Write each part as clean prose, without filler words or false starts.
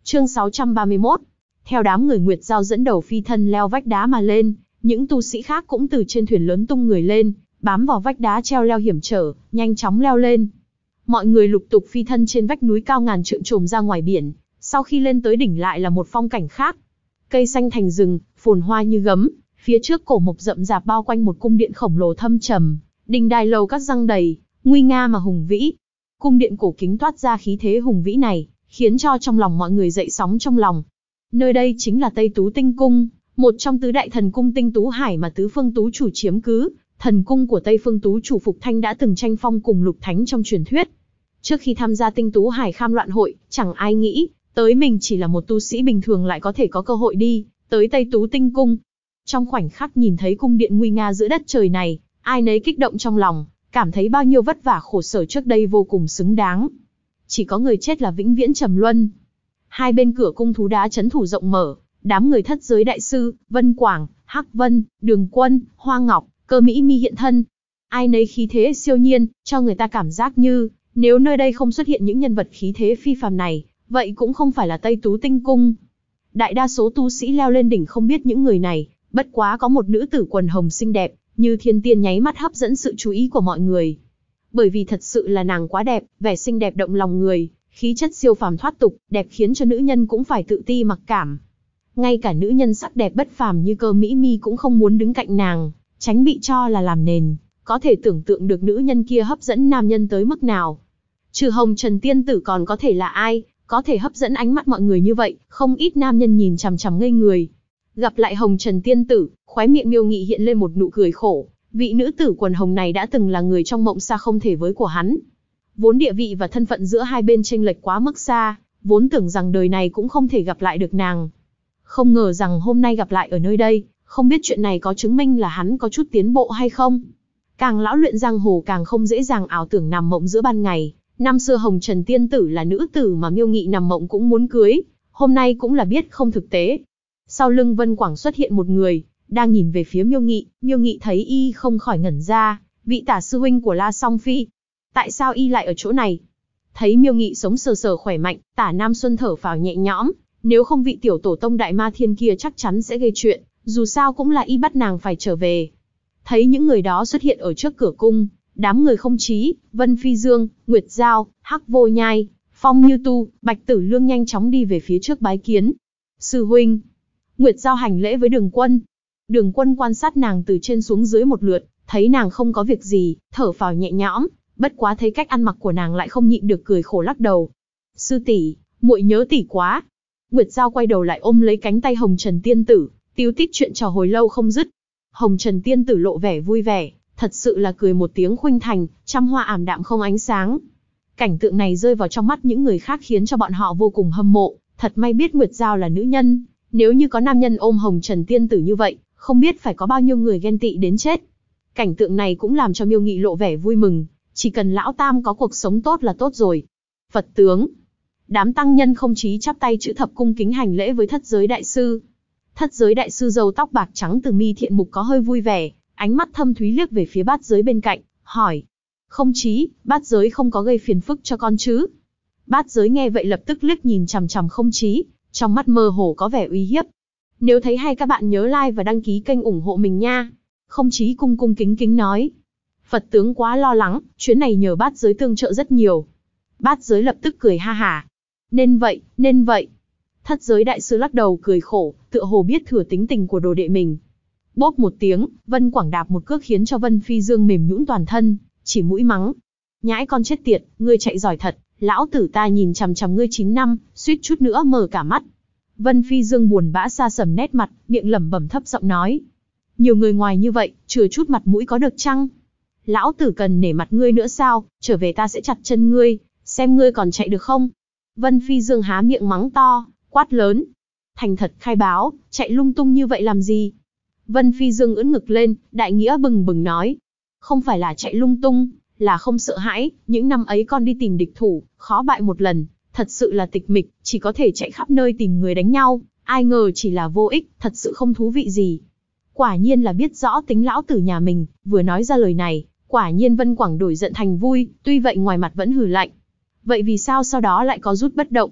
Chương 631. Theo đám người Nguyệt Giao dẫn đầu phi thân leo vách đá mà lên, những tu sĩ khác cũng từ trên thuyền lớn tung người lên, bám vào vách đá treo leo hiểm trở, nhanh chóng leo lên. Mọi người lục tục phi thân trên vách núi cao ngàn trượng trồm ra ngoài biển, sau khi lên tới đỉnh lại là một phong cảnh khác. Cây xanh thành rừng, phồn hoa như gấm, phía trước cổ mộc rậm rạp bao quanh một cung điện khổng lồ thâm trầm, đình đài lầu các răng đầy, nguy nga mà hùng vĩ. Cung điện cổ kính toát ra khí thế hùng vĩ này, khiến cho trong lòng mọi người dậy sóng trong lòng. Nơi đây chính là Tây Tú Tinh Cung, một trong tứ đại thần cung Tinh Tú Hải mà tứ phương tú chủ chiếm cứ. Thần cung của Tây phương tú chủ Phục Thanh đã từng tranh phong cùng Lục Thánh trong truyền thuyết. Trước khi tham gia Tinh Tú Hải Kham Loạn hội, chẳng ai nghĩ tới mình chỉ là một tu sĩ bình thường lại có thể có cơ hội đi tới Tây Tú Tinh Cung. Trong khoảnh khắc nhìn thấy cung điện nguy nga giữa đất trời này, ai nấy kích động trong lòng, cảm thấy bao nhiêu vất vả khổ sở trước đây vô cùng xứng đáng. Chỉ có người chết là vĩnh viễn trầm luân. Hai bên cửa cung thú đá trấn thủ rộng mở, đám người thất giới đại sư, Vân Quảng, Hắc Vân, Đường Quân, Hoa Ngọc, Cơ Mỹ Mi hiện thân. Ai nấy khí thế siêu nhiên, cho người ta cảm giác như, nếu nơi đây không xuất hiện những nhân vật khí thế phi phàm này, vậy cũng không phải là Tây Tú Tinh Cung. Đại đa số tu sĩ leo lên đỉnh không biết những người này, bất quá có một nữ tử quần hồng xinh đẹp, như thiên tiên nháy mắt hấp dẫn sự chú ý của mọi người. Bởi vì thật sự là nàng quá đẹp, vẻ xinh đẹp động lòng người, khí chất siêu phàm thoát tục, đẹp khiến cho nữ nhân cũng phải tự ti mặc cảm. Ngay cả nữ nhân sắc đẹp bất phàm như Cơ Mỹ Mi cũng không muốn đứng cạnh nàng, tránh bị cho là làm nền. Có thể tưởng tượng được nữ nhân kia hấp dẫn nam nhân tới mức nào. Trừ Hồng Trần tiên tử còn có thể là ai, có thể hấp dẫn ánh mắt mọi người như vậy, không ít nam nhân nhìn chằm chằm ngây người. Gặp lại Hồng Trần tiên tử, khóe miệng Miêu Nghị hiện lên một nụ cười khổ, vị nữ tử quần hồng này đã từng là người trong mộng xa không thể với của hắn. Vốn địa vị và thân phận giữa hai bên chênh lệch quá mức xa, vốn tưởng rằng đời này cũng không thể gặp lại được nàng. Không ngờ rằng hôm nay gặp lại ở nơi đây, không biết chuyện này có chứng minh là hắn có chút tiến bộ hay không. Càng lão luyện giang hồ càng không dễ dàng ảo tưởng nằm mộng giữa ban ngày. Năm xưa Hồng Trần tiên tử là nữ tử mà Miêu Nghị nằm mộng cũng muốn cưới, hôm nay cũng là biết không thực tế. Sau lưng Vân Quảng xuất hiện một người, đang nhìn về phía Miêu Nghị thấy y không khỏi ngẩn ra, vị tả sư huynh của La Song Phi. Tại sao y lại ở chỗ này? Thấy Miêu Nghị sống sờ sờ khỏe mạnh, tả Nam Xuân thở phào nhẹ nhõm, nếu không vị tiểu tổ tông đại ma thiên kia chắc chắn sẽ gây chuyện, dù sao cũng là y bắt nàng phải trở về. Thấy những người đó xuất hiện ở trước cửa cung, đám người Không Chí, Vân Phi Dương, Nguyệt Giao, Hắc Vô Nhai, Phong Như Tu, Bạch Tử Lương nhanh chóng đi về phía trước bái kiến. Sư huynh. Nguyệt Giao hành lễ với Đường Quân. Đường Quân quan sát nàng từ trên xuống dưới một lượt, thấy nàng không có việc gì, thở phào nhẹ nhõm, bất quá thấy cách ăn mặc của nàng lại không nhịn được cười khổ lắc đầu. Sư tỷ, muội nhớ tỷ quá. Nguyệt Giao quay đầu lại ôm lấy cánh tay Hồng Trần tiên tử, tíu tít chuyện trò hồi lâu không dứt. Hồng Trần tiên tử lộ vẻ vui vẻ, thật sự là cười một tiếng khuynh thành, trăm hoa ảm đạm không ánh sáng. Cảnh tượng này rơi vào trong mắt những người khác khiến cho bọn họ vô cùng hâm mộ, thật may biết Nguyệt Giao là nữ nhân, nếu như có nam nhân ôm Hồng Trần tiên tử như vậy, không biết phải có bao nhiêu người ghen tị đến chết. Cảnh tượng này cũng làm cho Miêu Nghị lộ vẻ vui mừng, chỉ cần lão tam có cuộc sống tốt là tốt rồi. Phật tướng. Đám tăng nhân Không Chí chắp tay chữ thập cung kính hành lễ với thất giới đại sư. Thất giới đại sư râu tóc bạc trắng từ mi thiện mục có hơi vui vẻ, ánh mắt thâm thúy liếc về phía bát giới bên cạnh, hỏi. Không Chí, bát giới không có gây phiền phức cho con chứ? Bát giới nghe vậy lập tức liếc nhìn chằm chằm Không Chí, trong mắt mơ hồ có vẻ uy hiếp. Nếu thấy hay các bạn nhớ like và đăng ký kênh ủng hộ mình nha. Không Chí cung cung kính kính nói. Phật tướng quá lo lắng, chuyến này nhờ bát giới tương trợ rất nhiều. Bát giới lập tức cười ha hả. Nên vậy, nên vậy. Thất giới đại sư lắc đầu cười khổ, tựa hồ biết thừa tính tình của đồ đệ mình. Bốp một tiếng, Vân Quảng đạp một cước khiến cho Vân Phi Dương mềm nhũn toàn thân, chỉ mũi mắng. Nhãi con chết tiệt, ngươi chạy giỏi thật, lão tử ta nhìn chằm chằm ngươi 9 năm, suýt chút nữa mở cả mắt. Vân Phi Dương buồn bã xa sầm nét mặt, miệng lẩm bẩm thấp giọng nói. Nhiều người ngoài như vậy, chừa chút mặt mũi có được chăng? Lão tử cần nể mặt ngươi nữa sao, trở về ta sẽ chặt chân ngươi, xem ngươi còn chạy được không? Vân Phi Dương há miệng mắng to, quát lớn. Thành thật khai báo, chạy lung tung như vậy làm gì? Vân Phi Dương ưỡn ngực lên, đại nghĩa bừng bừng nói. Không phải là chạy lung tung, là không sợ hãi, những năm ấy con đi tìm địch thủ, khó bại một lần, thật sự là tịch mịch, chỉ có thể chạy khắp nơi tìm người đánh nhau, ai ngờ chỉ là vô ích, thật sự không thú vị gì. Quả nhiên là biết rõ tính lão tử nhà mình, vừa nói ra lời này, quả nhiên Vân Quảng đổi giận thành vui, tuy vậy ngoài mặt vẫn hừ lạnh. Vậy vì sao sau đó lại có rút bất động?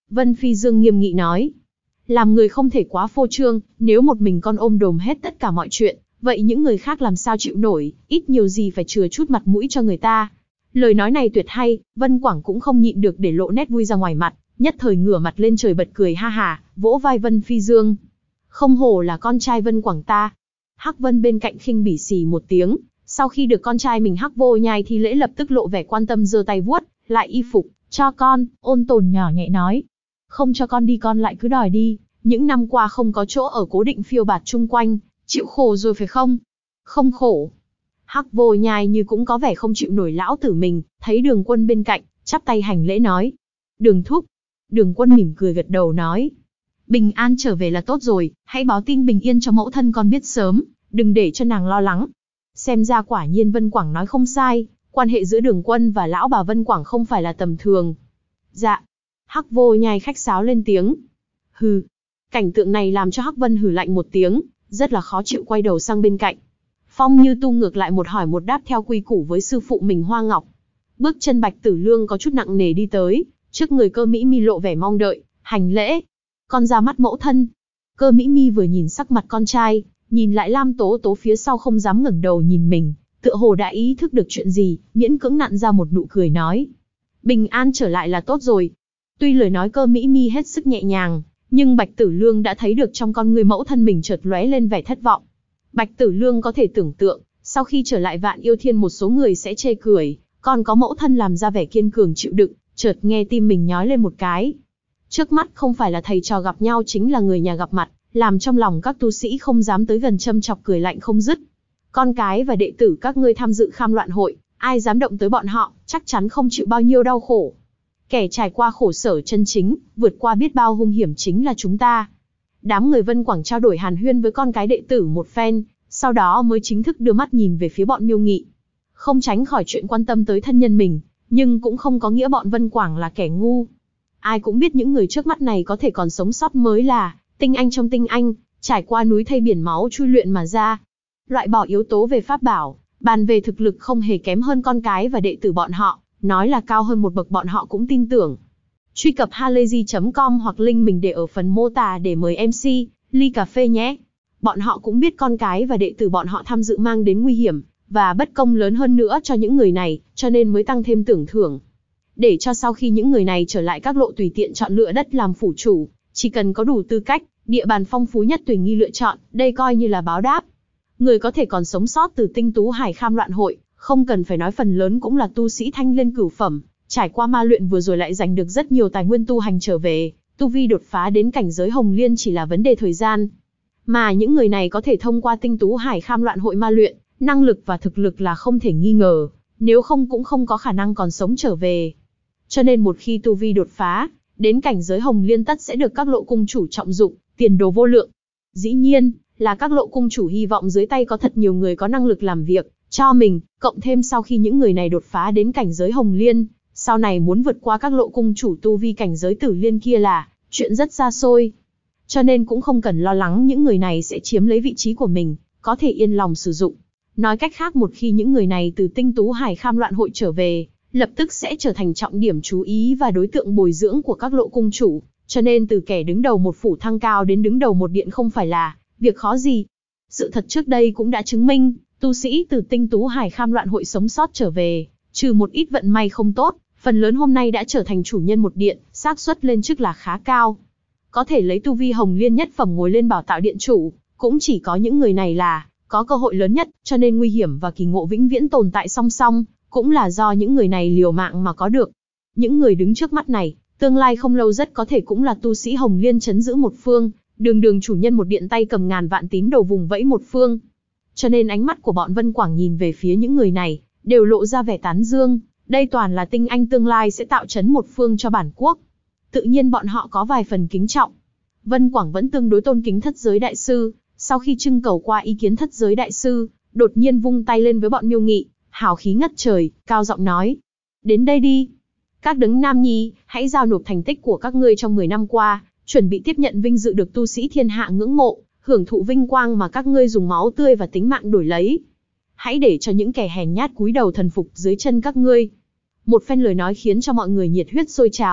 Vân Phi Dương nghiêm nghị nói. Làm người không thể quá phô trương, nếu một mình con ôm đồm hết tất cả mọi chuyện, vậy những người khác làm sao chịu nổi, ít nhiều gì phải chừa chút mặt mũi cho người ta. Lời nói này tuyệt hay, Vân Quảng cũng không nhịn được để lộ nét vui ra ngoài mặt, nhất thời ngửa mặt lên trời bật cười ha hà, vỗ vai Vân Phi Dương. Không hổ là con trai Vân Quảng ta. Hắc Vân bên cạnh khinh bỉ xì một tiếng, sau khi được con trai mình Hắc Vô Nhai thi lễ lập tức lộ vẻ quan tâm giơ tay vuốt lại y phục, cho con, Ôn Tồn nhỏ nhẹ nói. Không cho con đi con lại cứ đòi đi, những năm qua không có chỗ ở cố định phiêu bạt chung quanh, chịu khổ rồi phải không? Không khổ. Hắc Vô Nhai như cũng có vẻ không chịu nổi lão tử mình, thấy Đường Quân bên cạnh, chắp tay hành lễ nói. Đường thúc. Đường Quân mỉm cười gật đầu nói. Bình an trở về là tốt rồi, hãy báo tin bình yên cho mẫu thân con biết sớm, đừng để cho nàng lo lắng. Xem ra quả nhiên Vân Quảng nói không sai, quan hệ giữa Đường Quân và lão bà Vân Quảng không phải là tầm thường. Dạ. Hắc Vô Nhai khách sáo lên tiếng. Hừ. Cảnh tượng này làm cho Hắc Vân hừ lạnh một tiếng, rất là khó chịu quay đầu sang bên cạnh. Phong Như Tu ngược lại một hỏi một đáp theo quy củ với sư phụ mình Hoa Ngọc. Bước chân Bạch Tử Lương có chút nặng nề đi tới, trước người Cơ Mỹ Mi lộ vẻ mong đợi, hành lễ. Con ra mắt mẫu thân. Cơ Mỹ Mi vừa nhìn sắc mặt con trai, nhìn lại Lam Tố Tố phía sau không dám ngẩng đầu nhìn mình, tựa hồ đã ý thức được chuyện gì, miễn cưỡng nặn ra một nụ cười nói. Bình an trở lại là tốt rồi. Tuy lời nói Cơ Mỹ Mi hết sức nhẹ nhàng, nhưng Bạch Tử Lương đã thấy được trong con người mẫu thân mình chợt lóe lên vẻ thất vọng. Bạch Tử Lương có thể tưởng tượng, sau khi trở lại Vạn Yêu Thiên một số người sẽ chê cười, còn có mẫu thân làm ra vẻ kiên cường chịu đựng, chợt nghe tim mình nhói lên một cái. Trước mắt không phải là thầy trò gặp nhau chính là người nhà gặp mặt, làm trong lòng các tu sĩ không dám tới gần châm chọc cười lạnh không dứt. Con cái và đệ tử các ngươi tham dự Kham Loạn hội, ai dám động tới bọn họ, chắc chắn không chịu bao nhiêu đau khổ. Kẻ trải qua khổ sở chân chính, vượt qua biết bao hung hiểm chính là chúng ta. Đám người Vân Quảng trao đổi hàn huyên với con cái đệ tử một phen, sau đó mới chính thức đưa mắt nhìn về phía bọn Miêu Nghị. Không tránh khỏi chuyện quan tâm tới thân nhân mình, nhưng cũng không có nghĩa bọn Vân Quảng là kẻ ngu. Ai cũng biết những người trước mắt này có thể còn sống sót mới là tinh anh trong tinh anh, trải qua núi thây biển máu chui luyện mà ra. Loại bỏ yếu tố về pháp bảo, bàn về thực lực không hề kém hơn con cái và đệ tử bọn họ, nói là cao hơn một bậc bọn họ cũng tin tưởng. Truy cập halayzi.com hoặc link mình để ở phần mô tả để mời MC, ly cà phê nhé. Bọn họ cũng biết con cái và đệ tử bọn họ tham dự mang đến nguy hiểm, và bất công lớn hơn nữa cho những người này, cho nên mới tăng thêm tưởng thưởng. Để cho sau khi những người này trở lại các lộ tùy tiện chọn lựa đất làm phủ chủ, chỉ cần có đủ tư cách, địa bàn phong phú nhất tùy nghi lựa chọn, đây coi như là báo đáp. Người có thể còn sống sót từ Tinh Tú Hải Kham Loạn hội, không cần phải nói phần lớn cũng là tu sĩ thanh liên cửu phẩm, trải qua ma luyện vừa rồi lại giành được rất nhiều tài nguyên tu hành trở về, tu vi đột phá đến cảnh giới Hồng Liên chỉ là vấn đề thời gian. Mà những người này có thể thông qua Tinh Tú Hải Kham Loạn hội ma luyện, năng lực và thực lực là không thể nghi ngờ, nếu không cũng không có khả năng còn sống trở về. Cho nên một khi tu vi đột phá, đến cảnh giới Hồng Liên tất sẽ được các lộ cung chủ trọng dụng, tiền đồ vô lượng. Dĩ nhiên, là các lộ cung chủ hy vọng dưới tay có thật nhiều người có năng lực làm việc cho mình, cộng thêm sau khi những người này đột phá đến cảnh giới Hồng Liên, sau này muốn vượt qua các lộ cung chủ tu vi cảnh giới Tử Liên kia là chuyện rất xa xôi. Cho nên cũng không cần lo lắng những người này sẽ chiếm lấy vị trí của mình, có thể yên lòng sử dụng. Nói cách khác, một khi những người này từ Tinh Tú Hải Kham Loạn hội trở về, lập tức sẽ trở thành trọng điểm chú ý và đối tượng bồi dưỡng của các lộ cung chủ, cho nên từ kẻ đứng đầu một phủ thăng cao đến đứng đầu một điện không phải là việc khó gì. Sự thật trước đây cũng đã chứng minh, tu sĩ từ Tinh Tú Hải Kham Loạn hội sống sót trở về, trừ một ít vận may không tốt, phần lớn hôm nay đã trở thành chủ nhân một điện, xác suất lên chức là khá cao. Có thể lấy tu vi Hồng Liên nhất phẩm ngồi lên bảo tạo điện chủ, cũng chỉ có những người này là có cơ hội lớn nhất, cho nên nguy hiểm và kỳ ngộ vĩnh viễn tồn tại song song, cũng là do những người này liều mạng mà có được. Những người đứng trước mắt này, tương lai không lâu rất có thể cũng là tu sĩ Hồng Liên trấn giữ một phương, đường đường chủ nhân một điện tay cầm ngàn vạn tín đồ vùng vẫy một phương. Cho nên ánh mắt của bọn Vân Quảng nhìn về phía những người này, đều lộ ra vẻ tán dương, đây toàn là tinh anh tương lai sẽ tạo trấn một phương cho bản quốc. Tự nhiên bọn họ có vài phần kính trọng. Vân Quảng vẫn tương đối tôn kính Thất Giới Đại Sư, sau khi trưng cầu qua ý kiến Thất Giới Đại Sư, đột nhiên vung tay lên với bọn Miêu Nghị, hào khí ngất trời, cao giọng nói. Đến đây đi. Các đấng nam nhi, hãy giao nộp thành tích của các ngươi trong 10 năm qua, chuẩn bị tiếp nhận vinh dự được tu sĩ thiên hạ ngưỡng mộ, hưởng thụ vinh quang mà các ngươi dùng máu tươi và tính mạng đổi lấy. Hãy để cho những kẻ hèn nhát cúi đầu thần phục dưới chân các ngươi. Một phen lời nói khiến cho mọi người nhiệt huyết sôi trào,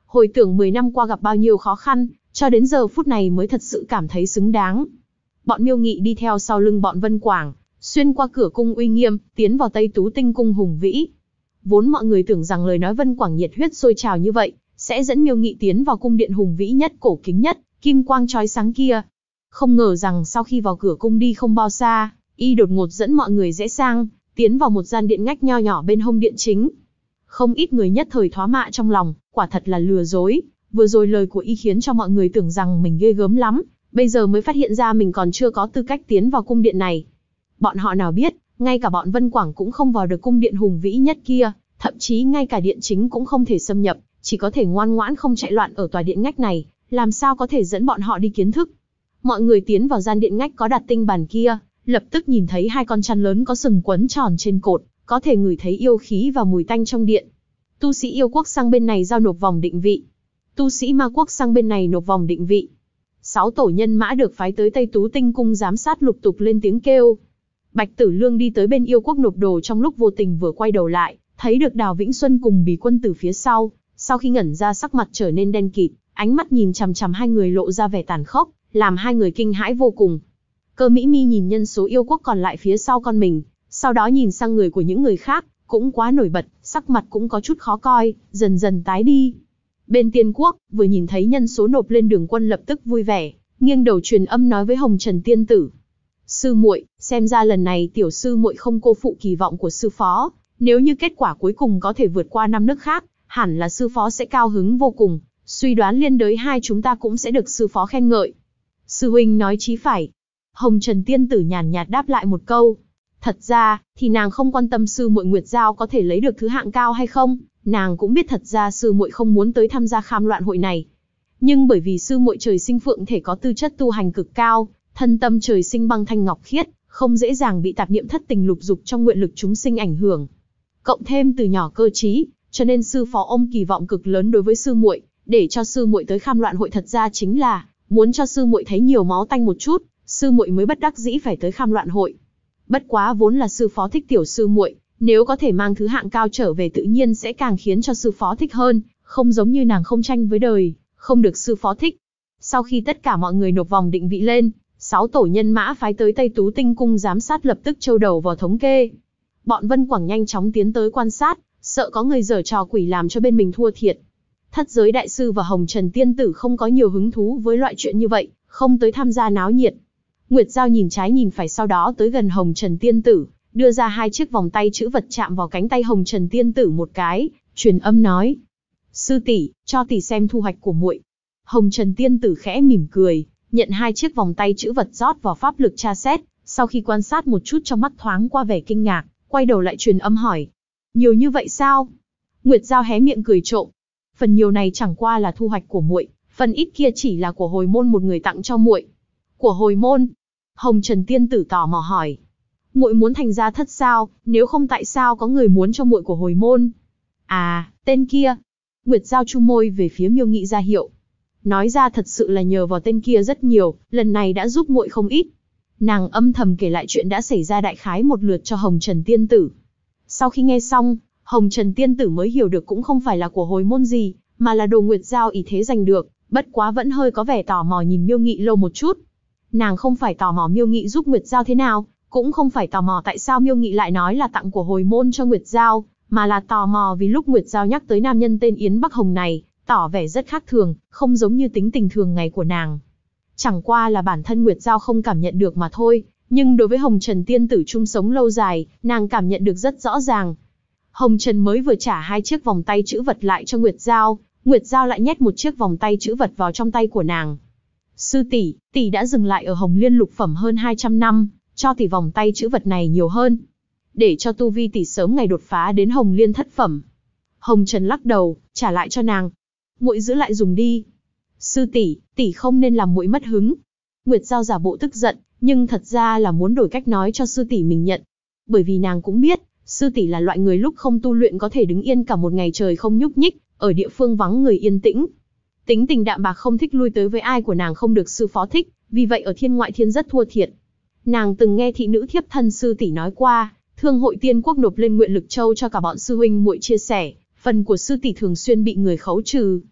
Hồi tưởng 10 năm qua gặp bao nhiêu khó khăn, cho đến giờ phút này mới thật sự cảm thấy xứng đáng. Bọn Miêu Nghị đi theo sau lưng bọn Vân Quảng, xuyên qua cửa cung uy nghiêm, tiến vào Tây Tú Tinh cung hùng vĩ. Vốn mọi người tưởng rằng lời nói Vân Quảng nhiệt huyết sôi trào như vậy, sẽ dẫn Miêu Nghị tiến vào cung điện hùng vĩ nhất, cổ kính nhất, kim quang chói sáng kia. Không ngờ rằng sau khi vào cửa cung đi không bao xa, y đột ngột dẫn mọi người rẽ sang, tiến vào một gian điện ngách nho nhỏ bên hông điện chính. Không ít người nhất thời thoá mạ trong lòng, quả thật là lừa dối. Vừa rồi lời của y khiến cho mọi người tưởng rằng mình ghê gớm lắm, bây giờ mới phát hiện ra mình còn chưa có tư cách tiến vào cung điện này. Bọn họ nào biết, ngay cả bọn Vân Quảng cũng không vào được cung điện hùng vĩ nhất kia, thậm chí ngay cả điện chính cũng không thể xâm nhập, chỉ có thể ngoan ngoãn không chạy loạn ở tòa điện ngách này, làm sao có thể dẫn bọn họ đi kiến thức. Mọi người tiến vào gian điện ngách có đặt tinh bàn kia, lập tức nhìn thấy hai con chăn lớn có sừng quấn tròn trên cột, có thể ngửi thấy yêu khí và mùi tanh trong điện. Tu sĩ yêu quốc sang bên này giao nộp vòng định vị. Tu sĩ ma quốc sang bên này nộp vòng định vị. 6 tổ nhân mã được phái tới Tây Tú Tinh cung giám sát lục tục lên tiếng kêu. Bạch Tử Lương đi tới bên yêu quốc nộp đồ trong lúc vô tình vừa quay đầu lại, thấy được Đào Vĩnh Xuân cùng Bì Quân từ phía sau khi ngẩn ra sắc mặt trở nên đen kịt, ánh mắt nhìn chằm chằm hai người lộ ra vẻ tàn khốc, làm hai người kinh hãi vô cùng. Cơ Mỹ Mi nhìn nhân số yêu quốc còn lại phía sau con mình, sau đó nhìn sang người của những người khác, cũng quá nổi bật, sắc mặt cũng có chút khó coi, dần dần tái đi. Bên Tiên Quốc, vừa nhìn thấy nhân số nộp lên Đường Quân lập tức vui vẻ, nghiêng đầu truyền âm nói với Hồng Trần tiên tử. Sư muội, xem ra lần này tiểu sư muội không cô phụ kỳ vọng của sư phó, nếu như kết quả cuối cùng có thể vượt qua 5 nước khác, hẳn là sư phó sẽ cao hứng vô cùng, suy đoán liên đới hai chúng ta cũng sẽ được sư phó khen ngợi. Sư huynh nói chí phải. Hồng Trần tiên tử nhàn nhạt đáp lại một câu. Thật ra, thì nàng không quan tâm sư muội Nguyệt Giao có thể lấy được thứ hạng cao hay không, nàng cũng biết thật ra sư muội không muốn tới tham gia kham loạn hội này. Nhưng bởi vì sư muội trời sinh phượng thể có tư chất tu hành cực cao, thân tâm trời sinh băng thanh ngọc khiết, không dễ dàng bị tạp niệm thất tình lục dục trong nguyện lực chúng sinh ảnh hưởng. Cộng thêm từ nhỏ cơ trí, cho nên sư phó ôm kỳ vọng cực lớn đối với sư muội, để cho sư muội tới kham loạn hội thật ra chính là muốn cho sư muội thấy nhiều máu tanh một chút, sư muội mới bất đắc dĩ phải tới kham loạn hội. Bất quá vốn là sư phó thích tiểu sư muội, nếu có thể mang thứ hạng cao trở về tự nhiên sẽ càng khiến cho sư phó thích hơn, không giống như nàng không tranh với đời, không được sư phó thích. Sau khi tất cả mọi người nộp vòng định vị lên, 6 tổ nhân mã phái tới Tây Tú Tinh cung giám sát lập tức châu đầu vào thống kê. Bọn Vân Quảng nhanh chóng tiến tới quan sát, sợ có người giở trò quỷ làm cho bên mình thua thiệt. Thất giới đại sư và Hồng Trần tiên tử không có nhiều hứng thú với loại chuyện như vậy, không tới tham gia náo nhiệt. Nguyệt Giao nhìn trái nhìn phải sau đó tới gần Hồng Trần tiên tử, đưa ra 2 chiếc vòng tay chữ vật chạm vào cánh tay Hồng Trần tiên tử một cái, truyền âm nói: "Sư tỷ, cho tỷ xem thu hoạch của muội." Hồng Trần tiên tử khẽ mỉm cười, nhận 2 chiếc vòng tay chữ vật rót vào pháp lực tra xét, sau khi quan sát một chút trong mắt thoáng qua vẻ kinh ngạc, quay đầu lại truyền âm hỏi: "Nhiều như vậy sao?" Nguyệt Giao hé miệng cười trộm: "Phần nhiều này chẳng qua là thu hoạch của muội, phần ít kia chỉ là của hồi môn một người tặng cho muội." "Của hồi môn?" Hồng Trần tiên tử tò mò hỏi. "Muội muốn thành gia thất sao, nếu không tại sao có người muốn cho muội của hồi môn?" "À, tên kia." Nguyệt Giao chu môi về phía Miêu Nghị ra hiệu. Nói ra thật sự là nhờ vào tên kia rất nhiều, lần này đã giúp muội không ít. Nàng âm thầm kể lại chuyện đã xảy ra đại khái một lượt cho Hồng Trần tiên tử. Sau khi nghe xong, Hồng Trần tiên tử mới hiểu được cũng không phải là của hồi môn gì, mà là đồ Nguyệt Giao ý thế giành được, bất quá vẫn hơi có vẻ tò mò nhìn Miêu Nghị lâu một chút. Nàng không phải tò mò Miêu Nghị giúp Nguyệt Giao thế nào, cũng không phải tò mò tại sao Miêu Nghị lại nói là tặng của hồi môn cho Nguyệt Giao, mà là tò mò vì lúc Nguyệt Giao nhắc tới nam nhân tên Yến Bắc Hồng này, tỏ vẻ rất khác thường, không giống như tính tình thường ngày của nàng. Chẳng qua là bản thân Nguyệt Giao không cảm nhận được mà thôi, nhưng đối với Hồng Trần tiên tử chung sống lâu dài, nàng cảm nhận được rất rõ ràng. Hồng Trần mới vừa trả 2 chiếc vòng tay chữ vật lại cho Nguyệt Giao lại nhét một chiếc vòng tay chữ vật vào trong tay của nàng. "Sư tỷ, tỷ đã dừng lại ở Hồng Liên lục phẩm hơn 200 năm, cho tỷ vòng tay chữ vật này nhiều hơn, để cho tu vi tỷ sớm ngày đột phá đến Hồng Liên thất phẩm." Hồng Trần lắc đầu, trả lại cho nàng. "Muội giữ lại dùng đi." "Sư tỷ, tỷ không nên làm muội mất hứng." Nguyệt Giao giả bộ tức giận, nhưng thật ra là muốn đổi cách nói cho sư tỷ mình nhận. Bởi vì nàng cũng biết, sư tỷ là loại người lúc không tu luyện có thể đứng yên cả một ngày trời không nhúc nhích, ở địa phương vắng người yên tĩnh. Tính tình đạm bạc không thích lui tới với ai của nàng không được sư phó thích, vì vậy ở thiên ngoại thiên rất thua thiệt. Nàng từng nghe thị nữ thiếp thân sư tỷ nói qua, Thương hội Tiên Quốc nộp lên nguyện lực châu cho cả bọn sư huynh muội chia sẻ, phần của sư tỷ thường xuyên bị người khấu trừ.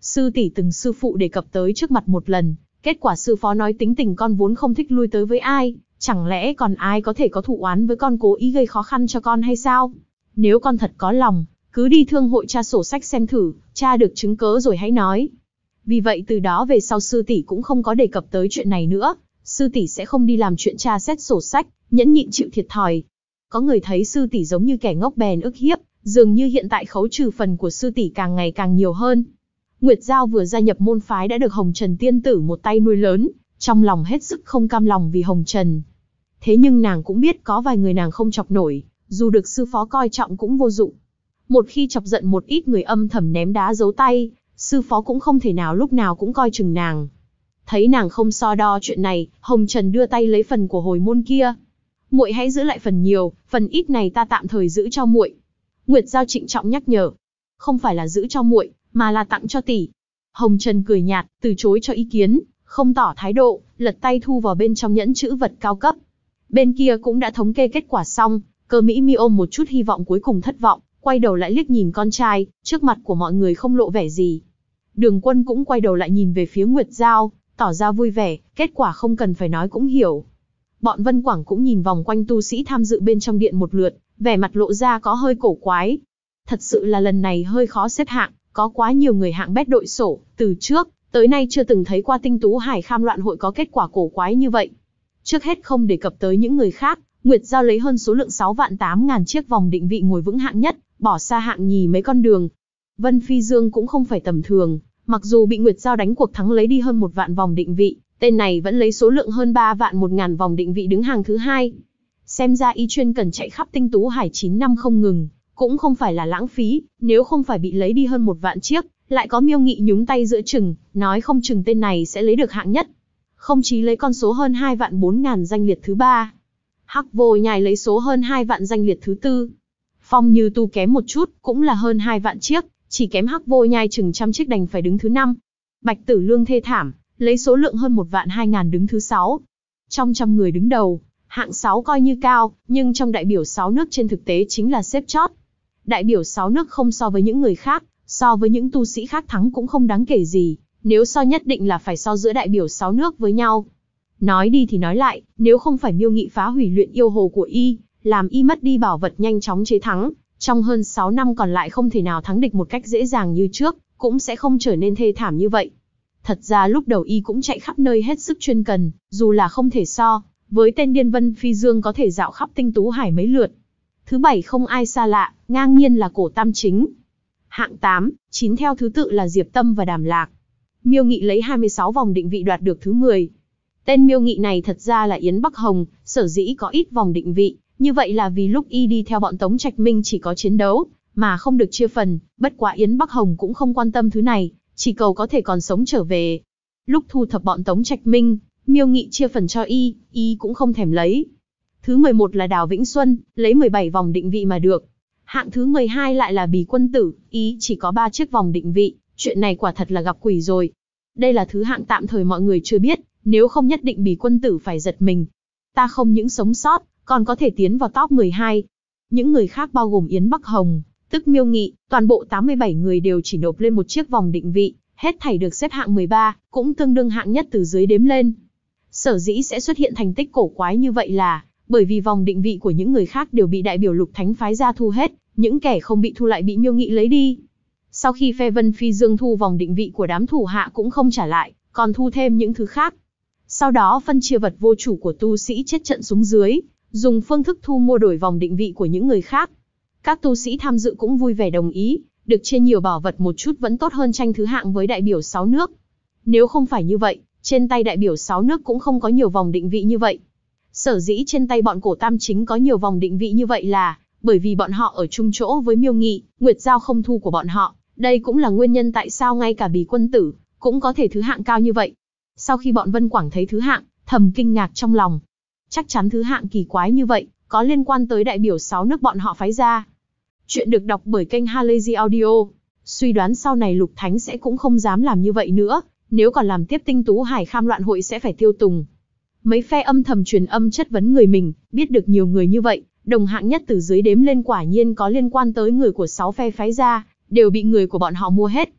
Sư tỷ từng sư phụ đề cập tới trước mặt một lần, kết quả sư phó nói tính tình con vốn không thích lui tới với ai, chẳng lẽ còn ai có thể có thù oán với con cố ý gây khó khăn cho con hay sao? Nếu con thật có lòng, cứ đi thương hội tra sổ sách xem thử, tra được chứng cớ rồi hãy nói. Vì vậy từ đó về sau sư tỷ cũng không có đề cập tới chuyện này nữa, sư tỷ sẽ không đi làm chuyện tra xét sổ sách, nhẫn nhịn chịu thiệt thòi. Có người thấy sư tỷ giống như kẻ ngốc bèn ức hiếp, dường như hiện tại khấu trừ phần của sư tỷ càng ngày càng nhiều hơn. Nguyệt Giao vừa gia nhập môn phái đã được Hồng Trần tiên tử một tay nuôi lớn, trong lòng hết sức không cam lòng vì Hồng Trần. Thế nhưng nàng cũng biết có vài người nàng không chọc nổi, dù được sư phó coi trọng cũng vô dụng. Một khi chọc giận một ít người âm thầm ném đá giấu tay, sư phó cũng không thể nào lúc nào cũng coi chừng nàng. Thấy nàng không so đo chuyện này, Hồng Trần đưa tay lấy phần của hồi môn kia. Muội hãy giữ lại phần nhiều, phần ít này ta tạm thời giữ cho muội. Nguyệt Giao trịnh trọng nhắc nhở. Không phải là giữ cho muội, mà là tặng cho tỷ. Hồng Trần cười nhạt, từ chối cho ý kiến, không tỏ thái độ, lật tay thu vào bên trong nhẫn chữ vật cao cấp. Bên kia cũng đã thống kê kết quả xong, Cơ Mỹ Mi ôm một chút hy vọng cuối cùng thất vọng, quay đầu lại liếc nhìn con trai, trước mặt của mọi người không lộ vẻ gì. Đường Quân cũng quay đầu lại nhìn về phía Nguyệt Giao, tỏ ra vui vẻ, kết quả không cần phải nói cũng hiểu. Bọn Vân Quảng cũng nhìn vòng quanh tu sĩ tham dự bên trong điện một lượt, vẻ mặt lộ ra có hơi cổ quái. Thật sự là lần này hơi khó xếp hạng, có quá nhiều người hạng bét đội sổ, từ trước tới nay chưa từng thấy qua Tinh Tú Hải Kham Loạn hội có kết quả cổ quái như vậy. Trước hết không đề cập tới những người khác, Nguyệt Giao lấy hơn số lượng 6.800.000 chiếc vòng định vị ngồi vững hạng nhất, bỏ xa hạng nhì mấy con đường. Vân Phi Dương cũng không phải tầm thường, mặc dù bị Nguyệt Giao đánh cuộc thắng lấy đi hơn 1 vạn vòng định vị, tên này vẫn lấy số lượng hơn 3.100.000 vòng định vị đứng hàng thứ hai. Xem ra y chuyên cần chạy khắp Tinh Tú Hải 9 năm không ngừng, cũng không phải là lãng phí, nếu không phải bị lấy đi hơn 1 vạn chiếc, lại có Miêu Nghị nhúng tay giữa chừng, nói không chừng tên này sẽ lấy được hạng nhất. Không chí lấy con số hơn 2.400.000 danh liệt thứ 3. Hắc Vô Nhai lấy số hơn 2 vạn danh liệt thứ 4. Phong Như Tu kém một chút, cũng là hơn 2 vạn chiếc, chỉ kém Hắc Vô Nhai chừng trăm chiếc đành phải đứng thứ 5. Bạch Tử Lương thê thảm, lấy số lượng hơn 1.200.000 đứng thứ 6. Trong trăm người đứng đầu, hạng 6 coi như cao, nhưng trong đại biểu 6 nước trên thực tế chính là xếp chót. Đại biểu 6 nước không so với những người khác, so với những tu sĩ khác thắng cũng không đáng kể gì, nếu so nhất định là phải so giữa đại biểu 6 nước với nhau. Nói đi thì nói lại, nếu không phải Miêu Nghị phá hủy luyện yêu hồ của y, làm y mất đi bảo vật nhanh chóng chế thắng, trong hơn 6 năm còn lại không thể nào thắng địch một cách dễ dàng như trước, cũng sẽ không trở nên thê thảm như vậy. Thật ra lúc đầu y cũng chạy khắp nơi hết sức chuyên cần, dù là không thể so, với tên điên Vân Phi Dương có thể dạo khắp Tinh Tú Hải mấy lượt. Thứ 7 không ai xa lạ, ngang nhiên là Cổ Tam Chính. Hạng 8, 9 theo thứ tự là Diệp Tâm và Đàm Lạc. Miêu Nghị lấy 26 vòng định vị đoạt được thứ 10. Tên Miêu Nghị này thật ra là Yến Bắc Hồng, sở dĩ có ít vòng định vị, như vậy là vì lúc y đi theo bọn Tống Trạch Minh chỉ có chiến đấu, mà không được chia phần, bất quá Yến Bắc Hồng cũng không quan tâm thứ này, chỉ cầu có thể còn sống trở về. Lúc thu thập bọn Tống Trạch Minh, Miêu Nghị chia phần cho y cũng không thèm lấy. Thứ 11 là Đào Vĩnh Xuân, lấy 17 vòng định vị mà được. Hạng thứ 12 lại là Bì Quân Tử, y chỉ có 3 chiếc vòng định vị, chuyện này quả thật là gặp quỷ rồi. Đây là thứ hạng tạm thời mọi người chưa biết, nếu không nhất định Bì Quân Tử phải giật mình. Ta không những sống sót, còn có thể tiến vào top 12. Những người khác bao gồm Yến Bắc Hồng, tức Miêu Nghị, toàn bộ 87 người đều chỉ nộp lên một chiếc vòng định vị, hết thảy được xếp hạng 13, cũng tương đương hạng nhất từ dưới đếm lên. Sở dĩ sẽ xuất hiện thành tích cổ quái như vậy là bởi vì vòng định vị của những người khác đều bị đại biểu Lục Thánh phái ra thu hết, những kẻ không bị thu lại bị Miêu Nghị lấy đi. Sau khi phe Vân Phi Dương thu vòng định vị của đám thủ hạ cũng không trả lại, còn thu thêm những thứ khác. Sau đó phân chia vật vô chủ của tu sĩ chết trận xuống dưới, dùng phương thức thu mua đổi vòng định vị của những người khác. Các tu sĩ tham dự cũng vui vẻ đồng ý, được chia nhiều bảo vật một chút vẫn tốt hơn tranh thứ hạng với đại biểu 6 nước. Nếu không phải như vậy, trên tay đại biểu 6 nước cũng không có nhiều vòng định vị như vậy. Sở dĩ trên tay bọn Cổ Tam Chính có nhiều vòng định vị như vậy là bởi vì bọn họ ở chung chỗ với Miêu Nghị, Nguyệt Giao không thu của bọn họ. Đây cũng là nguyên nhân tại sao ngay cả Bì Quân Tử cũng có thể thứ hạng cao như vậy. Sau khi bọn Vân Quảng thấy thứ hạng, thầm kinh ngạc trong lòng. Chắc chắn thứ hạng kỳ quái như vậy có liên quan tới đại biểu 6 nước bọn họ phái ra. Chuyện được đọc bởi kênh Halazy Audio. Suy đoán sau này Lục Thánh sẽ cũng không dám làm như vậy nữa, nếu còn làm tiếp Tinh Tú Hải Kham Loạn hội sẽ phải tiêu tùng. Mấy phe âm thầm truyền âm chất vấn người mình, biết được nhiều người như vậy, đồng hạng nhất từ dưới đếm lên quả nhiên có liên quan tới người của 6 phe phái ra, đều bị người của bọn họ mua hết.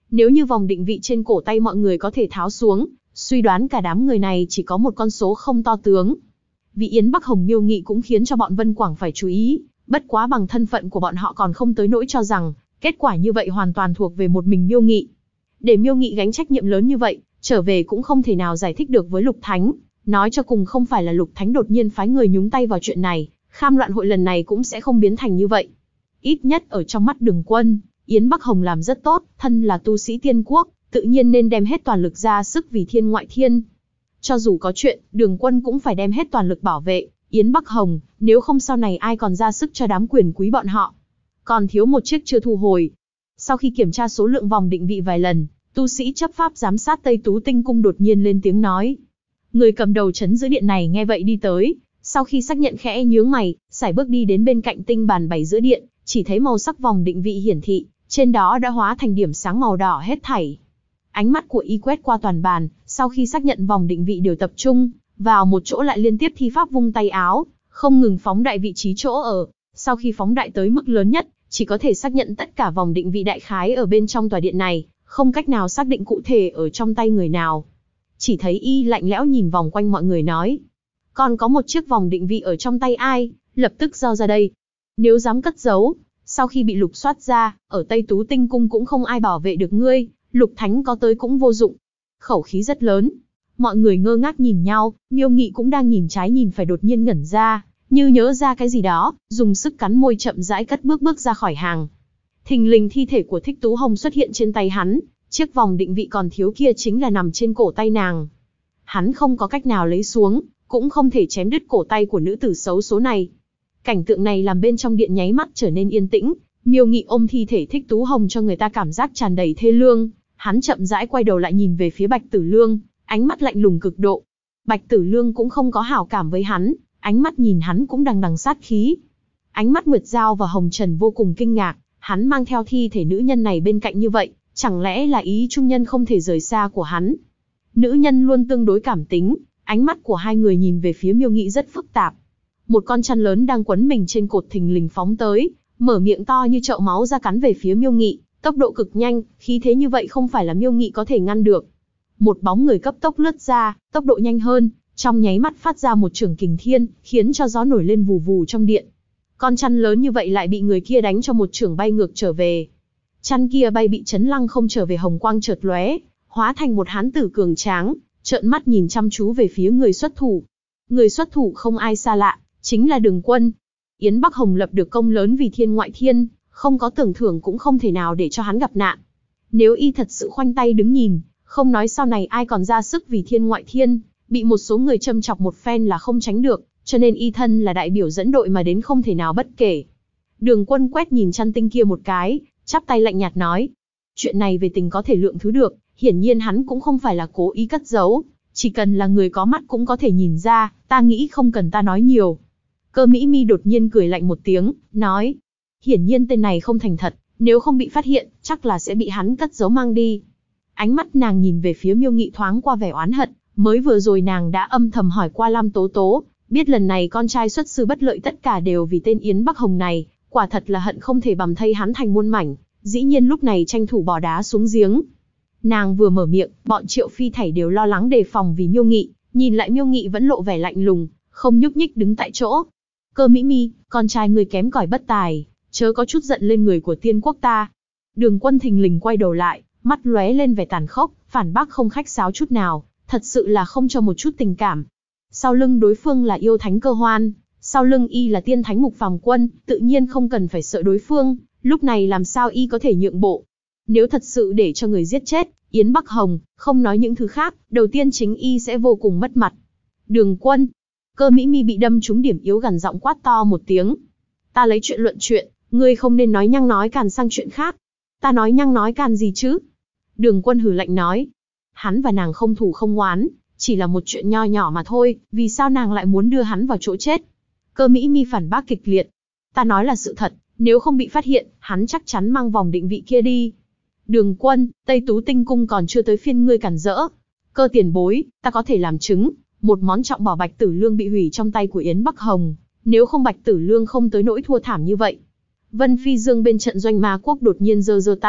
Nếu như vòng định vị trên cổ tay mọi người có thể tháo xuống, suy đoán cả đám người này chỉ có một con số không to tướng. Vì Yến Bắc Hồng Miêu Nghị cũng khiến cho bọn Vân Quảng phải chú ý, bất quá bằng thân phận của bọn họ còn không tới nỗi cho rằng, kết quả như vậy hoàn toàn thuộc về một mình Miêu Nghị. Để Miêu Nghị gánh trách nhiệm lớn như vậy, trở về cũng không thể nào giải thích được với Lục Thánh. Nói cho cùng không phải là Lục Thánh đột nhiên phái người nhúng tay vào chuyện này, Kham Loạn hội lần này cũng sẽ không biến thành như vậy. Ít nhất ở trong mắt Đường Quân, Yến Bắc Hồng làm rất tốt, thân là tu sĩ tiên quốc, tự nhiên nên đem hết toàn lực ra sức vì thiên ngoại thiên. Cho dù có chuyện, Đường Quân cũng phải đem hết toàn lực bảo vệ Yến Bắc Hồng, nếu không sau này ai còn ra sức cho đám quyền quý bọn họ. Còn thiếu một chiếc chưa thu hồi. Sau khi kiểm tra số lượng vòng định vị vài lần, tu sĩ chấp pháp giám sát Tây Tú Tinh Cung đột nhiên lên tiếng nói. Người cầm đầu trấn giữ điện này nghe vậy đi tới, sau khi xác nhận khẽ nhướng mày, sải bước đi đến bên cạnh tinh bàn bày giữa điện, chỉ thấy màu sắc vòng định vị hiển thị, trên đó đã hóa thành điểm sáng màu đỏ hết thảy. Ánh mắt của y quét qua toàn bàn, sau khi xác nhận vòng định vị đều tập trung vào một chỗ lại liên tiếp thi pháp vung tay áo, không ngừng phóng đại vị trí chỗ ở. Sau khi phóng đại tới mức lớn nhất, chỉ có thể xác nhận tất cả vòng định vị đại khái ở bên trong tòa điện này, không cách nào xác định cụ thể ở trong tay người nào. Chỉ thấy y lạnh lẽo nhìn vòng quanh mọi người nói. Còn có một chiếc vòng định vị ở trong tay ai, lập tức giao ra đây. Nếu dám cất giấu, sau khi bị lục soát ra, ở Tây Tú Tinh Cung cũng không ai bảo vệ được ngươi, Lục Thánh có tới cũng vô dụng. Khẩu khí rất lớn. Mọi người ngơ ngác nhìn nhau, Miêu Nghị cũng đang nhìn trái nhìn phải đột nhiên ngẩn ra, như nhớ ra cái gì đó, dùng sức cắn môi chậm rãi cất bước ra khỏi hàng. Thình lình thi thể của Thích Tú Hồng xuất hiện trên tay hắn, chiếc vòng định vị còn thiếu kia chính là nằm trên cổ tay nàng. Hắn không có cách nào lấy xuống, cũng không thể chém đứt cổ tay của nữ tử xấu số này. Cảnh tượng này làm bên trong điện nháy mắt trở nên yên tĩnh, Miêu Nghị ôm thi thể Thích Tú Hồng cho người ta cảm giác tràn đầy thê lương. Hắn chậm rãi quay đầu lại nhìn về phía Bạch Tử Lương, ánh mắt lạnh lùng cực độ. Bạch Tử Lương cũng không có hảo cảm với hắn, ánh mắt nhìn hắn cũng đằng đằng sát khí. Ánh mắt Nguyệt Giao và Hồng Trần vô cùng kinh ngạc, hắn mang theo thi thể nữ nhân này bên cạnh như vậy, chẳng lẽ là ý trung nhân không thể rời xa của hắn. Nữ nhân luôn tương đối cảm tính, ánh mắt của hai người nhìn về phía Miêu Nghị rất phức tạp. Một con chăn lớn đang quấn mình trên cột thình lình phóng tới, mở miệng to như chậu máu ra cắn về phía Miêu Nghị, tốc độ cực nhanh, khí thế như vậy không phải là Miêu Nghị có thể ngăn được. Một bóng người cấp tốc lướt ra, tốc độ nhanh hơn, trong nháy mắt phát ra một chưởng kình thiên, khiến cho gió nổi lên vù vù trong điện. Con chăn lớn như vậy lại bị người kia đánh cho một chưởng bay ngược trở về. Chăn kia bay bị chấn lăng không trở về, hồng quang chợt lóe, hóa thành một hán tử cường tráng, trợn mắt nhìn chăm chú về phía người xuất thủ. Người xuất thủ không ai xa lạ, chính là Đường Quân. Yến Bắc Hồng lập được công lớn vì thiên ngoại thiên, không có tưởng thưởng cũng không thể nào để cho hắn gặp nạn. Nếu y thật sự khoanh tay đứng nhìn, không nói sau này ai còn ra sức vì thiên ngoại thiên, bị một số người châm chọc một phen là không tránh được, cho nên y thân là đại biểu dẫn đội mà đến không thể nào bất kể. Đường Quân quét nhìn chăn tinh kia một cái, chắp tay lạnh nhạt nói. Chuyện này về tình có thể lượng thứ được, hiển nhiên hắn cũng không phải là cố ý cất giấu, chỉ cần là người có mắt cũng có thể nhìn ra, ta nghĩ không cần ta nói nhiều. Cơ Mỹ Mi đột nhiên cười lạnh một tiếng, nói. Hiển nhiên tên này không thành thật, nếu không bị phát hiện, chắc là sẽ bị hắn cất giấu mang đi. Ánh mắt nàng nhìn về phía Miêu Nghị thoáng qua vẻ oán hận, mới vừa rồi nàng đã âm thầm hỏi qua Lam Tố Tố, biết lần này con trai xuất sư bất lợi tất cả đều vì tên Yến Bắc Hồng này, quả thật là hận không thể bằm thây hắn thành muôn mảnh, dĩ nhiên lúc này tranh thủ bỏ đá xuống giếng. Nàng vừa mở miệng, bọn Triệu Phi thảy đều lo lắng đề phòng vì Miêu Nghị, nhìn lại Miêu Nghị vẫn lộ vẻ lạnh lùng, không nhúc nhích đứng tại chỗ. Cơ Mỹ Mi, con trai người kém cỏi bất tài, chớ có chút giận lên người của tiên quốc ta. Đường Quân thình lình quay đầu lại, mắt lóe lên vẻ tàn khốc, phản bác không khách sáo chút nào, thật sự là không cho một chút tình cảm. Sau lưng đối phương là yêu thánh Cơ Hoan, sau lưng y là tiên thánh Mục Phàm Quân, tự nhiên không cần phải sợ đối phương, lúc này làm sao y có thể nhượng bộ. Nếu thật sự để cho người giết chết Yến Bắc Hồng, không nói những thứ khác, đầu tiên chính y sẽ vô cùng mất mặt. Đường Quân, Cơ Mỹ Mi bị đâm trúng điểm yếu gằn giọng quát to một tiếng. Ta lấy chuyện luận chuyện, ngươi không nên nói nhăng nói càn sang chuyện khác. Ta nói nhăng nói càn gì chứ? Đường Quân hừ lạnh nói. Hắn và nàng không thù không oán, chỉ là một chuyện nho nhỏ mà thôi, vì sao nàng lại muốn đưa hắn vào chỗ chết? Cơ Mỹ Mi phản bác kịch liệt. Ta nói là sự thật, nếu không bị phát hiện, hắn chắc chắn mang vòng định vị kia đi. Đường Quân, Tây Tú Tinh Cung còn chưa tới phiên ngươi cản rỡ. Cơ tiền bối, ta có thể làm chứng, một món trọng bảo Bạch Tử Lương bị hủy trong tay của Yến Bắc Hồng, nếu không Bạch Tử Lương không tới nỗi thua thảm như vậy. Vân Phi Dương bên trận doanh ma quốc đột nhiên giơ tay,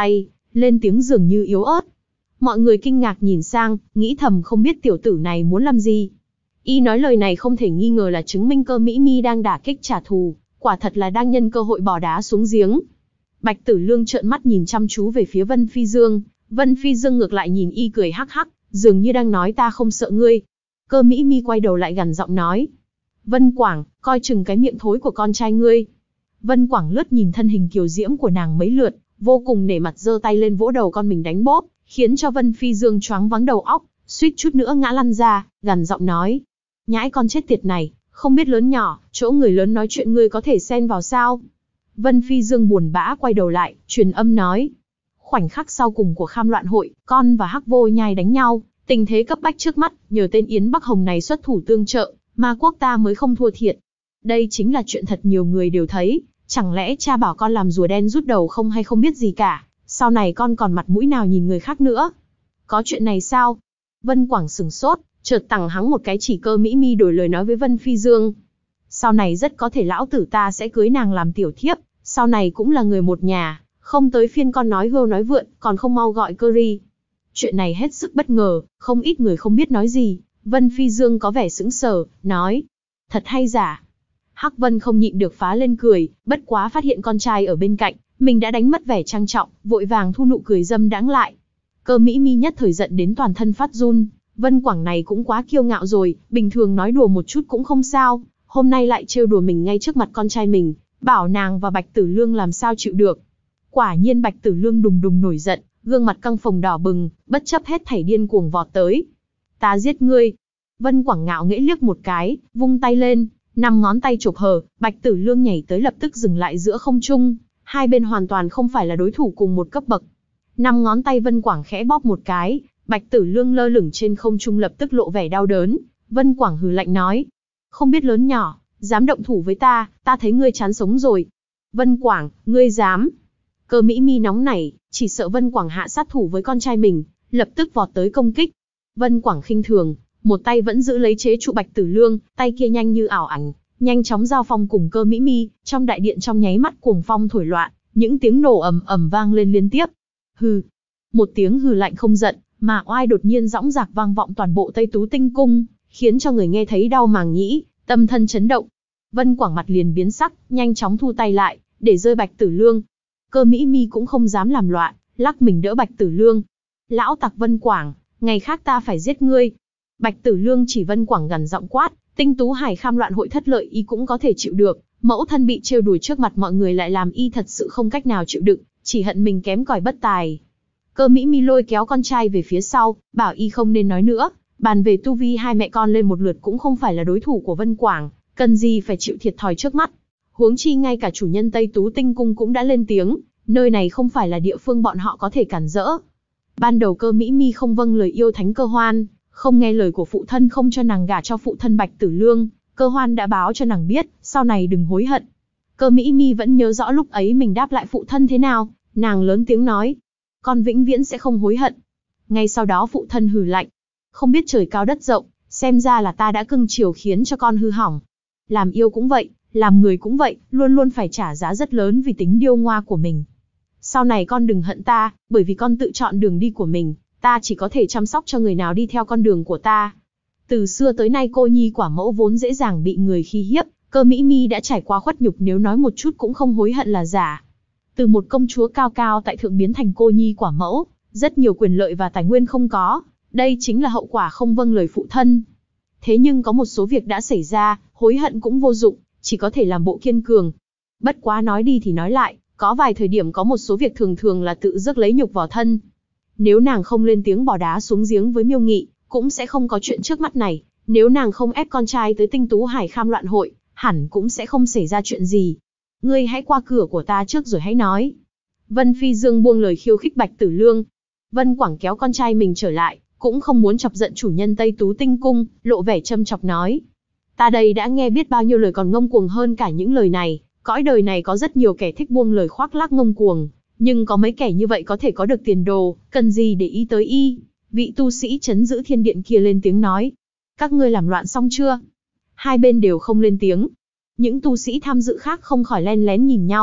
lên tiếng dường như yếu ớt. Mọi người kinh ngạc nhìn sang, nghĩ thầm không biết tiểu tử này muốn làm gì. Y nói lời này không thể nghi ngờ là chứng minh Cơ Mỹ Mi đang đả kích trả thù, quả thật là đang nhân cơ hội bỏ đá xuống giếng. Bạch Tử Lương trợn mắt nhìn chăm chú về phía Vân Phi Dương, Vân Phi Dương ngược lại nhìn y cười hắc hắc, dường như đang nói ta không sợ ngươi. Cơ Mỹ Mi quay đầu lại gằn giọng nói, Vân Quảng, coi chừng cái miệng thối của con trai ngươi. Vân Quảng lướt nhìn thân hình kiều diễm của nàng mấy lượt, vô cùng nể mặt giơ tay lên vỗ đầu con mình đánh bóp, khiến cho Vân Phi Dương choáng váng đầu óc, suýt chút nữa ngã lăn ra, gằn giọng nói, nhãi con chết tiệt này, không biết lớn nhỏ, chỗ người lớn nói chuyện ngươi có thể xen vào sao? Vân Phi Dương buồn bã quay đầu lại, truyền âm nói, khoảnh khắc sau cùng của Kham Loạn hội, con và Hắc Vô Nhai đánh nhau, tình thế cấp bách trước mắt, nhờ tên Yến Bắc Hồng này xuất thủ tương trợ, Ma quốc ta mới không thua thiệt. Đây chính là chuyện thật nhiều người đều thấy, chẳng lẽ cha bảo con làm rùa đen rút đầu không hay không biết gì cả, sau này con còn mặt mũi nào nhìn người khác nữa? Có chuyện này sao? Vân Quảng sừng sốt, chợt tằng hắng một cái chỉ Cơ Mỹ Mi đổi lời nói với Vân Phi Dương. Sau này rất có thể lão tử ta sẽ cưới nàng làm tiểu thiếp, sau này cũng là người một nhà, không tới phiên con nói hưu nói vượn, còn không mau gọi cơ ri. Chuyện này hết sức bất ngờ, không ít người không biết nói gì. Vân Phi Dương có vẻ sững sờ, nói, thật hay giả? Hắc Vân không nhịn được phá lên cười, bất quá phát hiện con trai ở bên cạnh, mình đã đánh mất vẻ trang trọng, vội vàng thu nụ cười dâm đãng lại. Cơ Mỹ Mi nhất thời giận đến toàn thân phát run, Vân Quảng này cũng quá kiêu ngạo rồi, bình thường nói đùa một chút cũng không sao, hôm nay lại trêu đùa mình ngay trước mặt con trai mình, bảo nàng và Bạch Tử Lương làm sao chịu được. Quả nhiên Bạch Tử Lương đùng đùng nổi giận, gương mặt căng phồng đỏ bừng, bất chấp hết thảy điên cuồng vọt tới. Ta giết ngươi. Vân Quảng ngạo nghễ liếc một cái, vung tay lên, 5 ngón tay chộp hờ, Bạch Tử Lương nhảy tới lập tức dừng lại giữa không trung, hai bên hoàn toàn không phải là đối thủ cùng một cấp bậc. 5 ngón tay Vân Quảng khẽ bóp một cái, Bạch Tử Lương lơ lửng trên không trung lập tức lộ vẻ đau đớn. Vân Quảng hừ lạnh nói, không biết lớn nhỏ, dám động thủ với ta thấy ngươi chán sống rồi. Vân Quảng, ngươi dám? Cơ Mỹ Mi nóng nảy, chỉ sợ Vân Quảng hạ sát thủ với con trai mình, lập tức vọt tới công kích. Vân Quảng khinh thường, một tay vẫn giữ lấy chế trụ Bạch Tử Lương, tay kia nhanh như ảo ảnh, nhanh chóng giao phong cùng Cơ Mỹ Mi, trong đại điện trong nháy mắt cuồng phong thổi loạn, những tiếng nổ ầm ầm vang lên liên tiếp. Hừ, một tiếng hừ lạnh không giận, mà oai đột nhiên dõng dạc vang vọng toàn bộ Tây Tú Tinh Cung, khiến cho người nghe thấy đau màng nhĩ, tâm thân chấn động. Vân Quảng mặt liền biến sắc, nhanh chóng thu tay lại, để rơi Bạch Tử Lương. Cơ Mỹ Mi cũng không dám làm loạn, lắc mình đỡ Bạch Tử Lương. Lão tặc Vân Quảng, ngày khác ta phải giết ngươi. Bạch Tử Lương chỉ Vân Quảng gằn giọng quát, Tinh Tú Hải Kham Loạn hội thất lợi y cũng có thể chịu được, mẫu thân bị trêu đùa trước mặt mọi người lại làm y thật sự không cách nào chịu đựng, chỉ hận mình kém cỏi bất tài. Cơ Mỹ Mi lôi kéo con trai về phía sau, bảo y không nên nói nữa, bàn về tu vi hai mẹ con lên một lượt cũng không phải là đối thủ của Vân Quảng, cần gì phải chịu thiệt thòi trước mắt. Huống chi ngay cả chủ nhân Tây Tú Tinh Cung cũng đã lên tiếng, nơi này không phải là địa phương bọn họ có thể cản rỡ. Ban đầu Cơ Mỹ Mi không vâng lời yêu thánh Cơ Hoan, không nghe lời của phụ thân không cho nàng gả cho phụ thân Bạch Tử Lương, Cơ Hoan đã báo cho nàng biết, sau này đừng hối hận. Cơ Mỹ Mi vẫn nhớ rõ lúc ấy mình đáp lại phụ thân thế nào, nàng lớn tiếng nói, con vĩnh viễn sẽ không hối hận. Ngay sau đó phụ thân hừ lạnh, không biết trời cao đất rộng, xem ra là ta đã cưng chiều khiến cho con hư hỏng. Làm yêu cũng vậy, làm người cũng vậy, luôn luôn phải trả giá rất lớn vì tính điêu ngoa của mình. Sau này con đừng hận ta, bởi vì con tự chọn đường đi của mình, ta chỉ có thể chăm sóc cho người nào đi theo con đường của ta. Từ xưa tới nay cô nhi quả mẫu vốn dễ dàng bị người khi hiếp, Cơ Mỹ Mi đã trải qua khuất nhục nếu nói một chút cũng không hối hận là giả. Từ một công chúa cao cao tại thượng biến thành cô nhi quả mẫu, rất nhiều quyền lợi và tài nguyên không có, đây chính là hậu quả không vâng lời phụ thân. Thế nhưng có một số việc đã xảy ra, hối hận cũng vô dụng, chỉ có thể làm bộ kiên cường. Bất quá nói đi thì nói lại, có vài thời điểm có một số việc thường thường là tự rước lấy nhục vào thân. Nếu nàng không lên tiếng bỏ đá xuống giếng với Miêu Nghị, cũng sẽ không có chuyện trước mắt này. Nếu nàng không ép con trai tới Tinh Tú Hải Kham Loạn hội, hẳn cũng sẽ không xảy ra chuyện gì. Ngươi hãy qua cửa của ta trước rồi hãy nói. Vân Phi Dương buông lời khiêu khích Bạch Tử Lương. Vân Quảng kéo con trai mình trở lại, cũng không muốn chọc giận chủ nhân Tây Tú Tinh Cung, lộ vẻ châm chọc nói. Ta đây đã nghe biết bao nhiêu lời còn ngông cuồng hơn cả những lời này. Cõi đời này có rất nhiều kẻ thích buông lời khoác lác ngông cuồng, nhưng có mấy kẻ như vậy có thể có được tiền đồ, cần gì để ý tới y. Vị tu sĩ trấn giữ thiên điện kia lên tiếng nói. Các ngươi làm loạn xong chưa? Hai bên đều không lên tiếng. Những tu sĩ tham dự khác không khỏi len lén nhìn nhau,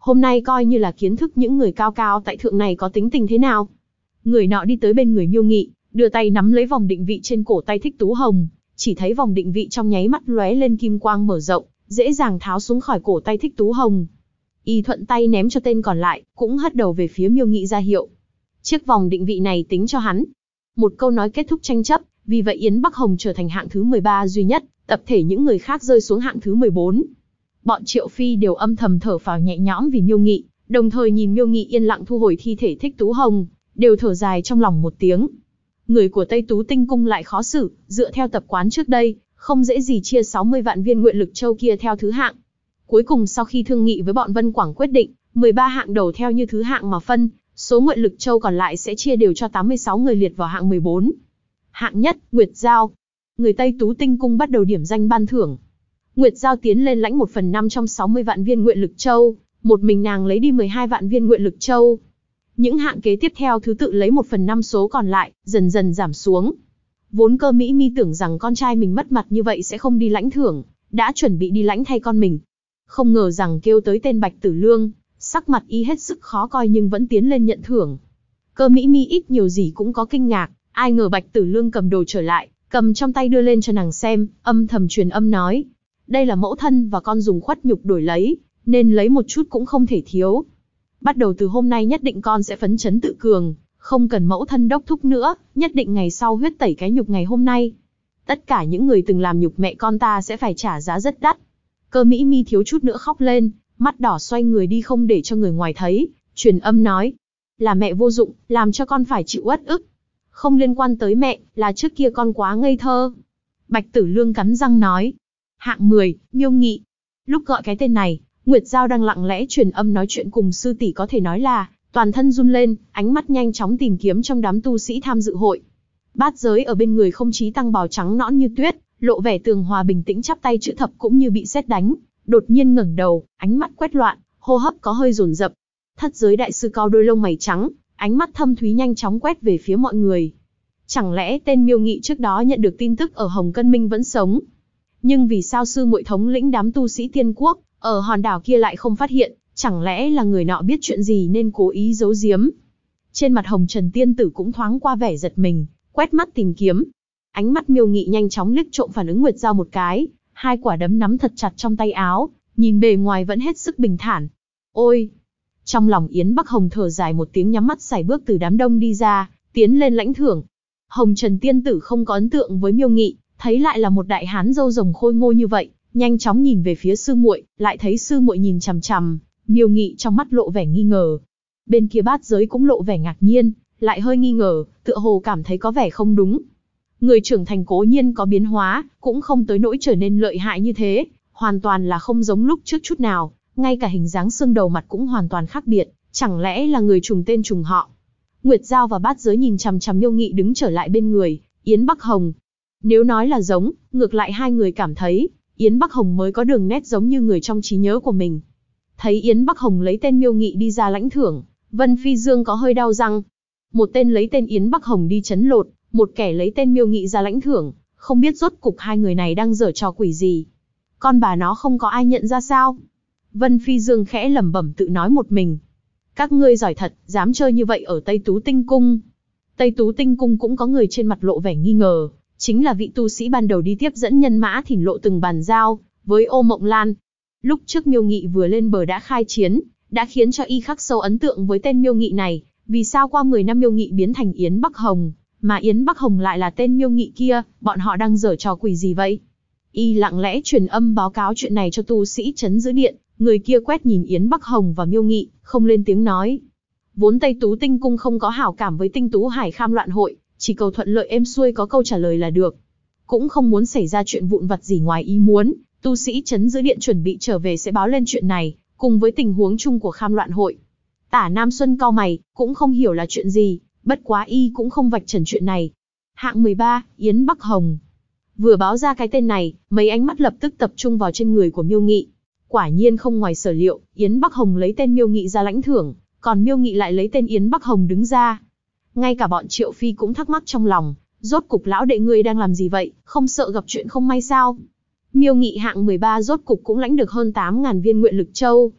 Hôm nay coi như là kiến thức những người cao cao tại thượng này có tính tình thế nào. Người nọ đi tới bên người Miêu Nghị, đưa tay nắm lấy vòng định vị trên cổ tay Thích Tú Hồng, chỉ thấy vòng định vị trong nháy mắt lóe lên kim quang mở rộng, dễ dàng tháo xuống khỏi cổ tay Thích Tú Hồng. Y thuận tay ném cho tên còn lại, cũng hất đầu về phía Miêu Nghị ra hiệu. Chiếc vòng định vị này tính cho hắn. Một câu nói kết thúc tranh chấp, vì vậy Yến Bắc Hồng trở thành hạng thứ 13 duy nhất, tập thể những người khác rơi xuống hạng thứ 14. Bọn Triệu Phi đều âm thầm thở phào nhẹ nhõm vì Miêu Nghị, đồng thời nhìn Miêu Nghị yên lặng thu hồi thi thể Thích Tú Hồng, đều thở dài trong lòng một tiếng. Người của Tây Tú Tinh Cung lại khó xử, dựa theo tập quán trước đây, không dễ gì chia 60 vạn viên nguyện lực châu kia theo thứ hạng. Cuối cùng sau khi thương nghị với bọn Vân Quảng quyết định, 13 hạng đầu theo như thứ hạng mà phân, số nguyện lực châu còn lại sẽ chia đều cho 86 người liệt vào hạng 14. Hạng nhất, Nguyệt Giao. Người Tây Tú Tinh Cung bắt đầu điểm danh ban thưởng. Nguyệt Giao tiến lên lãnh 1/5 trong 60 vạn viên nguyện lực châu, một mình nàng lấy đi 12 vạn viên nguyện lực châu. Những hạng kế tiếp theo thứ tự lấy 1/5 số còn lại, dần dần giảm xuống. Vốn Cơ Mỹ Mi tưởng rằng con trai mình mất mặt như vậy sẽ không đi lãnh thưởng, đã chuẩn bị đi lãnh thay con mình. Không ngờ rằng kêu tới tên Bạch Tử Lương, sắc mặt y hết sức khó coi nhưng vẫn tiến lên nhận thưởng. Cơ Mỹ Mi ít nhiều gì cũng có kinh ngạc, ai ngờ Bạch Tử Lương cầm đồ trở lại, cầm trong tay đưa lên cho nàng xem, âm thầm truyền âm nói. Đây là mẫu thân và con dùng khuất nhục đổi lấy, nên lấy một chút cũng không thể thiếu. Bắt đầu từ hôm nay nhất định con sẽ phấn chấn tự cường, không cần mẫu thân đốc thúc nữa, nhất định ngày sau huyết tẩy cái nhục ngày hôm nay. Tất cả những người từng làm nhục mẹ con ta sẽ phải trả giá rất đắt. Cơ Mỹ Mi thiếu chút nữa khóc lên, mắt đỏ xoay người đi không để cho người ngoài thấy, truyền âm nói. Là mẹ vô dụng, làm cho con phải chịu uất ức. Không liên quan tới mẹ, là trước kia con quá ngây thơ. Bạch Tử Lương cắn răng nói. Hạng 10, Miêu Nghị. Lúc gọi cái tên này, Nguyệt Giao đang lặng lẽ truyền âm nói chuyện cùng sư tỷ, có thể nói là toàn thân run lên, ánh mắt nhanh chóng tìm kiếm trong đám tu sĩ tham dự hội. Bát Giới ở bên người Không Chí Tăng bào trắng nõn như tuyết, lộ vẻ tường hòa bình tĩnh chắp tay chữ thập cũng như bị sét đánh, đột nhiên ngẩng đầu, ánh mắt quét loạn, hô hấp có hơi dồn dập. Thất Giới đại sư cao đôi lông mày trắng, ánh mắt thâm thúy nhanh chóng quét về phía mọi người. Chẳng lẽ tên Miêu Nghị trước đó nhận được tin tức ở Hồng Cân Minh vẫn sống? Nhưng vì sao sư muội thống lĩnh đám tu sĩ Tiên Quốc ở hòn đảo kia lại không phát hiện? Chẳng lẽ là người nọ biết chuyện gì nên cố ý giấu giếm? Trên mặt Hồng Trần Tiên Tử cũng thoáng qua vẻ giật mình, quét mắt tìm kiếm. Ánh mắt Miêu Nghị nhanh chóng liếc trộm phản ứng Nguyệt Giao một cái, hai quả đấm nắm thật chặt trong tay áo, nhìn bề ngoài vẫn hết sức bình thản. Ôi! Trong lòng Yến Bắc Hồng thở dài một tiếng, nhắm mắt sải bước từ đám đông đi ra, tiến lên lãnh thưởng. Hồng Trần Tiên Tử không có ấn tượng với Miêu Nghị, thấy lại là một đại hán râu rồng khôi ngô như vậy, nhanh chóng nhìn về phía sư muội, lại thấy sư muội nhìn chằm chằm, Miêu Nghị trong mắt lộ vẻ nghi ngờ. Bên kia Bát Giới cũng lộ vẻ ngạc nhiên, lại hơi nghi ngờ, tựa hồ cảm thấy có vẻ không đúng. Người trưởng thành cố nhiên có biến hóa, cũng không tới nỗi trở nên lợi hại như thế, hoàn toàn là không giống lúc trước chút nào, ngay cả hình dáng xương đầu mặt cũng hoàn toàn khác biệt, chẳng lẽ là người trùng tên trùng họ. Nguyệt Giao và Bát Giới nhìn chằm chằm Miêu Nghị đứng trở lại bên người Yến Bắc Hồng. Nếu nói là giống, ngược lại hai người cảm thấy Yến Bắc Hồng mới có đường nét giống như người trong trí nhớ của mình. Thấy Yến Bắc Hồng lấy tên Miêu Nghị đi ra lãnh thưởng, Vân Phi Dương có hơi đau răng. Một tên lấy tên Yến Bắc Hồng đi trấn lột, một kẻ lấy tên Miêu Nghị ra lãnh thưởng, không biết rốt cục hai người này đang giở trò quỷ gì. Con bà nó không có ai nhận ra sao? Vân Phi Dương khẽ lẩm bẩm tự nói một mình. Các ngươi giỏi thật, dám chơi như vậy ở Tây Tú Tinh Cung. Tây Tú Tinh Cung cũng có người trên mặt lộ vẻ nghi ngờ, chính là vị tu sĩ ban đầu đi tiếp dẫn nhân mã Thìn Lộ từng bàn giao với Ô Mộng Lan. Lúc trước Miêu Nghị vừa lên bờ đã khai chiến, đã khiến cho y khắc sâu ấn tượng với tên Miêu Nghị này. Vì sao qua 10 năm Miêu Nghị biến thành Yến Bắc Hồng, mà Yến Bắc Hồng lại là tên Miêu Nghị kia, bọn họ đang giở trò quỷ gì vậy? Y lặng lẽ truyền âm báo cáo chuyện này cho tu sĩ trấn giữ điện, người kia quét nhìn Yến Bắc Hồng và Miêu Nghị, không lên tiếng nói. Vốn Tây Tú Tinh Cung không có hảo cảm với Tinh Tú Hải Kham loạn hội, chỉ cầu thuận lợi êm xuôi có câu trả lời là được. Cũng không muốn xảy ra chuyện vụn vặt gì ngoài ý muốn, tu sĩ trấn giữ điện chuẩn bị trở về sẽ báo lên chuyện này, cùng với tình huống chung của Kham loạn hội. Tả Nam Xuân cau mày, cũng không hiểu là chuyện gì, bất quá y cũng không vạch trần chuyện này. Hạng 13, Yến Bắc Hồng. Vừa báo ra cái tên này, mấy ánh mắt lập tức tập trung vào trên người của Miêu Nghị. Quả nhiên không ngoài sở liệu, Yến Bắc Hồng lấy tên Miêu Nghị ra lãnh thưởng, còn Miêu Nghị lại lấy tên Yến Bắc Hồng đứng ra. Ngay cả bọn Triệu Phi cũng thắc mắc trong lòng, rốt cục lão đệ ngươi đang làm gì vậy, không sợ gặp chuyện không may sao? Miêu Nghị hạng 13 rốt cục cũng lãnh được hơn 8.000 viên nguyện lực châu.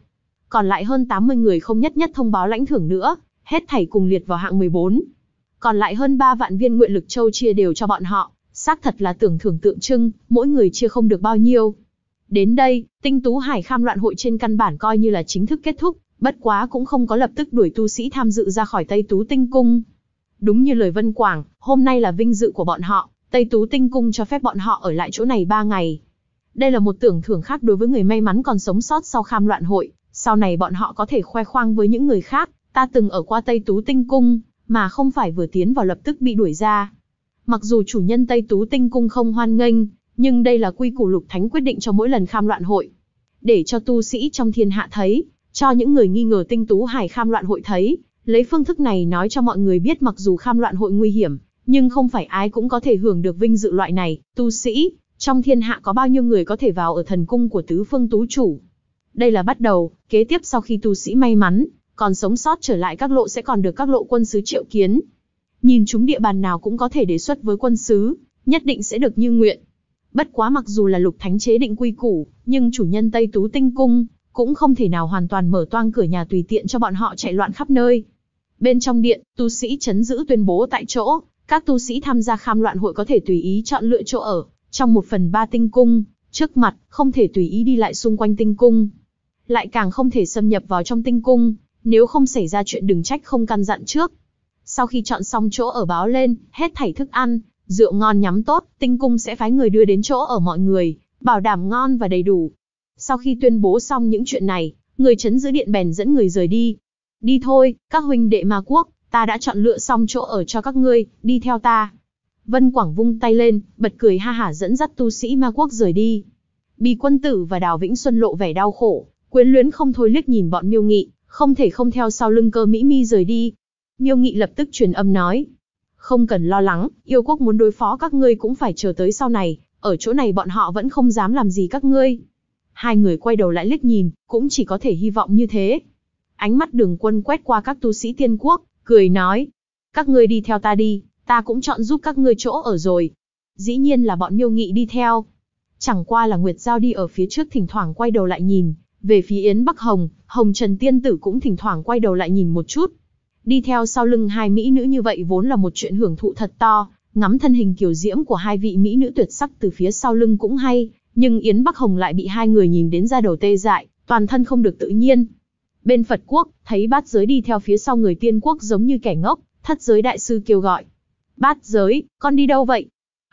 còn lại hơn 80 người không nhất nhất thông báo lãnh thưởng nữa, hết thảy cùng liệt vào hạng 14. Còn lại hơn 3 vạn viên nguyện lực châu chia đều cho bọn họ, xác thật là tưởng thưởng tượng trưng, mỗi người chia không được bao nhiêu. Đến đây, Tinh Tú Hải Kham loạn hội trên căn bản coi như là chính thức kết thúc, bất quá cũng không có lập tức đuổi tu sĩ tham dự ra khỏi Tây Tú Tinh Cung. Đúng như lời Vân Quảng, hôm nay là vinh dự của bọn họ, Tây Tú Tinh Cung cho phép bọn họ ở lại chỗ này 3 ngày. Đây là một tưởng thưởng khác đối với người may mắn còn sống sót sau Kham loạn hội, sau này bọn họ có thể khoe khoang với những người khác, ta từng ở qua Tây Tú Tinh Cung, mà không phải vừa tiến vào lập tức bị đuổi ra. Mặc dù chủ nhân Tây Tú Tinh Cung không hoan nghênh, nhưng đây là quy củ Lục Thánh quyết định cho mỗi lần Kham loạn hội. Để cho tu sĩ trong thiên hạ thấy, cho những người nghi ngờ Tinh Tú Hải Kham loạn hội thấy, lấy phương thức này nói cho mọi người biết mặc dù Kham loạn hội nguy hiểm, nhưng không phải ai cũng có thể hưởng được vinh dự loại này. Tu sĩ, trong thiên hạ có bao nhiêu người có thể vào ở thần cung của tứ phương tú chủ. Đây là bắt đầu, kế tiếp sau khi tu sĩ may mắn, còn sống sót trở lại các lộ sẽ còn được các lộ quân sứ triệu kiến. Nhìn chúng địa bàn nào cũng có thể đề xuất với quân sứ, nhất định sẽ được như nguyện. Bất quá mặc dù là Lục Thánh chế định quy củ, nhưng chủ nhân Tây Tú Tinh Cung cũng không thể nào hoàn toàn mở toang cửa nhà tùy tiện cho bọn họ chạy loạn khắp nơi. Bên trong điện, tu sĩ trấn giữ tuyên bố tại chỗ, các tu sĩ tham gia Kham loạn hội có thể tùy ý chọn lựa chỗ ở, trong 1/3 tinh cung, trước mặt, không thể tùy ý đi lại xung quanh tinh cung. Lại càng không thể xâm nhập vào trong tinh cung, nếu không xảy ra chuyện đừng trách không căn dặn trước. Sau khi chọn xong chỗ ở báo lên, hết thảy thức ăn, rượu ngon nhắm tốt, tinh cung sẽ phái người đưa đến chỗ ở mọi người, bảo đảm ngon và đầy đủ. Sau khi tuyên bố xong những chuyện này, người trấn giữ điện bèn dẫn người rời đi. Đi thôi, các huynh đệ Ma Quốc, ta đã chọn lựa xong chỗ ở cho các ngươi, đi theo ta. Vân Quảng vung tay lên, bật cười ha hả dẫn dắt tu sĩ Ma Quốc rời đi. Bì Quân Tử và Đào Vĩnh Xuân lộ vẻ đau khổ, quyến luyến không thôi liếc nhìn bọn Miêu Nghị, không thể không theo sau lưng Cơ Mỹ Mi rời đi. Miêu Nghị lập tức truyền âm nói, không cần lo lắng, yêu quốc muốn đối phó các ngươi cũng phải chờ tới sau này, ở chỗ này bọn họ vẫn không dám làm gì các ngươi. Hai người quay đầu lại liếc nhìn, cũng chỉ có thể hy vọng như thế. Ánh mắt Đường Quân quét qua các tu sĩ Tiên Quốc, cười nói, các ngươi đi theo ta đi, ta cũng chọn giúp các ngươi chỗ ở rồi. Dĩ nhiên là bọn Miêu Nghị đi theo. Chẳng qua là Nguyệt Giao đi ở phía trước thỉnh thoảng quay đầu lại nhìn, về phía Yến Bắc Hồng, Hồng Trần Tiên Tử cũng thỉnh thoảng quay đầu lại nhìn một chút. Đi theo sau lưng hai mỹ nữ như vậy vốn là một chuyện hưởng thụ thật to, ngắm thân hình kiều diễm của hai vị mỹ nữ tuyệt sắc từ phía sau lưng cũng hay, nhưng Yến Bắc Hồng lại bị hai người nhìn đến da đầu tê dại, toàn thân không được tự nhiên. Bên Phật Quốc, thấy Bát Giới đi theo phía sau người Tiên Quốc giống như kẻ ngốc, Thất Giới đại sư kêu gọi. Bát Giới, con đi đâu vậy?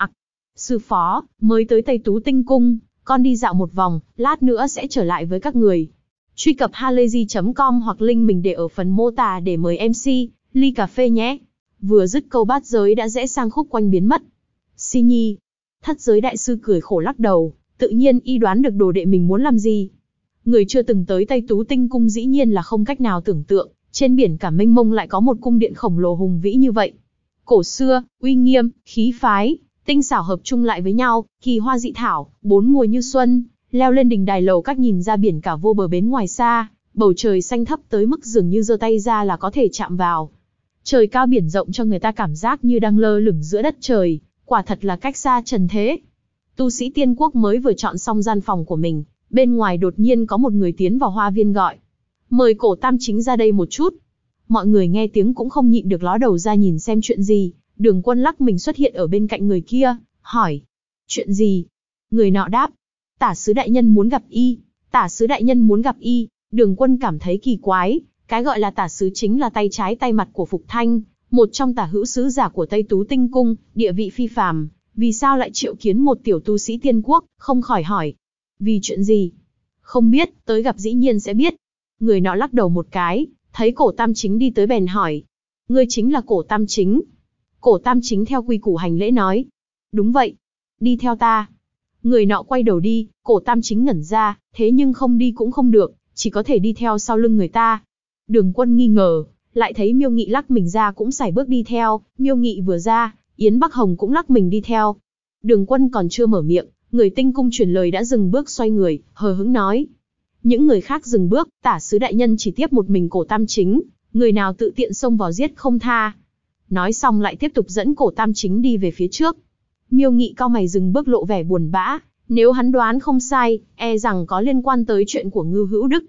Sư phó, mới tới Tây Tú Tinh Cung, con đi dạo một vòng, lát nữa sẽ trở lại với các người. Truy cập halayzi.com hoặc link mình để ở phần mô tả để mời MC, ly cà phê nhé. Vừa dứt câu Bát Giới đã rẽ sang khúc quanh biến mất. Si Nhi. Thất Giới đại sư cười khổ lắc đầu, tự nhiên y đoán được đồ đệ mình muốn làm gì. Người chưa từng tới Tây Tú Tinh Cung dĩ nhiên là không cách nào tưởng tượng, trên biển cả mênh mông lại có một cung điện khổng lồ hùng vĩ như vậy. Cổ xưa, uy nghiêm, khí phái, tinh xảo hợp chung lại với nhau, kỳ hoa dị thảo, bốn mùa như xuân, leo lên đỉnh đài lầu các nhìn ra biển cả vô bờ bến ngoài xa, bầu trời xanh thấp tới mức dường như giơ tay ra là có thể chạm vào. Trời cao biển rộng cho người ta cảm giác như đang lơ lửng giữa đất trời, quả thật là cách xa trần thế. Tu sĩ Tiên Quốc mới vừa chọn xong gian phòng của mình, bên ngoài đột nhiên có một người tiến vào hoa viên gọi. Mời Cổ Tam Chính ra đây một chút. Mọi người nghe tiếng cũng không nhịn được ló đầu ra nhìn xem chuyện gì. Đường Quân lắc mình xuất hiện ở bên cạnh người kia, hỏi. Chuyện gì? Người nọ đáp. Tả sứ đại nhân muốn gặp y. Tả sứ đại nhân muốn gặp y. Đường Quân cảm thấy kỳ quái. Cái gọi là tả sứ chính là tay trái tay mặt của Phục Thanh, một trong tả hữu sứ giả của Tây Tú Tinh Cung, địa vị phi phàm. Vì sao lại triệu kiến một tiểu tu sĩ Tiên Quốc, không khỏi hỏi. Vì chuyện gì? Không biết, tới gặp dĩ nhiên sẽ biết. Người nọ lắc đầu một cái, thấy Cổ Tam Chính đi tới bèn hỏi. Ngươi chính là Cổ Tam Chính. Cổ Tam Chính theo quy củ hành lễ nói. Đúng vậy. Đi theo ta. Người nọ quay đầu đi, Cổ Tam Chính ngẩn ra, thế nhưng không đi cũng không được, chỉ có thể đi theo sau lưng người ta. Đường Quân nghi ngờ, lại thấy Miêu Nghị lắc mình ra cũng sải bước đi theo, Miêu Nghị vừa ra, Yến Bắc Hồng cũng lắc mình đi theo. Đường Quân còn chưa mở miệng, người Tinh Cung truyền lời đã dừng bước xoay người, hờ hững nói. Những người khác dừng bước, tả sứ đại nhân chỉ tiếp một mình Cổ Tam Chính, người nào tự tiện xông vào giết không tha. Nói xong lại tiếp tục dẫn Cổ Tam Chính đi về phía trước. Miêu Nghị cau mày dừng bước lộ vẻ buồn bã, nếu hắn đoán không sai, e rằng có liên quan tới chuyện của Ngưu Hữu Đức.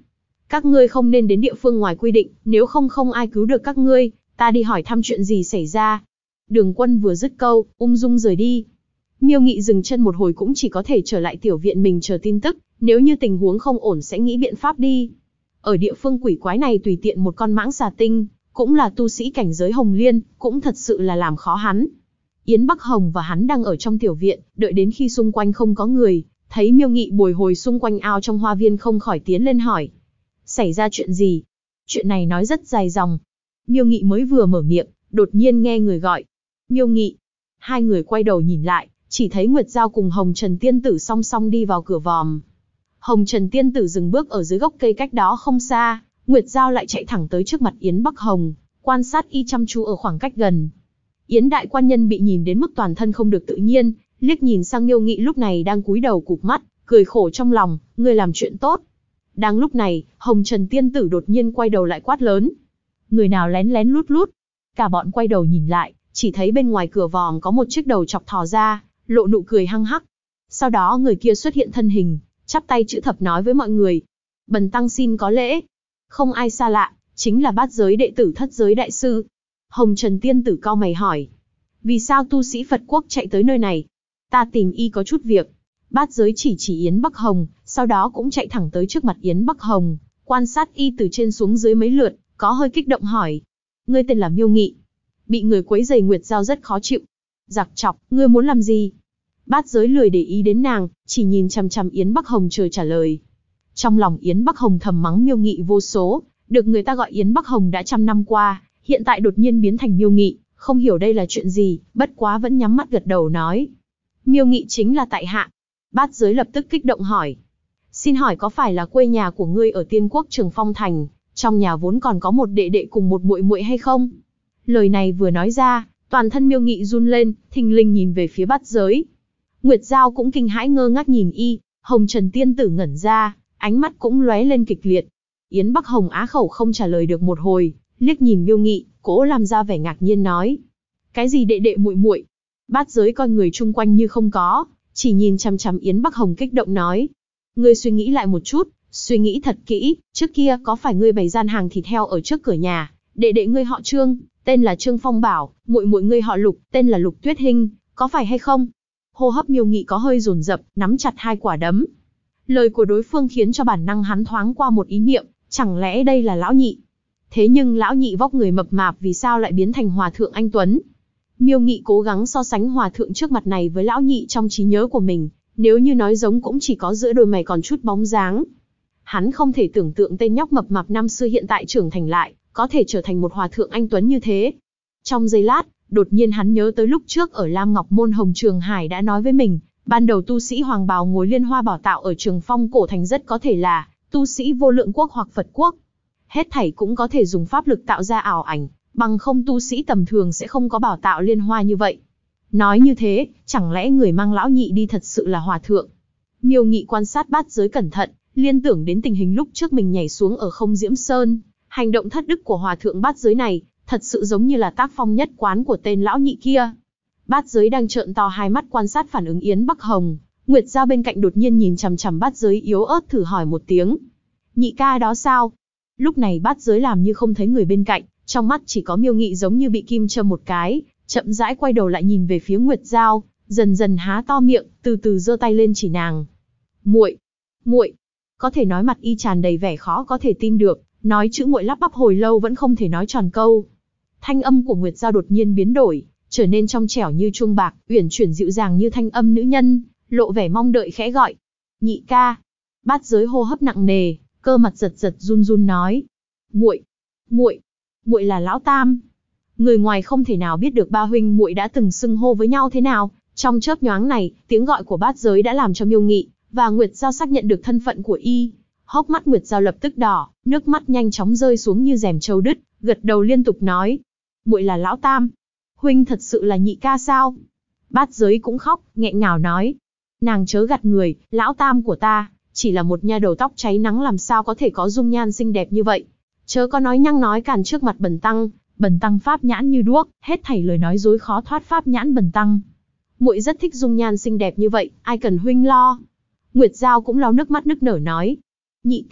Các ngươi không nên đến địa phương ngoài quy định, nếu không không ai cứu được các ngươi, ta đi hỏi thăm chuyện gì xảy ra. Đường Quân vừa dứt câu, ung dung rời đi. Miêu Nghị dừng chân một hồi cũng chỉ có thể trở lại tiểu viện mình chờ tin tức, nếu như tình huống không ổn sẽ nghĩ biện pháp đi. Ở địa phương quỷ quái này tùy tiện một con mãng xà tinh, cũng là tu sĩ cảnh giới Hồng Liên, cũng thật sự là làm khó hắn. Yến Bắc Hồng và hắn đang ở trong tiểu viện, đợi đến khi xung quanh không có người, thấy Miêu Nghị bồi hồi xung quanh ao trong hoa viên không khỏi tiến lên hỏi. Xảy ra chuyện gì? Chuyện này nói rất dài dòng. Miêu Nghị mới vừa mở miệng, đột nhiên nghe người gọi. Miêu Nghị. Hai người quay đầu nhìn lại, chỉ thấy Nguyệt Giao cùng Hồng Trần Tiên Tử song song đi vào cửa vòm. Hồng Trần Tiên Tử dừng bước ở dưới gốc cây cách đó không xa, Nguyệt Giao lại chạy thẳng tới trước mặt Yến Bắc Hồng, quan sát y chăm chú ở khoảng cách gần. Yến đại quan nhân bị nhìn đến mức toàn thân không được tự nhiên, liếc nhìn sang Miêu Nghị lúc này đang cúi đầu cụp mắt, cười khổ trong lòng, ngươi làm chuyện tốt. Đang lúc này, Hồng Trần Tiên Tử đột nhiên quay đầu lại quát lớn. Người nào lén lén lút lút? Cả bọn quay đầu nhìn lại, chỉ thấy bên ngoài cửa vòm có một chiếc đầu chọc thò ra, lộ nụ cười hăng hắc. Sau đó người kia xuất hiện thân hình, chắp tay chữ thập nói với mọi người. Bần tăng xin có lễ. Không ai xa lạ, chính là bát giới đệ tử Thất Giới Đại Sư. Hồng Trần Tiên Tử cau mày hỏi. Vì sao tu sĩ Phật quốc chạy tới nơi này? Ta tìm y có chút việc. Bát giới chỉ Yến Bắc Hồng, sau đó cũng chạy thẳng tới trước mặt Yến Bắc Hồng, quan sát y từ trên xuống dưới mấy lượt, có hơi kích động hỏi. Ngươi tên là Miêu Nghị. Bị người quấy rầy Nguyệt Giao rất khó chịu. Giặc chọc, ngươi muốn làm gì? Bát giới lười để ý đến nàng, chỉ nhìn chằm chằm Yến Bắc Hồng chờ trả lời. Trong lòng Yến Bắc Hồng thầm mắng Miêu Nghị vô số, được người ta gọi Yến Bắc Hồng đã trăm năm qua, hiện tại đột nhiên biến thành Miêu Nghị, không hiểu đây là chuyện gì, bất quá vẫn nhắm mắt gật đầu nói. Miêu Nghị chính là tại hạ. Bát giới lập tức kích động hỏi. Xin hỏi có phải là quê nhà của ngươi ở Tiên Quốc Trường Phong Thành, trong nhà vốn còn có một đệ đệ cùng một muội muội hay không? Lời này vừa nói ra, toàn thân Miêu Nghị run lên, thình lình nhìn về phía bát giới. Nguyệt Giao cũng kinh hãi ngơ ngác nhìn y, Hồng Trần Tiên Tử ngẩn ra, ánh mắt cũng lóe lên kịch liệt. Yến Bắc Hồng á khẩu không trả lời được một hồi, liếc nhìn Miêu Nghị, cố làm ra vẻ ngạc nhiên nói. Cái gì đệ đệ muội muội? Bát giới coi người chung quanh như không có, chỉ nhìn chằm chằm Yến Bắc Hồng kích động nói. Ngươi suy nghĩ lại một chút, suy nghĩ thật kỹ, trước kia có phải ngươi bày gian hàng thịt heo ở trước cửa nhà, đệ đệ ngươi họ Trương, tên là Trương Phong Bảo, muội muội ngươi họ Lục, tên là Lục Tuyết Hinh, có phải hay không? Hô hấp Miêu Nghị có hơi dồn dập, nắm chặt hai quả đấm. Lời của đối phương khiến cho bản năng hắn thoáng qua một ý niệm, chẳng lẽ đây là lão nhị? Thế nhưng lão nhị vóc người mập mạp vì sao lại biến thành hòa thượng anh tuấn? Miêu Nghị cố gắng so sánh hòa thượng trước mặt này với lão nhị trong trí nhớ của mình, nếu như nói giống cũng chỉ có giữa đôi mày còn chút bóng dáng. Hắn không thể tưởng tượng tên nhóc mập mạp năm xưa hiện tại trưởng thành lại, có thể trở thành một hòa thượng anh tuấn như thế. Trong giây lát, đột nhiên hắn nhớ tới lúc trước ở Lam Ngọc Môn Hồng Trường Hải đã nói với mình, ban đầu tu sĩ Hoàng Bào ngồi liên hoa bảo tạo ở Trường Phong Cổ Thành rất có thể là tu sĩ Vô Lượng Quốc hoặc Phật Quốc. Hết thảy cũng có thể dùng pháp lực tạo ra ảo ảnh, bằng không tu sĩ tầm thường sẽ không có bảo tạo liên hoa như vậy. Nói như thế, chẳng lẽ người mang lão nhị đi thật sự là hòa thượng? Miêu Nghị quan sát bát giới cẩn thận, liên tưởng đến tình hình lúc trước mình nhảy xuống ở Không Diễm Sơn, hành động thất đức của hòa thượng bát giới này, thật sự giống như là tác phong nhất quán của tên lão nhị kia. Bát giới đang trợn to hai mắt quan sát phản ứng Yến Bắc Hồng, Nguyệt Giao bên cạnh đột nhiên nhìn chằm chằm bát giới yếu ớt thử hỏi một tiếng. Nhị ca đó sao? Lúc này bát giới làm như không thấy người bên cạnh, trong mắt chỉ có Miêu Nghị giống như bị kim châm một cái, chậm rãi quay đầu lại nhìn về phía Nguyệt Giao, dần dần há to miệng, từ từ giơ tay lên chỉ nàng. Muội, muội. Có thể nói mặt y tràn đầy vẻ khó có thể tin được, nói chữ muội lắp bắp hồi lâu vẫn không thể nói tròn câu. Thanh âm của Nguyệt Giao đột nhiên biến đổi, trở nên trong trẻo như chuông bạc, uyển chuyển dịu dàng như thanh âm nữ nhân, lộ vẻ mong đợi khẽ gọi. Nhị ca. Bát giới hô hấp nặng nề, cơ mặt giật giật run run nói. Muội, muội, muội là lão tam. Người ngoài không thể nào biết được ba huynh muội đã từng xưng hô với nhau thế nào. Trong chớp nhoáng này, tiếng gọi của bát giới đã làm cho Miêu Nghị và Nguyệt Giao xác nhận được thân phận của y. Hốc mắt Nguyệt Giao lập tức đỏ, nước mắt nhanh chóng rơi xuống như rèm trâu đứt, gật đầu liên tục nói. Muội là lão tam. Huynh thật sự là nhị ca sao? Bát giới cũng khóc, nghẹn ngào nói. Nàng chớ gạt người, lão tam của ta, chỉ là một nha đầu tóc cháy nắng làm sao có thể có dung nhan xinh đẹp như vậy. Chớ có nói nhăng nói càn trước mặt bần tăng pháp nhãn như đuốc, hết thảy lời nói dối khó thoát pháp nhãn bần tăng. Muội rất thích dung nhan xinh đẹp như vậy, ai cần huynh lo. Nguyệt Giao cũng lau nước mắt nức nở nói. Nhị ca,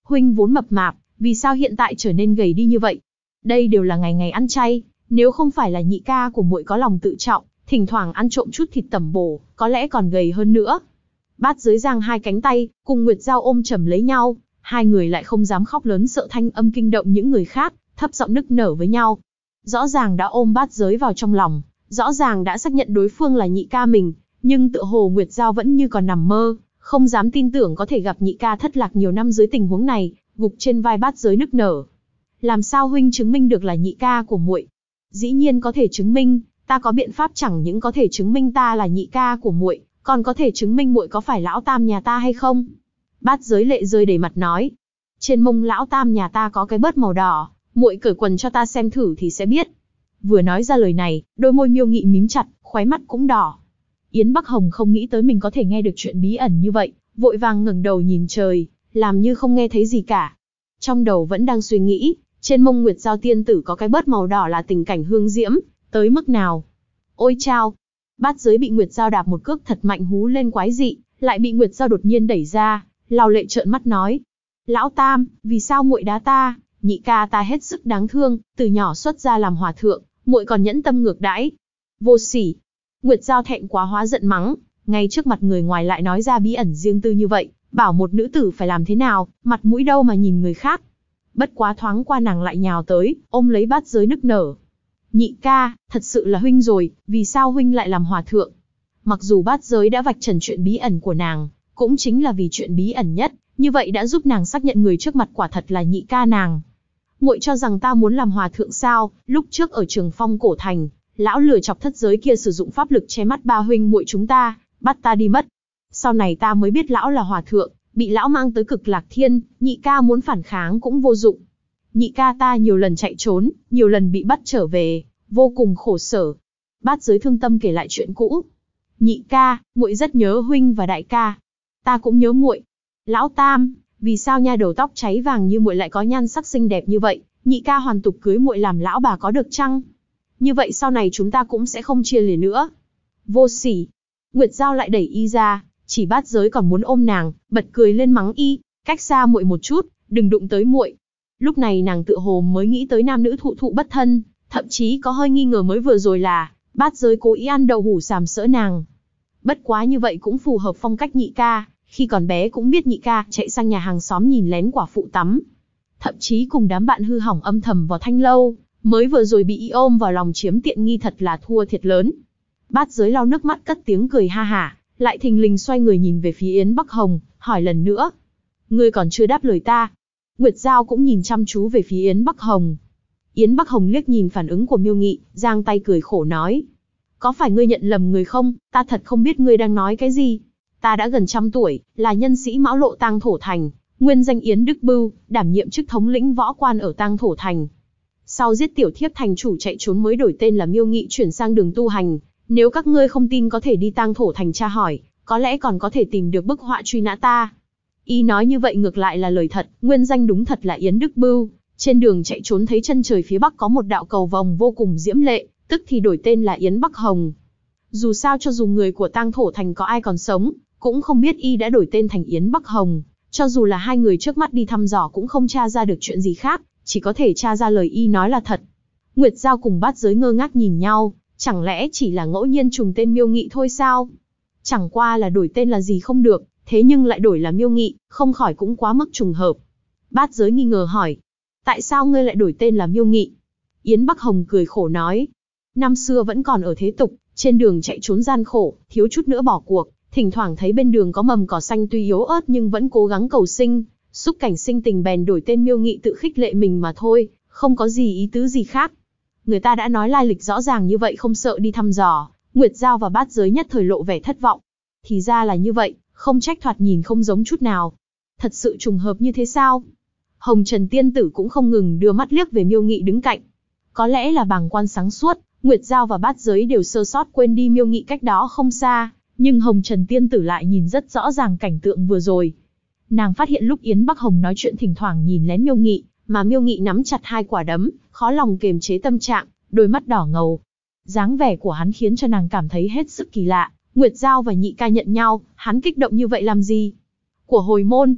huynh vốn mập mạp, vì sao hiện tại trở nên gầy đi như vậy? Đây đều là ngày ngày ăn chay, nếu không phải là nhị ca của muội có lòng tự trọng, thỉnh thoảng ăn trộm chút thịt tẩm bổ, có lẽ còn gầy hơn nữa. Bát Giới giang hai cánh tay, cùng Nguyệt Giao ôm chầm lấy nhau, hai người lại không dám khóc lớn sợ thanh âm kinh động những người khác, thấp giọng nức nở với nhau. Rõ ràng đã ôm Bát Giới vào trong lòng, rõ ràng đã xác nhận đối phương là nhị ca mình, nhưng tựa hồ Nguyệt Giao vẫn như còn nằm mơ, không dám tin tưởng có thể gặp nhị ca thất lạc nhiều năm dưới tình huống này, gục trên vai Bát Giới nức nở. Làm sao huynh chứng minh được là nhị ca của muội? Dĩ nhiên có thể chứng minh, ta có biện pháp chẳng những có thể chứng minh ta là nhị ca của muội, còn có thể chứng minh muội có phải lão tam nhà ta hay không? Bát Giới lệ rơi đầy mặt nói. Trên mông lão tam nhà ta có cái bớt màu đỏ, muội cởi quần cho ta xem thử thì sẽ biết. Vừa nói ra lời này, đôi môi Miêu Nghị mím chặt, khóe mắt cũng đỏ. Yến Bắc Hồng không nghĩ tới mình có thể nghe được chuyện bí ẩn như vậy, vội vàng ngẩng đầu nhìn trời, làm như không nghe thấy gì cả. Trong đầu vẫn đang suy nghĩ, trên mông Nguyệt Giao tiên tử có cái bớt màu đỏ là tình cảnh hương diễm, tới mức nào. Ôi chao! Bát Giới bị Nguyệt Giao đạp một cước thật mạnh hú lên quái dị, lại bị Nguyệt Giao đột nhiên đẩy ra, lau lệ trợn mắt nói. Lão tam, vì sao muội đá ta? Nhị ca ta hết sức đáng thương, từ nhỏ xuất gia làm hòa thượng, muội còn nhẫn tâm ngược đãi. Vô sỉ! Nguyệt Giao thẹn quá hóa giận mắng, ngay trước mặt người ngoài lại nói ra bí ẩn riêng tư như vậy, bảo một nữ tử phải làm thế nào, mặt mũi đâu mà nhìn người khác. Bất quá thoáng qua nàng lại nhào tới, ôm lấy Bát Giới nức nở. Nhị ca, thật sự là huynh rồi, vì sao huynh lại làm hòa thượng? Mặc dù Bát Giới đã vạch trần chuyện bí ẩn của nàng, cũng chính là vì chuyện bí ẩn nhất, như vậy đã giúp nàng xác nhận người trước mặt quả thật là nhị ca nàng. Muội cho rằng ta muốn làm hòa thượng sao? Lúc trước ở Trường Phong cổ thành, lão lừa chọc thất giới kia sử dụng pháp lực che mắt ba huynh muội chúng ta, bắt ta đi mất. Sau này ta mới biết lão là hòa thượng, bị lão mang tới Cực Lạc Thiên, nhị ca muốn phản kháng cũng vô dụng. Nhị ca ta nhiều lần chạy trốn, nhiều lần bị bắt trở về, vô cùng khổ sở. Bát Giới thương tâm kể lại chuyện cũ. Nhị ca, muội rất nhớ huynh và đại ca. Ta cũng nhớ muội. Lão tam, vì sao nha đầu tóc cháy vàng như muội lại có nhan sắc xinh đẹp như vậy? Nhị ca hoàn tục cưới muội làm lão bà có được chăng? Như vậy sau này chúng ta cũng sẽ không chia lìa nữa. Vô sỉ! Nguyệt Giao lại đẩy y ra, chỉ Bát Giới còn muốn ôm nàng, bật cười lên mắng y, cách xa muội một chút, đừng đụng tới muội. Lúc này nàng tựa hồ mới nghĩ tới nam nữ thụ thụ bất thân, thậm chí có hơi nghi ngờ mới vừa rồi là Bát Giới cố ý ăn đậu hủ sàm sỡ nàng. Bất quá như vậy cũng phù hợp phong cách nhị ca, khi còn bé cũng biết nhị ca chạy sang nhà hàng xóm nhìn lén quả phụ tắm. Thậm chí cùng đám bạn hư hỏng âm thầm vào thanh lâu, mới vừa rồi bị y ôm vào lòng chiếm tiện nghi thật là thua thiệt lớn. Bát Giới lau nước mắt cất tiếng cười ha hả, lại thình lình xoay người nhìn về phía Yến Bắc Hồng, hỏi lần nữa. Ngươi còn chưa đáp lời ta. Nguyệt Giao cũng nhìn chăm chú về phía Yến Bắc Hồng. Yến Bắc Hồng liếc nhìn phản ứng của Miêu Nghị, giang tay cười khổ nói. Có phải ngươi nhận lầm người không, ta thật không biết ngươi đang nói cái gì. Ta đã gần 100 tuổi, là nhân sĩ Mão Lộ Tang Thổ Thành, nguyên danh Yến Đức Bưu, đảm nhiệm chức thống lĩnh võ quan ở Tang Thổ Thành. Sau giết tiểu thiếp thành chủ chạy trốn mới đổi tên là Miêu Nghị chuyển sang đường tu hành. Nếu các ngươi không tin có thể đi Tang Thổ Thành tra hỏi, có lẽ còn có thể tìm được bức họa truy nã ta. Y nói như vậy ngược lại là lời thật, nguyên danh đúng thật là Yến Đức Bưu. Trên đường chạy trốn thấy chân trời phía bắc có một đạo cầu vồng vô cùng diễm lệ, tức thì đổi tên là Yến Bắc Hồng. Dù sao cho dù người của Tang Thổ Thành có ai còn sống, cũng không biết y đã đổi tên thành Yến Bắc Hồng. Cho dù là hai người trước mắt đi thăm dò cũng không tra ra được chuyện gì khác, chỉ có thể tra ra lời y nói là thật. Nguyệt Giao cùng Bát Giới ngơ ngác nhìn nhau, chẳng lẽ chỉ là ngẫu nhiên trùng tên Miêu Nghị thôi sao? Chẳng qua là đổi tên là gì không được, thế nhưng lại đổi là Miêu Nghị, không khỏi cũng quá mức trùng hợp. Bát Giới nghi ngờ hỏi, tại sao ngươi lại đổi tên là Miêu Nghị? Yến Bắc Hồng cười khổ nói, năm xưa vẫn còn ở thế tục, trên đường chạy trốn gian khổ, thiếu chút nữa bỏ cuộc, thỉnh thoảng thấy bên đường có mầm cỏ xanh tuy yếu ớt nhưng vẫn cố gắng cầu sinh, xúc cảnh sinh tình bèn đổi tên Miêu Nghị tự khích lệ mình mà thôi, không có gì ý tứ gì khác. Người ta đã nói lai lịch rõ ràng như vậy không sợ đi thăm dò, Nguyệt Giao và Bát Giới nhất thời lộ vẻ thất vọng. Thì ra là như vậy, không trách thoạt nhìn không giống chút nào. Thật sự trùng hợp như thế sao? Hồng Trần Tiên Tử cũng không ngừng đưa mắt liếc về Miêu Nghị đứng cạnh. Có lẽ là bàng quan sáng suốt, Nguyệt Giao và Bát Giới đều sơ sót quên đi Miêu Nghị cách đó không xa, nhưng Hồng Trần Tiên Tử lại nhìn rất rõ ràng cảnh tượng vừa rồi. Nàng phát hiện lúc Yến Bắc Hồng nói chuyện thỉnh thoảng nhìn lén Miêu Nghị, mà Miêu Nghị nắm chặt hai quả đấm, khó lòng kiềm chế tâm trạng, đôi mắt đỏ ngầu. Dáng vẻ của hắn khiến cho nàng cảm thấy hết sức kỳ lạ. Nguyệt Giao và nhị ca nhận nhau, hắn kích động như vậy làm gì? Của hồi môn.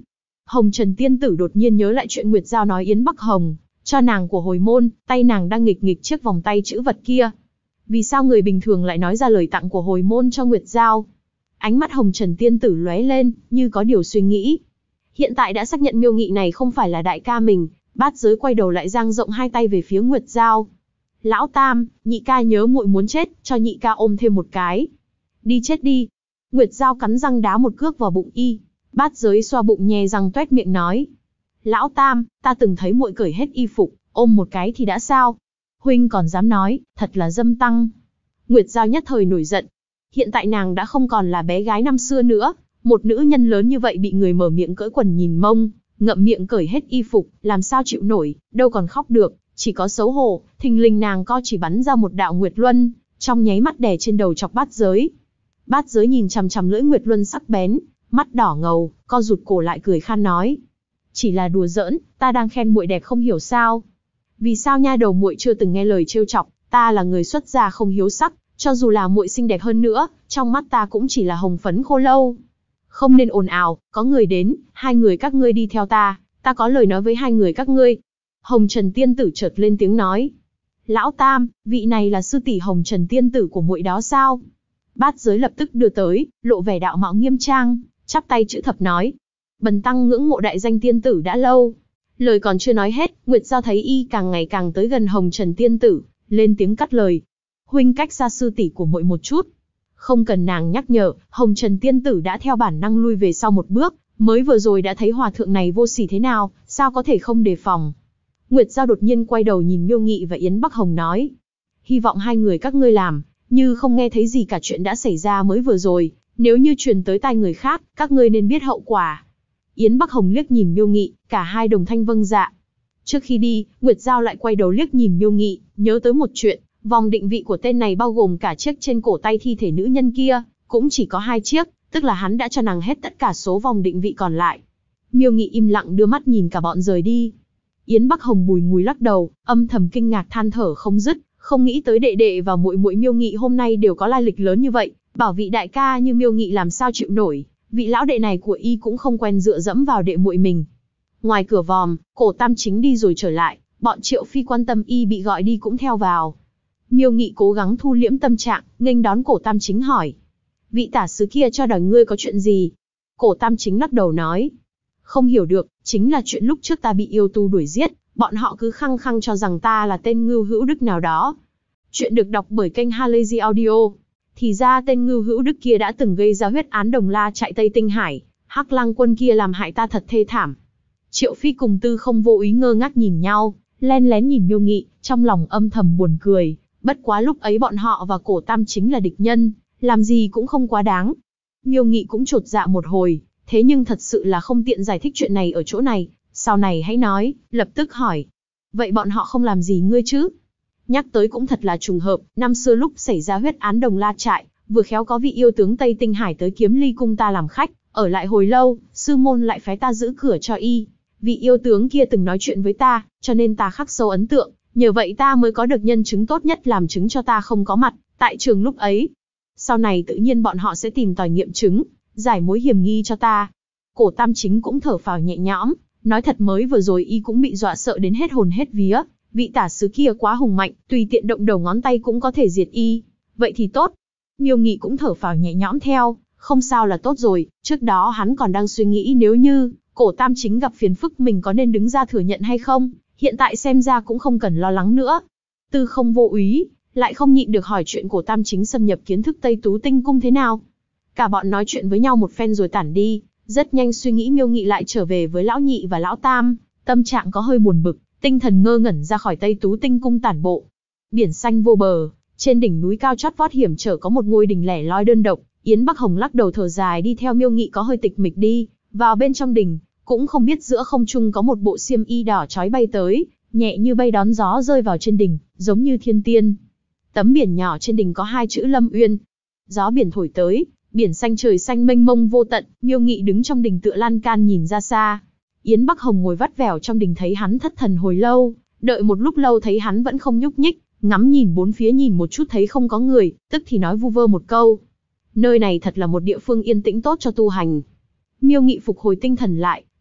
Hồng Trần tiên tử đột nhiên nhớ lại chuyện Nguyệt Giao nói Yến Bắc Hồng cho nàng của hồi môn, tay nàng đang nghịch nghịch chiếc vòng tay chữ vật kia. Vì sao người bình thường lại nói ra lời tặng của hồi môn cho Nguyệt Giao? Ánh mắt Hồng Trần tiên tử lóe lên, như có điều suy nghĩ. Hiện tại đã xác nhận Miêu Nghị này không phải là đại ca mình, Bát Giới quay đầu lại dang rộng hai tay về phía Nguyệt Giao. Lão Tam, nhị ca nhớ muội muốn chết, cho nhị ca ôm thêm một cái. Đi chết đi. Nguyệt Giao cắn răng đá một cước vào bụng y. Bát Giới xoa bụng nhè răng toét miệng nói. Lão Tam, ta từng thấy muội cởi hết y phục, ôm một cái thì đã sao? Huynh còn dám nói, thật là dâm tăng. Nguyệt Giao nhất thời nổi giận. Hiện tại nàng đã không còn là bé gái năm xưa nữa, một nữ nhân lớn như vậy bị người mở miệng cởi quần nhìn mông, ngậm miệng cởi hết y phục, làm sao chịu nổi, đâu còn khóc được, chỉ có xấu hổ. Thình lình nàng co chỉ bắn ra một đạo Nguyệt Luân, trong nháy mắt đè trên đầu chọc Bát Giới. Bát Giới nhìn chằm chằm lưỡi Nguyệt Luân sắc bén, mắt đỏ ngầu, co rụt cổ lại cười khan nói. Chỉ là đùa giỡn, ta đang khen muội đẹp không hiểu sao. Vì sao nha đầu muội chưa từng nghe lời trêu chọc, ta là người xuất gia không hiếu sắc, cho dù là muội xinh đẹp hơn nữa, trong mắt ta cũng chỉ là hồng phấn khô lâu. Không nên ồn ào, có người đến, hai người các ngươi đi theo ta có lời nói với hai người các ngươi. Hồng Trần tiên tử chợt lên tiếng nói. Lão Tam, vị này là sư tỷ Hồng Trần tiên tử của muội đó sao? Bát Giới lập tức đưa tới, lộ vẻ đạo mạo nghiêm trang, chắp tay chữ thập nói. Bần tăng ngưỡng mộ đại danh tiên tử đã lâu. Lời còn chưa nói hết, Nguyệt Giao thấy y càng ngày càng tới gần Hồng Trần tiên tử, lên tiếng cắt lời. Huynh cách xa sư tỷ của muội một chút. Không cần nàng nhắc nhở, Hồng Trần tiên tử đã theo bản năng lui về sau một bước, mới vừa rồi đã thấy hòa thượng này vô sỉ thế nào, sao có thể không đề phòng. Nguyệt Giao đột nhiên quay đầu nhìn Miêu Nghị và Yến Bắc Hồng nói. Hy vọng hai người các ngươi làm như không nghe thấy gì cả chuyện đã xảy ra mới vừa rồi, nếu như truyền tới tai người khác, các ngươi nên biết hậu quả. Yến Bắc Hồng liếc nhìn Miêu Nghị, cả hai đồng thanh vâng dạ. Trước khi đi, Nguyệt Giao lại quay đầu liếc nhìn Miêu Nghị, nhớ tới một chuyện, vòng định vị của tên này bao gồm cả chiếc trên cổ tay thi thể nữ nhân kia, cũng chỉ có 2 chiếc, tức là hắn đã cho nàng hết tất cả số vòng định vị còn lại. Miêu Nghị im lặng đưa mắt nhìn cả bọn rời đi. Yến Bắc Hồng bùi ngùi lắc đầu, âm thầm kinh ngạc than thở không dứt, không nghĩ tới đệ đệ và muội muội Miêu Nghị hôm nay đều có lai lịch lớn như vậy, bảo vị đại ca như Miêu Nghị làm sao chịu nổi, vị lão đệ này của y cũng không quen dựa dẫm vào đệ muội mình. Ngoài cửa vòm, Cổ Tam Chính đi rồi trở lại, bọn Triệu Phi quan tâm y bị gọi đi cũng theo vào. Miêu Nghị cố gắng thu liễm tâm trạng, nghênh đón Cổ Tam Chính hỏi. Vị tả sứ kia cho đòi ngươi có chuyện gì? Cổ Tam Chính lắc đầu nói. Không hiểu được, chính là chuyện lúc trước ta bị yêu tu đuổi giết, bọn họ cứ khăng khăng cho rằng ta là tên Ngưu Hữu Đức nào đó. Chuyện được đọc bởi kênh Halazy Audio. Thì ra tên Ngưu Hữu Đức kia đã từng gây ra huyết án Đồng La chạy Tây Tinh Hải, Hắc Lang quân kia làm hại ta thật thê thảm. Triệu Phi cùng Tư Không vô ý ngơ ngác nhìn nhau, len lén nhìn Miêu Nghị, trong lòng âm thầm buồn cười. Bất quá lúc ấy bọn họ và Cổ Tam Chính là địch nhân, làm gì cũng không quá đáng. Miêu Nghị cũng chột dạ một hồi, thế nhưng thật sự là không tiện giải thích chuyện này ở chỗ này, sau này hãy nói, lập tức hỏi. Vậy bọn họ không làm gì ngươi chứ? Nhắc tới cũng thật là trùng hợp, năm xưa lúc xảy ra huyết án Đồng La trại, vừa khéo có vị yêu tướng Tây Tinh Hải tới Kiếm Ly cung ta làm khách, ở lại hồi lâu, sư môn lại phái ta giữ cửa cho y. Vị yêu tướng kia từng nói chuyện với ta, cho nên ta khắc sâu ấn tượng, nhờ vậy ta mới có được nhân chứng tốt nhất làm chứng cho ta không có mặt tại trường lúc ấy. Sau này tự nhiên bọn họ sẽ tìm tòi nghiệm chứng, giải mối hiểm nghi cho ta. Cổ Tam Chính cũng thở phào nhẹ nhõm, nói thật mới vừa rồi y cũng bị dọa sợ đến hết hồn hết vía, vị tả sứ kia quá hùng mạnh, tùy tiện động đầu ngón tay cũng có thể diệt y. Vậy thì tốt. Miêu Nghị cũng thở phào nhẹ nhõm theo, không sao là tốt rồi, trước đó hắn còn đang suy nghĩ nếu như Cổ Tam Chính gặp phiền phức mình có nên đứng ra thừa nhận hay không, hiện tại xem ra cũng không cần lo lắng nữa. Tư Không vô úy, lại không nhịn được hỏi chuyện Cổ Tam Chính xâm nhập kiến thức Tây Tú Tinh cung thế nào. Cả bọn nói chuyện với nhau một phen rồi tản đi, rất nhanh suy nghĩ Miêu Nghị lại trở về với lão nhị và lão tam, tâm trạng có hơi buồn bực, tinh thần ngơ ngẩn ra khỏi Tây Tú Tinh cung tản bộ. Biển xanh vô bờ, trên đỉnh núi cao chót vót hiểm trở có một ngôi đình lẻ loi đơn độc, Yến Bắc Hồng lắc đầu thở dài đi theo Miêu Nghị có hơi tịch mịch đi vào bên trong đình, cũng không biết giữa không trung có một bộ xiêm y đỏ chói bay tới, nhẹ như bay đón gió rơi vào trên đỉnh, giống như thiên tiên. Tấm biển nhỏ trên đỉnh có 2 chữ Lâm Uyên. Gió biển thổi tới, biển xanh trời xanh mênh mông vô tận, Miêu Nghị đứng trong đình tựa lan can nhìn ra xa. Yến Bắc Hồng ngồi vắt vẻo trong đình thấy hắn thất thần hồi lâu, đợi một lúc lâu thấy hắn vẫn không nhúc nhích, ngắm nhìn bốn phía nhìn một chút thấy không có người, tức thì nói vu vơ một câu. Nơi này thật là một địa phương yên tĩnh tốt cho tu hành. Miêu Nghị phục hồi tinh thần lại,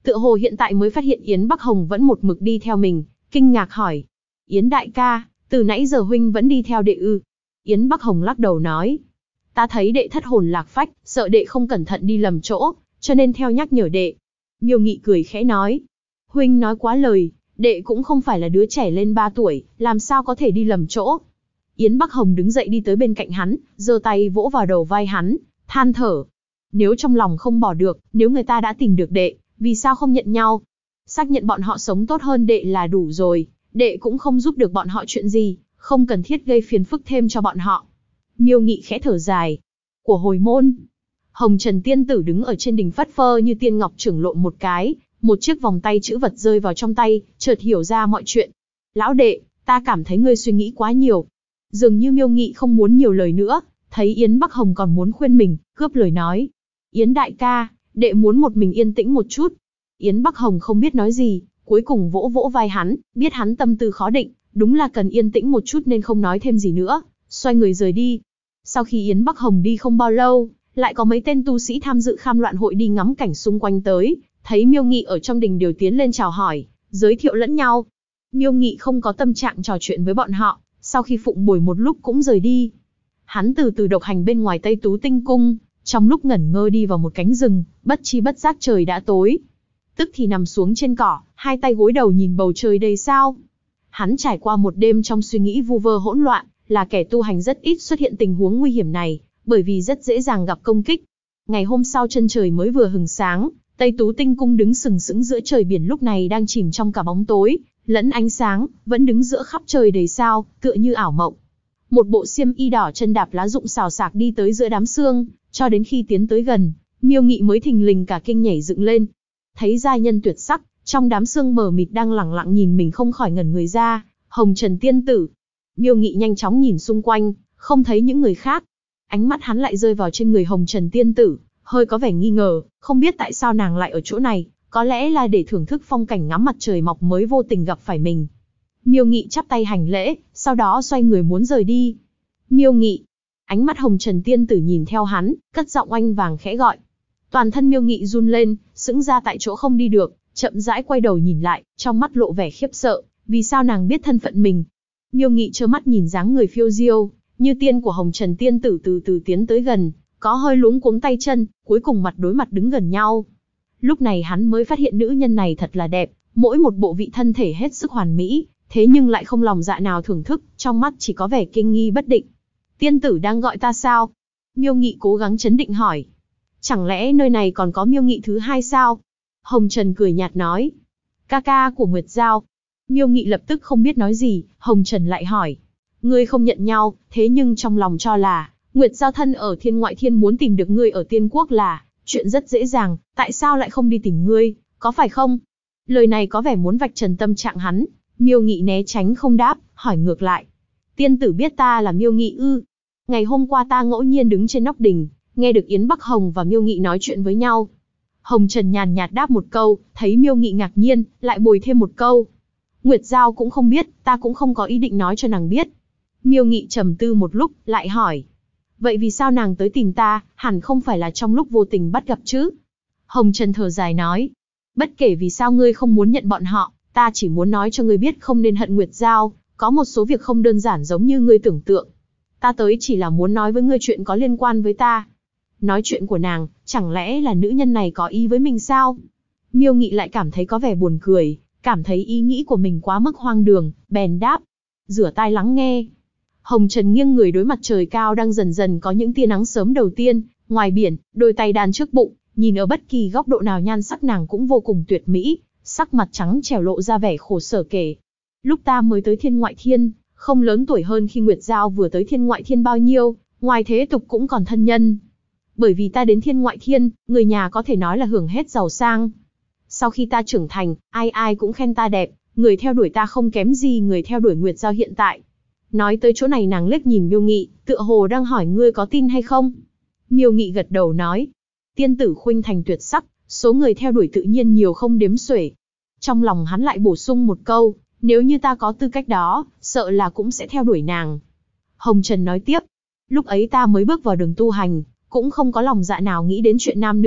tựa hồ hiện tại mới phát hiện Yến Bắc Hồng vẫn một mực đi theo mình, kinh ngạc hỏi. Yến đại ca, từ nãy giờ huynh vẫn đi theo đệ ư? Yến Bắc Hồng lắc đầu nói. Ta thấy đệ thất hồn lạc phách, sợ đệ không cẩn thận đi lầm chỗ, cho nên theo nhắc nhở đệ. Miêu Nghị cười khẽ nói. Huynh nói quá lời, đệ cũng không phải là đứa trẻ lên 3 tuổi, làm sao có thể đi lầm chỗ. Yến Bắc Hồng đứng dậy đi tới bên cạnh hắn, giơ tay vỗ vào đầu vai hắn, than thở. Nếu trong lòng không bỏ được, nếu người ta đã tìm được đệ, vì sao không nhận nhau? Xác nhận bọn họ sống tốt hơn đệ là đủ rồi, đệ cũng không giúp được bọn họ chuyện gì, không cần thiết gây phiền phức thêm cho bọn họ. Miêu Nghị khẽ thở dài. Của hồi môn. Hồng Trần tiên tử đứng ở trên đỉnh phất phơ như tiên ngọc chưởng lộn một cái, một chiếc vòng tay chữ vật rơi vào trong tay, chợt hiểu ra mọi chuyện. Lão đệ, ta cảm thấy ngươi suy nghĩ quá nhiều. Dường như Miêu Nghị không muốn nhiều lời nữa, thấy Yến Bắc Hồng còn muốn khuyên mình, cướp lời nói. Yến đại ca, đệ muốn một mình yên tĩnh một chút. Yến Bắc Hồng không biết nói gì, cuối cùng vỗ vỗ vai hắn, biết hắn tâm tư khó định, đúng là cần yên tĩnh một chút nên không nói thêm gì nữa, xoay người rời đi. Sau khi Yến Bắc Hồng đi không bao lâu, lại có mấy tên tu sĩ tham dự kham loạn hội đi ngắm cảnh xung quanh tới, thấy Miêu Nghị ở trong đình đều tiến lên chào hỏi, giới thiệu lẫn nhau. Miêu Nghị không có tâm trạng trò chuyện với bọn họ, sau khi phụng bồi một lúc cũng rời đi. Hắn từ từ độc hành bên ngoài Tây Tú Tinh Cung, trong lúc ngẩn ngơ đi vào một cánh rừng, bất chi bất giác trời đã tối. Tức thì nằm xuống trên cỏ, hai tay gối đầu nhìn bầu trời đầy sao. Hắn trải qua một đêm trong suy nghĩ vu vơ hỗn loạn, là kẻ tu hành rất ít xuất hiện tình huống nguy hiểm này, bởi vì rất dễ dàng gặp công kích. Ngày hôm sau chân trời mới vừa hừng sáng, Tây Tú Tinh Cung đứng sừng sững giữa trời biển lúc này đang chìm trong cả bóng tối, lẫn ánh sáng, vẫn đứng giữa khắp trời đầy sao, tựa như ảo mộng. Một bộ xiêm y đỏ chân đạp lá rụng xào xạc đi tới giữa đám sương, cho đến khi tiến tới gần, Miêu Nghị mới thình lình cả kinh nhảy dựng lên. Thấy giai nhân tuyệt sắc, trong đám sương mờ mịt đang lẳng lặng nhìn mình không khỏi ngẩn người ra, Hồng Trần tiên tử. Miêu Nghị nhanh chóng nhìn xung quanh, không thấy những người khác. Ánh mắt hắn lại rơi vào trên người Hồng Trần tiên tử, hơi có vẻ nghi ngờ, không biết tại sao nàng lại ở chỗ này, có lẽ là để thưởng thức phong cảnh ngắm mặt trời mọc mới vô tình gặp phải mình. Miêu Nghị chắp tay hành lễ, sau đó xoay người muốn rời đi. Miêu Nghị. Ánh mắt Hồng Trần tiên tử nhìn theo hắn, cất giọng oanh vàng khẽ gọi. Toàn thân Miêu Nghị run lên, sững ra tại chỗ không đi được, chậm rãi quay đầu nhìn lại, trong mắt lộ vẻ khiếp sợ, vì sao nàng biết thân phận mình. Miêu Nghị trơ mắt nhìn dáng người phiêu diêu, như tiên của Hồng Trần tiên tử từ từ tiến tới gần, có hơi luống cuống tay chân, cuối cùng mặt đối mặt đứng gần nhau. Lúc này hắn mới phát hiện nữ nhân này thật là đẹp, mỗi một bộ vị thân thể hết sức hoàn mỹ, thế nhưng lại không lòng dạ nào thưởng thức, trong mắt chỉ có vẻ kinh nghi bất định. Tiên tử đang gọi ta sao? Miêu Nghị cố gắng trấn định hỏi. Chẳng lẽ nơi này còn có Miêu Nghị thứ hai sao? Hồng Trần cười nhạt nói. Ca ca của Nguyệt Giao. Miêu Nghị lập tức không biết nói gì, Hồng Trần lại hỏi. Ngươi không nhận nhau, thế nhưng trong lòng cho là, Nguyệt Giao thân ở thiên ngoại thiên muốn tìm được ngươi ở tiên quốc là chuyện rất dễ dàng, tại sao lại không đi tìm ngươi, có phải không? Lời này có vẻ muốn vạch trần tâm trạng hắn, Miêu Nghị né tránh không đáp, hỏi ngược lại. Tiên tử biết ta là Miêu Nghị ư? Ngày hôm qua ta ngẫu nhiên đứng trên nóc đình, nghe được Yến Bắc Hồng và Miêu Nghị nói chuyện với nhau. Hồng Trần nhàn nhạt đáp một câu, thấy Miêu Nghị ngạc nhiên, lại bồi thêm một câu. Nguyệt Giao cũng không biết, ta cũng không có ý định nói cho nàng biết. Miêu Nghị trầm tư một lúc, lại hỏi. Vậy vì sao nàng tới tìm ta, hẳn không phải là trong lúc vô tình bắt gặp chứ? Hồng Trần thở dài nói. Bất kể vì sao ngươi không muốn nhận bọn họ, ta chỉ muốn nói cho ngươi biết không nên hận Nguyệt Giao, có một số việc không đơn giản giống như ngươi tưởng tượng. Ta tới chỉ là muốn nói với ngươi chuyện có liên quan với ta. Nói chuyện của nàng, chẳng lẽ là nữ nhân này có ý với mình sao? Miêu Nghị lại cảm thấy có vẻ buồn cười, cảm thấy ý nghĩ của mình quá mức hoang đường, bèn đáp. Rửa tai lắng nghe. Hồng Trần nghiêng người đối mặt trời cao đang dần dần có những tia nắng sớm đầu tiên, ngoài biển, đôi tay đan trước bụng, nhìn ở bất kỳ góc độ nào nhan sắc nàng cũng vô cùng tuyệt mỹ, sắc mặt trắng trẻo lộ ra vẻ khổ sở kể. Lúc ta mới tới thiên ngoại thiên, không lớn tuổi hơn khi Nguyệt Giao vừa tới thiên ngoại thiên bao nhiêu, ngoài thế tục cũng còn thân nhân. Bởi vì ta đến thiên ngoại thiên, người nhà có thể nói là hưởng hết giàu sang. Sau khi ta trưởng thành, ai ai cũng khen ta đẹp, người theo đuổi ta không kém gì người theo đuổi Nguyệt Giao hiện tại. Nói tới chỗ này nàng liếc nhìn Miêu Nghị, tựa hồ đang hỏi ngươi có tin hay không. Miêu Nghị gật đầu nói. Tiên tử khuynh thành tuyệt sắc, số người theo đuổi tự nhiên nhiều không đếm xuể. Trong lòng hắn lại bổ sung một câu, nếu như ta có tư cách đó, sợ là cũng sẽ theo đuổi nàng. Hồng Trần nói tiếp, lúc ấy ta mới bước vào đường tu hành, cũng không có lòng dạ nào nghĩ đến chuyện nam nữ,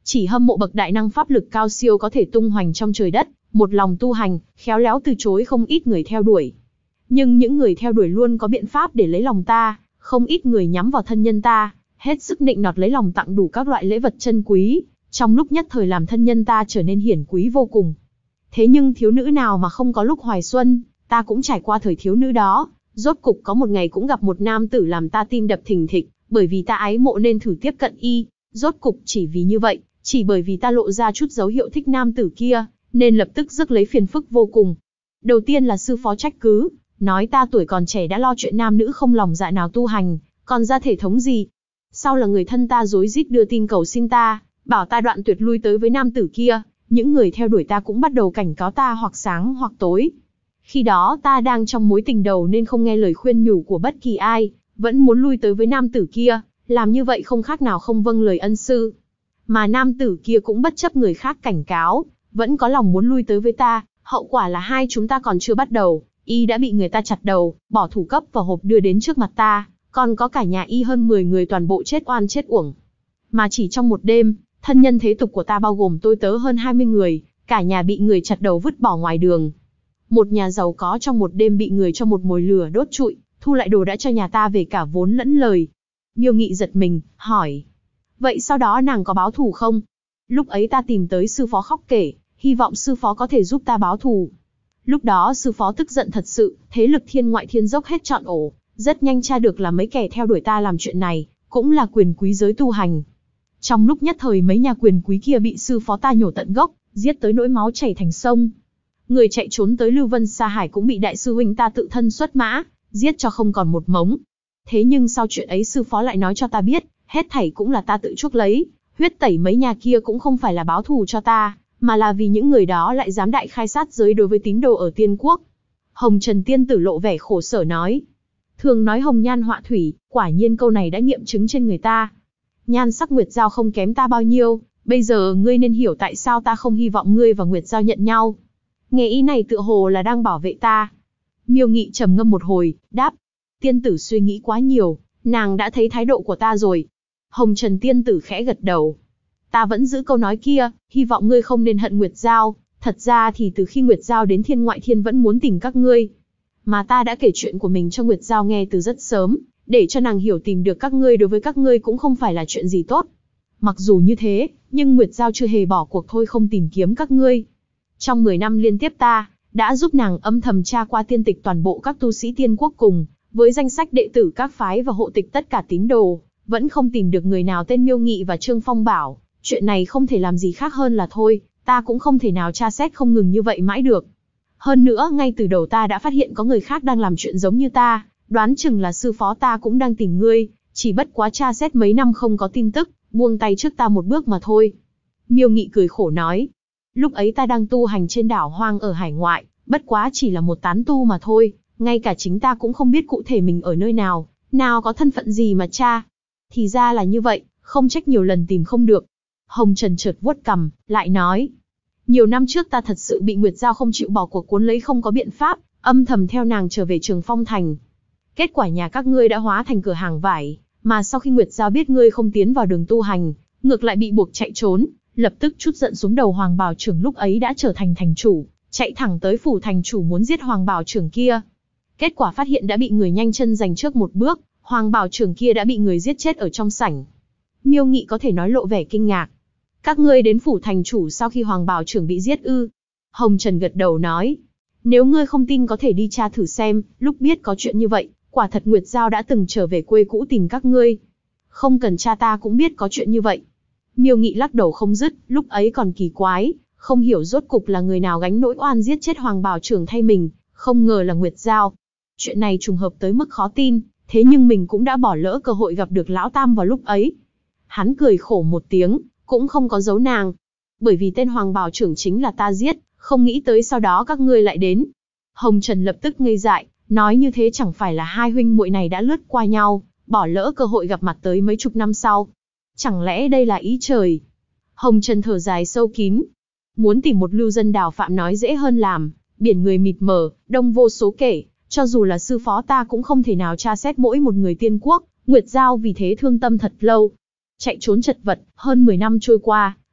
chỉ hâm mộ bậc đại năng pháp lực cao siêu có thể tung hoành trong trời đất, một lòng tu hành, khéo léo từ chối không ít người theo đuổi. Nhưng những người theo đuổi luôn có biện pháp để lấy lòng ta, không ít người nhắm vào thân nhân ta, hết sức nịnh nọt lấy lòng tặng đủ các loại lễ vật chân quý, trong lúc nhất thời làm thân nhân ta trở nên hiển quý vô cùng. Thế nhưng thiếu nữ nào mà không có lúc hoài xuân, ta cũng trải qua thời thiếu nữ đó, rốt cục có một ngày cũng gặp một nam tử làm ta tim đập thình thịch, bởi vì ta ái mộ nên thử tiếp cận y, rốt cục chỉ vì như vậy, chỉ bởi vì ta lộ ra chút dấu hiệu thích nam tử kia, nên lập tức rước lấy phiền phức vô cùng. Đầu tiên là sư phó trách cứ, nói ta tuổi còn trẻ đã lo chuyện nam nữ không lòng dạ nào tu hành, còn ra thể thống gì. Sau là người thân ta rối rít đưa tin cầu xin ta, bảo ta đoạn tuyệt lui tới với nam tử kia, những người theo đuổi ta cũng bắt đầu cảnh cáo ta hoặc sáng hoặc tối. Khi đó ta đang trong mối tình đầu nên không nghe lời khuyên nhủ của bất kỳ ai, vẫn muốn lui tới với nam tử kia, làm như vậy không khác nào không vâng lời ân sư. Mà nam tử kia cũng bất chấp người khác cảnh cáo, vẫn có lòng muốn lui tới với ta, hậu quả là hai chúng ta còn chưa bắt đầu, y đã bị người ta chặt đầu, bỏ thủ cấp vào hộp đưa đến trước mặt ta, còn có cả nhà y hơn 10 người toàn bộ chết oan chết uổng. Mà chỉ trong một đêm, thân nhân thế tục của ta bao gồm tôi tớ hơn 20 người, cả nhà bị người chặt đầu vứt bỏ ngoài đường. Một nhà giàu có trong một đêm bị người cho một mồi lửa đốt trụi, thu lại đồ đã cho nhà ta về cả vốn lẫn lời. Miêu Nghị giật mình, hỏi. Vậy sau đó nàng có báo thù không? Lúc ấy ta tìm tới sư phó khóc kể, hy vọng sư phó có thể giúp ta báo thù. Lúc đó sư phó tức giận thật sự, thế lực thiên ngoại thiên dốc hết trọn ổ, rất nhanh tra được là mấy kẻ theo đuổi ta làm chuyện này, cũng là quyền quý giới tu hành. Trong lúc nhất thời mấy nhà quyền quý kia bị sư phó ta nhổ tận gốc, giết tới nỗi máu chảy thành sông. Người chạy trốn tới Lưu Vân Sa Hải cũng bị đại sư huynh ta tự thân xuất mã, giết cho không còn một mống. Thế nhưng sau chuyện ấy sư phó lại nói cho ta biết, hết thảy cũng là ta tự chuốc lấy, huyết tẩy mấy nhà kia cũng không phải là báo thù cho ta, mà là vì những người đó lại dám đại khai sát giới đối với tín đồ ở Tiên Quốc. Hồng Trần Tiên Tử lộ vẻ khổ sở nói. Thường nói hồng nhan họa thủy, quả nhiên câu này đã nghiệm chứng trên người ta. Nhan sắc Nguyệt Giao không kém ta bao nhiêu, bây giờ ngươi nên hiểu tại sao ta không hy vọng ngươi và Nguyệt Giao nhận nhau. Nghe ý này tựa hồ là đang bảo vệ ta. Miêu Nghị trầm ngâm một hồi, đáp. Tiên tử suy nghĩ quá nhiều, nàng đã thấy thái độ của ta rồi. Hồng Trần Tiên Tử khẽ gật đầu. Ta vẫn giữ câu nói kia, hy vọng ngươi không nên hận Nguyệt Giao. Thật ra thì từ khi Nguyệt Giao đến thiên ngoại thiên vẫn muốn tìm các ngươi. Mà ta đã kể chuyện của mình cho Nguyệt Giao nghe từ rất sớm, để cho nàng hiểu tìm được các ngươi đối với các ngươi cũng không phải là chuyện gì tốt. Mặc dù như thế, nhưng Nguyệt Giao chưa hề bỏ cuộc thôi không tìm kiếm các ngươi. Trong 10 năm liên tiếp ta đã giúp nàng âm thầm tra qua tiên tịch toàn bộ các tu sĩ Tiên Quốc cùng với danh sách đệ tử các phái và hộ tịch tất cả tín đồ, vẫn không tìm được người nào tên Miêu Nghị và Trương Phong Bảo. Chuyện này không thể làm gì khác hơn là thôi, ta cũng không thể nào tra xét không ngừng như vậy mãi được. Hơn nữa, ngay từ đầu ta đã phát hiện có người khác đang làm chuyện giống như ta, đoán chừng là sư phó ta cũng đang tìm ngươi, chỉ bất quá tra xét mấy năm không có tin tức, buông tay trước ta một bước mà thôi. Miêu Nghị cười khổ nói, lúc ấy ta đang tu hành trên đảo hoang ở hải ngoại, bất quá chỉ là một tán tu mà thôi, ngay cả chính ta cũng không biết cụ thể mình ở nơi nào, nào có thân phận gì mà tra. Thì ra là như vậy, không trách nhiều lần tìm không được. Hồng Trần chợt vuốt cằm, lại nói, nhiều năm trước ta thật sự bị Nguyệt Giao không chịu bỏ cuộc cuốn lấy không có biện pháp, âm thầm theo nàng trở về Trường Phong Thành. Kết quả nhà các ngươi đã hóa thành cửa hàng vải, mà sau khi Nguyệt Giao biết ngươi không tiến vào đường tu hành, ngược lại bị buộc chạy trốn, lập tức trút giận xuống đầu Hoàng Bảo Trưởng lúc ấy đã trở thành thành chủ, chạy thẳng tới phủ thành chủ muốn giết Hoàng Bảo Trưởng kia. Kết quả phát hiện đã bị người nhanh chân giành trước một bước, Hoàng Bảo Trưởng kia đã bị người giết chết ở trong sảnh. Miêu Nghị có thể nói lộ vẻ kinh ngạc. Các ngươi đến phủ thành chủ sau khi Hoàng Bảo Trưởng bị giết ư? Hồng Trần gật đầu nói. Nếu ngươi không tin có thể đi tra thử xem, lúc biết có chuyện như vậy, quả thật Nguyệt Giao đã từng trở về quê cũ tìm các ngươi. Không cần tra ta cũng biết có chuyện như vậy. Miêu Nghị lắc đầu không dứt, lúc ấy còn kỳ quái, không hiểu rốt cục là người nào gánh nỗi oan giết chết Hoàng Bảo Trưởng thay mình, không ngờ là Nguyệt Giao. Chuyện này trùng hợp tới mức khó tin, thế nhưng mình cũng đã bỏ lỡ cơ hội gặp được Lão Tam vào lúc ấy. Hắn cười khổ một tiếng, cũng không có giấu nàng. Bởi vì tên Hoàng Bảo Trưởng chính là ta giết, không nghĩ tới sau đó các ngươi lại đến. Hồng Trần lập tức ngây dại, nói như thế chẳng phải là hai huynh muội này đã lướt qua nhau, bỏ lỡ cơ hội gặp mặt tới mấy chục năm sau. Chẳng lẽ đây là ý trời? Hồng Trần thở dài sâu kín. Muốn tìm một lưu dân đào phạm nói dễ hơn làm, biển người mịt mờ, đông vô số kể, cho dù là sư phó ta cũng không thể nào tra xét mỗi một người Tiên Quốc. Nguyệt Giao vì thế thương tâm thật lâu. Chạy trốn chật vật, hơn 10 năm trôi qua,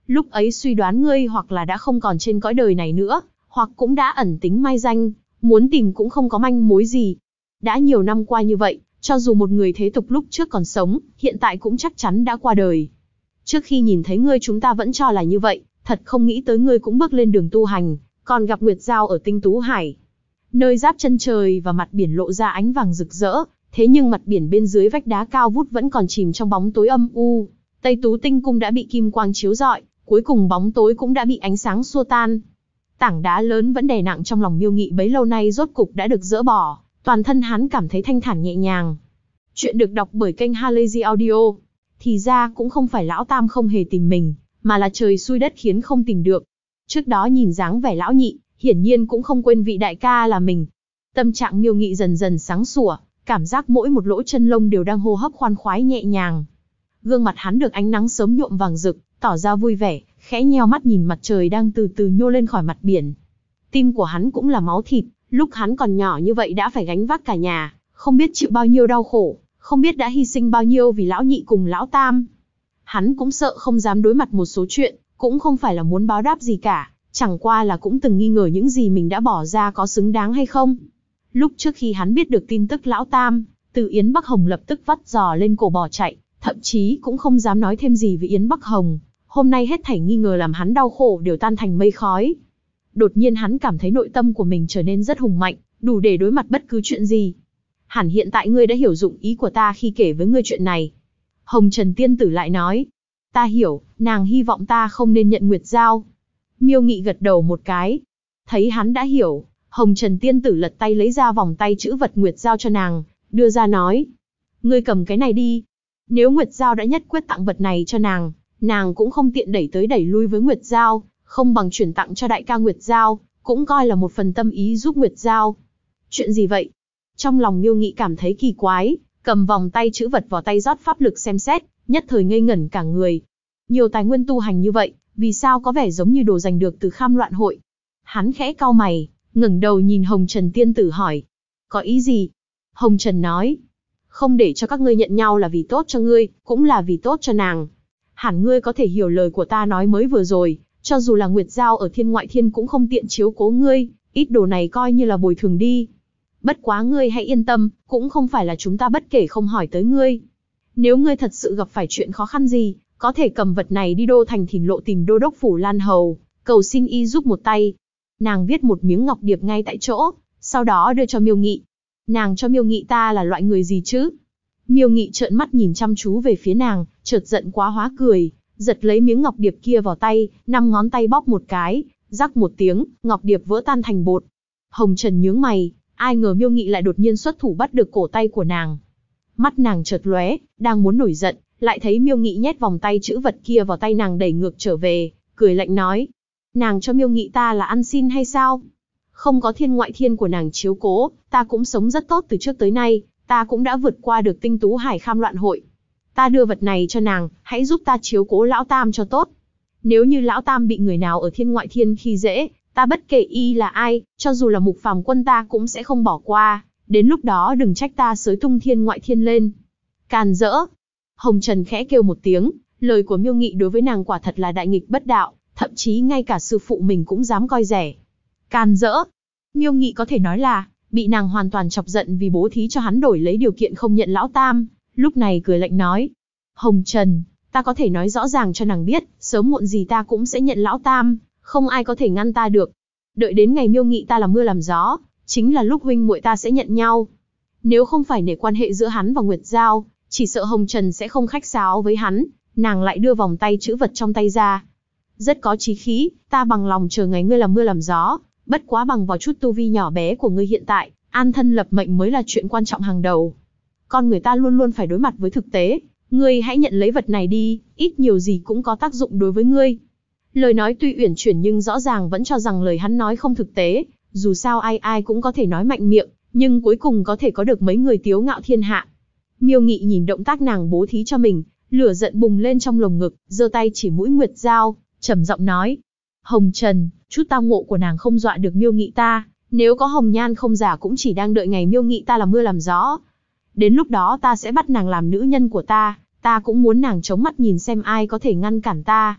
Lúc ấy suy đoán ngươi hoặc là đã không còn trên cõi đời này nữa, hoặc cũng đã ẩn tính mai danh, muốn tìm cũng không có manh mối gì. Đã nhiều năm qua như vậy, cho dù một người thế tục lúc trước còn sống, hiện tại cũng chắc chắn đã qua đời. Trước khi nhìn thấy ngươi chúng ta vẫn cho là như vậy, thật không nghĩ tới ngươi cũng bước lên đường tu hành, còn gặp Nguyệt Giao ở Tinh Tú Hải. Nơi giáp chân trời và mặt biển lộ ra ánh vàng rực rỡ, thế nhưng mặt biển bên dưới vách đá cao vút vẫn còn chìm trong bóng tối âm u. Tây Tú Tinh Cung đã bị kim quang chiếu rọi, cuối cùng bóng tối cũng đã bị ánh sáng xua tan. Tảng đá lớn vẫn đè nặng trong lòng Miêu Nghị bấy lâu nay rốt cục đã được dỡ bỏ, toàn thân hắn cảm thấy thanh thản nhẹ nhàng. Chuyện được đọc bởi kênh Halazy Audio. Thì ra cũng không phải lão Tam không hề tìm mình, mà là trời xui đất khiến không tìm được. Trước đó nhìn dáng vẻ lão Nhị, hiển nhiên cũng không quên vị đại ca là mình. Tâm trạng Miêu Nghị dần dần sáng sủa, cảm giác mỗi một lỗ chân lông đều đang hô hấp khoan khoái nhẹ nhàng. Gương mặt hắn được ánh nắng sớm nhuộm vàng rực, tỏ ra vui vẻ, khẽ nheo mắt nhìn mặt trời đang từ từ nhô lên khỏi mặt biển. Tim của hắn cũng là máu thịt, lúc hắn còn nhỏ như vậy đã phải gánh vác cả nhà, không biết chịu bao nhiêu đau khổ, không biết đã hy sinh bao nhiêu vì lão Nhị cùng lão Tam. Hắn cũng sợ không dám đối mặt một số chuyện, cũng không phải là muốn báo đáp gì cả, chẳng qua là cũng từng nghi ngờ những gì mình đã bỏ ra có xứng đáng hay không. Lúc trước khi hắn biết được tin tức lão Tam, Từ Yến Bắc Hồng lập tức vắt giò lên cổ bỏ chạy, thậm chí cũng không dám nói thêm gì với Yến Bắc Hồng. Hôm nay hết thảy nghi ngờ làm hắn đau khổ đều tan thành mây khói. Đột nhiên hắn cảm thấy nội tâm của mình trở nên rất hùng mạnh, đủ để đối mặt bất cứ chuyện gì. Hẳn hiện tại ngươi đã hiểu dụng ý của ta khi kể với ngươi chuyện này. Hồng Trần Tiên Tử lại nói. Ta hiểu, nàng hy vọng ta không nên nhận Nguyệt Giao. Miêu Nghị gật đầu một cái. Thấy hắn đã hiểu, Hồng Trần Tiên Tử lật tay lấy ra vòng tay chữ vật Nguyệt Giao cho nàng, đưa ra nói. Ngươi cầm cái này đi. Nếu Nguyệt Giao đã nhất quyết tặng vật này cho nàng, nàng cũng không tiện đẩy tới đẩy lui với Nguyệt Giao, không bằng chuyển tặng cho đại ca Nguyệt Giao, cũng coi là một phần tâm ý giúp Nguyệt Giao. Chuyện gì vậy? Trong lòng Miêu Nghị cảm thấy kỳ quái, cầm vòng tay chữ vật vào tay rót pháp lực xem xét, nhất thời ngây ngẩn cả người. Nhiều tài nguyên tu hành như vậy, vì sao có vẻ giống như đồ giành được từ Kham Loạn Hội? Hắn khẽ cau mày, ngẩng đầu nhìn Hồng Trần Tiên Tử hỏi. Có ý gì? Hồng Trần nói. Không để cho các ngươi nhận nhau là vì tốt cho ngươi, cũng là vì tốt cho nàng. Hẳn ngươi có thể hiểu lời của ta nói mới vừa rồi, cho dù là Nguyệt Giao ở thiên ngoại thiên cũng không tiện chiếu cố ngươi, ít đồ này coi như là bồi thường đi. Bất quá ngươi hãy yên tâm, cũng không phải là chúng ta bất kể không hỏi tới ngươi. Nếu ngươi thật sự gặp phải chuyện khó khăn gì, có thể cầm vật này đi Đô Thành Thìn Lộ tìm Đô Đốc Phủ Lan Hầu, cầu xin y giúp một tay. Nàng viết một miếng ngọc điệp ngay tại chỗ, sau đó đưa cho Miêu Nghị. Nàng cho Miêu Nghị ta là loại người gì chứ? Miêu Nghị trợn mắt nhìn chăm chú về phía nàng, chợt giận quá hóa cười, giật lấy miếng ngọc điệp kia vào tay, 5 ngón tay bóp một cái, rắc một tiếng, ngọc điệp vỡ tan thành bột. Hồng Trần nhướng mày, ai ngờ Miêu Nghị lại đột nhiên xuất thủ bắt được cổ tay của nàng. Mắt nàng chợt lóe, đang muốn nổi giận, lại thấy Miêu Nghị nhét vòng tay chữ vật kia vào tay nàng đẩy ngược trở về, cười lạnh nói: nàng cho Miêu Nghị ta là ăn xin hay sao? Không có thiên ngoại thiên của nàng chiếu cố, ta cũng sống rất tốt từ trước tới nay, ta cũng đã vượt qua được Tinh Tú Hải Kham Loạn Hội. Ta đưa vật này cho nàng, hãy giúp ta chiếu cố lão Tam cho tốt. Nếu như lão Tam bị người nào ở thiên ngoại thiên khi dễ, ta bất kể y là ai, cho dù là Mục Phàm Quân ta cũng sẽ không bỏ qua, đến lúc đó đừng trách ta xới tung thiên ngoại thiên lên. Càn rỡ! Hồng Trần khẽ kêu một tiếng, lời của Miêu Nghị đối với nàng quả thật là đại nghịch bất đạo, thậm chí ngay cả sư phụ mình cũng dám coi rẻ. Càn rỡ! Miêu Nghị có thể nói là bị nàng hoàn toàn chọc giận vì bố thí cho hắn đổi lấy điều kiện không nhận lão Tam, lúc này cười lạnh nói: Hồng Trần, ta có thể nói rõ ràng cho nàng biết, sớm muộn gì ta cũng sẽ nhận lão Tam, không ai có thể ngăn ta được. Đợi đến ngày Miêu Nghị ta làm mưa làm gió, chính là lúc huynh muội ta sẽ nhận nhau. Nếu không phải nể quan hệ giữa hắn và Nguyệt Giao, chỉ sợ Hồng Trần sẽ không khách sáo với hắn. Nàng lại đưa vòng tay chữ vật trong tay ra. Rất có chí khí, ta bằng lòng chờ ngày ngươi làm mưa làm gió, bất quá bằng vào chút tu vi nhỏ bé của ngươi hiện tại, an thân lập mệnh mới là chuyện quan trọng hàng đầu. Con người ta luôn luôn phải đối mặt với thực tế, ngươi hãy nhận lấy vật này đi, ít nhiều gì cũng có tác dụng đối với ngươi. Lời nói tuy uyển chuyển nhưng rõ ràng vẫn cho rằng lời hắn nói không thực tế, dù sao ai ai cũng có thể nói mạnh miệng, nhưng cuối cùng có thể có được mấy người tiếu ngạo thiên hạ. Miêu Nghị nhìn động tác nàng bố thí cho mình, lửa giận bùng lên trong lồng ngực, giơ tay chỉ mũi Nguyệt Giao, trầm giọng nói: Hồng Trần, chút tao ngộ của nàng không dọa được Miêu Nghị ta, nếu có hồng nhan không giả cũng chỉ đang đợi ngày Miêu Nghị ta làm mưa làm gió. Đến lúc đó ta sẽ bắt nàng làm nữ nhân của ta cũng muốn nàng chống mắt nhìn xem ai có thể ngăn cản ta.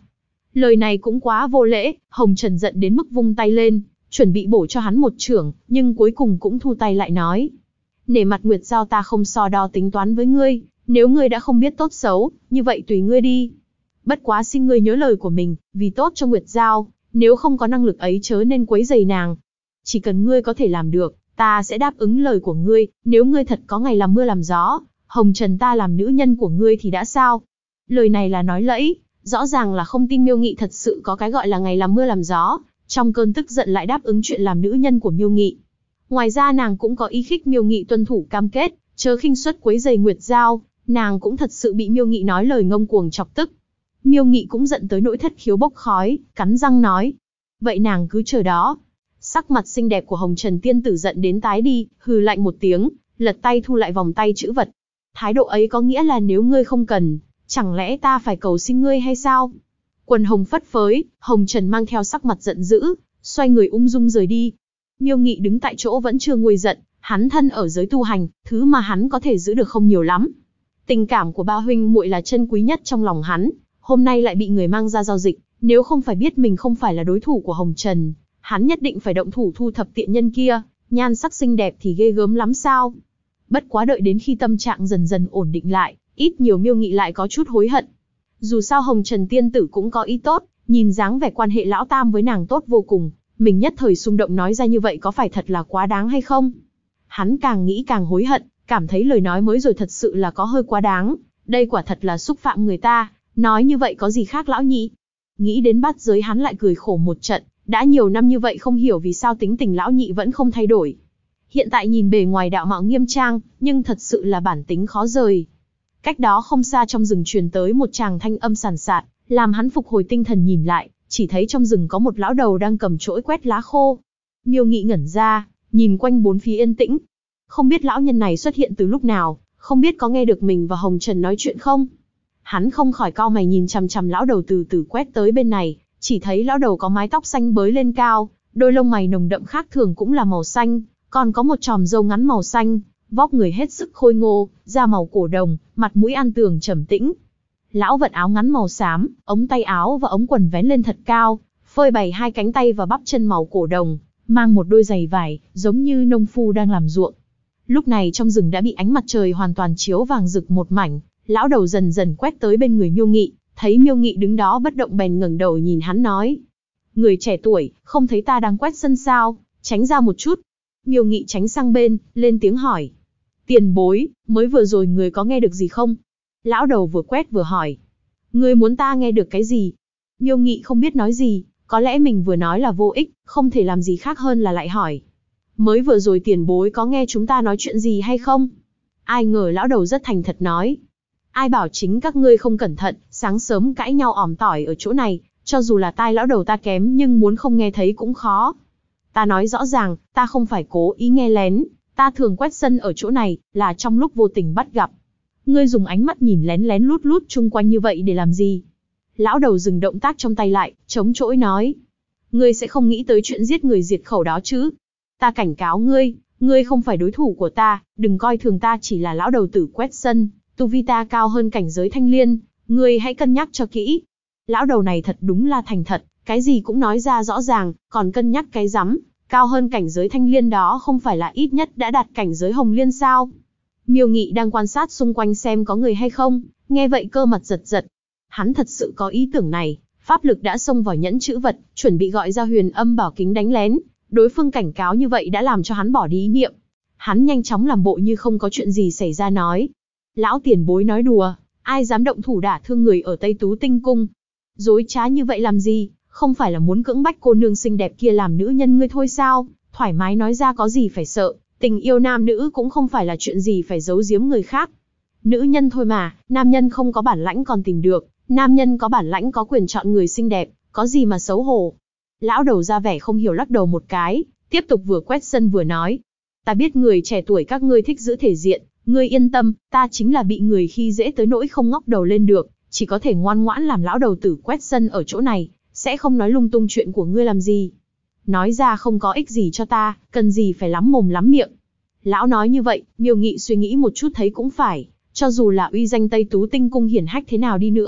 Lời này cũng quá vô lễ, Hồng Trần giận đến mức vung tay lên, chuẩn bị bổ cho hắn một chưởng, nhưng cuối cùng cũng thu tay lại nói. Nể mặt Nguyệt Giao ta không so đo tính toán với ngươi, nếu ngươi đã không biết tốt xấu, như vậy tùy ngươi đi. Bất quá xin ngươi nhớ lời của mình, vì tốt cho Nguyệt Giao, nếu không có năng lực ấy chớ nên quấy rầy nàng. Chỉ cần ngươi có thể làm được, ta sẽ đáp ứng lời của ngươi, nếu ngươi thật có ngày làm mưa làm gió, Hồng Trần ta làm nữ nhân của ngươi thì đã sao? Lời này là nói lẫy, rõ ràng là không tin Miêu Nghị thật sự có cái gọi là ngày làm mưa làm gió, trong cơn tức giận lại đáp ứng chuyện làm nữ nhân của Miêu Nghị. Ngoài ra nàng cũng có ý khích Miêu Nghị tuân thủ cam kết, chớ khinh suất quấy rầy Nguyệt Giao, nàng cũng thật sự bị Miêu Nghị nói lời ngông cuồng chọc tức. Miêu Nghị cũng giận tới nỗi thất khiếu bốc khói, cắn răng nói. Vậy nàng cứ chờ đó. Sắc mặt xinh đẹp của Hồng Trần tiên tử giận đến tái đi, hừ lạnh một tiếng, lật tay thu lại vòng tay chữ vật. Thái độ ấy có nghĩa là nếu ngươi không cần, chẳng lẽ ta phải cầu xin ngươi hay sao? Quần hồng phất phới, Hồng Trần mang theo sắc mặt giận dữ, xoay người ung dung rời đi. Miêu Nghị đứng tại chỗ vẫn chưa nguôi giận, hắn thân ở giới tu hành, thứ mà hắn có thể giữ được không nhiều lắm. Tình cảm của ba huynh muội là chân quý nhất trong lòng hắn, hôm nay lại bị người mang ra giao dịch, nếu không phải biết mình không phải là đối thủ của Hồng Trần, hắn nhất định phải động thủ thu thập tiện nhân kia, nhan sắc xinh đẹp thì ghê gớm lắm sao. Bất quá đợi đến khi tâm trạng dần dần ổn định lại, ít nhiều Miêu Nghị lại có chút hối hận. Dù sao Hồng Trần tiên tử cũng có ý tốt, nhìn dáng vẻ quan hệ lão tam với nàng tốt vô cùng, mình nhất thời xung động nói ra như vậy có phải thật là quá đáng hay không? Hắn càng nghĩ càng hối hận, cảm thấy lời nói mới rồi thật sự là có hơi quá đáng, đây quả thật là xúc phạm người ta, nói như vậy có gì khác lão nhị? Nghĩ đến Bát Giới hắn lại cười khổ một trận, đã nhiều năm như vậy không hiểu vì sao tính tình lão nhị vẫn không thay đổi. Hiện tại nhìn bề ngoài đạo mạo nghiêm trang, nhưng thật sự là bản tính khó rời. Cách đó không xa trong rừng truyền tới một tràng thanh âm sàn sạt, làm hắn phục hồi tinh thần nhìn lại, chỉ thấy trong rừng có một lão đầu đang cầm chổi quét lá khô. Miêu Nghị ngẩn ra, nhìn quanh bốn phía yên tĩnh. Không biết lão nhân này xuất hiện từ lúc nào, không biết có nghe được mình và Hồng Trần nói chuyện không? Hắn không khỏi cau mày nhìn chằm chằm lão đầu từ từ quét tới bên này, chỉ thấy lão đầu có mái tóc xanh bới lên cao, đôi lông mày nồng đậm khác thường cũng là màu xanh, còn có một chòm râu ngắn màu xanh, vóc người hết sức khôi ngô, da màu cổ đồng, mặt mũi an tường trầm tĩnh. Lão vận áo ngắn màu xám, ống tay áo và ống quần vén lên thật cao, phơi bày hai cánh tay và bắp chân màu cổ đồng, mang một đôi giày vải, giống như nông phu đang làm ruộng. Lúc này trong rừng đã bị ánh mặt trời hoàn toàn chiếu vàng rực một mảnh, lão đầu dần dần quét tới bên người Miêu Nghị, thấy Miêu Nghị đứng đó bất động bèn ngẩng đầu nhìn hắn nói. Người trẻ tuổi, không thấy ta đang quét sân sao, tránh ra một chút. Miêu Nghị tránh sang bên, lên tiếng hỏi. Tiền bối, mới vừa rồi người có nghe được gì không? Lão đầu vừa quét vừa hỏi. Người muốn ta nghe được cái gì? Miêu Nghị không biết nói gì, có lẽ mình vừa nói là vô ích, không thể làm gì khác hơn là lại hỏi. Mới vừa rồi tiền bối có nghe chúng ta nói chuyện gì hay không? Ai ngờ lão đầu rất thành thật nói. Ai bảo chính các ngươi không cẩn thận, sáng sớm cãi nhau ỏm tỏi ở chỗ này, cho dù là tai lão đầu ta kém nhưng muốn không nghe thấy cũng khó. Ta nói rõ ràng, ta không phải cố ý nghe lén, ta thường quét sân ở chỗ này, là trong lúc vô tình bắt gặp. Ngươi dùng ánh mắt nhìn lén lén lút lút chung quanh như vậy để làm gì? Lão đầu dừng động tác trong tay lại, chống chỗi nói. Ngươi sẽ không nghĩ tới chuyện giết người diệt khẩu đó chứ? Ta cảnh cáo ngươi, ngươi không phải đối thủ của ta, đừng coi thường ta chỉ là lão đầu tử quét sân, tu vi ta cao hơn cảnh giới thanh liên, ngươi hãy cân nhắc cho kỹ. Lão đầu này thật đúng là thành thật, cái gì cũng nói ra rõ ràng, còn cân nhắc cái rắm, cao hơn cảnh giới thanh liên đó không phải là ít nhất đã đạt cảnh giới hồng liên sao? Miêu Nghị đang quan sát xung quanh xem có người hay không, nghe vậy cơ mặt giật giật. Hắn thật sự có ý tưởng này, pháp lực đã xông vào nhẫn chữ vật, chuẩn bị gọi ra huyền âm bảo kính đánh lén. Đối phương cảnh cáo như vậy đã làm cho hắn bỏ đi ý niệm. Hắn nhanh chóng làm bộ như không có chuyện gì xảy ra nói. Lão tiền bối nói đùa, ai dám động thủ đả thương người ở Tây Tú Tinh Cung? Dối trá như vậy làm gì, không phải là muốn cưỡng bách cô nương xinh đẹp kia làm nữ nhân ngươi thôi sao? Thoải mái nói ra có gì phải sợ, tình yêu nam nữ cũng không phải là chuyện gì phải giấu giếm người khác. Nữ nhân thôi mà, nam nhân không có bản lãnh còn tìm được, nam nhân có bản lãnh có quyền chọn người xinh đẹp, có gì mà xấu hổ. Lão đầu ra vẻ không hiểu lắc đầu một cái, tiếp tục vừa quét sân vừa nói. Ta biết người trẻ tuổi các ngươi thích giữ thể diện, ngươi yên tâm, ta chính là bị người khi dễ tới nỗi không ngóc đầu lên được, chỉ có thể ngoan ngoãn làm lão đầu tử quét sân ở chỗ này, sẽ không nói lung tung chuyện của ngươi làm gì. Nói ra không có ích gì cho ta, cần gì phải lắm mồm lắm miệng. Lão nói như vậy, Miêu Nghị suy nghĩ một chút thấy cũng phải, cho dù là uy danh Tây Tú Tinh Cung hiển hách thế nào đi nữa,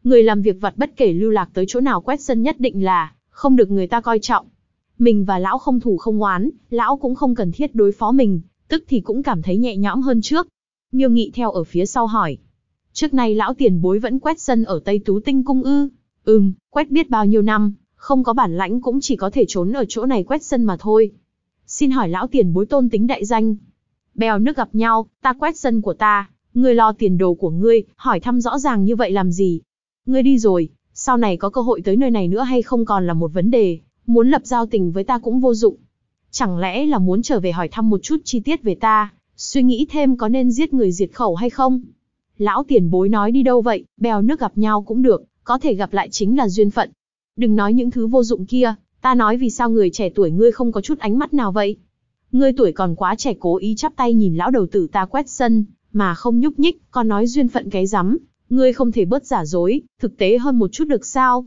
Người làm việc vặt bất kể lưu lạc tới chỗ nào quét sân nhất định là không được người ta coi trọng. Mình và lão không thù không oán, lão cũng không cần thiết đối phó mình, tức thì cũng cảm thấy nhẹ nhõm hơn trước. Miêu Nghị theo ở phía sau hỏi. Trước nay lão tiền bối vẫn quét sân ở Tây Tú Tinh Cung ư? Quét biết bao nhiêu năm, không có bản lãnh cũng chỉ có thể trốn ở chỗ này quét sân mà thôi. Xin hỏi lão tiền bối tôn tính đại danh. Bèo nước gặp nhau, ta quét sân của ta, ngươi lo tiền đồ của ngươi, hỏi thăm rõ ràng như vậy làm gì? Ngươi đi rồi, sau này có cơ hội tới nơi này nữa hay không còn là một vấn đề, muốn lập giao tình với ta cũng vô dụng. Chẳng lẽ là muốn trở về hỏi thăm một chút chi tiết về ta, suy nghĩ thêm có nên giết người diệt khẩu hay không? Lão tiền bối nói đi đâu vậy, bèo nước gặp nhau cũng được, có thể gặp lại chính là duyên phận. Đừng nói những thứ vô dụng kia, ta nói vì sao người trẻ tuổi ngươi không có chút ánh mắt nào vậy? Ngươi tuổi còn quá trẻ cố ý chắp tay nhìn lão đầu tử ta quét sân, mà không nhúc nhích, còn nói duyên phận cái rắm, ngươi không thể bớt giả dối, thực tế hơn một chút được sao?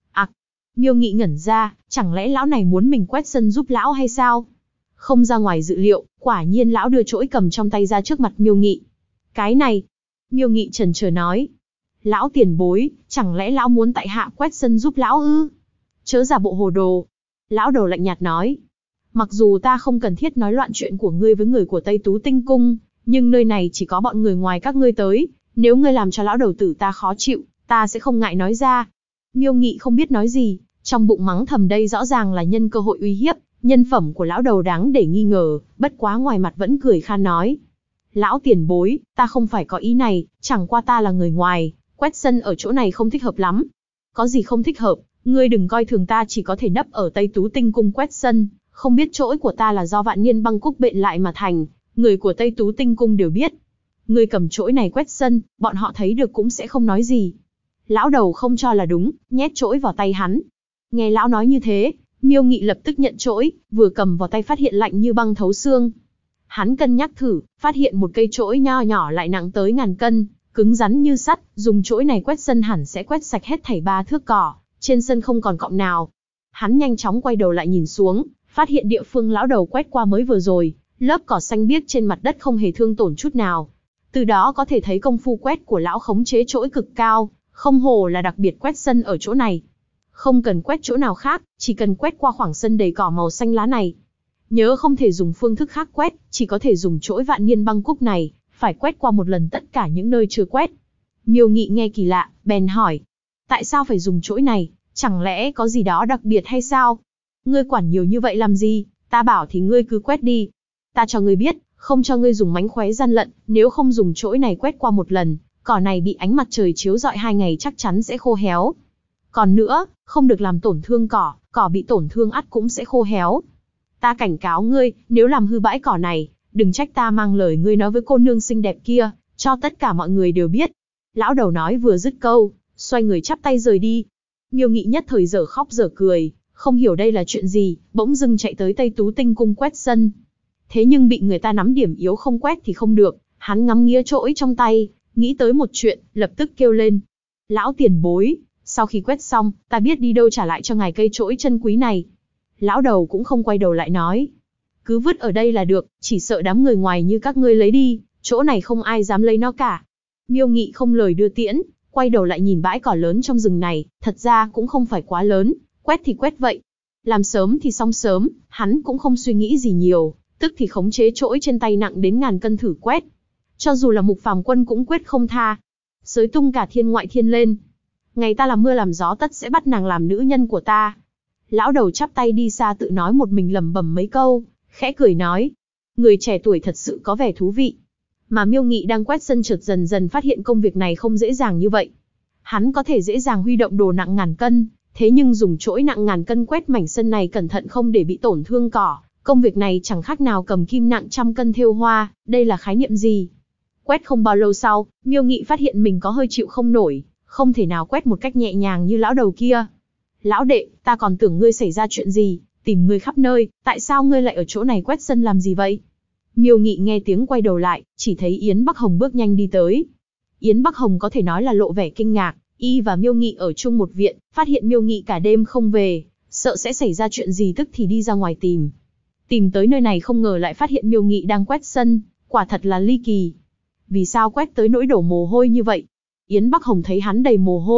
Miêu Nghị ngẩn ra, chẳng lẽ lão này muốn mình quét sân giúp lão hay sao? Không ra ngoài dự liệu, quả nhiên lão đưa chỗi cầm trong tay ra trước mặt Miêu Nghị. Cái này, Miêu Nghị chần chờ nói. Lão tiền bối, chẳng lẽ lão muốn tại hạ quét sân giúp lão ư? Chớ giả bộ hồ đồ. Lão đầu lạnh nhạt nói. Mặc dù ta không cần thiết nói loạn chuyện của ngươi với người của Tây Tú Tinh Cung, nhưng nơi này chỉ có bọn người ngoài các ngươi tới, nếu ngươi làm cho lão đầu tử ta khó chịu, ta sẽ không ngại nói ra. Miêu Nghị không biết nói gì, trong bụng mắng thầm đây rõ ràng là nhân cơ hội uy hiếp, nhân phẩm của lão đầu đáng để nghi ngờ, bất quá ngoài mặt vẫn cười khan nói. Lão tiền bối, ta không phải có ý này, chẳng qua ta là người ngoài, quét sân ở chỗ này không thích hợp lắm. Có gì không thích hợp, ngươi đừng coi thường ta chỉ có thể nấp ở Tây Tú Tinh Cung quét sân, không biết chỗi của ta là do Vạn Niên Băng Cúc bện lại mà thành, người của Tây Tú Tinh Cung đều biết. Ngươi cầm chỗi này quét sân, bọn họ thấy được cũng sẽ không nói gì. Lão đầu không cho là đúng, nhét chỗi vào tay hắn. Nghe lão nói như thế, Miêu Nghị lập tức nhận chỗi, vừa cầm vào tay phát hiện lạnh như băng thấu xương. Hắn cân nhắc thử, phát hiện một cây chỗi nho nhỏ lại nặng tới ngàn cân, cứng rắn như sắt, dùng chỗi này quét sân hẳn sẽ quét sạch hết thảy 3 thước cỏ, trên sân không còn cọng nào. Hắn nhanh chóng quay đầu lại nhìn xuống, phát hiện địa phương lão đầu quét qua mới vừa rồi, lớp cỏ xanh biếc trên mặt đất không hề thương tổn chút nào. Từ đó có thể thấy công phu quét của lão khống chế chỗi cực cao, không hồ là đặc biệt quét sân ở chỗ này. Không cần quét chỗ nào khác, chỉ cần quét qua khoảng sân đầy cỏ màu xanh lá này. Nhớ không thể dùng phương thức khác quét, chỉ có thể dùng chỗi Vạn Niên Băng Cúc này, phải quét qua một lần tất cả những nơi chưa quét. Miêu Nghị nghe kỳ lạ, bèn hỏi. Tại sao phải dùng chỗi này, chẳng lẽ có gì đó đặc biệt hay sao? Ngươi quản nhiều như vậy làm gì, ta bảo thì ngươi cứ quét đi. Ta cho ngươi biết, không cho ngươi dùng mánh khóe gian lận, nếu không dùng chỗi này quét qua một lần, cỏ này bị ánh mặt trời chiếu rọi 2 ngày chắc chắn sẽ khô héo. Còn nữa, không được làm tổn thương cỏ, cỏ bị tổn thương ắt cũng sẽ khô héo. Ta cảnh cáo ngươi, nếu làm hư bãi cỏ này, đừng trách ta mang lời ngươi nói với cô nương xinh đẹp kia, cho tất cả mọi người đều biết. Lão đầu nói vừa dứt câu, xoay người chắp tay rời đi. Miêu Nghị nhất thời dở khóc dở cười, không hiểu đây là chuyện gì, bỗng dưng chạy tới Tây Tú Tinh Cung quét sân. Thế nhưng bị người ta nắm điểm yếu không quét thì không được, hắn ngắm nghía chỗi trong tay, nghĩ tới một chuyện, lập tức kêu lên. Lão tiền bối, sau khi quét xong, ta biết đi đâu trả lại cho ngài cây chỗi chân quý này. Lão đầu cũng không quay đầu lại nói. Cứ vứt ở đây là được, chỉ sợ đám người ngoài như các ngươi lấy đi, chỗ này không ai dám lấy nó cả. Miêu Nghị không lời đưa tiễn, quay đầu lại nhìn bãi cỏ lớn trong rừng này, thật ra cũng không phải quá lớn, quét thì quét vậy. Làm sớm thì xong sớm, hắn cũng không suy nghĩ gì nhiều, tức thì khống chế chỗi trên tay nặng đến ngàn cân thử quét. Cho dù là Mục Phàm Quân cũng quyết không tha. Xới tung cả thiên ngoại thiên lên. Ngày ta làm mưa làm gió tất sẽ bắt nàng làm nữ nhân của ta. Lão đầu chắp tay đi xa tự nói một mình lẩm bẩm mấy câu, khẽ cười nói. Người trẻ tuổi thật sự có vẻ thú vị. Mà Miêu Nghị đang quét sân chợt dần dần phát hiện công việc này không dễ dàng như vậy. Hắn có thể dễ dàng huy động đồ nặng ngàn cân, thế nhưng dùng chỗi nặng ngàn cân quét mảnh sân này cẩn thận không để bị tổn thương cỏ. Công việc này chẳng khác nào cầm kim nặng trăm cân thêu hoa, đây là khái niệm gì? Quét không bao lâu sau, Miêu Nghị phát hiện mình có hơi chịu không nổi, không thể nào quét một cách nhẹ nhàng như lão đầu kia. Lão đệ, ta còn tưởng ngươi xảy ra chuyện gì, tìm ngươi khắp nơi, tại sao ngươi lại ở chỗ này quét sân làm gì vậy? Miêu Nghị nghe tiếng quay đầu lại, chỉ thấy Yến Bắc Hồng bước nhanh đi tới. Yến Bắc Hồng có thể nói là lộ vẻ kinh ngạc, y và Miêu Nghị ở chung một viện, phát hiện Miêu Nghị cả đêm không về, sợ sẽ xảy ra chuyện gì tức thì đi ra ngoài tìm. Tìm tới nơi này không ngờ lại phát hiện Miêu Nghị đang quét sân, quả thật là ly kỳ. Vì sao quét tới nỗi đổ mồ hôi như vậy? Yến Bắc Hồng thấy hắn đầy mồ hôi,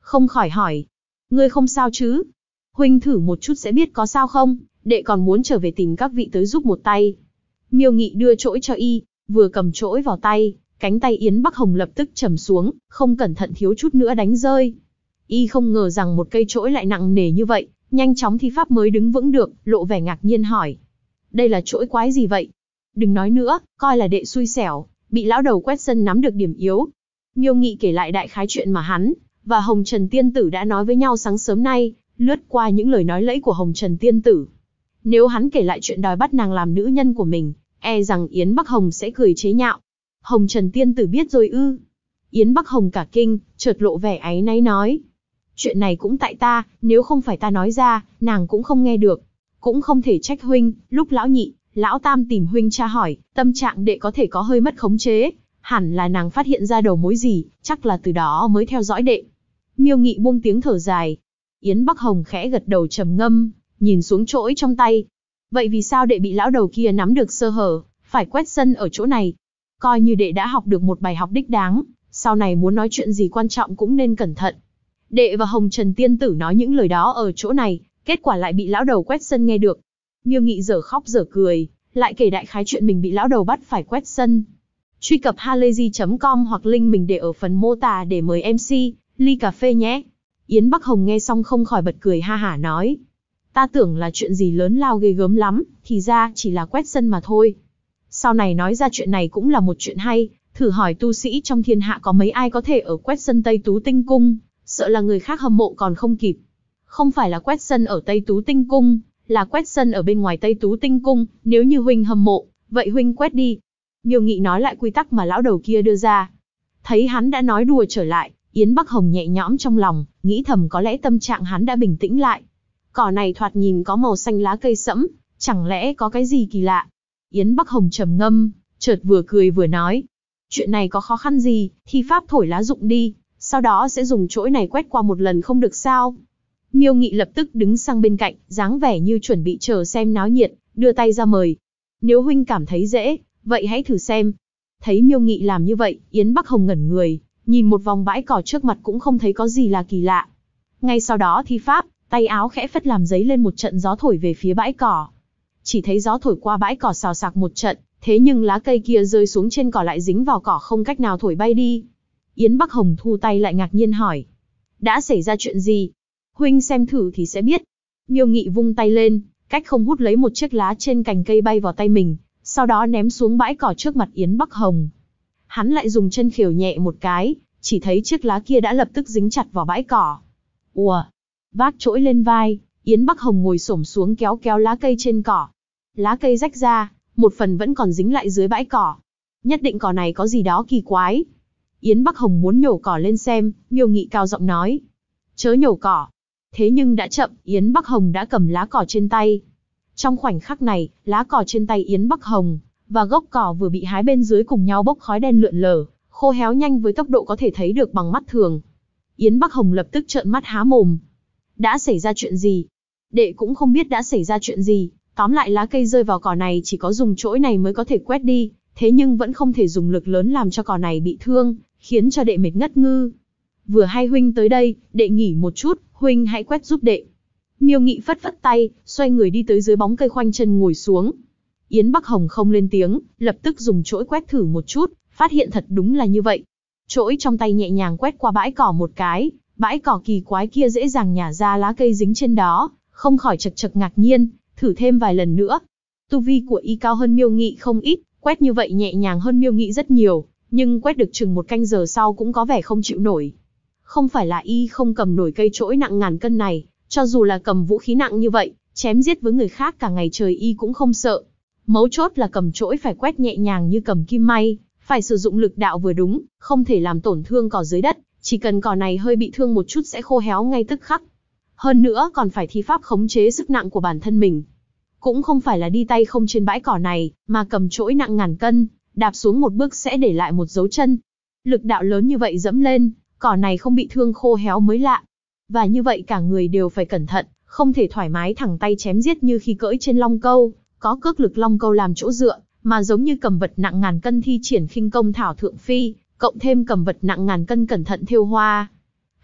không khỏi hỏi. Ngươi không sao chứ? Huynh thử một chút sẽ biết có sao không, đệ còn muốn trở về tìm các vị tới giúp một tay. Miêu Nghị đưa chỗi cho y, vừa cầm chỗi vào tay, cánh tay Yến Bắc Hồng lập tức trầm xuống, không cẩn thận thiếu chút nữa đánh rơi. Y không ngờ rằng một cây chỗi lại nặng nề như vậy, nhanh chóng thi pháp mới đứng vững được, lộ vẻ ngạc nhiên hỏi. Đây là chỗi quái gì vậy? Đừng nói nữa, coi là đệ xui xẻo, bị lão đầu quét sân nắm được điểm yếu. Miêu Nghị kể lại đại khái chuyện mà hắn và Hồng Trần Tiên Tử đã nói với nhau sáng sớm nay, lướt qua những lời nói lẫy của Hồng Trần Tiên Tử. Nếu hắn kể lại chuyện đòi bắt nàng làm nữ nhân của mình, e rằng Yến Bắc Hồng sẽ cười chế nhạo. Hồng Trần Tiên Tử biết rồi ư? Yến Bắc Hồng cả kinh, chợt lộ vẻ áy náy nói. Chuyện này cũng tại ta, nếu không phải ta nói ra, nàng cũng không nghe được. Cũng không thể trách huynh, lúc lão nhị, lão tam tìm huynh tra hỏi, tâm trạng đệ có thể có hơi mất khống chế. Hẳn là nàng phát hiện ra đầu mối gì, chắc là từ đó mới theo dõi đệ. Miêu Nghị buông tiếng thở dài. Yến Bắc Hồng khẽ gật đầu trầm ngâm, nhìn xuống chỗi trong tay. Vậy vì sao đệ bị lão đầu kia nắm được sơ hở, phải quét sân ở chỗ này? Coi như đệ đã học được một bài học đích đáng, sau này muốn nói chuyện gì quan trọng cũng nên cẩn thận. Đệ và Hồng Trần Tiên Tử nói những lời đó ở chỗ này, kết quả lại bị lão đầu quét sân nghe được. Miêu Nghị dở khóc dở cười, lại kể đại khái chuyện mình bị lão đầu bắt phải quét sân. Truy cập halayzi.com hoặc link mình để ở phần mô tả để mời MC, ly cà phê nhé. Yến Bắc Hồng nghe xong không khỏi bật cười ha hả nói. Ta tưởng là chuyện gì lớn lao ghê gớm lắm, thì ra chỉ là quét sân mà thôi. Sau này nói ra chuyện này cũng là một chuyện hay, thử hỏi tu sĩ trong thiên hạ có mấy ai có thể ở quét sân Tây Tú Tinh Cung, sợ là người khác hâm mộ còn không kịp. Không phải là quét sân ở Tây Tú Tinh Cung, là quét sân ở bên ngoài Tây Tú Tinh Cung, nếu như huynh hâm mộ, vậy huynh quét đi. Miêu Nghị nói lại quy tắc mà lão đầu kia đưa ra. Thấy hắn đã nói đùa trở lại, Yến Bắc Hồng nhẹ nhõm trong lòng, nghĩ thầm có lẽ tâm trạng hắn đã bình tĩnh lại. Cỏ này thoạt nhìn có màu xanh lá cây sẫm, chẳng lẽ có cái gì kỳ lạ? Yến Bắc Hồng trầm ngâm, chợt vừa cười vừa nói. Chuyện này có khó khăn gì, thi pháp thổi lá rụng đi, sau đó sẽ dùng chỗi này quét qua một lần không được sao? Miêu Nghị lập tức đứng sang bên cạnh, dáng vẻ như chuẩn bị chờ xem náo nhiệt, đưa tay ra mời. Nếu huynh cảm thấy dễ, vậy hãy thử xem. Thấy Miêu Nghị làm như vậy, Yến Bắc Hồng ngẩn người, nhìn một vòng bãi cỏ trước mặt cũng không thấy có gì là kỳ lạ. Ngay sau đó thi pháp, tay áo khẽ phất làm giấy lên một trận gió thổi về phía bãi cỏ. Chỉ thấy gió thổi qua bãi cỏ xào xạc một trận, thế nhưng lá cây kia rơi xuống trên cỏ lại dính vào cỏ không cách nào thổi bay đi. Yến Bắc Hồng thu tay lại ngạc nhiên hỏi. Đã xảy ra chuyện gì? Huynh xem thử thì sẽ biết. Miêu Nghị vung tay lên, cách không hút lấy một chiếc lá trên cành cây bay vào tay mình, sau đó ném xuống bãi cỏ trước mặt Yến Bắc Hồng. Hắn lại dùng chân khều nhẹ một cái, chỉ thấy chiếc lá kia đã lập tức dính chặt vào bãi cỏ. Ùa! Vác chỗi lên vai, Yến Bắc Hồng ngồi xổm xuống kéo kéo lá cây trên cỏ. Lá cây rách ra, một phần vẫn còn dính lại dưới bãi cỏ. Nhất định cỏ này có gì đó kỳ quái. Yến Bắc Hồng muốn nhổ cỏ lên xem, Miêu Nghị cao giọng nói. Chớ nhổ cỏ. Thế nhưng đã chậm, Yến Bắc Hồng đã cầm lá cỏ trên tay. Trong khoảnh khắc này, lá cỏ trên tay Yến Bắc Hồng và gốc cỏ vừa bị hái bên dưới cùng nhau bốc khói đen lượn lờ, khô héo nhanh với tốc độ có thể thấy được bằng mắt thường. Yến Bắc Hồng lập tức trợn mắt há mồm. Đã xảy ra chuyện gì? Đệ cũng không biết đã xảy ra chuyện gì, tóm lại lá cây rơi vào cỏ này chỉ có dùng chỗi này mới có thể quét đi, thế nhưng vẫn không thể dùng lực lớn làm cho cỏ này bị thương, khiến cho đệ mệt ngất ngư. Vừa hay huynh tới đây, đệ nghỉ một chút, huynh hãy quét giúp đệ. Miêu Nghị phất phất tay, xoay người đi tới dưới bóng cây khoanh chân ngồi xuống. Yến Bắc Hồng không lên tiếng, lập tức dùng chỗi quét thử một chút, phát hiện thật đúng là như vậy. Chỗi trong tay nhẹ nhàng quét qua bãi cỏ một cái, bãi cỏ kỳ quái kia dễ dàng nhả ra lá cây dính trên đó, không khỏi chật chật ngạc nhiên, thử thêm vài lần nữa. Tu vi của y cao hơn Miêu Nghị không ít, quét như vậy nhẹ nhàng hơn Miêu Nghị rất nhiều, nhưng quét được chừng một canh giờ sau cũng có vẻ không chịu nổi. Không phải là y không cầm nổi cây chỗi nặng ngàn cân này, cho dù là cầm vũ khí nặng như vậy, chém giết với người khác cả ngày trời y cũng không sợ. Mấu chốt là cầm chỗi phải quét nhẹ nhàng như cầm kim may, phải sử dụng lực đạo vừa đúng, không thể làm tổn thương cỏ dưới đất, chỉ cần cỏ này hơi bị thương một chút sẽ khô héo ngay tức khắc. Hơn nữa còn phải thi pháp khống chế sức nặng của bản thân mình. Cũng không phải là đi tay không trên bãi cỏ này, mà cầm chỗi nặng ngàn cân, đạp xuống một bước sẽ để lại một dấu chân. Lực đạo lớn như vậy dẫm lên, cỏ này không bị thương khô héo mới lạ. Và như vậy cả người đều phải cẩn thận, không thể thoải mái thẳng tay chém giết như khi cưỡi trên long câu, có cước lực long câu làm chỗ dựa, mà giống như cầm vật nặng ngàn cân thi triển khinh công thảo thượng phi, cộng thêm cầm vật nặng ngàn cân cẩn thận thêu hoa.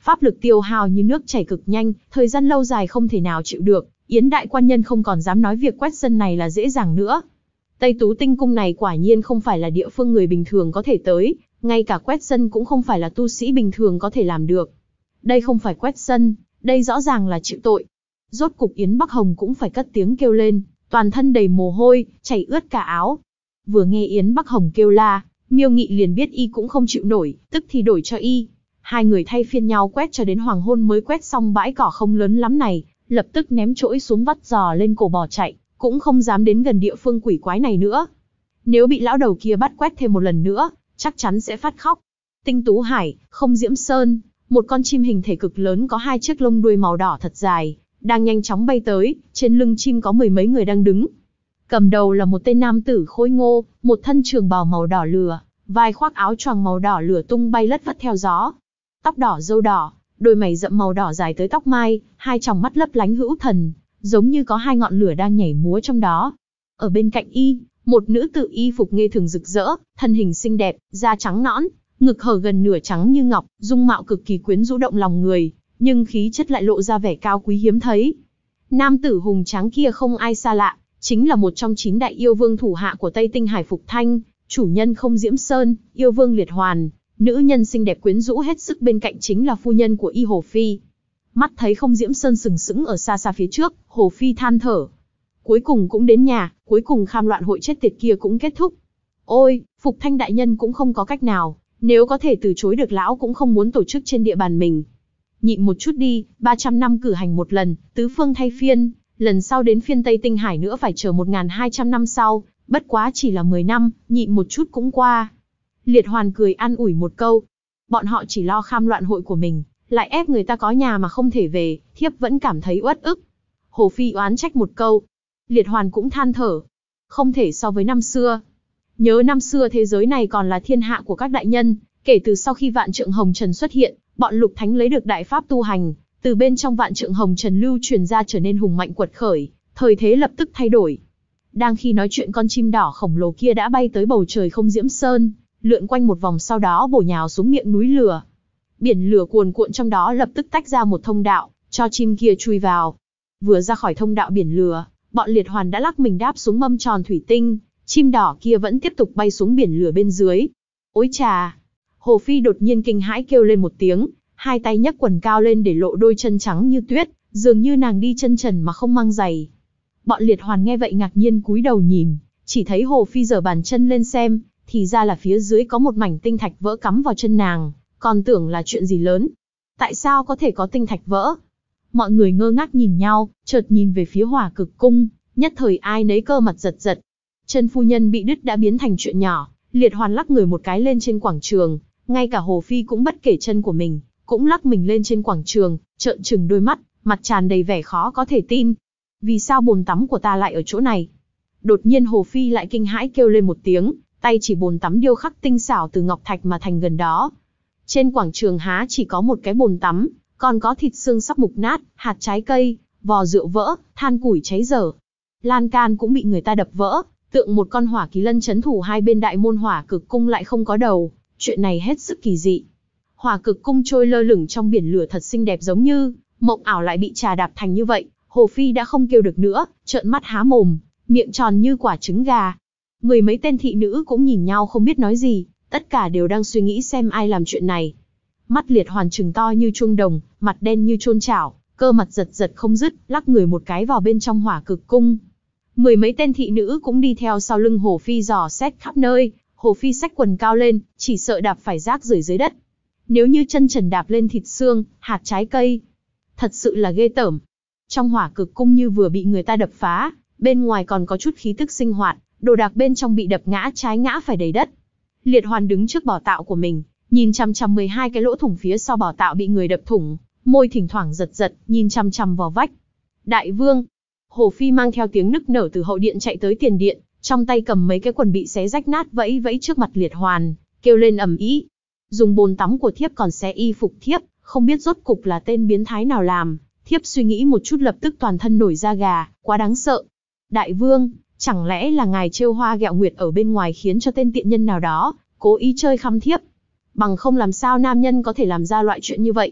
Pháp lực tiêu hao như nước chảy cực nhanh, thời gian lâu dài không thể nào chịu được, Yến đại quan nhân không còn dám nói việc quét sân này là dễ dàng nữa. Tây Tú Tinh Cung này quả nhiên không phải là địa phương người bình thường có thể tới, ngay cả quét sân cũng không phải là tu sĩ bình thường có thể làm được. Đây không phải quét sân, đây rõ ràng là chịu tội. Rốt cục Yến Bắc Hồng cũng phải cất tiếng kêu lên, toàn thân đầy mồ hôi, chảy ướt cả áo. Vừa nghe Yến Bắc Hồng kêu la, Miêu Nghị liền biết y cũng không chịu nổi, tức thì đổi cho y. Hai người thay phiên nhau quét cho đến hoàng hôn mới quét xong bãi cỏ không lớn lắm này, lập tức ném chổi xuống vắt giò lên cổ bỏ chạy, cũng không dám đến gần địa phương quỷ quái này nữa. Nếu bị lão đầu kia bắt quét thêm một lần nữa, chắc chắn sẽ phát khóc. Tinh Tú Hải, Không Diễm Sơn, một con chim hình thể cực lớn có hai chiếc lông đuôi màu đỏ thật dài, đang nhanh chóng bay tới, trên lưng chim có mười mấy người đang đứng. Cầm đầu là một tên nam tử khôi ngô, một thân trường bào màu đỏ lửa, vai khoác áo choàng màu đỏ lửa tung bay lất phất theo gió. Tóc đỏ râu đỏ, đôi mày rậm màu đỏ dài tới tóc mai, hai tròng mắt lấp lánh hữu thần, giống như có hai ngọn lửa đang nhảy múa trong đó. Ở bên cạnh y, một nữ tử y phục nghê thường rực rỡ, thân hình xinh đẹp, da trắng nõn, ngực hở gần nửa trắng như ngọc, dung mạo cực kỳ quyến rũ động lòng người, nhưng khí chất lại lộ ra vẻ cao quý hiếm thấy. Nam tử hùng tráng kia không ai xa lạ, chính là một trong 9 đại yêu vương thủ hạ của Tây Tinh Hải Phục Thanh, chủ nhân Không Diễm Sơn, yêu vương Liệt Hoàn. Nữ nhân xinh đẹp quyến rũ hết sức bên cạnh chính là phu nhân của y Hồ Phi. Mắt thấy Không Diễm Sơn sừng sững ở xa xa phía trước, Hồ Phi than thở. Cuối cùng cũng đến nhà, cuối cùng kham loạn hội chết tiệt kia cũng kết thúc. Ôi, Phục Thanh đại nhân cũng không có cách nào, nếu có thể từ chối được lão cũng không muốn tổ chức trên địa bàn mình. Nhịn một chút đi, 300 năm cử hành một lần, tứ phương thay phiên, lần sau đến phiên Tây Tinh Hải nữa phải chờ 1200 năm sau, bất quá chỉ là 10 năm, nhịn một chút cũng qua. Liệt Hoàn cười an ủi một câu. Bọn họ chỉ lo kham loạn hội của mình, lại ép người ta có nhà mà không thể về, thiếp vẫn cảm thấy uất ức. Hồ Phi oán trách một câu. Liệt Hoàn cũng than thở. Không thể so với năm xưa. Nhớ năm xưa thế giới này còn là thiên hạ của các đại nhân, kể từ sau khi Vạn Trượng Hồng Trần xuất hiện, bọn Lục Thánh lấy được đại pháp tu hành, từ bên trong Vạn Trượng Hồng Trần lưu truyền ra trở nên hùng mạnh quật khởi, thời thế lập tức thay đổi. Đang khi nói chuyện con chim đỏ khổng lồ kia đã bay tới bầu trời Không Diễm Sơn, lượn quanh một vòng sau đó bổ nhào xuống miệng núi lửa. Biển lửa cuồn cuộn trong đó lập tức tách ra một thông đạo, cho chim kia chui vào. Vừa ra khỏi thông đạo biển lửa, bọn Liệt Hoàn đã lắc mình đáp xuống mâm tròn thủy tinh, chim đỏ kia vẫn tiếp tục bay xuống biển lửa bên dưới. Ôi chà! Hồ Phi đột nhiên kinh hãi kêu lên một tiếng, hai tay nhấc quần cao lên để lộ đôi chân trắng như tuyết, dường như nàng đi chân trần mà không mang giày. Bọn Liệt Hoàn nghe vậy ngạc nhiên cúi đầu nhìn, chỉ thấy Hồ Phi giở bàn chân lên xem, thì ra là phía dưới có một mảnh tinh thạch vỡ cắm vào chân nàng, còn tưởng là chuyện gì lớn. Tại sao có thể có tinh thạch vỡ? Mọi người ngơ ngác nhìn nhau, chợt nhìn về phía Hỏa Cực Cung, nhất thời ai nấy cơ mặt giật giật. Chân phu nhân bị đứt đã biến thành chuyện nhỏ, Liệt Hoàn lắc người một cái lên trên quảng trường, ngay cả Hồ Phi cũng bất kể chân của mình, cũng lắc mình lên trên quảng trường, trợn trừng đôi mắt, mặt tràn đầy vẻ khó có thể tin. Vì sao bồn tắm của ta lại ở chỗ này? Đột nhiên Hồ Phi lại kinh hãi kêu lên một tiếng, tay chỉ bồn tắm điêu khắc tinh xảo từ ngọc thạch mà thành gần đó. Trên quảng trường há chỉ có một cái bồn tắm, còn có thịt xương sắp mục nát, hạt trái cây, vò rượu vỡ, than củi cháy dở. Lan can cũng bị người ta đập vỡ, tượng một con hỏa kỳ lân trấn thủ hai bên đại môn Hỏa Cực Cung lại không có đầu, chuyện này hết sức kỳ dị. Hỏa Cực Cung trôi lơ lửng trong biển lửa thật xinh đẹp giống như mộng ảo lại bị trà đạp thành như vậy. Hồ Phi đã không kêu được nữa, trợn mắt há mồm, miệng tròn như quả trứng gà. Mười mấy tên thị nữ cũng nhìn nhau không biết nói gì, tất cả đều đang suy nghĩ xem ai làm chuyện này. Mắt Liệt Hoàn trừng to như chuông đồng, mặt đen như chôn chảo, cơ mặt giật giật không dứt, lắc người một cái vào bên trong Hỏa Cực Cung. Mười mấy tên thị nữ cũng đi theo sau lưng Hồ Phi dò xét khắp nơi. Hồ Phi xách quần cao lên, chỉ sợ đạp phải rác rưởi dưới đất. Nếu như chân trần đạp lên thịt xương, hạt trái cây, thật sự là ghê tởm. Trong Hỏa Cực Cung như vừa bị người ta đập phá, bên ngoài còn có chút khí tức sinh hoạt, đồ đạc bên trong bị đập ngã trái ngã phải đầy đất. Liệt Hoàn đứng trước bảo tạo của mình, nhìn chằm chằm 12 cái lỗ thủng phía sau bảo tạo bị người đập thủng, môi thỉnh thoảng giật giật, nhìn chằm chằm vào vách. Đại vương! Hồ Phi mang theo tiếng nức nở từ hậu điện chạy tới tiền điện, trong tay cầm mấy cái quần bị xé rách nát vẫy vẫy trước mặt Liệt Hoàn, kêu lên ầm ĩ. Dùng bồn tắm của thiếp còn xé y phục thiếp, không biết rốt cục là tên biến thái nào làm. Thiếp suy nghĩ một chút lập tức toàn thân nổi da gà, quá đáng sợ. Đại vương, chẳng lẽ là ngài trêu hoa ghẹo nguyệt ở bên ngoài khiến cho tên tiện nhân nào đó cố ý chơi khăm thiếp? Bằng không làm sao nam nhân có thể làm ra loại chuyện như vậy?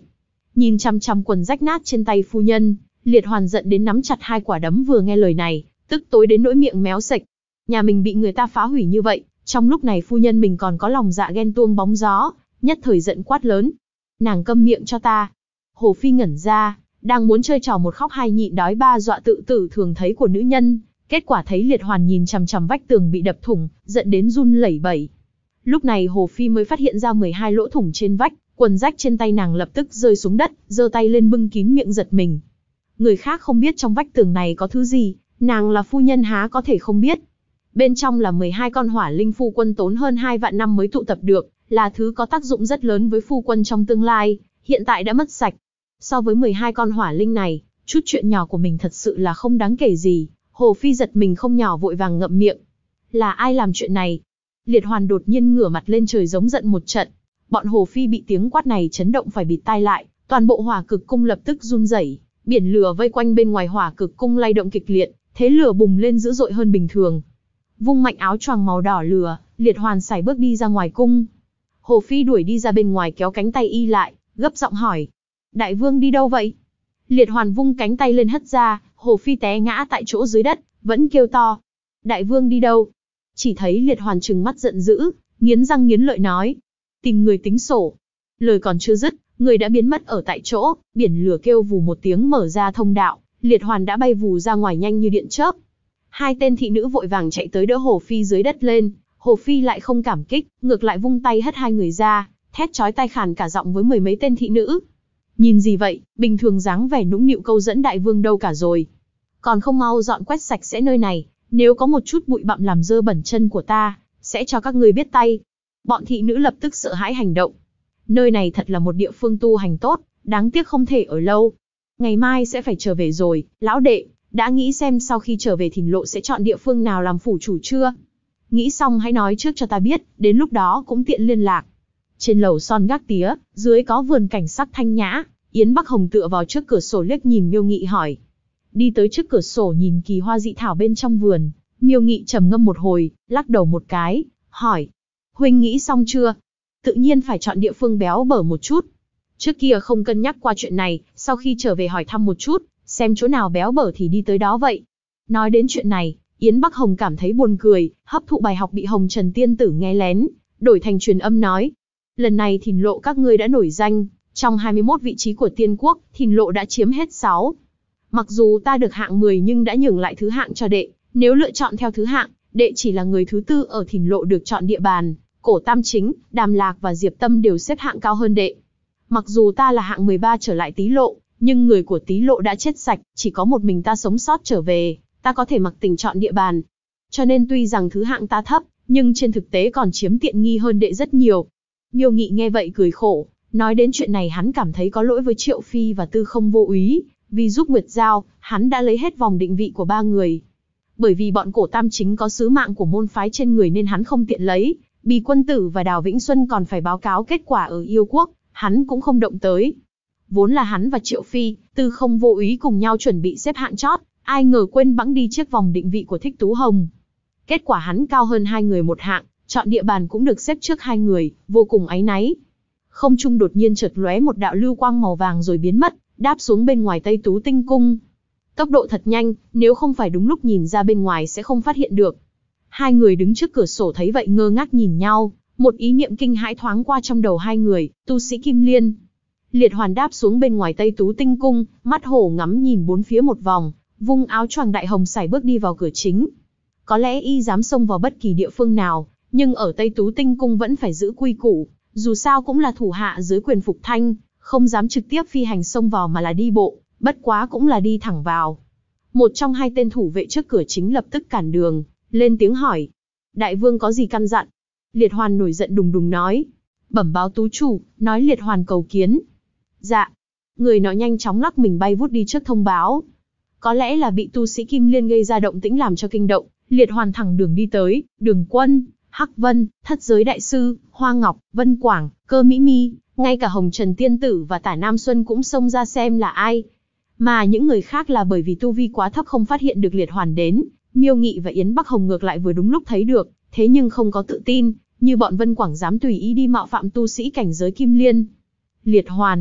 nhìn chằm chằm quần rách nát trên tay phu nhân, Liệt Hoàn giận đến nắm chặt hai quả đấm, vừa nghe lời này, tức tối đến nỗi miệng méo sệch. Nhà mình bị người ta phá hủy như vậy, trong lúc này phu nhân mình còn có lòng dạ ghen tuông bóng gió, nhất thời giận quát lớn. Nàng câm miệng cho ta. Hồ Phi ngẩn ra, đang muốn chơi trò một khóc hai nhịn đói ba dọa tự tử thường thấy của nữ nhân, kết quả thấy Liệt Hoàn nhìn chằm chằm vách tường bị đập thủng, giận đến run lẩy bẩy. Lúc này Hồ Phi mới phát hiện ra 12 lỗ thủng trên vách, quần rách trên tay nàng lập tức rơi xuống đất, giơ tay lên bưng kín miệng giật mình. Người khác không biết trong vách tường này có thứ gì, nàng là phu nhân há có thể không biết. Bên trong là 12 con hỏa linh phu quân tốn hơn 2 vạn năm mới tụ tập được, là thứ có tác dụng rất lớn với phu quân trong tương lai, hiện tại đã mất sạch. So với 12 con hỏa linh này, chút chuyện nhỏ của mình thật sự là không đáng kể gì. Hồ Phi giật mình không nhỏ, vội vàng ngậm miệng. Là ai làm chuyện này? Liệt Hoàn đột nhiên ngửa mặt lên trời giống giận một trận. Bọn Hồ Phi bị tiếng quát này chấn động phải bịt tai lại, toàn bộ hỏa cực cung lập tức run rẩy, biển lửa vây quanh bên ngoài hỏa cực cung lay động kịch liệt, thế lửa bùng lên dữ dội hơn bình thường. Vung mạnh áo choàng màu đỏ lửa, Liệt Hoàn sải bước đi ra ngoài cung. Hồ Phi đuổi đi ra bên ngoài kéo cánh tay y lại, gấp giọng hỏi. Đại vương đi đâu vậy? Liệt Hoàn vung cánh tay lên hất ra, Hồ Phi té ngã tại chỗ dưới đất, vẫn kêu to. Đại vương đi đâu? Chỉ thấy Liệt Hoàn trừng mắt giận dữ, nghiến răng nghiến lợi nói. Tìm người tính sổ. Lời còn chưa dứt, người đã biến mất ở tại chỗ, biển lửa kêu vù một tiếng mở ra thông đạo, Liệt Hoàn đã bay vù ra ngoài nhanh như điện chớp. Hai tên thị nữ vội vàng chạy tới đỡ Hồ Phi dưới đất lên, Hồ Phi lại không cảm kích, ngược lại vung tay hất hai người ra, thét chói tai khàn cả giọng với 10 mấy tên thị nữ. Nhìn gì vậy, bình thường dáng vẻ nũng nịu câu dẫn đại vương đâu cả rồi. Còn không mau dọn quét sạch sẽ nơi này, nếu có một chút bụi bặm làm dơ bẩn chân của ta, sẽ cho các ngươi biết tay. Bọn thị nữ lập tức sợ hãi hành động. Nơi này thật là một địa phương tu hành tốt, đáng tiếc không thể ở lâu. Ngày mai sẽ phải trở về rồi, lão đệ, đã nghĩ xem sau khi trở về Thìn Lộ sẽ chọn địa phương nào làm phủ chủ chưa? Nghĩ xong hãy nói trước cho ta biết, đến lúc đó cũng tiện liên lạc. Trên lầu son gác tía, dưới có vườn cảnh sắc thanh nhã, Yến Bắc Hồng tựa vào trước cửa sổ liếc nhìn Miêu Nghị hỏi. Đi tới trước cửa sổ nhìn kỳ hoa dị thảo bên trong vườn, Miêu Nghị trầm ngâm một hồi, lắc đầu một cái, hỏi. Huynh nghĩ xong chưa? Tự nhiên phải chọn địa phương béo bở một chút. Trước kia không cân nhắc qua chuyện này, sau khi trở về hỏi thăm một chút, xem chỗ nào béo bở thì đi tới đó vậy. Nói đến chuyện này, Yến Bắc Hồng cảm thấy buồn cười, hấp thụ bài học bị Hồng Trần Tiên Tử nghe lén, đổi thành truyền âm nói. Lần này Thìn Lộ các ngươi đã nổi danh, trong 21 vị trí của Tiên Quốc, Thìn Lộ đã chiếm hết 6. Mặc dù ta được hạng 10 nhưng đã nhường lại thứ hạng cho đệ, nếu lựa chọn theo thứ hạng, đệ chỉ là người thứ 4 ở Thìn Lộ được chọn địa bàn, Cổ Tam Chính, Đàm Lạc và Diệp Tâm đều xếp hạng cao hơn đệ. Mặc dù ta là hạng 13 trở lại Tý Lộ, nhưng người của Tý Lộ đã chết sạch, chỉ có một mình ta sống sót trở về, ta có thể mặc tình chọn địa bàn. Cho nên tuy rằng thứ hạng ta thấp, nhưng trên thực tế còn chiếm tiện nghi hơn đệ rất nhiều. Miêu Nghị nghe vậy cười khổ, nói đến chuyện này hắn cảm thấy có lỗi với Triệu Phi và Tư Không Vô Úy, vì giúp Nguyệt Giao, hắn đã lấy hết vòng định vị của ba người. Bởi vì bọn Cổ Tam Chính có sứ mạng của môn phái trên người nên hắn không tiện lấy, Bì Quân Tử và Đào Vĩnh Xuân còn phải báo cáo kết quả ở Yêu Quốc, hắn cũng không động tới. Vốn là hắn và Triệu Phi, Tư Không Vô Úy cùng nhau chuẩn bị xếp hạng chót, ai ngờ quên bẵng đi chiếc vòng định vị của Thích Tú Hồng. Kết quả hắn cao hơn hai người một hạng, chọn địa bàn cũng được xếp trước hai người, vô cùng áy náy. Không trung đột nhiên chợt lóe một đạo lưu quang màu vàng rồi biến mất, đáp xuống bên ngoài Tây Tú Tinh Cung. Tốc độ thật nhanh, nếu không phải đúng lúc nhìn ra bên ngoài sẽ không phát hiện được. Hai người đứng trước cửa sổ thấy vậy ngơ ngác nhìn nhau, một ý niệm kinh hãi thoáng qua trong đầu hai người, tu sĩ Kim Liên. Liệt Hoàn đáp xuống bên ngoài Tây Tú Tinh Cung, mắt hổ ngắm nhìn bốn phía một vòng, vung áo choàng đại hồng sải bước đi vào cửa chính. Có lẽ y dám xông vào bất kỳ địa phương nào, nhưng ở Tây Tú Tinh Cung vẫn phải giữ quy củ, dù sao cũng là thủ hạ dưới quyền Phục Thanh, không dám trực tiếp phi hành xông vào mà là đi bộ, bất quá cũng là đi thẳng vào. Một trong hai tên thủ vệ trước cửa chính lập tức cản đường, lên tiếng hỏi. Đại vương có gì căn dặn? Liệt Hoàn nổi giận đùng đùng nói. Bẩm báo tú chủ, nói Liệt Hoàn cầu kiến. Dạ. Người nọ nhanh chóng lắc mình bay vút đi trước thông báo. Có lẽ là bị tu sĩ Kim Liên gây ra động tĩnh làm cho kinh động, Liệt Hoàn thẳng đường đi tới, Đường Quân, Hắc Vân, Thất Giới Đại Sư, Hoa Ngọc, Vân Quảng, Cơ Mỹ Mi, ngay cả Hồng Trần Tiên Tử và Tả Nam Xuân cũng xông ra xem là ai. Mà những người khác là bởi vì tu vi quá thấp không phát hiện được Liệt Hoàn đến, Miêu Nghị và Yến Bắc Hồng ngược lại vừa đúng lúc thấy được, thế nhưng không có tự tin, như bọn Vân Quảng dám tùy ý đi mạo phạm tu sĩ cảnh giới Kim Liên. Liệt Hoàn,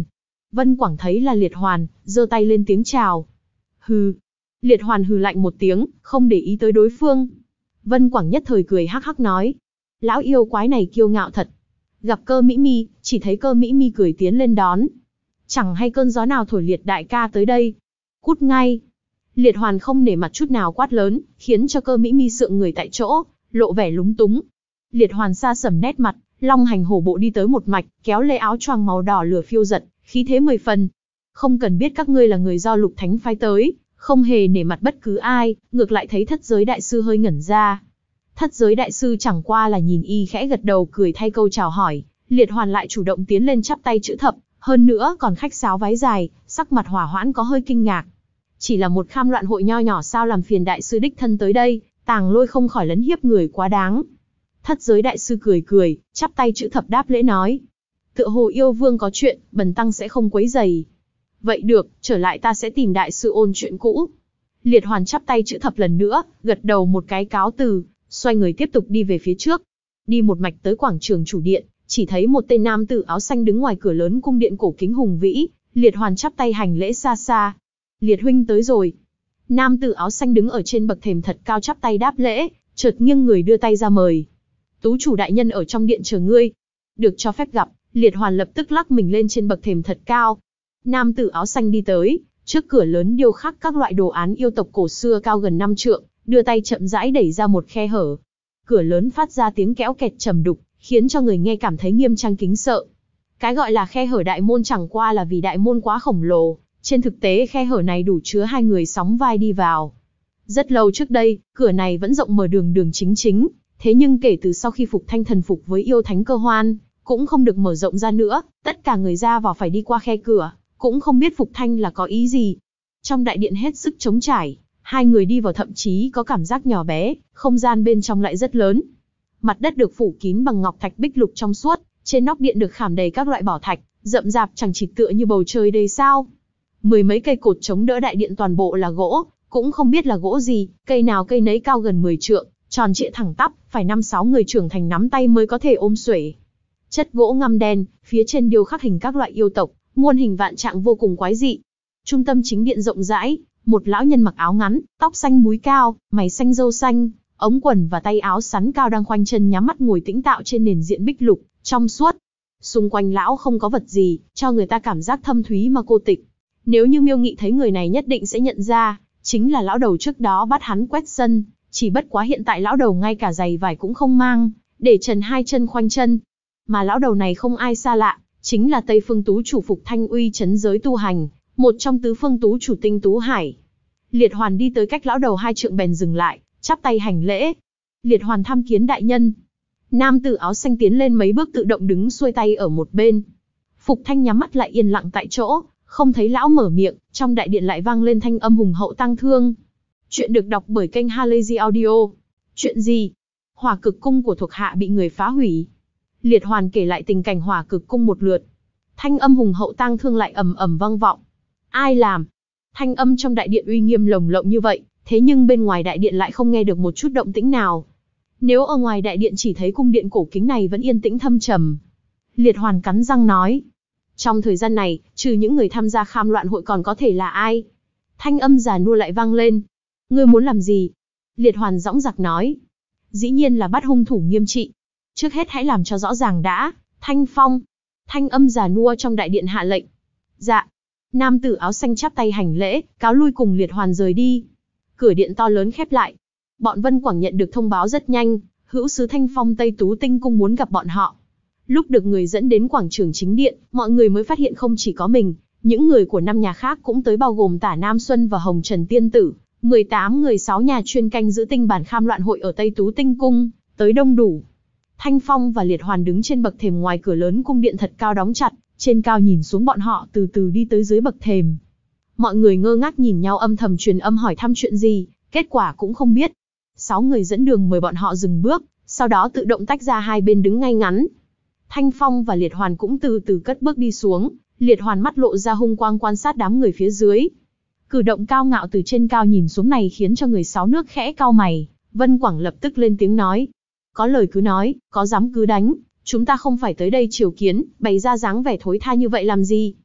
Vân Quảng thấy là Liệt Hoàn, giơ tay lên tiếng chào. Hừ. Liệt Hoàn hừ lạnh một tiếng, không để ý tới đối phương. Vân Quảng nhất thời cười hắc hắc nói. Lão yêu quái này kiêu ngạo thật. Gặp Cơ Mỹ Mi, chỉ thấy Cơ Mỹ Mi cười tiến lên đón. Chẳng hay cơn gió nào thổi Liệt đại ca tới đây. Cút ngay. Liệt Hoàn không nể mặt chút nào quát lớn, khiến cho Cơ Mỹ Mi sượng người tại chỗ, lộ vẻ lúng túng. Liệt Hoàn xa sầm nét mặt, long hành hổ bộ đi tới một mạch, kéo lê áo choàng màu đỏ lửa phiêu giật, khí thế 10 phần. Không cần biết các ngươi là người do Lục Thánh phái tới, không hề nể mặt bất cứ ai, ngược lại thấy Thất Giới đại sư hơi ngẩn ra. Thất Giới đại sư chẳng qua là nhìn y khẽ gật đầu cười thay câu chào hỏi, Liệt Hoàn lại chủ động tiến lên chắp tay chữ thập, hơn nữa còn khách sáo vái dài, sắc mặt hỏa hoãn có hơi kinh ngạc. Chỉ là một kham loạn hội nho nhỏ sao làm phiền đại sư đích thân tới đây, Tàng Lôi không khỏi lấn hiếp người quá đáng. Thất Giới đại sư cười cười, chắp tay chữ thập đáp lễ nói. Tựa hồ yêu vương có chuyện, bần tăng sẽ không quấy rầy. Vậy được, trở lại ta sẽ tìm đại sư ôn chuyện cũ. Liệt Hoàn chắp tay chữ thập lần nữa, gật đầu một cái cáo từ, xoay người tiếp tục đi về phía trước. Đi một mạch tới quảng trường chủ điện, chỉ thấy một tên nam tử áo xanh đứng ngoài cửa lớn cung điện cổ kính hùng vĩ, Liệt Hoàn chắp tay hành lễ xa xa. Liệt huynh tới rồi. Nam tử áo xanh đứng ở trên bậc thềm thật cao chắp tay đáp lễ, chợt nghiêng người đưa tay ra mời. Tú chủ đại nhân ở trong điện chờ ngươi. Được cho phép gặp, Liệt Hoàn lập tức lắc mình lên trên bậc thềm thật cao. Nam tử áo xanh đi tới, trước cửa lớn điêu khắc các loại đồ án yêu tộc cổ xưa cao gần 5 trượng, đưa tay chậm rãi đẩy ra một khe hở. Cửa lớn phát ra tiếng kéo kẹt trầm đục, khiến cho người nghe cảm thấy nghiêm trang kính sợ. Cái gọi là khe hở đại môn chẳng qua là vì đại môn quá khổng lồ, trên thực tế khe hở này đủ chứa hai người sóng vai đi vào. Rất lâu trước đây, cửa này vẫn rộng mở đường đường chính chính, thế nhưng kể từ sau khi Phục Thanh thần phục với yêu thánh Cơ Hoan, cũng không được mở rộng ra nữa, tất cả người ra vào phải đi qua khe cửa, cũng không biết Phục Thanh là có ý gì. Trong đại điện hết sức trống trải, hai người đi vào thậm chí có cảm giác nhỏ bé, không gian bên trong lại rất lớn. Mặt đất được phủ kín bằng ngọc thạch bích lục trong suốt, trên nóc điện được khảm đầy các loại bảo thạch, rậm rạp chẳng chịt tựa như bầu trời đầy sao. Mười mấy cây cột chống đỡ đại điện toàn bộ là gỗ, cũng không biết là gỗ gì, cây nào cây nấy cao gần 10 trượng, tròn trịa thẳng tắp, phải 5-6 người trưởng thành nắm tay mới có thể ôm xuể. Chất gỗ ngăm đen, phía trên điêu khắc hình các loại yêu tộc, muôn hình vạn trạng vô cùng quái dị. Trung tâm chính điện rộng rãi, một lão nhân mặc áo ngắn, tóc xanh búi cao, mày xanh râu xanh, ống quần và tay áo sắn cao đang khoanh chân nhắm mắt ngồi tĩnh tạo trên nền diện bích lục, trong suốt. Xung quanh lão không có vật gì, cho người ta cảm giác thâm thúy mà cô tịch. Nếu như Miêu Nghị thấy người này nhất định sẽ nhận ra, chính là lão đầu trước đó bắt hắn quét sân, chỉ bất quá hiện tại lão đầu ngay cả giày vải cũng không mang, để trần hai chân khoanh chân. Mà lão đầu này không ai xa lạ, chính là Tây Phương Tú chủ Phục Thanh uy chấn giới tu hành, một trong tứ phương tú chủ Tinh Tú Hải. Liệt Hoàn đi tới cách lão đầu 2 trượng bèn dừng lại, chắp tay hành lễ. Liệt Hoàn tham kiến đại nhân. Nam tử áo xanh tiến lên mấy bước tự động đứng xuôi tay ở một bên. Phục Thanh nhắm mắt lại yên lặng tại chỗ, không thấy lão mở miệng, trong đại điện lại vang lên thanh âm hùng hậu tang thương. Chuyện được đọc bởi kênh Halazy Audio. Chuyện gì? Hỏa Cực Cung của thuộc hạ bị người phá hủy. Liệt Hoàn kể lại tình cảnh Hỏa Cực Cung một lượt. Thanh âm hùng hậu tang thương lại ầm ầm vang vọng. Ai làm? Thanh âm trong đại điện uy nghiêm lồng lộng như vậy, thế nhưng bên ngoài đại điện lại không nghe được một chút động tĩnh nào. Nếu ở ngoài đại điện chỉ thấy cung điện cổ kính này vẫn yên tĩnh thâm trầm. Liệt Hoàn cắn răng nói. Trong thời gian này, trừ những người tham gia kham loạn hội còn có thể là ai? Thanh âm già nua lại vang lên. Ngươi muốn làm gì? Liệt Hoàn dõng dạc nói. Dĩ nhiên là bắt hung thủ nghiêm trị. Trước hết hãy làm cho rõ ràng đã. Thanh Phong. Thanh âm già nua trong đại điện hạ lệnh. Dạ. Nam tử áo xanh chắp tay hành lễ, cáo lui cùng Liệt Hoàn rời đi. Cửa điện to lớn khép lại. Bọn Vân Quảng nhận được thông báo rất nhanh, hữu sứ Thanh Phong Tây Tú Tinh Cung muốn gặp bọn họ. Lúc được người dẫn đến quảng trường chính điện, mọi người mới phát hiện không chỉ có mình, những người của 5 nhà khác cũng tới bao gồm Tả Nam Xuân và Hồng Trần Tiên Tử, 18 người 6 nhà chuyên canh giữ tinh bản kham loạn hội ở Tây Tú Tinh Cung, tới đông đủ. Thanh Phong và Liệt Hoàn đứng trên bậc thềm ngoài cửa lớn cung điện thật cao đóng chặt, trên cao nhìn xuống bọn họ từ từ đi tới dưới bậc thềm. Mọi người ngơ ngác nhìn nhau âm thầm truyền âm hỏi thăm chuyện gì, kết quả cũng không biết. 6 người dẫn đường mời bọn họ dừng bước, sau đó tự động tách ra hai bên đứng ngay ngắn. Thanh Phong và Liệt Hoàn cũng từ từ cất bước đi xuống, Liệt Hoàn mắt lộ ra hung quang quan sát đám người phía dưới. Cử động cao ngạo từ trên cao nhìn xuống này khiến cho người 6 nước khẽ cau mày, Vân Quảng lập tức lên tiếng nói. Có lời cứ nói, có dám cứ đánh, chúng ta không phải tới đây triều kiến, bày ra dáng vẻ thối tha như vậy làm gì?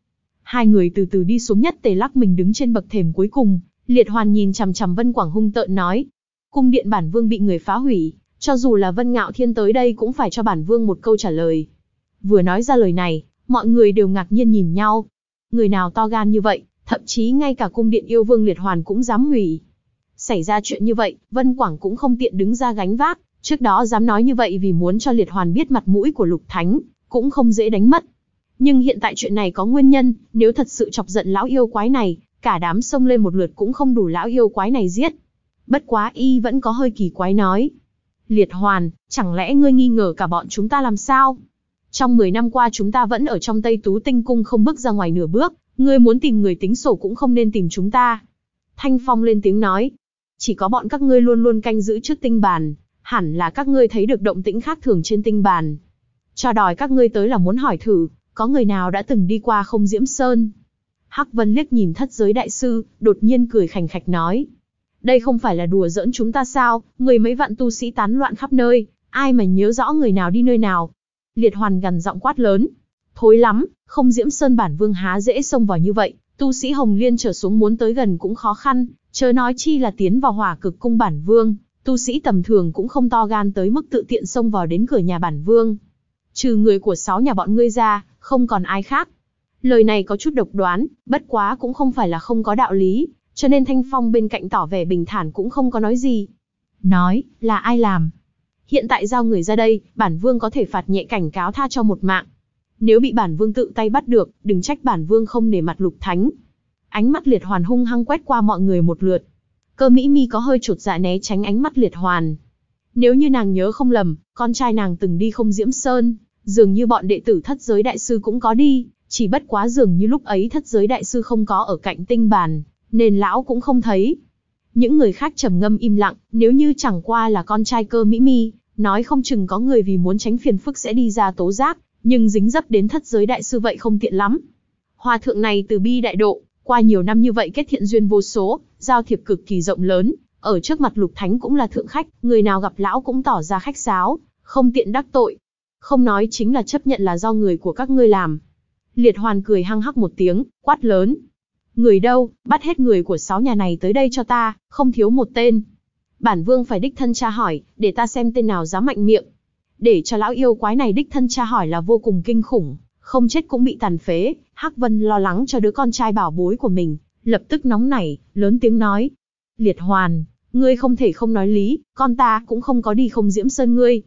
Hai người từ từ đi xuống, Nhất Tề lắc mình đứng trên bậc thềm cuối cùng. Liệt Hoàn nhìn chằm chằm Vân Quảng hung tợn nói: cung điện bản vương bị người phá hủy, cho dù là Vân Ngạo Thiên tới đây cũng phải cho bản vương một câu trả lời. Vừa nói ra lời này, mọi người đều ngạc nhiên nhìn nhau. Người nào to gan như vậy, thậm chí ngay cả cung điện yêu vương Liệt Hoàn cũng dám hủy. Xảy ra chuyện như vậy, Vân Quảng cũng không tiện đứng ra gánh vác, trước đó dám nói như vậy vì muốn cho Liệt Hoàn biết mặt mũi của Lục Thánh, cũng không dễ đánh mất. Nhưng hiện tại chuyện này có nguyên nhân, nếu thật sự chọc giận lão yêu quái này, cả đám xông lên một lượt cũng không đủ lão yêu quái này giết. Bất quá y vẫn có hơi kỳ quái nói: Liệt Hoàn, chẳng lẽ ngươi nghi ngờ cả bọn chúng ta làm sao? Trong 10 năm qua chúng ta vẫn ở trong Tây Tú Tinh Cung không bước ra ngoài nửa bước, ngươi muốn tìm người tính sổ cũng không nên tìm chúng ta. Thanh Phong lên tiếng nói: chỉ có bọn các ngươi luôn luôn canh giữ trước tinh bàn, hẳn là các ngươi thấy được động tĩnh khác thường trên tinh bàn. Cho đòi các ngươi tới là muốn hỏi thử, có người nào đã từng đi qua Không Diễm Sơn? Hắc Vân liếc nhìn Thất Giới Đại Sư, đột nhiên cười khành khạch nói: đây không phải là đùa giỡn chúng ta sao, mười mấy vạn tu sĩ tán loạn khắp nơi, ai mà nhớ rõ người nào đi nơi nào. Liệt Hoàn gằn giọng quát lớn: thối lắm, Không Diễm Sơn bản vương há dễ xông vào như vậy, tu sĩ Hồng Liên trở xuống muốn tới gần cũng khó khăn, chớ nói chi là tiến vào Hỏa Cực Cung bản vương, tu sĩ tầm thường cũng không to gan tới mức tự tiện xông vào đến cửa nhà bản vương. Trừ người của 6 nhà bọn ngươi ra, không còn ai khác. Lời này có chút độc đoán, bất quá cũng không phải là không có đạo lý, cho nên Thanh Phong bên cạnh tỏ vẻ bình thản cũng không có nói gì. Nói, là ai làm? Hiện tại giao người ra đây, bản vương có thể phạt nhẹ cảnh cáo tha cho một mạng. Nếu bị bản vương tự tay bắt được, đừng trách bản vương không nể mặt Lục Thánh. Ánh mắt Liệt Hoàn hung hăng quét qua mọi người một lượt. Cơ Mỹ Mi có hơi chột dạ né tránh ánh mắt Liệt Hoàn. Nếu như nàng nhớ không lầm, con trai nàng từng đi Không Diễm Sơn, dường như bọn đệ tử Thất Giới Đại Sư cũng có đi, chỉ bất quá dường như lúc ấy Thất Giới Đại Sư không có ở cạnh tinh bàn, nên lão cũng không thấy. Những người khác trầm ngâm im lặng, nếu như chẳng qua là con trai Cơ Mỹ Mi, nói không chừng có người vì muốn tránh phiền phức sẽ đi ra tố giác, nhưng dính dấp đến Thất Giới Đại Sư vậy không tiện lắm. Hòa thượng này từ bi đại độ, qua nhiều năm như vậy kết thiện duyên vô số, giao thiệp cực kỳ rộng lớn, ở trước mặt Lục Thánh cũng là thượng khách, người nào gặp lão cũng tỏ ra khách sáo, không tiện đắc tội. Không nói chính là chấp nhận là do người của các ngươi làm. Liệt Hoàn cười hăng hắc một tiếng, quát lớn: người đâu, bắt hết người của 6 nhà này tới đây cho ta, không thiếu một tên. Bản vương phải đích thân tra hỏi, để ta xem tên nào dám mạnh miệng. Để cho lão yêu quái này đích thân tra hỏi là vô cùng kinh khủng, không chết cũng bị tàn phế. Hắc Vân lo lắng cho đứa con trai bảo bối của mình, lập tức nóng nảy, lớn tiếng nói: Liệt Hoàn, ngươi không thể không nói lý, con ta cũng không có đi Không Diễm Sơn ngươi.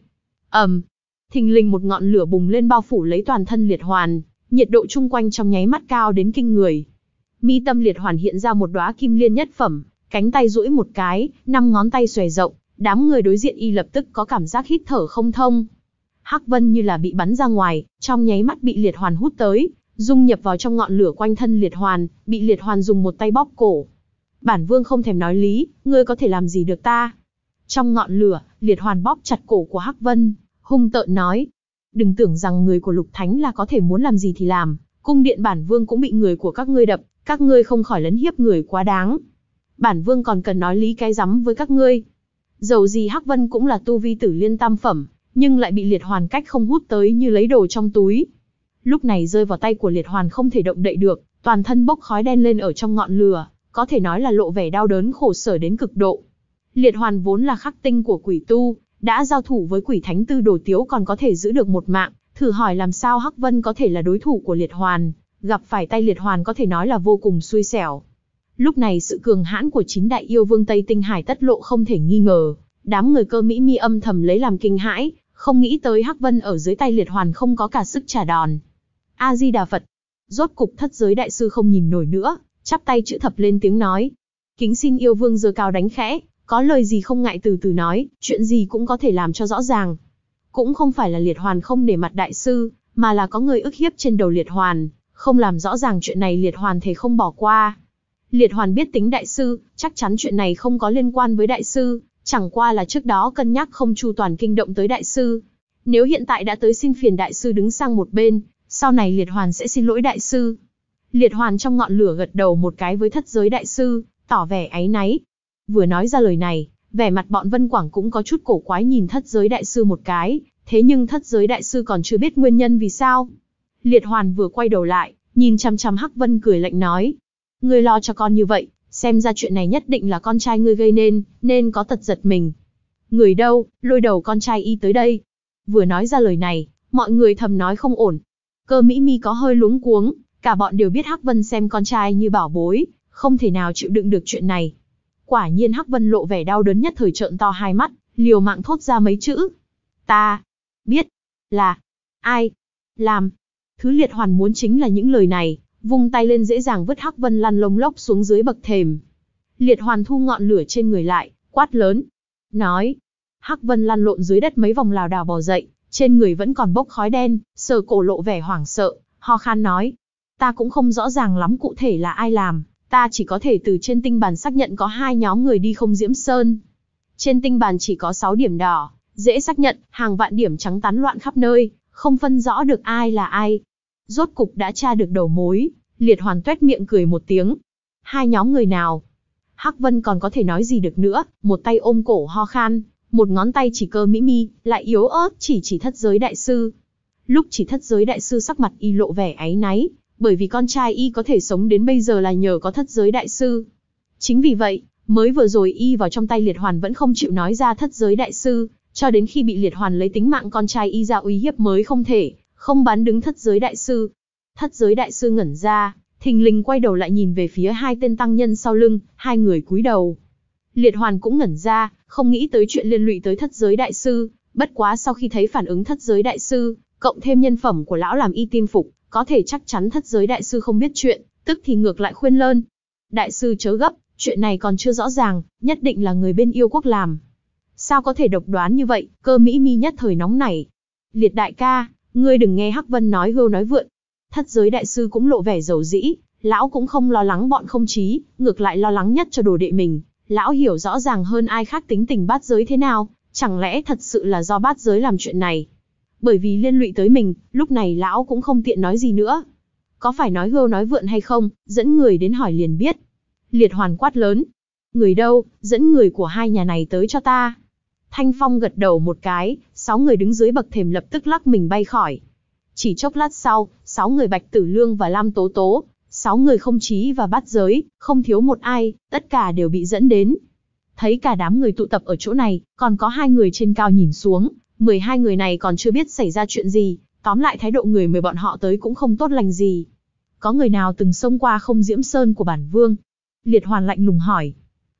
Thình lình một ngọn lửa bùng lên bao phủ lấy toàn thân Liệt Hoàn, nhiệt độ chung quanh trong nháy mắt cao đến kinh người. Mi tâm Liệt Hoàn hiện ra một đóa kim liên nhất phẩm, cánh tay duỗi một cái, 5 ngón tay xòe rộng, đám người đối diện y lập tức có cảm giác hít thở không thông. Hắc Vân như là bị bắn ra ngoài, trong nháy mắt bị Liệt Hoàn hút tới, dung nhập vào trong ngọn lửa quanh thân Liệt Hoàn, bị Liệt Hoàn dùng một tay bóp cổ. Bản vương không thèm nói lý, ngươi có thể làm gì được ta? Trong ngọn lửa, Liệt Hoàn bóp chặt cổ của Hắc Vân, hung tợn nói: đừng tưởng rằng người của Lục Thánh là có thể muốn làm gì thì làm, cung điện bản vương cũng bị người của các ngươi đập, các ngươi không khỏi lấn hiếp người quá đáng. Bản vương còn cần nói lý cái rắm với các ngươi. Dầu gì Hắc Vân cũng là tu vi Tử Liên tam phẩm, nhưng lại bị Liệt Hoàn cách không hút tới như lấy đồ trong túi. Lúc này rơi vào tay của Liệt Hoàn không thể động đậy được, toàn thân bốc khói đen lên ở trong ngọn lửa, có thể nói là lộ vẻ đau đớn khổ sở đến cực độ. Liệt Hoàn vốn là khắc tinh của quỷ tu, đã giao thủ với quỷ thánh Tư Đồ Tiếu còn có thể giữ được một mạng, thử hỏi làm sao Hắc Vân có thể là đối thủ của Liệt Hoàn, gặp phải tay Liệt Hoàn có thể nói là vô cùng xui xẻo. Lúc này sự cường hãn của 9 đại yêu vương Tây Tinh Hải tất lộ không thể nghi ngờ, đám người Cơ Mỹ Mi âm thầm lấy làm kinh hãi, không nghĩ tới Hắc Vân ở dưới tay Liệt Hoàn không có cả sức trả đòn. A Di Đà Phật. Rốt cục Thất Giới Đại Sư không nhìn nổi nữa, chắp tay chữ thập lên tiếng nói: kính xin yêu vương giơ cao đánh khẽ, có lời gì không ngại từ từ nói, chuyện gì cũng có thể làm cho rõ ràng. Cũng không phải là Liệt Hoàn không để mặt đại sư, mà là có người ức hiếp trên đầu Liệt Hoàn, không làm rõ ràng chuyện này Liệt Hoàn thề không bỏ qua. Liệt Hoàn biết tính đại sư, chắc chắn chuyện này không có liên quan với đại sư, chẳng qua là trước đó cân nhắc không chu toàn kinh động tới đại sư. Nếu hiện tại đã tới xin phiền đại sư đứng sang một bên, sau này Liệt Hoàn sẽ xin lỗi đại sư. Liệt Hoàn trong ngọn lửa gật đầu một cái với Thất Giới Đại Sư, tỏ vẻ áy náy. Vừa nói ra lời này, vẻ mặt bọn Vân Quảng cũng có chút cổ quái nhìn Thất Giới Đại Sư một cái, thế nhưng Thất Giới Đại Sư còn chưa biết nguyên nhân vì sao. Liệt Hoàn vừa quay đầu lại, nhìn chằm chằm Hắc Vân cười lạnh nói. Ngươi lo cho con như vậy, xem ra chuyện này nhất định là con trai ngươi gây nên có tật giật mình. Người đâu, lôi đầu con trai y tới đây. Vừa nói ra lời này, mọi người thầm nói không ổn. Cơ Mỹ Mi có hơi luống cuống, cả bọn đều biết Hắc Vân xem con trai như bảo bối, không thể nào chịu đựng được chuyện này. Quả nhiên Hắc Vân lộ vẻ đau đớn nhất thời trợn to hai mắt, liều mạng thốt ra mấy chữ. Ta biết là ai làm. Thứ Liệt Hoàn muốn chính là những lời này, vung tay lên dễ dàng vứt Hắc Vân lăn lông lốc xuống dưới bậc thềm. Liệt Hoàn thu ngọn lửa trên người lại, quát lớn, nói. Hắc Vân lăn lộn dưới đất mấy vòng lảo đảo bò dậy, trên người vẫn còn bốc khói đen, sờ cổ lộ vẻ hoảng sợ, ho khan nói. Ta cũng không rõ ràng lắm cụ thể là ai làm, ta chỉ có thể từ trên tinh bàn xác nhận có 2 nhóm người đi Không Diễm Sơn. Trên tinh bàn chỉ có 6 điểm đỏ, dễ xác nhận, hàng vạn điểm trắng tán loạn khắp nơi, không phân rõ được ai là ai. Rốt cục đã tra được đầu mối, Liệt Hoàn tuét miệng cười một tiếng. 2 nhóm người nào? Hắc Vân còn có thể nói gì được nữa, một tay ôm cổ ho khan, một ngón tay chỉ Cơ Mỹ Mi, lại yếu ớt chỉ Thất Giới Đại Sư. Lúc chỉ Thất Giới Đại Sư sắc mặt y lộ vẻ áy náy, bởi vì con trai y có thể sống đến bây giờ là nhờ có Thất Giới Đại Sư. Chính vì vậy, mới vừa rồi y vào trong tay Liệt Hoàn vẫn không chịu nói ra Thất Giới Đại Sư, cho đến khi bị Liệt Hoàn lấy tính mạng con trai y ra uy hiếp mới không bán đứng Thất Giới Đại Sư. Thất Giới Đại Sư ngẩn ra, thình lình quay đầu lại nhìn về phía 2 tên tăng nhân sau lưng, 2 người cúi đầu. Liệt Hoàn cũng ngẩn ra, không nghĩ tới chuyện liên lụy tới Thất Giới Đại Sư, bất quá sau khi thấy phản ứng Thất Giới Đại Sư, cộng thêm nhân phẩm của lão làm y tin phục, có thể chắc chắn Thất Giới Đại Sư không biết chuyện, tức thì ngược lại khuyên lơn. Đại sư chớ gấp, chuyện này còn chưa rõ ràng, nhất định là người bên Yêu Quốc làm. Sao có thể độc đoán như vậy? Cơ Mỹ Mi nhất thời nóng nảy. Liệt đại ca, ngươi đừng nghe Hắc Vân nói hưu nói vượn. Thất Giới Đại Sư cũng lộ vẻ dầu dĩ, lão cũng không lo lắng bọn không chí, ngược lại lo lắng nhất cho đồ đệ mình. Lão hiểu rõ ràng hơn ai khác tính tình Bát Giới thế nào, chẳng lẽ thật sự là do Bát Giới làm chuyện này? Bởi vì liên lụy tới mình, lúc này lão cũng không tiện nói gì nữa. Có phải nói hưu nói vượn hay không, dẫn người đến hỏi liền biết. Liệt Hoàn quát lớn. Người đâu, dẫn người của 2 nhà này tới cho ta. Thanh Phong gật đầu một cái, 6 người đứng dưới bậc thềm lập tức lắc mình bay khỏi. Chỉ chốc lát sau, 6 người Bạch Tử Lương và Lam Tố Tố, 6 người không chí và Bát Giới, không thiếu một ai, tất cả đều bị dẫn đến. Thấy cả đám người tụ tập ở chỗ này, còn có 2 người trên cao nhìn xuống, 12 người này còn chưa biết xảy ra chuyện gì, tóm lại thái độ người mời bọn họ tới cũng không tốt lành gì. Có người nào từng xông qua Không Diễm Sơn của bản vương? Liệt Hoàn lạnh lùng hỏi.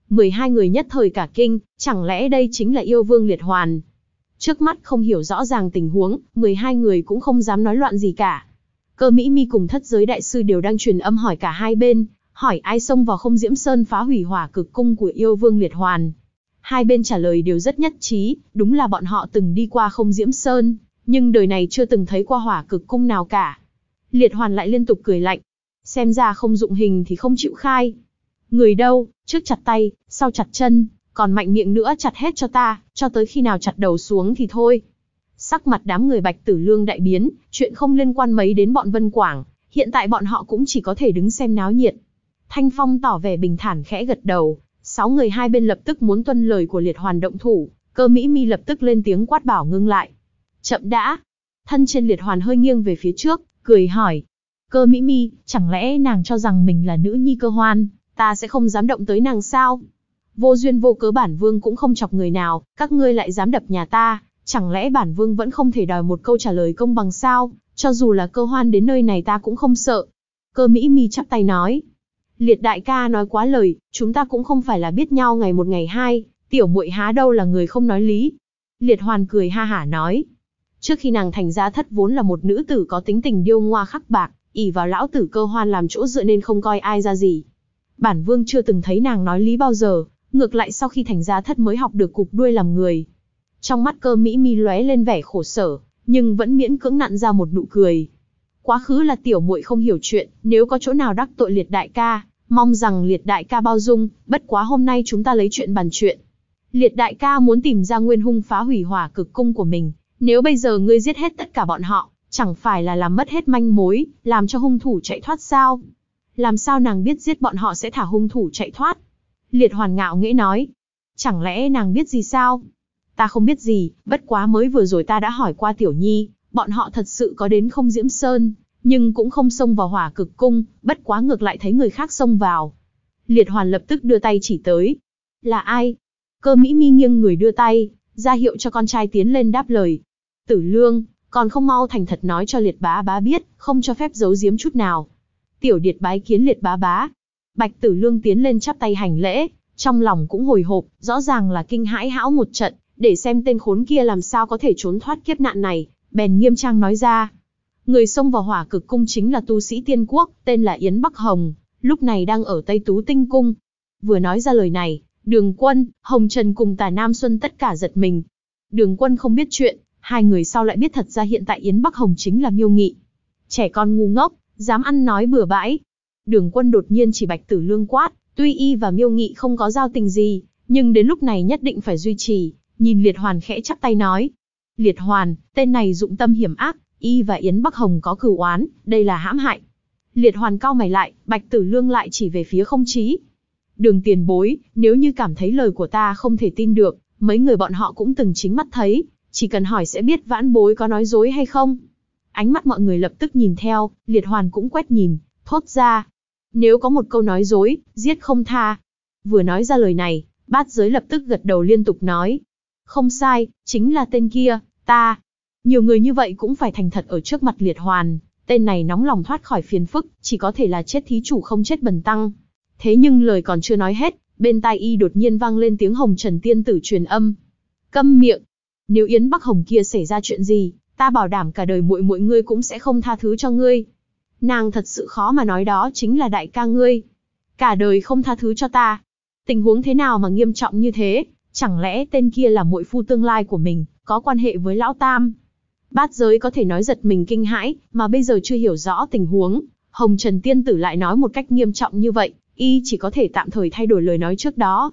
12 người nhất thời cả kinh, chẳng lẽ đây chính là yêu vương Liệt Hoàn? Trước mắt không hiểu rõ ràng tình huống, 12 người cũng không dám nói loạn gì cả. Cơ Mỹ Mi cùng Thất Giới Đại Sư đều đang truyền âm hỏi cả hai bên, hỏi ai xông vào Không Diễm Sơn phá hủy Hỏa Cực Cung của yêu vương Liệt Hoàn. Hai bên trả lời đều rất nhất trí, đúng là bọn họ từng đi qua Không Diễm Sơn, nhưng đời này chưa từng thấy qua Hỏa Cực Cung nào cả. Liệt Hoàn lại liên tục cười lạnh. Xem ra không dụng hình thì không chịu khai. Người đâu, trước chặt tay, sau chặt chân, còn mạnh miệng nữa chặt hết cho ta, cho tới khi nào chặt đầu xuống thì thôi. Sắc mặt đám người Bạch Tử Lương đại biến, chuyện không liên quan mấy đến bọn Vân Quảng, hiện tại bọn họ cũng chỉ có thể đứng xem náo nhiệt. Thanh Phong tỏ vẻ bình thản khẽ gật đầu, 6 người hai bên lập tức muốn tuân lời của Liệt Hoàn động thủ, Cơ Mỹ Mi lập tức lên tiếng quát bảo ngưng lại. Chậm đã. Thân trên Liệt Hoàn hơi nghiêng về phía trước, cười hỏi. Cơ Mỹ Mi, chẳng lẽ nàng cho rằng mình là nữ nhi Cơ Hoan, ta sẽ không dám động tới nàng sao? Vô duyên vô cớ bản vương cũng không chọc người nào, các ngươi lại dám đập nhà ta, chẳng lẽ bản vương vẫn không thể đòi một câu trả lời công bằng sao? Cho dù là Cơ Hoan đến nơi này ta cũng không sợ. Cơ Mỹ Mi chắp tay nói. Liệt đại ca nói quá lời, chúng ta cũng không phải là biết nhau ngày một ngày hai, tiểu muội há đâu là người không nói lý. Liệt Hoàn cười ha hả nói. Trước khi nàng thành gia thất vốn là một nữ tử có tính tình điêu ngoa khắc bạc, ỷ vào lão tử Cơ Hoan làm chỗ dựa nên không coi ai ra gì. Bản vương chưa từng thấy nàng nói lý bao giờ, ngược lại sau khi thành gia thất mới học được cụp đuôi làm người. Trong mắt Cơ Mỹ Mi lóe lên vẻ khổ sở, nhưng vẫn miễn cưỡng nặn ra một nụ cười. Quá khứ là tiểu muội không hiểu chuyện, nếu có chỗ nào đắc tội Liệt đại ca, mong rằng Liệt đại ca bao dung, bất quá hôm nay chúng ta lấy chuyện bàn chuyện. Liệt đại ca muốn tìm ra nguyên hung phá hủy Hỏa Cực Cung của mình, nếu bây giờ ngươi giết hết tất cả bọn họ, chẳng phải là làm mất hết manh mối, làm cho hung thủ chạy thoát sao? Làm sao nàng biết giết bọn họ sẽ thả hung thủ chạy thoát? Liệt Hoàn ngạo nghễ nói. Chẳng lẽ nàng biết gì sao? Ta không biết gì, bất quá mới vừa rồi ta đã hỏi qua Tiểu Nhi, bọn họ thật sự có đến Không Diễm Sơn, nhưng cũng không xông vào Hỏa Cực Cung, bất quá ngược lại thấy người khác xông vào. Liệt Hoàn lập tức đưa tay chỉ tới. Là ai? Cơ Mỹ Mi nghiêng người đưa tay, ra hiệu cho con trai tiến lên đáp lời. Tử Lương, còn không mau thành thật nói cho Liệt bá bá biết, không cho phép giấu giếm chút nào. Tiểu Điệt bái kiến Liệt bá bá. Bạch Tử Lương tiến lên chắp tay hành lễ, trong lòng cũng hồi hộp, rõ ràng là kinh hãi hão một trận, để xem tên khốn kia làm sao có thể trốn thoát kiếp nạn này, bèn nghiêm trang nói ra. Người xông vào Hỏa Cực Cung chính là tu sĩ tiên quốc, tên là Yến Bắc Hồng, lúc này đang ở Tây Tú Tinh Cung. Vừa nói ra lời này, Đường Quân, Hồng Trần cùng Tả Nam Xuân tất cả giật mình. Đường Quân không biết chuyện, hai người sau lại biết thật ra hiện tại Yến Bắc Hồng chính là Miêu Nghị. Trẻ con ngu ngốc, dám ăn nói bừa bãi. Đường Quân đột nhiên chỉ Bạch Tử Lương quát, tuy y và Miêu Nghị không có giao tình gì, nhưng đến lúc này nhất định phải duy trì. Nhìn Liệt Hoàn khẽ chắp tay nói. Liệt Hoàn, tên này dụng tâm hiểm ác, y và Yến Bắc Hồng có cửu oán, đây là hãm hại. Liệt Hoàn cau mày lại, Bạch Tử Lương lại chỉ về phía Không Chí. Đường tiền bối, nếu như cảm thấy lời của ta không thể tin được, mấy người bọn họ cũng từng chính mắt thấy, chỉ cần hỏi sẽ biết vãn bối có nói dối hay không. Ánh mắt mọi người lập tức nhìn theo, Liệt Hoàn cũng quét nhìn, thốt ra. Nếu có một câu nói dối, giết không tha. Vừa nói ra lời này, Bát Giới lập tức gật đầu liên tục nói. Không sai, chính là tên kia, ta. Nhiều người như vậy cũng phải thành thật ở trước mặt Liệt Hoàn, tên này nóng lòng thoát khỏi phiền phức, chỉ có thể là chết thí chủ không chết bần tăng. Thế nhưng lời còn chưa nói hết, bên tai y đột nhiên vang lên tiếng Hồng Trần tiên tử truyền âm. Câm miệng! Nếu Yến Bắc Hồng kia xảy ra chuyện gì, ta bảo đảm cả đời muội muội ngươi cũng sẽ không tha thứ cho ngươi. Nàng thật sự khó mà nói đó chính là đại ca ngươi. Cả đời không tha thứ cho ta. Tình huống thế nào mà nghiêm trọng như thế? Chẳng lẽ tên kia là muội phu tương lai của mình, có quan hệ với lão tam? Bát Giới có thể nói giật mình kinh hãi, mà bây giờ chưa hiểu rõ tình huống. Hồng Trần tiên tử lại nói một cách nghiêm trọng như vậy, y chỉ có thể tạm thời thay đổi lời nói trước đó.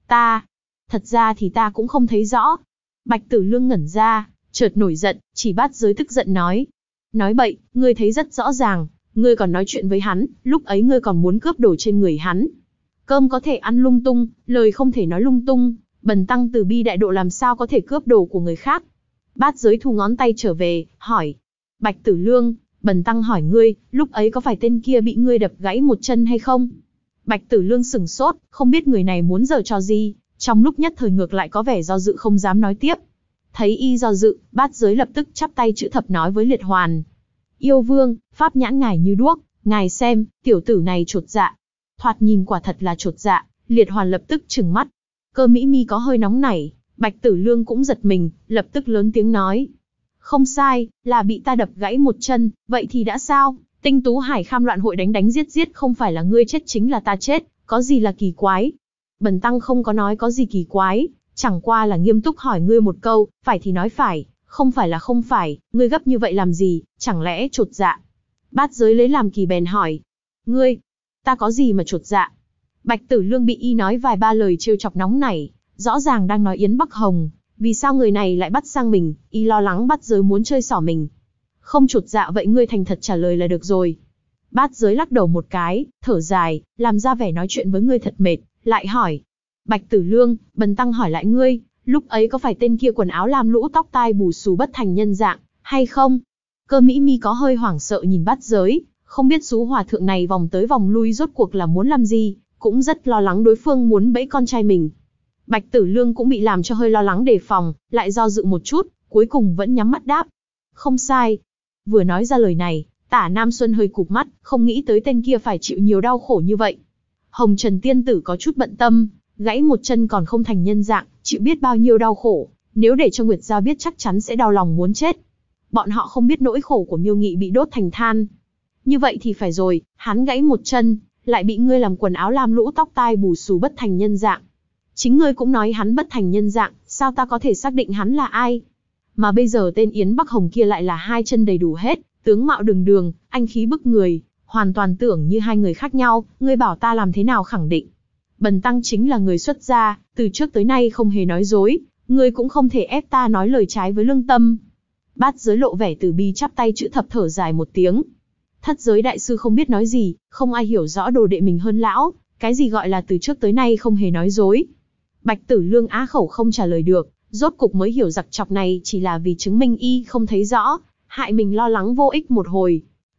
Thật ra thì ta cũng không thấy rõ. Bạch Tử Lương ngẩn ra, chợt nổi giận, chỉ Bát Giới tức giận nói. Nói bậy, ngươi thấy rất rõ ràng, ngươi còn nói chuyện với hắn, lúc ấy ngươi còn muốn cướp đồ trên người hắn. Cơm có thể ăn lung tung, lời không thể nói lung tung, bần tăng từ bi đại độ làm sao có thể cướp đồ của người khác. Bát Giới thu ngón tay trở về, hỏi. Bạch Tử Lương, bần tăng hỏi ngươi, lúc ấy có phải tên kia bị ngươi đập gãy một chân hay không? Bạch Tử Lương sửng sốt, không biết người này muốn giở trò gì, trong lúc nhất thời ngược lại có vẻ do dự không dám nói tiếp. Thấy y do dự, Bát Giới lập tức chắp tay chữ thập nói với Liệt Hoàn. Yêu vương, pháp nhãn ngài như đuốc, ngài xem, tiểu tử này chột dạ. Thoạt nhìn quả thật là chột dạ, Liệt Hoàn lập tức trừng mắt. Cơ Mỹ Mi có hơi nóng nảy, Bạch Tử Lương cũng giật mình, lập tức lớn tiếng nói. Không sai, là bị ta đập gãy một chân, vậy thì đã sao? Tinh Tú Hải Kham loạn hội đánh đánh giết giết không phải là ngươi chết chính là ta chết, có gì là kỳ quái? Bần tăng không có nói có gì kỳ quái, chẳng qua là nghiêm túc hỏi ngươi một câu, phải thì nói phải, không phải là không phải, ngươi gấp như vậy làm gì, chẳng lẽ chột dạ? Bát Giới lấy làm kỳ bèn hỏi. Ngươi, ta có gì mà chột dạ? Bạch Tử Lương bị y nói vài ba lời trêu chọc nóng nảy, rõ ràng đang nói Yến Bắc Hồng, vì sao người này lại bắt sang mình, y lo lắng Bát Giới muốn chơi xỏ mình. Không chột dạ vậy ngươi thành thật trả lời là được rồi. Bát Giới lắc đầu một cái, thở dài, làm ra vẻ nói chuyện với ngươi thật mệt, lại hỏi. Bạch Tử Lương, bần tăng hỏi lại ngươi, lúc ấy có phải tên kia quần áo lam lũ tóc tai bù xù bất thành nhân dạng, hay không? Cơ Mỹ Mi có hơi hoảng sợ nhìn Bát Giới, không biết xú hòa thượng này vòng tới vòng lui rốt cuộc là muốn làm gì, cũng rất lo lắng đối phương muốn bẫy con trai mình. Bạch Tử Lương cũng bị làm cho hơi lo lắng đề phòng, lại do dự một chút, cuối cùng vẫn nhắm mắt đáp. Không sai. Vừa nói ra lời này, Tả Nam Xuân hơi cụp mắt, không nghĩ tới tên kia phải chịu nhiều đau khổ như vậy. Hồng Trần tiên tử có chút bận tâm, gãy một chân còn không thành nhân dạng, chịu biết bao nhiêu đau khổ, nếu để cho Nguyệt Giao biết chắc chắn sẽ đau lòng muốn chết. Bọn họ không biết nỗi khổ của Miêu Nghị bị đốt thành than. Như vậy thì phải rồi, hắn gãy một chân, lại bị ngươi làm quần áo lam lũ tóc tai bù xù bất thành nhân dạng. Chính ngươi cũng nói hắn bất thành nhân dạng, sao ta có thể xác định hắn là ai? Mà bây giờ tên Yến Bắc Hồng kia lại là hai chân đầy đủ hết, tướng mạo đường đường, anh khí bức người, hoàn toàn tưởng như hai người khác nhau, ngươi bảo ta làm thế nào khẳng định? Bần tăng chính là người xuất gia, từ trước tới nay không hề nói dối, ngươi cũng không thể ép ta nói lời trái với lương tâm. Bát Giới lộ vẻ từ bi chắp tay chữ thập thở dài một tiếng. Thất Giới đại sư không biết nói gì, không ai hiểu rõ đồ đệ mình hơn lão, cái gì gọi là từ trước tới nay không hề nói dối. Bạch Tử Lương á khẩu không trả lời được, rốt cục mới hiểu giặc chọc này chỉ là vì chứng minh y không thấy rõ, hại mình lo lắng vô ích một hồi.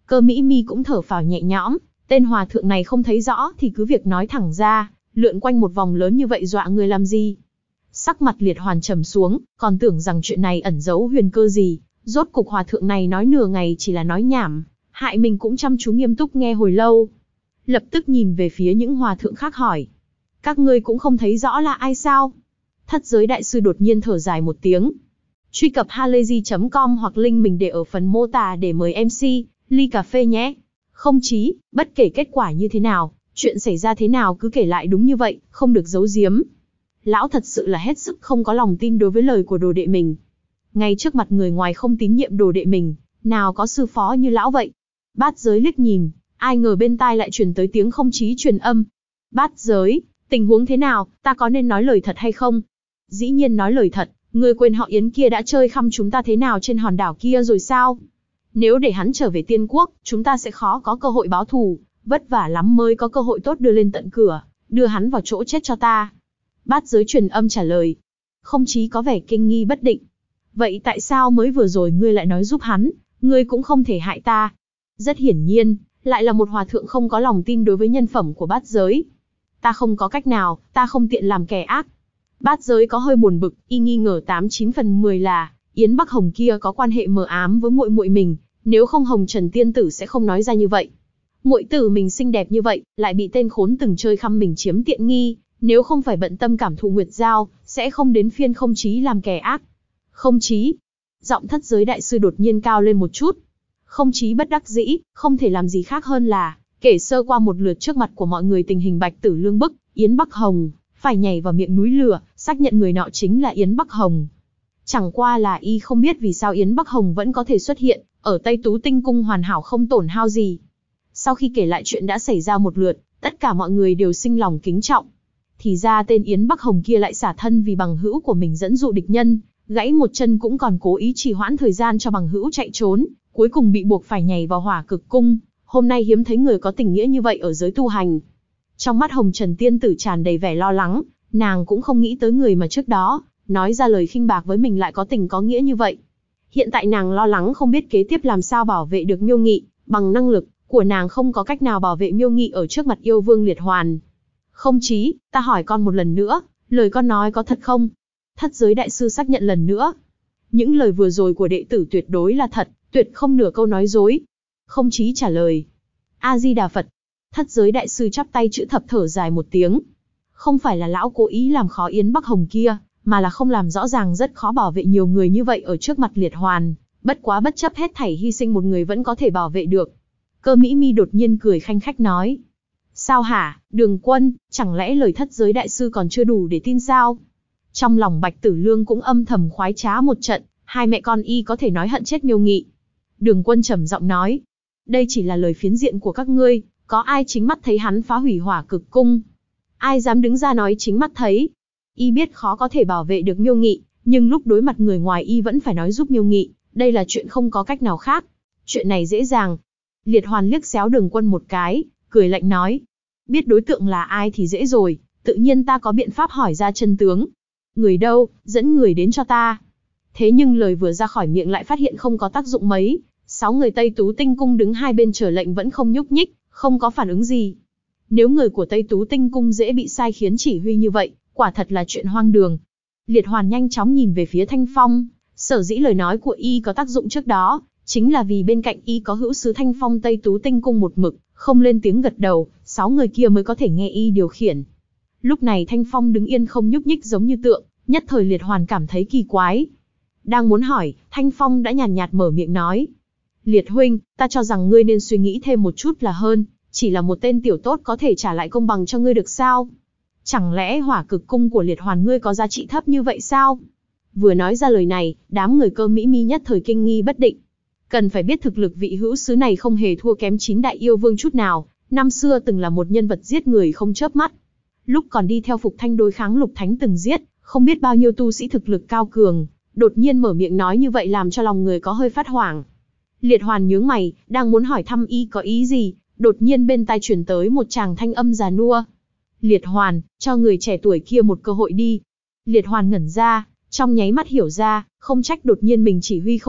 Cơ Mỹ Mi cũng thở phào nhẹ nhõm, tên hòa thượng này không thấy rõ thì cứ việc nói thẳng ra, lượn quanh một vòng lớn như vậy dọa người làm gì. Sắc mặt Liệt Hoàn trầm xuống, còn tưởng rằng chuyện này ẩn giấu huyền cơ gì, rốt cục hòa thượng này nói nửa ngày chỉ là nói nhảm, hại mình cũng chăm chú nghiêm túc nghe hồi lâu. Lập tức nhìn về phía những hòa thượng khác hỏi. Các ngươi cũng không thấy rõ là ai sao? Thất giới đại sư đột nhiên thở dài một tiếng. Truy cập halayzi.com hoặc link mình để ở phần mô tả để mời MC, ly cà phê nhé. Không chí, bất kể kết quả như thế nào, chuyện xảy ra thế nào cứ kể lại đúng như vậy, không được giấu giếm. Lão thật sự là hết sức không có lòng tin đối với lời của đồ đệ mình. Ngay trước mặt người ngoài không tín nhiệm đồ đệ mình, nào có sư phó như lão vậy. Bát giới liếc nhìn, ai ngờ bên tai lại truyền tới tiếng không chí truyền âm. Bát giới, tình huống thế nào, ta có nên nói lời thật hay không? Dĩ nhiên nói lời thật, người quên họ Yến kia đã chơi khăm chúng ta thế nào trên hòn đảo kia rồi sao? Nếu để hắn trở về Tiên Quốc, chúng ta sẽ khó có cơ hội báo thù, vất vả lắm mới có cơ hội tốt đưa lên tận cửa, đưa hắn vào chỗ chết cho ta. Bát giới truyền âm trả lời. Không chí có vẻ kinh nghi bất định. Vậy tại sao mới vừa rồi ngươi lại nói giúp hắn, ngươi cũng không thể hại ta? Rất hiển nhiên, lại là một hòa thượng không có lòng tin đối với nhân phẩm của bát giới. Ta không có cách nào, ta không tiện làm kẻ ác. Bát giới có hơi buồn bực, y nghi ngờ 89 phần 10 là Yến Bắc Hồng kia có quan hệ mờ ám với muội muội mình, nếu không Hồng Trần tiên tử sẽ không nói ra như vậy. Muội tử mình xinh đẹp như vậy, lại bị tên khốn từng chơi khăm mình chiếm tiện nghi, nếu không phải bận tâm cảm thụ Nguyệt Giao, sẽ không đến phiên không chí làm kẻ ác. Không chí. Giọng thất giới đại sư đột nhiên cao lên một chút. Không chí bất đắc dĩ, không thể làm gì khác hơn là kể sơ qua một lượt trước mặt của mọi người tình hình Bạch Tử Lương bức Yến Bắc Hồng phải nhảy vào miệng núi lửa, xác nhận người nọ chính là Yến Bắc Hồng. Chẳng qua là y không biết vì sao Yến Bắc Hồng vẫn có thể xuất hiện ở Tây Tú Tinh Cung hoàn hảo không tổn hao gì. Sau khi kể lại chuyện đã xảy ra một lượt, tất cả mọi người đều sinh lòng kính trọng. Thì ra tên Yến Bắc Hồng kia lại xả thân vì bằng hữu của mình dẫn dụ địch nhân, gãy một chân cũng còn cố ý trì hoãn thời gian cho bằng hữu chạy trốn, cuối cùng bị buộc phải nhảy vào Hỏa Cực Cung. Hôm nay hiếm thấy người có tình nghĩa như vậy ở giới tu hành. Trong mắt Hồng Trần tiên tử tràn đầy vẻ lo lắng, nàng cũng không nghĩ tới người mà trước đó nói ra lời khinh bạc với mình lại có tình có nghĩa như vậy. Hiện tại nàng lo lắng không biết kế tiếp làm sao bảo vệ được Miêu Nghị, bằng năng lực của nàng không có cách nào bảo vệ Miêu Nghị ở trước mặt yêu vương Liệt Hoàn. Không chí, ta hỏi con một lần nữa, lời con nói có thật không? Thất giới đại sư xác nhận lần nữa. Những lời vừa rồi của đệ tử tuyệt đối là thật, tuyệt không nửa câu nói dối. Không chí trả lời. A-di-đà Phật. Thất giới đại sư chắp tay chữ thập thở dài một tiếng. Không phải là lão cố ý làm khó Yến Bắc Hồng kia, mà là không làm rõ ràng rất khó bảo vệ nhiều người như vậy ở trước mặt Liệt Hoàn. Bất quá bất chấp hết thảy hy sinh một người vẫn có thể bảo vệ được. Cơ Mỹ Mi đột nhiên cười khanh khách nói. Sao hả, Đường Quân, chẳng lẽ lời thất giới đại sư còn chưa đủ để tin sao? Trong lòng Bạch Tử Lương cũng âm thầm khoái trá một trận, hai mẹ con y có thể nói hận chết Miêu Nghị. Đường Quân trầm giọng nói. Đây chỉ là lời phiến diện của các ngươi, có ai chính mắt thấy hắn phá hủy Hỏa Cực Cung? Ai dám đứng ra nói chính mắt thấy? Y biết khó có thể bảo vệ được Miêu Nghị, nhưng lúc đối mặt người ngoài y vẫn phải nói giúp Miêu Nghị, đây là chuyện không có cách nào khác. Chuyện này dễ dàng. Liệt Hoàn liếc xéo Đường Quân một cái, cười lạnh nói. Biết đối tượng là ai thì dễ rồi, tự nhiên ta có biện pháp hỏi ra chân tướng. Người đâu, dẫn người đến cho ta. Thế nhưng lời vừa ra khỏi miệng lại phát hiện không có tác dụng mấy. 6 người Tây Tú Tinh Cung đứng hai bên chờ lệnh vẫn không nhúc nhích, không có phản ứng gì. Nếu người của Tây Tú Tinh Cung dễ bị sai khiến chỉ huy như vậy, quả thật là chuyện hoang đường. Liệt Hoàn nhanh chóng nhìn về phía Thanh Phong, sở dĩ lời nói của y có tác dụng trước đó, chính là vì bên cạnh y có hữu sứ Thanh Phong Tây Tú Tinh Cung một mực, không lên tiếng gật đầu, 6 người kia mới có thể nghe y điều khiển. Lúc này Thanh Phong đứng yên không nhúc nhích giống như tượng, nhất thời Liệt Hoàn cảm thấy kỳ quái. Đang muốn hỏi, Thanh Phong đã nhàn nhạt mở miệng nói. Liệt huynh, ta cho rằng ngươi nên suy nghĩ thêm một chút là hơn, chỉ là một tên tiểu tốt có thể trả lại công bằng cho ngươi được sao? Chẳng lẽ Hỏa Cực Cung của Liệt Hoàn ngươi có giá trị thấp như vậy sao? Vừa nói ra lời này, đám người Cơ Mỹ Mi nhất thời kinh nghi bất định. Cần phải biết thực lực vị hữu sứ này không hề thua kém 9 đại yêu vương chút nào, năm xưa từng là một nhân vật giết người không chớp mắt. Lúc còn đi theo Phục Thanh đối kháng Lục Thánh từng giết, không biết bao nhiêu tu sĩ thực lực cao cường, đột nhiên mở miệng nói như vậy làm cho lòng người có hơi phát hoảng. Liệt Hoàn nhướng mày, đang muốn hỏi thăm y có ý gì, đột nhiên bên tai truyền tới một tràng thanh âm già nua. Liệt Hoàn, cho người trẻ tuổi kia một cơ hội đi. Liệt Hoàn ngẩn ra, trong nháy mắt hiểu ra, không trách đột nhiên mình chỉ huy không được,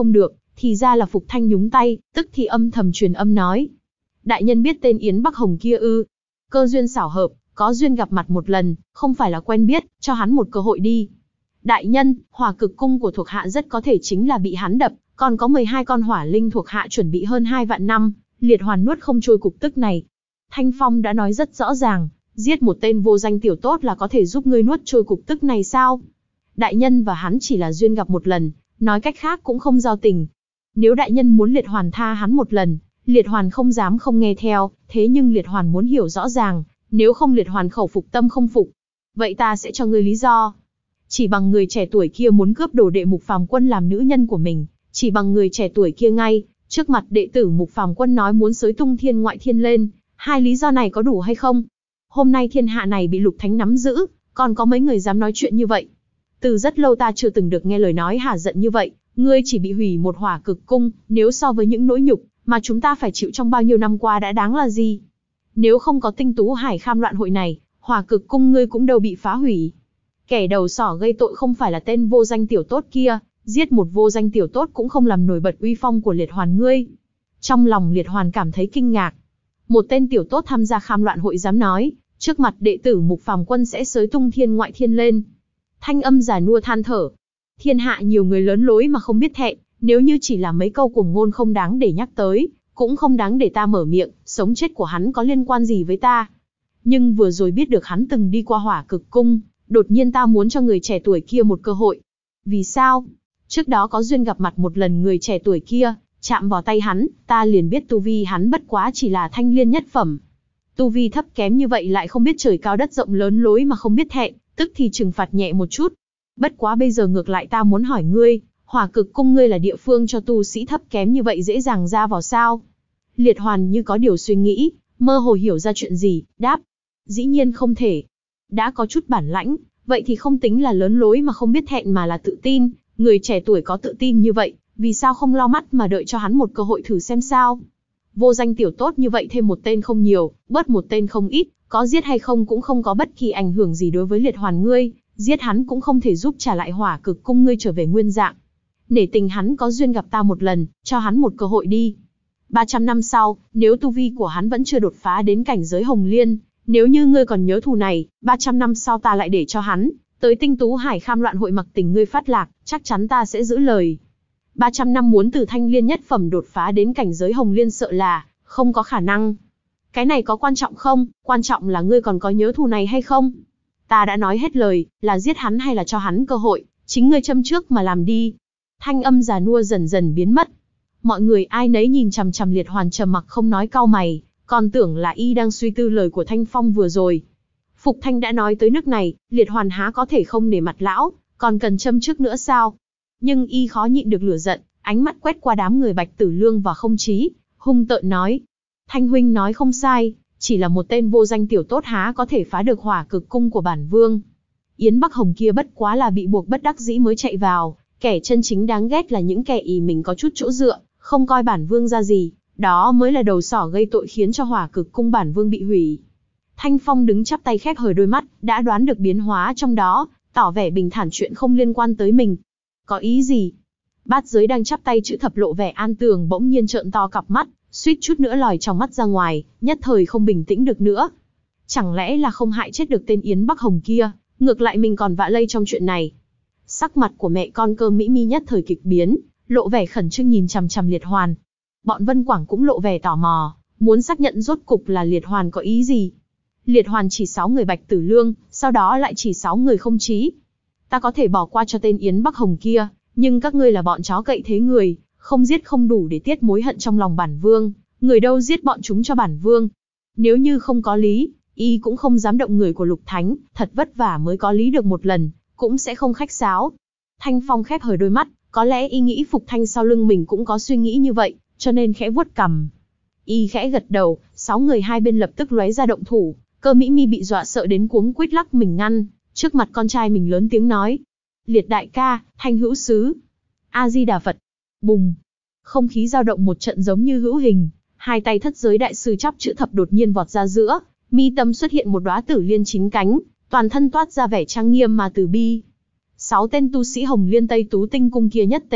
Thì ra là Phục Thanh nhúng tay, tức thì âm thầm truyền âm nói. Đại nhân biết tên Yến Bắc Hồng kia ư? Cơ duyên xảo hợp, có duyên gặp mặt một lần, không phải là quen biết, cho hắn một cơ hội đi. Đại nhân, hỏa cực cung của thuộc hạ rất có thể chính là bị hắn đập, còn có 12 con hỏa linh thuộc hạ chuẩn bị hơn 2 vạn năm, liệt hoàn nuốt không trôi cục tức này. Thanh Phong đã nói rất rõ ràng, giết một tên vô danh tiểu tốt là có thể giúp ngươi nuốt trôi cục tức này sao? Đại nhân và hắn chỉ là duyên gặp một lần, nói cách khác cũng không giao tình. Nếu đại nhân muốn liệt hoàn tha hắn một lần, liệt hoàn không dám không nghe theo, thế nhưng liệt hoàn muốn hiểu rõ ràng, nếu không liệt hoàn khẩu phục tâm không phục. Vậy ta sẽ cho ngươi lý do. Chỉ bằng người trẻ tuổi kia muốn cướp đồ đệ Mục Phàm Quân làm nữ nhân của mình, chỉ bằng người trẻ tuổi kia ngay, trước mặt đệ tử Mục Phàm Quân nói muốn xới tung thiên ngoại thiên lên, hai lý do này có đủ hay không? Hôm nay thiên hạ này bị Lục Thánh nắm giữ, còn có mấy người dám nói chuyện như vậy? Từ rất lâu ta chưa từng được nghe lời nói hả giận như vậy, ngươi chỉ bị hủy một hỏa cực cung, nếu so với những nỗi nhục mà chúng ta phải chịu trong bao nhiêu năm qua đã đáng là gì? Nếu không có Tinh Tú Hải Kham loạn hội này, hỏa cực cung ngươi cũng đâu bị phá hủy. Kẻ đầu sỏ gây tội không phải là tên vô danh tiểu tốt kia, giết một vô danh tiểu tốt cũng không làm nổi bật uy phong của liệt hoàn ngươi. Trong lòng liệt hoàn cảm thấy kinh ngạc. Một tên tiểu tốt tham gia kham loạn hội dám nói, trước mặt đệ tử Mục Phàm Quân sẽ xới tung thiên ngoại thiên lên. Thanh âm già nua than thở. Thiên hạ nhiều người lớn lối mà không biết thẹn, nếu như chỉ là mấy câu cuồng ngôn không đáng để nhắc tới, cũng không đáng để ta mở miệng, sống chết của hắn có liên quan gì với ta. Nhưng vừa rồi biết được hắn từng đi qua hỏa cực cung, đột nhiên ta muốn cho người trẻ tuổi kia một cơ hội. Vì sao? Trước đó có duyên gặp mặt một lần người trẻ tuổi kia, chạm vào tay hắn, ta liền biết tu vi hắn bất quá chỉ là thanh liên nhất phẩm. Tu vi thấp kém như vậy lại không biết trời cao đất rộng lớn lối mà không biết thẹn, tức thì trừng phạt nhẹ một chút. Bất quá bây giờ ngược lại ta muốn hỏi ngươi, hỏa cực cung ngươi là địa phương cho tu sĩ thấp kém như vậy dễ dàng ra vào sao? Liệt hoàn như có điều suy nghĩ, mơ hồ hiểu ra chuyện gì, đáp. Dĩ nhiên không thể. Đã có chút bản lãnh, vậy thì không tính là lớn lối mà không biết thẹn mà là tự tin. Người trẻ tuổi có tự tin như vậy, vì sao không lau mắt mà đợi cho hắn một cơ hội thử xem sao? Vô danh tiểu tốt như vậy thêm một tên không nhiều, bớt một tên không ít, có giết hay không cũng không có bất kỳ ảnh hưởng gì đối với liệt hoàn ngươi, giết hắn cũng không thể giúp trả lại hỏa cực cung ngươi trở về nguyên dạng. Nể tình hắn có duyên gặp ta một lần, cho hắn một cơ hội đi. 300 năm sau, nếu tu vi của hắn vẫn chưa đột phá đến cảnh giới hồng liên, nếu như ngươi còn nhớ thù này, 300 năm sau ta lại để cho hắn tới Tinh Tú Hải Kham loạn hội mặc tình ngươi phát lạc, chắc chắn ta sẽ giữ lời. 300 năm muốn từ thanh liên nhất phẩm đột phá đến cảnh giới hồng liên sợ là không có khả năng. Cái này có quan trọng không? Quan trọng là ngươi còn có nhớ thù này hay không? Ta đã nói hết lời, là giết hắn hay là cho hắn cơ hội, chính ngươi châm trước mà làm đi. Thanh âm già nua dần dần biến mất. Mọi người ai nấy nhìn chằm chằm liệt hoàn trầm mặc không nói cau mày, còn tưởng là y đang suy tư lời của Thanh Phong vừa rồi. Phục Thanh đã nói tới nước này, liệt hoàn há có thể không nể mặt lão, còn cần châm trước nữa sao? Nhưng y khó nhịn được lửa giận, ánh mắt quét qua đám người Bạch Tử Lương và Không Chí, hung tợn nói. Thanh huynh nói không sai, chỉ là một tên vô danh tiểu tốt há có thể phá được hỏa cực cung của bản vương. Yến Bắc Hồng kia bất quá là bị buộc bất đắc dĩ mới chạy vào, kẻ chân chính đáng ghét là những kẻ ý mình có chút chỗ dựa, không coi bản vương ra gì, đó mới là đầu sỏ gây tội khiến cho hỏa cực cung bản vương bị hủy. Thanh Phong đứng chắp tay khép hờ đôi mắt, đã đoán được biến hóa trong đó, tỏ vẻ bình thản chuyện không liên quan tới mình. Có ý gì? Bát Giới đang chắp tay chữ thập lộ vẻ an tường bỗng nhiên trợn to cặp mắt, suýt chút nữa lòi trong mắt ra ngoài, nhất thời không bình tĩnh được nữa. Chẳng lẽ là không hại chết được tên Yến Bắc Hồng kia, ngược lại mình còn vạ lây trong chuyện này? Sắc mặt của mẹ con Cơ Mỹ Mi nhất thời kịch biến, lộ vẻ khẩn trương nhìn chằm chằm liệt hoàn. Bọn Vân Quảng cũng lộ vẻ tò mò, muốn xác nhận rốt cục là liệt hoàn có ý gì. Liệt hoàn chỉ 6 người Bạch Tử Lương, sau đó lại chỉ 6 người Không Chí. Ta có thể bỏ qua cho tên Yến Bắc Hồng kia, nhưng các ngươi là bọn chó cậy thế người, không giết không đủ để tiết mối hận trong lòng bản vương, người đâu giết bọn chúng cho bản vương. Nếu như không có lý, y cũng không dám động người của Lục Thánh, thật vất vả mới có lý được một lần, cũng sẽ không khách sáo. Thanh Phong khép hờ đôi mắt, có lẽ y nghĩ Phục Thanh sau lưng mình cũng có suy nghĩ như vậy, cho nên khẽ vuốt cằm. Y khẽ gật đầu, 6 người hai bên lập tức lóe ra động thủ, Cơ Mỹ Mi bị dọa sợ đến cuống quýt lắc mình ngăn, trước mặt con trai mình lớn tiếng nói. Liệt đại ca, Thanh hữu sứ. A-di-đà Phật. Bùng. Không khí dao động một trận giống như hữu hình, hai tay Thất Giới đại sư chắp chữ thập đột nhiên vọt ra giữa, mi tâm xuất hiện một đóa tử liên 9 cánh, toàn thân toát ra vẻ trang nghiêm mà từ bi. 6 tên tu sĩ Hồng Liên Tây Tú Tinh cung kia nhất tề,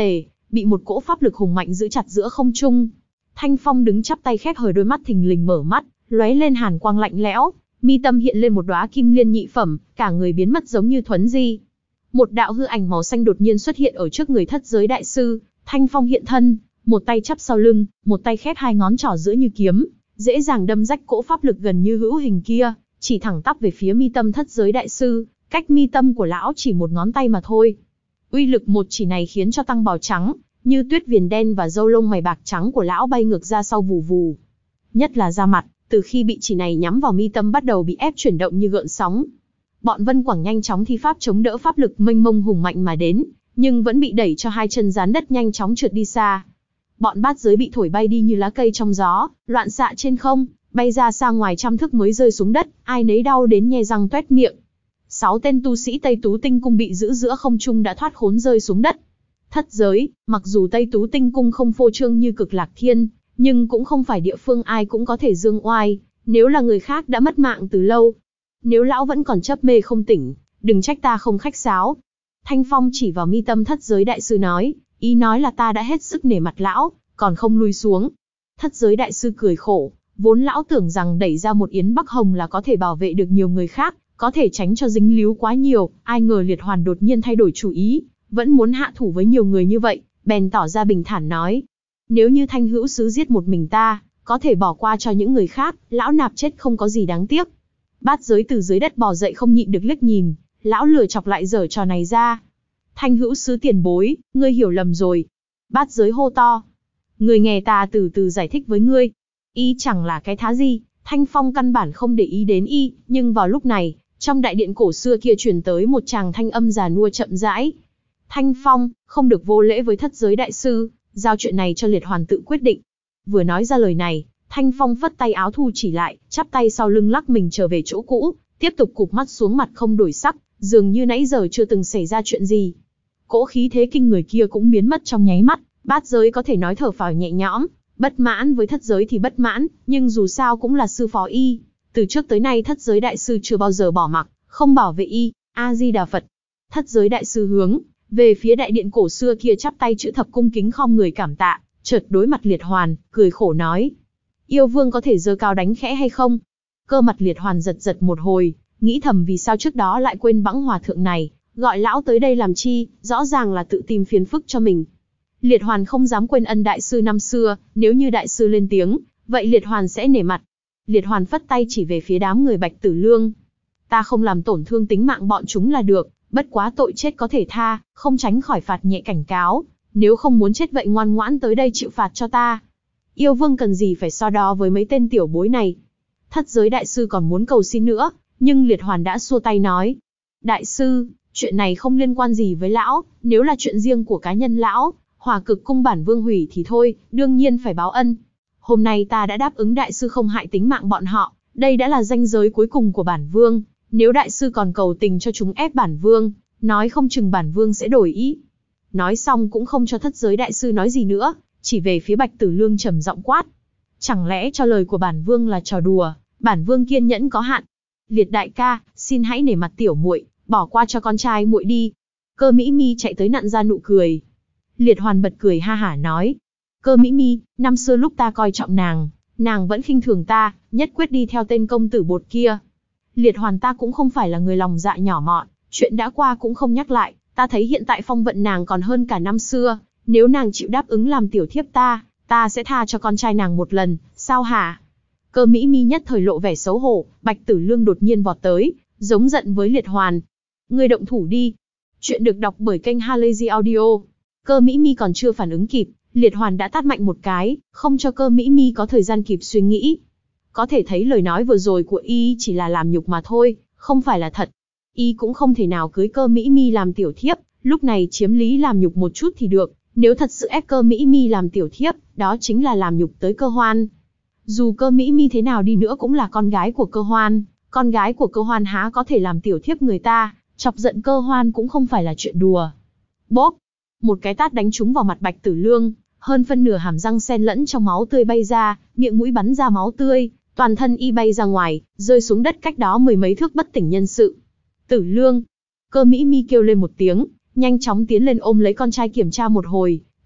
bị một cỗ pháp lực hùng mạnh giữ chặt giữa không trung. Thanh Phong đứng chắp tay khép hờ đôi mắt thình lình mở mắt, lóe lên hàn quang lạnh lẽo, mi tâm hiện lên một đóa kim liên nhị phẩm, cả người biến mất giống như thuấn di. Một đạo hư ảnh màu xanh đột nhiên xuất hiện ở trước người thất giới đại sư. Thanh Phong hiện thân, một tay chắp sau lưng, một tay khép hai ngón trỏ giữa như kiếm, dễ dàng đâm rách cỗ pháp lực gần như hữu hình kia, chỉ thẳng tắp về phía mi tâm thất giới đại sư, cách mi tâm của lão chỉ một ngón tay mà thôi. Uy lực một chỉ này khiến cho tăng bào trắng, như tuyết viền đen và râu lông mày bạc trắng của lão bay ngược ra sau vù vù. Nhất là da mặt, từ khi bị chỉ này nhắm vào mi tâm bắt đầu bị ép chuyển động như gợn sóng. Bọn Vân Quảng nhanh chóng thi pháp chống đỡ pháp lực mênh mông hùng mạnh mà đến, nhưng vẫn bị đẩy cho hai chân dán đất nhanh chóng trượt đi xa. Bọn bát giới bị thổi bay đi như lá cây trong gió, loạn xạ trên không, bay ra xa ngoài trăm thước mới rơi xuống đất, ai nấy đau đến nhe răng toét miệng. 6 tên tu sĩ Tây Tú Tinh Cung bị giữ giữa không trung đã thoát khốn rơi xuống đất. Thất giới, mặc dù Tây Tú Tinh Cung không phô trương như Cực Lạc Thiên, nhưng cũng không phải địa phương ai cũng có thể dương oai, nếu là người khác đã mất mạng từ lâu. Nếu lão vẫn còn chấp mê không tỉnh, đừng trách ta không khách sáo. Thanh Phong chỉ vào mi tâm thất giới đại sư nói, ý nói là ta đã hết sức nể mặt lão, còn không lui xuống. Thất giới đại sư cười khổ, vốn lão tưởng rằng đẩy ra một Yến Bắc Hồng là có thể bảo vệ được nhiều người khác, có thể tránh cho dính líu quá nhiều, ai ngờ Liệt Hoàn đột nhiên thay đổi chủ ý, vẫn muốn hạ thủ với nhiều người như vậy, bèn tỏ ra bình thản nói. Nếu như Thanh hữu sứ giết một mình ta, có thể bỏ qua cho những người khác, lão nạp chết không có gì đáng tiếc. Bát giới từ dưới đất bò dậy không nhịn được liếc nhìn, lão lừa chọc lại giở trò này ra. Thanh hữu sứ tiền bối, ngươi hiểu lầm rồi. Bát giới hô to. Ngươi nghe ta từ từ giải thích với ngươi. Y chẳng là cái thá gì, Thanh Phong căn bản không để ý đến y, nhưng vào lúc này, trong đại điện cổ xưa kia truyền tới một tràng thanh âm già nua chậm rãi. Thanh Phong, không được vô lễ với thất giới đại sư, giao chuyện này cho Liệt Hoàn tự quyết định. Vừa nói ra lời này, Thanh Phong phất tay áo thu chỉ lại, chắp tay sau lưng lắc mình trở về chỗ cũ, tiếp tục cụp mắt xuống mặt không đổi sắc, dường như nãy giờ chưa từng xảy ra chuyện gì. Cỗ khí thế kinh người kia cũng biến mất trong nháy mắt, bát giới có thể nói thở phào nhẹ nhõm, bất mãn với thất giới thì bất mãn, nhưng dù sao cũng là sư phó y. Từ trước tới nay thất giới đại sư chưa bao giờ bỏ mặc, không bảo vệ y, A-di-đà Phật. Thất giới đại sư hướng về phía đại điện cổ xưa kia chắp tay chữ thập cung kính khom người cảm tạ, chợt đối mặt Liệt Hoàn, cười khổ nói. Yêu vương có thể giơ cao đánh khẽ hay không? Cơ mặt Liệt Hoàn giật giật một hồi, nghĩ thầm vì sao trước đó lại quên bẵng hòa thượng này, gọi lão tới đây làm chi, rõ ràng là tự tìm phiền phức cho mình. Liệt Hoàn không dám quên ân đại sư năm xưa, nếu như đại sư lên tiếng, vậy Liệt Hoàn sẽ nể mặt. Liệt Hoàn phất tay chỉ về phía đám người Bạch Tử Lương. Ta không làm tổn thương tính mạng bọn chúng là được, bất quá tội chết có thể tha, không tránh khỏi phạt nhẹ cảnh cáo, nếu không muốn chết vậy ngoan ngoãn tới đây chịu phạt cho ta. Yêu vương cần gì phải so đo với mấy tên tiểu bối này. Thất giới đại sư còn muốn cầu xin nữa, nhưng Liệt Hoàn đã xua tay nói. Đại sư, chuyện này không liên quan gì với lão, nếu là chuyện riêng của cá nhân lão, Hỏa Cực cung bản vương hủy thì thôi, đương nhiên phải báo ân. Hôm nay ta đã đáp ứng đại sư không hại tính mạng bọn họ, đây đã là ranh giới cuối cùng của bản vương, nếu đại sư còn cầu tình cho chúng ép bản vương, nói không chừng bản vương sẽ đổi ý. Nói xong cũng không cho thất giới đại sư nói gì nữa, chỉ về phía Bạch Tử Lương trầm giọng quát. Chẳng lẽ cho lời của bản vương là trò đùa, bản vương kiên nhẫn có hạn. Liệt đại ca, xin hãy nể mặt tiểu muội, bỏ qua cho con trai muội đi. Cơ Mỹ Mi chạy tới nặn ra nụ cười. Liệt Hoàn bật cười ha hả nói. Cơ Mỹ Mi, năm xưa lúc ta coi trọng nàng vẫn khinh thường ta, nhất quyết đi theo tên công tử bột kia. Liệt Hoàn ta cũng không phải là người lòng dạ nhỏ mọn, chuyện đã qua cũng không nhắc lại, ta thấy hiện tại phong vận nàng còn hơn cả năm xưa, nếu nàng chịu đáp ứng làm tiểu thiếp ta sẽ tha cho con trai nàng một lần, sao hả? Cơ Mỹ Mi nhất thời lộ vẻ xấu hổ, Bạch Tử Lương đột nhiên vọt tới, giống giận với Liệt Hoàn. Ngươi động thủ đi. Chuyện được đọc bởi kênh Halazy Audio. Cơ Mỹ Mi còn chưa phản ứng kịp, Liệt Hoàn đã tát mạnh một cái, không cho Cơ Mỹ Mi có thời gian kịp suy nghĩ. Có thể thấy lời nói vừa rồi của y chỉ là làm nhục mà thôi, không phải là thật. Y cũng không thể nào cưới Cơ Mỹ Mi làm tiểu thiếp, lúc này chiếm lý làm nhục một chút thì được, nếu thật sự ép Cơ Mỹ Mi làm tiểu thiếp, đó chính là làm nhục tới Cơ Hoan. Dù Cơ Mỹ Mi thế nào đi nữa cũng là con gái của Cơ Hoan, con gái của Cơ Hoan há có thể làm tiểu thiếp người ta, chọc giận Cơ Hoan cũng không phải là chuyện đùa. Bốp! Một cái tát đánh trúng vào mặt Bạch Tử Lương, hơn phân nửa hàm răng xen lẫn trong máu tươi bay ra, miệng mũi bắn ra máu tươi, toàn thân y bay ra ngoài, rơi xuống đất cách đó mười mấy thước bất tỉnh nhân sự. Tử Lương! Cơ Mỹ Mi kêu lên một tiếng, nhanh chóng tiến lên ôm lấy con trai kiểm tra một hồi,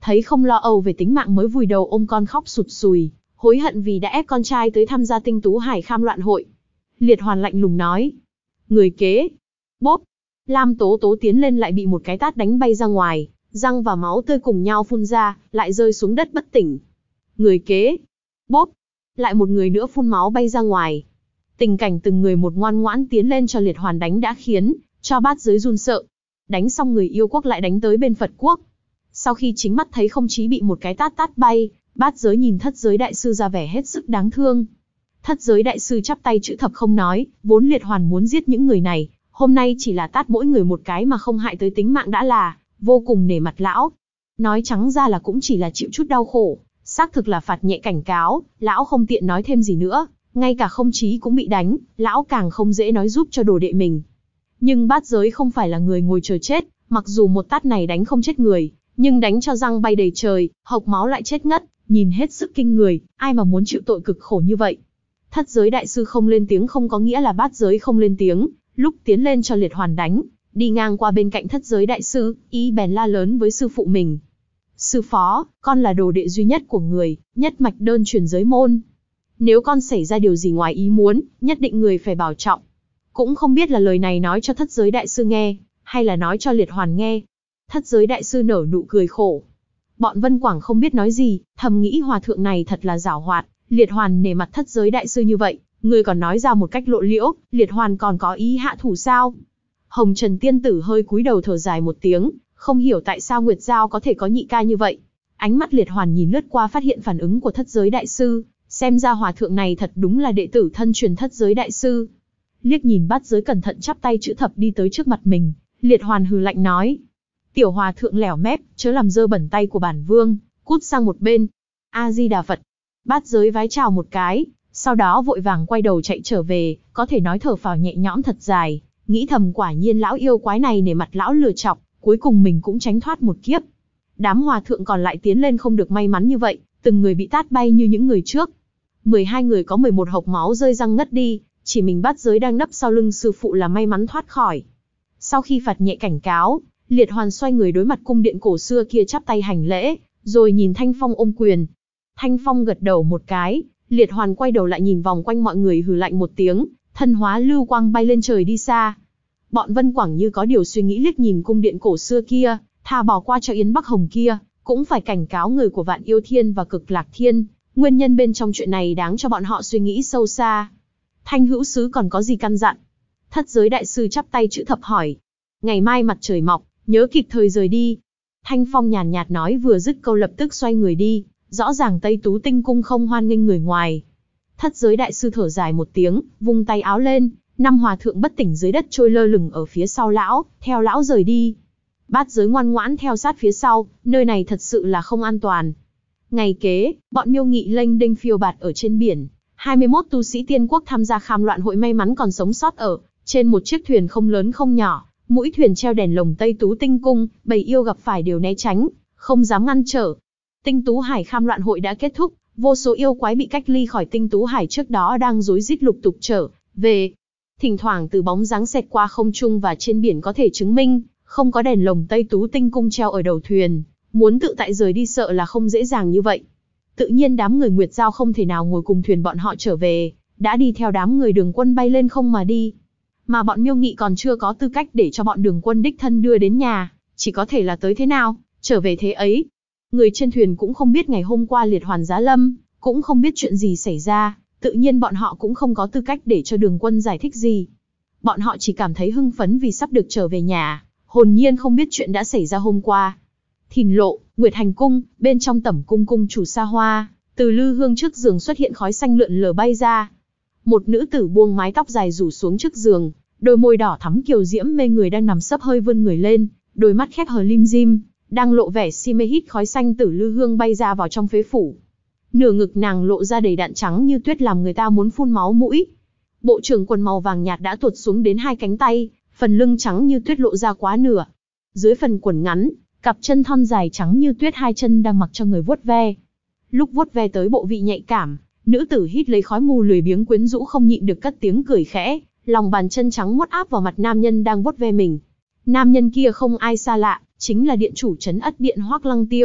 thấy không lo âu về tính mạng mới vùi đầu ôm con khóc sụt sùi, hối hận vì đã ép con trai tới tham gia Tinh Tú Hải Kham loạn hội. Liệt Hoàn lạnh lùng nói. Người kế. Bốp. Lam Tố Tố tiến lên lại bị một cái tát đánh bay ra ngoài, răng và máu tươi cùng nhau phun ra, lại rơi xuống đất bất tỉnh. Người kế. Bốp. Lại một người nữa phun máu bay ra ngoài. Tình cảnh từng người một ngoan ngoãn tiến lên cho Liệt Hoàn đánh đã khiến cho bát giới run sợ. Đánh xong người yêu quốc lại đánh tới bên Phật quốc. Sau khi chính mắt thấy không chí bị một cái tát tát bay, bát giới nhìn Thất Giới Đại Sư ra vẻ hết sức đáng thương. Thất Giới Đại Sư chắp tay chữ thập không nói, vốn Liệt Hoàn muốn giết những người này, hôm nay chỉ là tát mỗi người một cái mà không hại tới tính mạng đã là vô cùng nể mặt lão. Nói trắng ra là cũng chỉ là chịu chút đau khổ, xác thực là phạt nhẹ cảnh cáo, lão không tiện nói thêm gì nữa, ngay cả không chí cũng bị đánh, lão càng không dễ nói giúp cho đồ đệ mình. Nhưng bát giới không phải là người ngồi chờ chết, mặc dù một tát này đánh không chết người, nhưng đánh cho răng bay đầy trời, hộc máu lại chết ngất, nhìn hết sức kinh người, ai mà muốn chịu tội cực khổ như vậy. Thất Giới Đại Sư không lên tiếng không có nghĩa là bát giới không lên tiếng, lúc tiến lên cho Liệt Hoàn đánh, đi ngang qua bên cạnh Thất Giới Đại Sư, y bèn la lớn với sư phụ mình. Sư phó, con là đồ đệ duy nhất của người, nhất mạch đơn truyền giới môn. Nếu con xảy ra điều gì ngoài ý muốn, nhất định người phải bảo trọng. Cũng không biết là lời này nói cho Thất Giới Đại Sư nghe, hay là nói cho Liệt Hoàn nghe. Thất Giới Đại Sư nở nụ cười khổ. Bọn Vân Quảng không biết nói gì, thầm nghĩ hòa thượng này thật là giảo hoạt. Liệt Hoàn nể mặt Thất Giới Đại Sư như vậy, người còn nói ra một cách lộ liễu, Liệt Hoàn còn có ý hạ thủ sao? Hồng Trần Tiên Tử hơi cúi đầu thở dài một tiếng, không hiểu tại sao Nguyệt Giao có thể có nhị ca như vậy. Ánh mắt Liệt Hoàn nhìn lướt qua phát hiện phản ứng của Thất Giới Đại Sư, xem ra hòa thượng này thật đúng là đệ tử thân truyền Thất Giới Đại Sư. Liếc nhìn bát giới cẩn thận chắp tay chữ thập đi tới trước mặt mình, Liệt Hoàn hừ lạnh nói. Tiểu hòa thượng lẻo mép, chớ làm dơ bẩn tay của bản vương, cút sang một bên. A-di-đà Phật. Bát giới vái chào một cái, sau đó vội vàng quay đầu chạy trở về, có thể nói thở phào nhẹ nhõm thật dài, nghĩ thầm quả nhiên lão yêu quái này nể mặt lão lừa chọc, cuối cùng mình cũng tránh thoát một kiếp. Đám hòa thượng còn lại tiến lên không được may mắn như vậy, từng người bị tát bay như những người trước. 12 người có 11 hộc máu rơi răng ngất đi, chỉ mình bát giới đang nấp sau lưng sư phụ là may mắn thoát khỏi. Sau khi phạt nhẹ cảnh cáo, Liệt Hoàn xoay người đối mặt cung điện cổ xưa kia chắp tay hành lễ, rồi nhìn Thanh Phong ôm quyền. Thanh Phong gật đầu một cái, Liệt Hoàn quay đầu lại nhìn vòng quanh mọi người hừ lạnh một tiếng, thân hóa lưu quang bay lên trời đi xa. Bọn Vân Quảng như có điều suy nghĩ liếc nhìn cung điện cổ xưa kia, thà bỏ qua cho Yến Bắc Hồng kia, cũng phải cảnh cáo người của Vạn Yêu Thiên và Cực Lạc Thiên, nguyên nhân bên trong chuyện này đáng cho bọn họ suy nghĩ sâu xa. Thanh hữu sứ còn có gì căn dặn? Thất Giới Đại Sư chắp tay chữ thập hỏi. Ngày mai mặt trời mọc, nhớ kịp thời rời đi. Thanh Phong nhàn nhạt nói vừa dứt câu lập tức xoay người đi, rõ ràng Tây Tú Tinh Cung không hoan nghênh người ngoài. Thất Giới Đại Sư thở dài một tiếng, vung tay áo lên, 5 hòa thượng bất tỉnh dưới đất trôi lơ lửng ở phía sau lão, theo lão rời đi. Bát giới ngoan ngoãn theo sát phía sau, nơi này thật sự là không an toàn. Ngày kế, bọn Miêu Nghị lênh đênh phiêu bạt ở trên biển, 21 tu sĩ tiên quốc tham gia kham loạn hội may mắn còn sống sót ở trên một chiếc thuyền không lớn không nhỏ, mũi thuyền treo đèn lồng Tây Tú Tinh Cung, bầy yêu gặp phải đều né tránh, không dám ngăn trở. Tinh Tú Hải kham loạn hội đã kết thúc, vô số yêu quái bị cách ly khỏi Tinh Tú Hải trước đó đang rối rít lục tục trở về. Thỉnh thoảng từ bóng dáng xẹt qua không trung và trên biển có thể chứng minh, không có đèn lồng Tây Tú Tinh Cung treo ở đầu thuyền, muốn tự tại rời đi sợ là không dễ dàng như vậy. Tự nhiên đám người Nguyệt Giao không thể nào ngồi cùng thuyền bọn họ trở về, đã đi theo đám người Đường Quân bay lên không mà đi. Mà bọn Miêu Nghị còn chưa có tư cách để cho bọn Đường Quân đích thân đưa đến nhà, chỉ có thể là tới thế nào, trở về thế ấy. Người trên thuyền cũng không biết ngày hôm qua Liệt Hoàn giá lâm, cũng không biết chuyện gì xảy ra, tự nhiên bọn họ cũng không có tư cách để cho Đường Quân giải thích gì. Bọn họ chỉ cảm thấy hưng phấn vì sắp được trở về nhà, hồn nhiên không biết chuyện đã xảy ra hôm qua. Thìn lộ, Nguyệt Hành cung, bên trong tẩm cung cung chủ xa hoa, từ lư hương trước giường xuất hiện khói xanh lượn lờ bay ra. Một nữ tử buông mái tóc dài rủ xuống trước giường, đôi môi đỏ thắm kiều diễm mê người đang nằm sấp hơi vươn người lên, đôi mắt khép hờ lim dim, đang lộ vẻ si mê hít khói xanh từ lư hương bay ra vào trong phế phủ. Nửa ngực nàng lộ ra đầy đặn trắng như tuyết làm người ta muốn phun máu mũi. Bộ trưởng quần màu vàng nhạt đã tuột xuống đến 2 cánh tay, phần lưng trắng như tuyết lộ ra quá nửa. Dưới phần quần ngắn, cặp chân thon dài trắng như tuyết 2 chân đang mặc cho người vuốt ve. Lúc vuốt ve tới bộ vị nhạy cảm, nữ tử hít lấy khói mù lười biếng quyến rũ không nhịn được cất tiếng cười khẽ, lòng bàn chân trắng muốt áp vào mặt nam nhân đang vuốt ve mình. Nam nhân kia không ai xa lạ, chính là điện chủ trấn Ất Điện Hoắc Lăng Tiêu,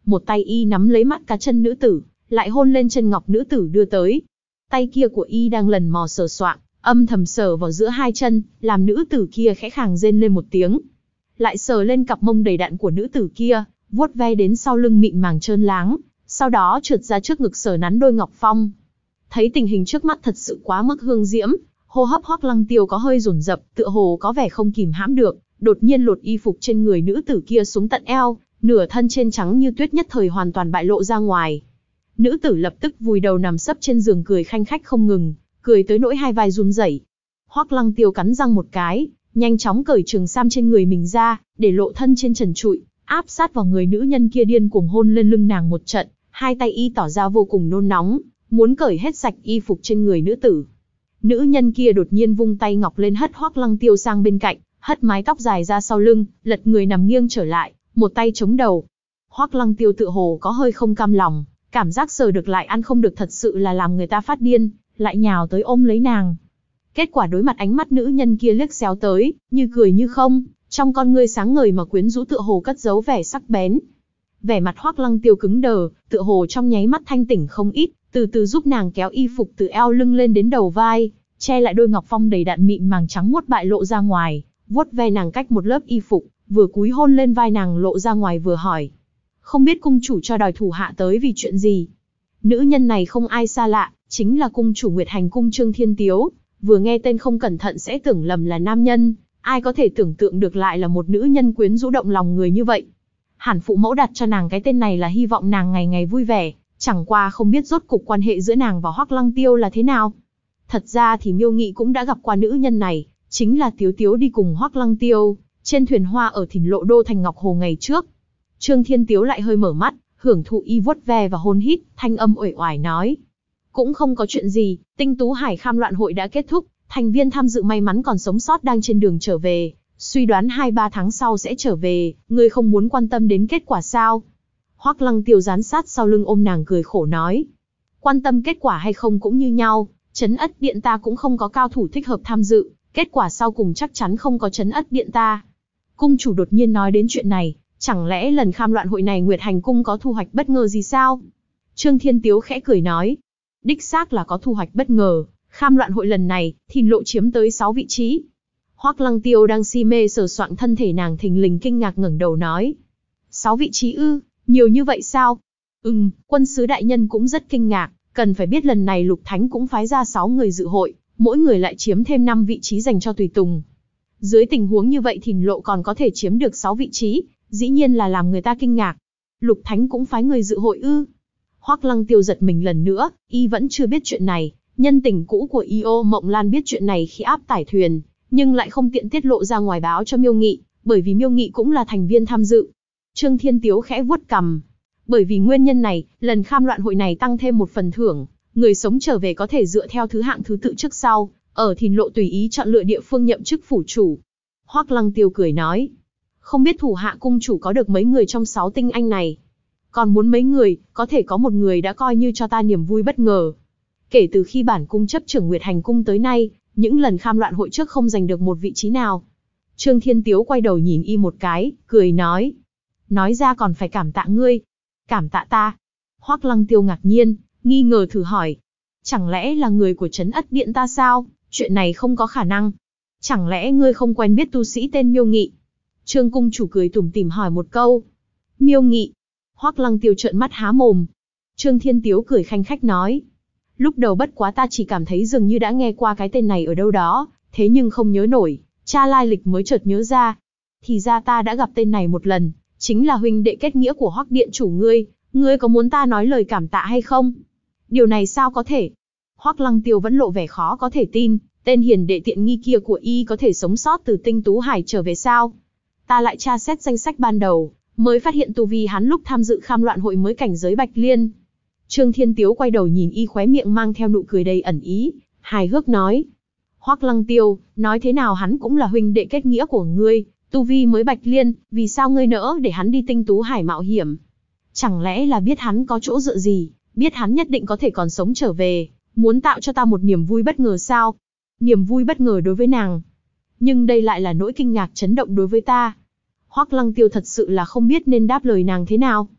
một tay y nắm lấy mắt cá chân nữ tử, lại hôn lên chân ngọc nữ tử đưa tới. Tay kia của y đang lần mò sờ soạng, âm thầm sờ vào giữa hai chân, làm nữ tử kia khẽ khàng rên lên một tiếng. Lại sờ lên cặp mông đầy đặn của nữ tử kia, vuốt ve đến sau lưng mịn màng trơn láng, sau đó trượt ra trước ngực sờ nắn đôi ngọc phong. Thấy tình hình trước mắt thật sự quá mức hương diễm, hô hấp Hoắc Lăng Tiêu có hơi dồn dập, tựa hồ có vẻ không kìm hãm được, đột nhiên lột y phục trên người nữ tử kia xuống tận eo, nửa thân trên trắng như tuyết nhất thời hoàn toàn bại lộ ra ngoài. Nữ tử lập tức vùi đầu nằm sấp trên giường cười khanh khách không ngừng, cười tới nỗi hai vai run rẩy. Hoắc Lăng Tiêu cắn răng một cái, nhanh chóng cởi trường sam trên người mình ra, để lộ thân trên trần trụi, áp sát vào người nữ nhân kia điên cuồng hôn lên lưng nàng một trận, hai tay y tỏ ra vô cùng nôn nóng, muốn cởi hết sạch y phục trên người nữ tử. Nữ nhân kia đột nhiên vung tay ngọc lên hất Hoắc Lăng Tiêu sang bên cạnh, hất mái tóc dài ra sau lưng, lật người nằm nghiêng trở lại, một tay chống đầu. Hoắc Lăng Tiêu tựa hồ có hơi không cam lòng, cảm giác sờ được lại ăn không được thật sự là làm người ta phát điên, lại nhào tới ôm lấy nàng. Kết quả đối mặt ánh mắt nữ nhân kia liếc xéo tới, như cười như không, trong con ngươi sáng ngời mà quyến rũ tựa hồ cất giấu vẻ sắc bén. Vẻ mặt Hoắc Lăng Tiêu cứng đờ, tựa hồ trong nháy mắt thanh tỉnh không ít, từ từ giúp nàng kéo y phục từ eo lưng lên đến đầu vai, che lại đôi ngọc phong đầy đặn mịn màng trắng muốt bại lộ ra ngoài, vuốt ve nàng cách một lớp y phục, vừa cúi hôn lên vai nàng lộ ra ngoài vừa hỏi: "Không biết cung chủ cho đòi thủ hạ tới vì chuyện gì?" Nữ nhân này không ai xa lạ, chính là cung chủ Nguyệt Hành cung Trương Thiên Tiếu, vừa nghe tên không cẩn thận sẽ tưởng lầm là nam nhân, ai có thể tưởng tượng được lại là một nữ nhân quyến rũ động lòng người như vậy. Hẳn phụ mẫu đặt cho nàng cái tên này là hy vọng nàng ngày ngày vui vẻ, chẳng qua không biết rốt cục quan hệ giữa nàng và Hoắc Lăng Tiêu là thế nào. Thật ra thì Miêu Nghị cũng đã gặp qua nữ nhân này, chính là Tiếu Tiếu đi cùng Hoắc Lăng Tiêu, trên thuyền hoa ở Thìn Lộ Đô thành Ngọc Hồ ngày trước. Trương Thiên Tiếu lại hơi mở mắt, hưởng thụ y vuốt ve và hôn hít, thanh âm uể oải nói: "Cũng không có chuyện gì, Tinh Tú Hải Kham loạn hội đã kết thúc, thành viên tham dự may mắn còn sống sót đang trên đường trở về, suy đoán 2-3 tháng sau sẽ trở về, ngươi không muốn quan tâm đến kết quả sao?" Hoắc Lăng Tiêu dán sát sau lưng ôm nàng cười khổ nói: "Quan tâm kết quả hay không cũng như nhau, Trấn Ất Điện ta cũng không có cao thủ thích hợp tham dự, kết quả sau cùng chắc chắn không có Trấn Ất Điện ta." Cung chủ đột nhiên nói đến chuyện này, chẳng lẽ lần kham loạn hội này Nguyệt Hành cung có thu hoạch bất ngờ gì sao? Trương Thiên Tiếu khẽ cười nói: "Đích xác là có thu hoạch bất ngờ, kham loạn hội lần này, Thìn Lộ chiếm tới 6 vị trí." Hoắc Lăng Tiêu đang si mê sờ soạng thân thể nàng thình lình kinh ngạc ngẩng đầu nói: "6 vị trí ư, nhiều như vậy sao?" Quân sứ đại nhân cũng rất kinh ngạc, cần phải biết lần này Lục Thánh cũng phái ra 6 người dự hội, mỗi người lại chiếm thêm 5 vị trí dành cho tùy tùng. Dưới tình huống như vậy Thìn Lộ còn có thể chiếm được 6 vị trí, dĩ nhiên là làm người ta kinh ngạc. Lục Thánh cũng phái người dự hội ư? Hoắc Lăng Tiêu giật mình lần nữa, y vẫn chưa biết chuyện này, nhân tình cũ của Y.O. Mộng Lan biết chuyện này khi áp tải thuyền, nhưng lại không tiện tiết lộ ra ngoài báo cho Miêu Nghị, bởi vì Miêu Nghị cũng là thành viên tham dự. Trương Thiên Tiếu khẽ vuốt cằm. Bởi vì nguyên nhân này, lần kham loạn hội này tăng thêm một phần thưởng, người sống trở về có thể dựa theo thứ hạng thứ tự trước sau, ở Thìn Lộ tùy ý chọn lựa địa phương nhậm chức phủ chủ. Hoắc Lăng Tiêu cười nói: "Không biết thủ hạ cung chủ có được mấy người trong 6 tinh anh này? Còn muốn mấy người, có thể có một người đã coi như cho ta niềm vui bất ngờ. Kể từ khi bản cung chấp trưởng Nguyệt Hành cung tới nay, những lần kham loạn hội trước không giành được một vị trí nào." Trương Thiên Tiếu quay đầu nhìn y một cái, cười nói: "Nói ra còn phải cảm tạ ngươi." "Cảm tạ ta?" Hoắc Lăng Tiêu ngạc nhiên, nghi ngờ thử hỏi: "Chẳng lẽ là người của Trấn Ất Điện ta sao? Chuyện này không có khả năng. Chẳng lẽ ngươi không quen biết tu sĩ tên Miêu Nghị?" Trương cung chủ cười tủm tỉm hỏi một câu. "Miêu Nghị?" Hoắc Lăng Tiêu trợn mắt há mồm. Trương Thiên Tiếu cười khanh khách nói: "Lúc đầu bất quá ta chỉ cảm thấy dường như đã nghe qua cái tên này ở đâu đó, thế nhưng không nhớ nổi, tra lai lịch mới chợt nhớ ra. Thì ra ta đã gặp tên này một lần, chính là huynh đệ kết nghĩa của Hoắc điện chủ ngươi có muốn ta nói lời cảm tạ hay không?" "Điều này sao có thể?" Hoắc Lăng Tiêu vẫn lộ vẻ khó có thể tin, tên hiền đệ tiện nghi kia của y có thể sống sót từ Tinh Tú Hải trở về sao? Ta lại tra xét danh sách ban đầu, mới phát hiện tu vi hắn lúc tham dự kham loạn hội mới cảnh giới Bạch Liên. Trương Thiên Tiếu quay đầu nhìn y khóe miệng mang theo nụ cười đầy ẩn ý, hài hước nói: "Hoắc Lăng Tiêu, nói thế nào hắn cũng là huynh đệ kết nghĩa của ngươi, tu vi mới Bạch Liên, vì sao ngươi nỡ để hắn đi Tinh Tú Hải mạo hiểm? Chẳng lẽ là biết hắn có chỗ dựa gì, biết hắn nhất định có thể còn sống trở về, muốn tạo cho ta một niềm vui bất ngờ sao?" Niềm vui bất ngờ đối với nàng, nhưng đây lại là nỗi kinh ngạc chấn động đối với ta. Hoắc Lăng Tiêu thật sự là không biết nên đáp lời nàng thế nào.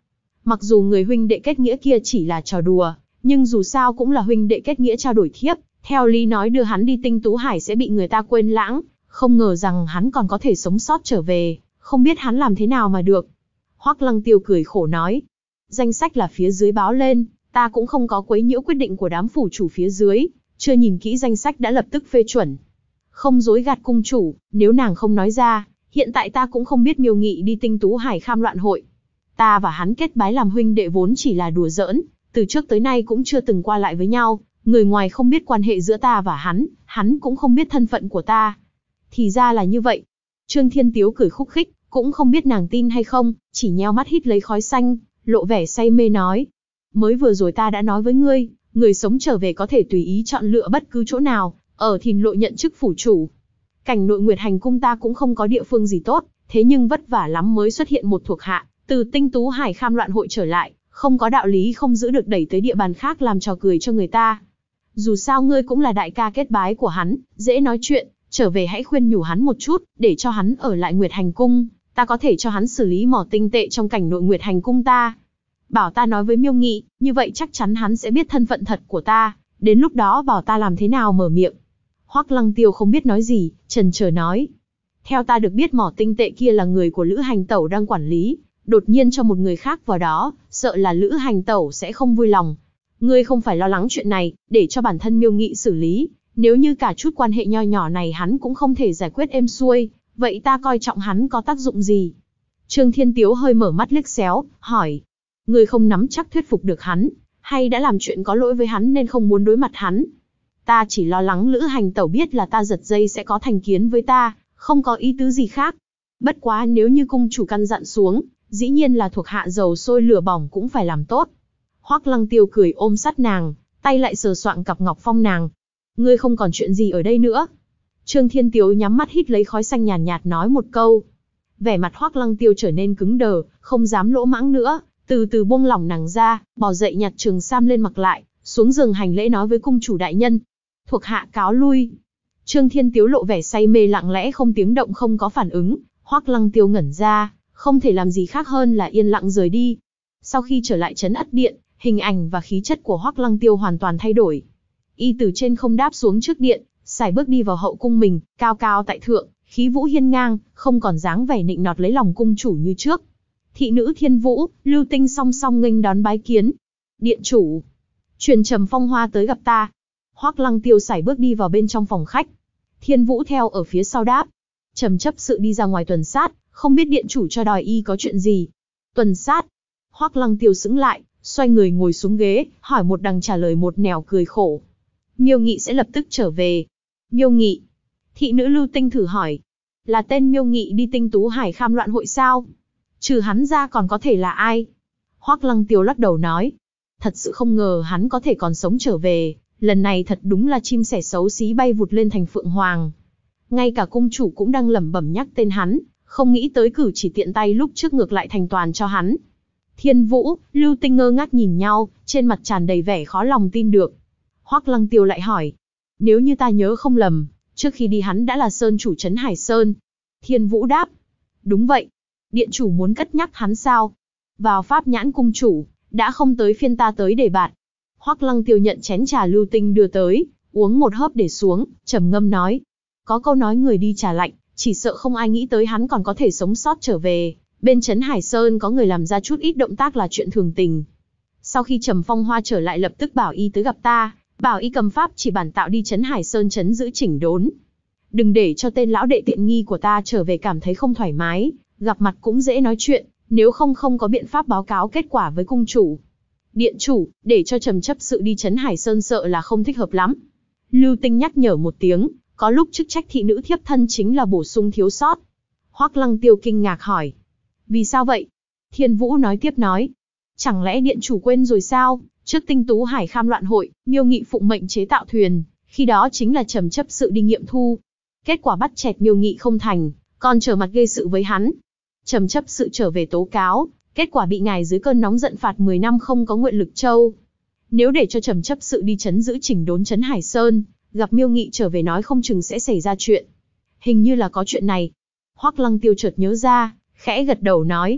Mặc dù người huynh đệ kết nghĩa kia chỉ là trò đùa, nhưng dù sao cũng là huynh đệ kết nghĩa trao đổi thiếp, theo lý nói đưa hắn đi Tinh Tú Hải sẽ bị người ta quên lãng, không ngờ rằng hắn còn có thể sống sót trở về, không biết hắn làm thế nào mà được. Hoắc Lăng Tiêu cười khổ nói, danh sách là phía dưới báo lên, ta cũng không có quấy nhiễu quyết định của đám phủ chủ phía dưới, chưa nhìn kỹ danh sách đã lập tức phê chuẩn. Không dối gạt cung chủ, nếu nàng không nói ra, hiện tại ta cũng không biết Miêu Nghị đi Tinh Tú Hải Kham Loạn hội. Ta và hắn kết bái làm huynh đệ vốn chỉ là đùa giỡn, từ trước tới nay cũng chưa từng qua lại với nhau, người ngoài không biết quan hệ giữa ta và hắn cũng không biết thân phận của ta. Thì ra là như vậy. Trương Thiên Tiếu cười khúc khích, cũng không biết nàng tin hay không, chỉ nheo mắt hít lấy khói xanh, lộ vẻ say mê nói. Mới vừa rồi ta đã nói với ngươi, người sống trở về có thể tùy ý chọn lựa bất cứ chỗ nào, ở Thìn Lộ nhận chức phủ chủ. Cảnh nội Nguyệt Hành cung ta cũng không có địa phương gì tốt, thế nhưng vất vả lắm mới xuất hiện một thuộc hạ, từ Tinh Tú Hải Kham Loạn hội trở lại, không có đạo lý không giữ được đẩy tới địa bàn khác làm trò cười cho người ta. Dù sao ngươi cũng là đại ca kết bái của hắn, dễ nói chuyện, trở về hãy khuyên nhủ hắn một chút, để cho hắn ở lại Nguyệt Hành cung, ta có thể cho hắn xử lý mỏ tinh tệ trong cảnh nội Nguyệt Hành cung ta. Bảo ta nói với Miêu Nghị, như vậy chắc chắn hắn sẽ biết thân phận thật của ta, đến lúc đó bảo ta làm thế nào mở miệng. Hoắc Lăng Tiêu không biết nói gì, chần chờ nói. Theo ta được biết mỏ tinh tệ kia là người của Lữ Hành Tẩu đang quản lý, đột nhiên cho một người khác vào đó, sợ là Lữ Hành Tẩu sẽ không vui lòng. Ngươi không phải lo lắng chuyện này, để cho bản thân Miêu Nghị xử lý, nếu như cả chút quan hệ nho nhỏ này hắn cũng không thể giải quyết êm xuôi, vậy ta coi trọng hắn có tác dụng gì? Trương Thiên Tiếu hơi mở mắt liếc xéo, hỏi. Ngươi không nắm chắc thuyết phục được hắn, hay đã làm chuyện có lỗi với hắn nên không muốn đối mặt hắn? Ta chỉ lo lắng Lữ Hành Tẩu biết là ta giật dây sẽ có thành kiến với ta, không có ý tứ gì khác. Bất quá nếu như cung chủ căn dặn xuống, dĩ nhiên là thuộc hạ dầu sôi lửa bỏng cũng phải làm tốt. Hoắc Lăng Tiêu cười ôm sát nàng, tay lại sờ soạng cặp ngọc phong nàng. Ngươi không còn chuyện gì ở đây nữa. Trương Thiên Tiếu nhắm mắt hít lấy khói xanh nhàn nhạt nói một câu. Vẻ mặt Hoắc Lăng Tiêu trở nên cứng đờ, không dám lỗ mãng nữa, từ từ buông lỏng nàng ra, bò dậy nhặt trường sam lên mặc lại, xuống giường hành lễ nói với cung chủ đại nhân. Thuộc hạ cáo lui. Trương Thiên Tiếu lộ vẻ say mê lặng lẽ không tiếng động không có phản ứng, Hoắc Lăng Tiêu ngẩn ra, không thể làm gì khác hơn là yên lặng rời đi. Sau khi trở lại trấn Ất Điện, hình ảnh và khí chất của Hoắc Lăng Tiêu hoàn toàn thay đổi. Y từ trên không đáp xuống trước điện, sải bước đi vào hậu cung mình, cao cao tại thượng, khí vũ hiên ngang, không còn dáng vẻ nịnh nọt lấy lòng cung chủ như trước. Thị nữ Thiên Vũ, Lưu Tinh song song nghênh đón bái kiến. Điện chủ, truyền Trầm Phong Hoa tới gặp ta. Hoắc Lăng Tiêu sải bước đi vào bên trong phòng khách. Thiên Vũ theo ở phía sau đáp. Trầm chấp sự đi ra ngoài tuần sát, không biết điện chủ cho đòi y có chuyện gì. Tuần sát. Hoắc Lăng Tiêu sững lại, xoay người ngồi xuống ghế, hỏi một đằng trả lời một nẻo cười khổ. Miêu Nghị sẽ lập tức trở về. Miêu Nghị. Thị nữ Lưu Tinh thử hỏi. Là tên Miêu Nghị đi Tinh Tú Hải Kham Loạn hội sao? Trừ hắn ra còn có thể là ai? Hoắc Lăng Tiêu lắc đầu nói. Thật sự không ngờ hắn có thể còn sống trở về, lần này thật đúng là chim sẻ xấu xí bay vụt lên thành Phượng Hoàng. Ngay cả cung chủ cũng đang lẩm bẩm nhắc tên hắn, không nghĩ tới cử chỉ tiện tay lúc trước ngược lại thành toàn cho hắn. Thiên Vũ, Lưu Tinh ngơ ngác nhìn nhau, trên mặt tràn đầy vẻ khó lòng tin được. Hoắc Lăng Tiêu lại hỏi. Nếu như ta nhớ không lầm, trước khi đi hắn đã là sơn chủ trấn Hải Sơn. Thiên Vũ đáp. Đúng vậy. Điện chủ muốn cất nhắc hắn sao? Vào pháp nhãn cung chủ, đã không tới phiên ta tới để bạt. Hoắc Lăng Tiêu nhận chén trà Lưu Tinh đưa tới, uống một hớp để xuống, trầm ngâm nói. Có câu nói người đi trà lạnh, chỉ sợ không ai nghĩ tới hắn còn có thể sống sót trở về. Bên trấn Hải Sơn có người làm ra chút ít động tác là chuyện thường tình. Sau khi Trầm Phong Hoa trở lại lập tức bảo y tới gặp ta, bảo y cầm pháp chỉ bản tạo đi trấn Hải Sơn trấn giữ chỉnh đốn. Đừng để cho tên lão đệ tiện nghi của ta trở về cảm thấy không thoải mái, gặp mặt cũng dễ nói chuyện, nếu không có biện pháp báo cáo kết quả với cung chủ. Điện chủ, để cho Trầm chấp sự đi trấn Hải Sơn sợ là không thích hợp lắm. Lưu Tinh nhắc nhở một tiếng, có lúc chức trách thị nữ thiếp thân chính là bổ sung thiếu sót. Hoắc Lăng Tiêu kinh ngạc hỏi. Vì sao vậy? Thiên Vũ nói tiếp nói. Chẳng lẽ điện chủ quên rồi sao? Trước Tinh Tú Hải Kham Loạn hội, Miêu Nghị phụng mệnh chế tạo thuyền, khi đó chính là Trầm chấp sự đi nghiệm thu. Kết quả bắt chẹt Miêu Nghị không thành, còn trở mặt gây sự với hắn. Trầm chấp sự trở về tố cáo, kết quả bị ngài dưới cơn nóng giận phạt 10 năm không có Nguyện Lực Châu. Nếu để cho Trầm chấp sự đi trấn giữ chỉnh đốn trấn Hải Sơn, gặp Miêu Nghị trở về nói không chừng sẽ xảy ra chuyện. Hình như là có chuyện này. Hoắc Lăng Tiêu chợt nhớ ra, khẽ gật đầu nói.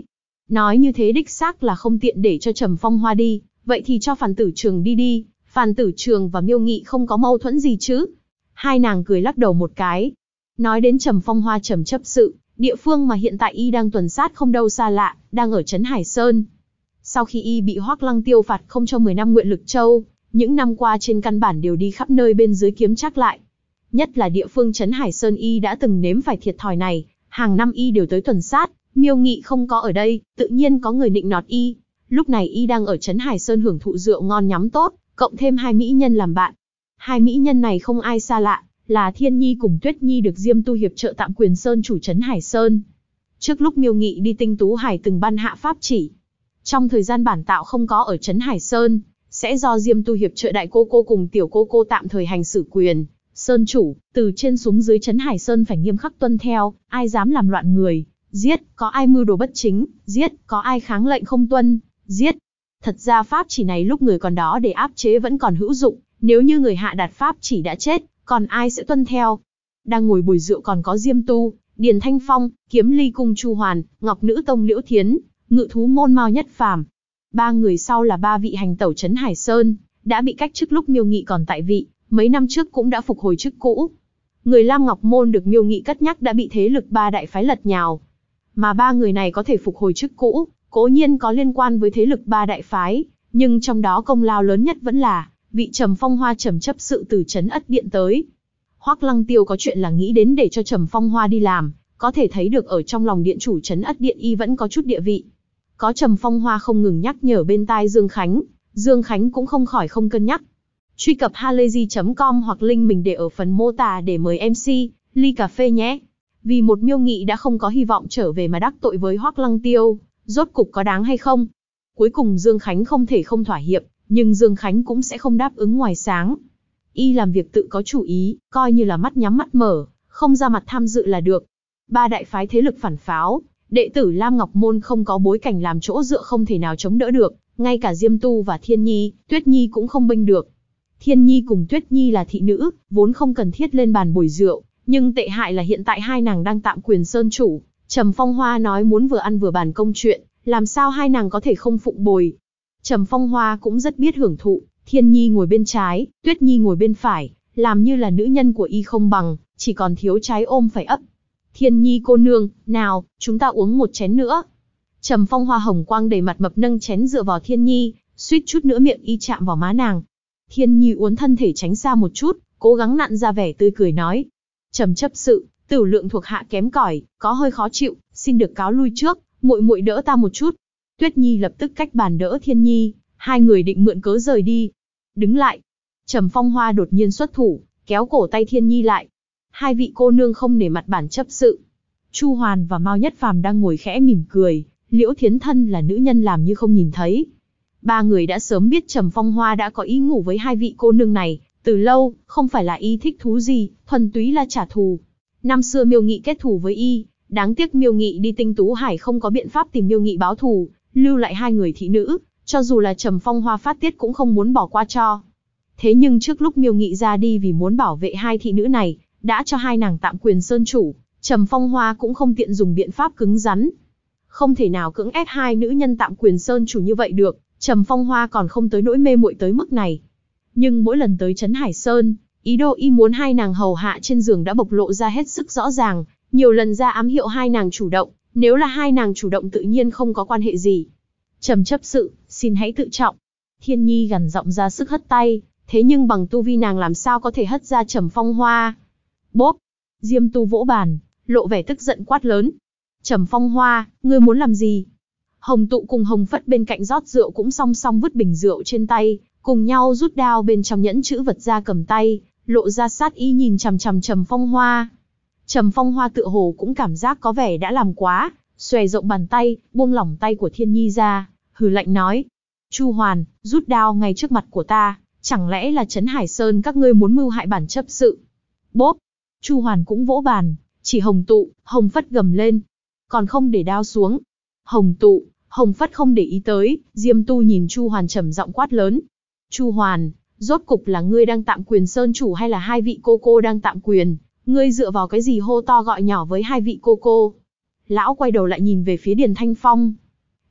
Nói như thế đích xác là không tiện để cho Trầm Phong Hoa đi, vậy thì cho Phan Tử Trường đi đi, Phan Tử Trường và Miêu Nghị không có mâu thuẫn gì chứ? Hai nàng cười lắc đầu một cái. Nói đến Trầm Phong Hoa trầm chấp sự, địa phương mà hiện tại y đang tuần sát không đâu xa lạ, đang ở Trấn Hải Sơn. Sau khi y bị Hoắc Lăng tiêu phạt không cho 10 năm Nguyện Lực Châu, những năm qua trên căn bản đều đi khắp nơi bên dưới kiếm trác lại. Nhất là địa phương Trấn Hải Sơn y đã từng nếm phải thiệt thòi này, hàng năm y đều tới tuần sát, Miêu Nghị không có ở đây, tự nhiên có người nịnh nọt y. Lúc này y đang ở Trấn Hải Sơn hưởng thụ rượu ngon nhắm tốt, cộng thêm hai mỹ nhân làm bạn. Hai mỹ nhân này không ai xa lạ, là Thiên Nhi cùng Tuyết Nhi được Diêm Tu hiệp trợ tạm quyền sơn chủ Trấn Hải Sơn. Trước lúc Miêu Nghị đi Tinh Tú Hải từng ban hạ pháp chỉ. Trong thời gian bản tạo không có ở Trấn Hải Sơn, sẽ do Diêm Tu hiệp trợ đại cô cô cùng tiểu cô cô tạm thời hành xử quyền. Sơn chủ, từ trên xuống dưới Trấn Hải Sơn phải nghiêm khắc tuân theo, ai dám làm loạn người, giết, có ai mưu đồ bất chính, giết, có ai kháng lệnh không tuân, giết. Thật ra pháp chỉ này lúc người còn đó để áp chế vẫn còn hữu dụng, nếu như người hạ đạt pháp chỉ đã chết, còn ai sẽ tuân theo. Đang ngồi bồi rượu còn có Diêm Tu, Điền Thanh Phong, Kiếm Ly cung Chu Hoàn, Ngọc Nữ tông Liễu Thiến, Ngự thú môn Mao Nhất Phàm. Ba người sau là ba vị hành tẩu Trấn Hải Sơn, đã bị cách chức lúc Miêu Nghị còn tại vị, mấy năm trước cũng đã phục hồi chức cũ. Người Lam Ngọc môn được Miêu Nghị cất nhắc đã bị thế lực ba đại phái lật nhào. Mà ba người này có thể phục hồi chức cũ, cố nhiên có liên quan với thế lực ba đại phái, nhưng trong đó công lao lớn nhất vẫn là vị Trầm Phong Hoa trầm chấp sự từ Trấn Ất Điện tới. Hoắc Lăng Tiêu có chuyện là nghĩ đến để cho Trầm Phong Hoa đi làm, có thể thấy được ở trong lòng điện chủ Trấn Ất Điện y vẫn có chút địa vị. Có Trầm Phong Hoa không ngừng nhắc nhở bên tai Dương Khánh cũng không khỏi không cân nhắc. Truy cập halayzi.com hoặc link mình để ở phần mô tả để mời MC ly cà phê nhé. Vì một Miêu Nghị đã không có hy vọng trở về mà đắc tội với Hoắc Lăng Tiêu, rốt cục có đáng hay không? Cuối cùng Dương Khánh không thể không thỏa hiệp, nhưng Dương Khánh cũng sẽ không đáp ứng ngoài sáng. Y làm việc tự có chủ ý, coi như là mắt nhắm mắt mở, không ra mặt tham dự là được. Ba đại phái thế lực phản pháo, đệ tử Lam Ngọc môn không có bối cảnh làm chỗ dựa không thể nào chống đỡ được, ngay cả Diêm Tu và Thiên Nhi, Tuyết Nhi cũng không bênh được. Thiên Nhi cùng Tuyết Nhi là thị nữ, vốn không cần thiết lên bàn bồi rượu, nhưng tệ hại là hiện tại hai nàng đang tạm quyền sơn chủ, Trầm Phong Hoa nói muốn vừa ăn vừa bàn công chuyện, làm sao hai nàng có thể không phụng bồi. Trầm Phong Hoa cũng rất biết hưởng thụ, Thiên Nhi ngồi bên trái, Tuyết Nhi ngồi bên phải, làm như là nữ nhân của y không bằng, chỉ còn thiếu trái ôm phải ấp. Thiên Nhi cô nương, nào, chúng ta uống một chén nữa. Trầm Phong Hoa hồng quang đầy mặt mập nâng chén dựa vào Thiên Nhi, suýt chút nữa miệng y chạm vào má nàng. Thiên Nhi uốn thân thể tránh xa một chút, cố gắng nặn ra vẻ tươi cười nói. Trầm chấp sự, tửu lượng thuộc hạ kém cỏi, có hơi khó chịu, xin được cáo lui trước, muội muội đỡ ta một chút. Tuyết Nhi lập tức cách bàn đỡ Thiên Nhi, hai người định mượn cớ rời đi. Đứng lại. Trầm Phong Hoa đột nhiên xuất thủ, kéo cổ tay Thiên Nhi lại. Hai vị cô nương không nể mặt bản chấp sự. Chu Hoàn và Mao Nhất Phàm đang ngồi khẽ mỉm cười, Liễu Thiến thân là nữ nhân làm như không nhìn thấy. Ba người đã sớm biết Trầm Phong Hoa đã có ý ngủ với hai vị cô nương này, từ lâu, không phải là y thích thú gì, thuần túy là trả thù. Năm xưa Miêu Nghị kết thù với y, đáng tiếc Miêu Nghị đi Tinh Tú Hải không có biện pháp tìm Miêu Nghị báo thù, lưu lại hai người thị nữ, cho dù là Trầm Phong Hoa phát tiết cũng không muốn bỏ qua cho. Thế nhưng trước lúc Miêu Nghị ra đi vì muốn bảo vệ hai thị nữ này, đã cho hai nàng tạm quyền sơn chủ, Trầm Phong Hoa cũng không tiện dùng biện pháp cứng rắn. Không thể nào cưỡng ép hai nữ nhân tạm quyền sơn chủ như vậy được, Trầm Phong Hoa còn không tới nỗi mê muội tới mức này. Nhưng mỗi lần tới Trấn Hải Sơn, ý đồ y muốn hai nàng hầu hạ trên giường đã bộc lộ ra hết sức rõ ràng, nhiều lần ra ám hiệu hai nàng chủ động, nếu là hai nàng chủ động tự nhiên không có quan hệ gì. Trầm chấp sự, xin hãy tự trọng. Thiên Nhi gằn giọng ra sức hất tay, thế nhưng bằng tu vi nàng làm sao có thể hất ra Trầm Phong Hoa. Bốp! Diêm Tu vỗ bàn, lộ vẻ tức giận quát lớn. Trầm Phong Hoa, ngươi muốn làm gì? Hồng Tụ cùng Hồng Phất bên cạnh rót rượu cũng song song vứt bình rượu trên tay, cùng nhau rút đao bên trong nhẫn chữ vật ra cầm tay, lộ ra sát ý nhìn chằm chằm Trầm Phong Hoa. Trầm Phong Hoa tựa hồ cũng cảm giác có vẻ đã làm quá, xòe rộng bàn tay, buông lỏng tay của Thiên Nhi ra, hừ lạnh nói. Chu Hoàn, rút đao ngay trước mặt của ta, chẳng lẽ là Trấn Hải Sơn các ngươi muốn mưu hại bản chấp sự? Bốp! Chu Hoàn cũng vỗ bàn, chỉ Hồng Tụ, Hồng Phất gầm lên. Còn không để đao xuống. Hồng Tụ, Hồng Phất không để ý tới, Diêm Tu nhìn Chu Hoàn trầm giọng quát lớn. Chu Hoàn, rốt cục là ngươi đang tạm quyền sơn chủ hay là hai vị cô cô đang tạm quyền? Ngươi dựa vào cái gì hô to gọi nhỏ với hai vị cô cô? Lão quay đầu lại nhìn về phía Điền Thanh Phong.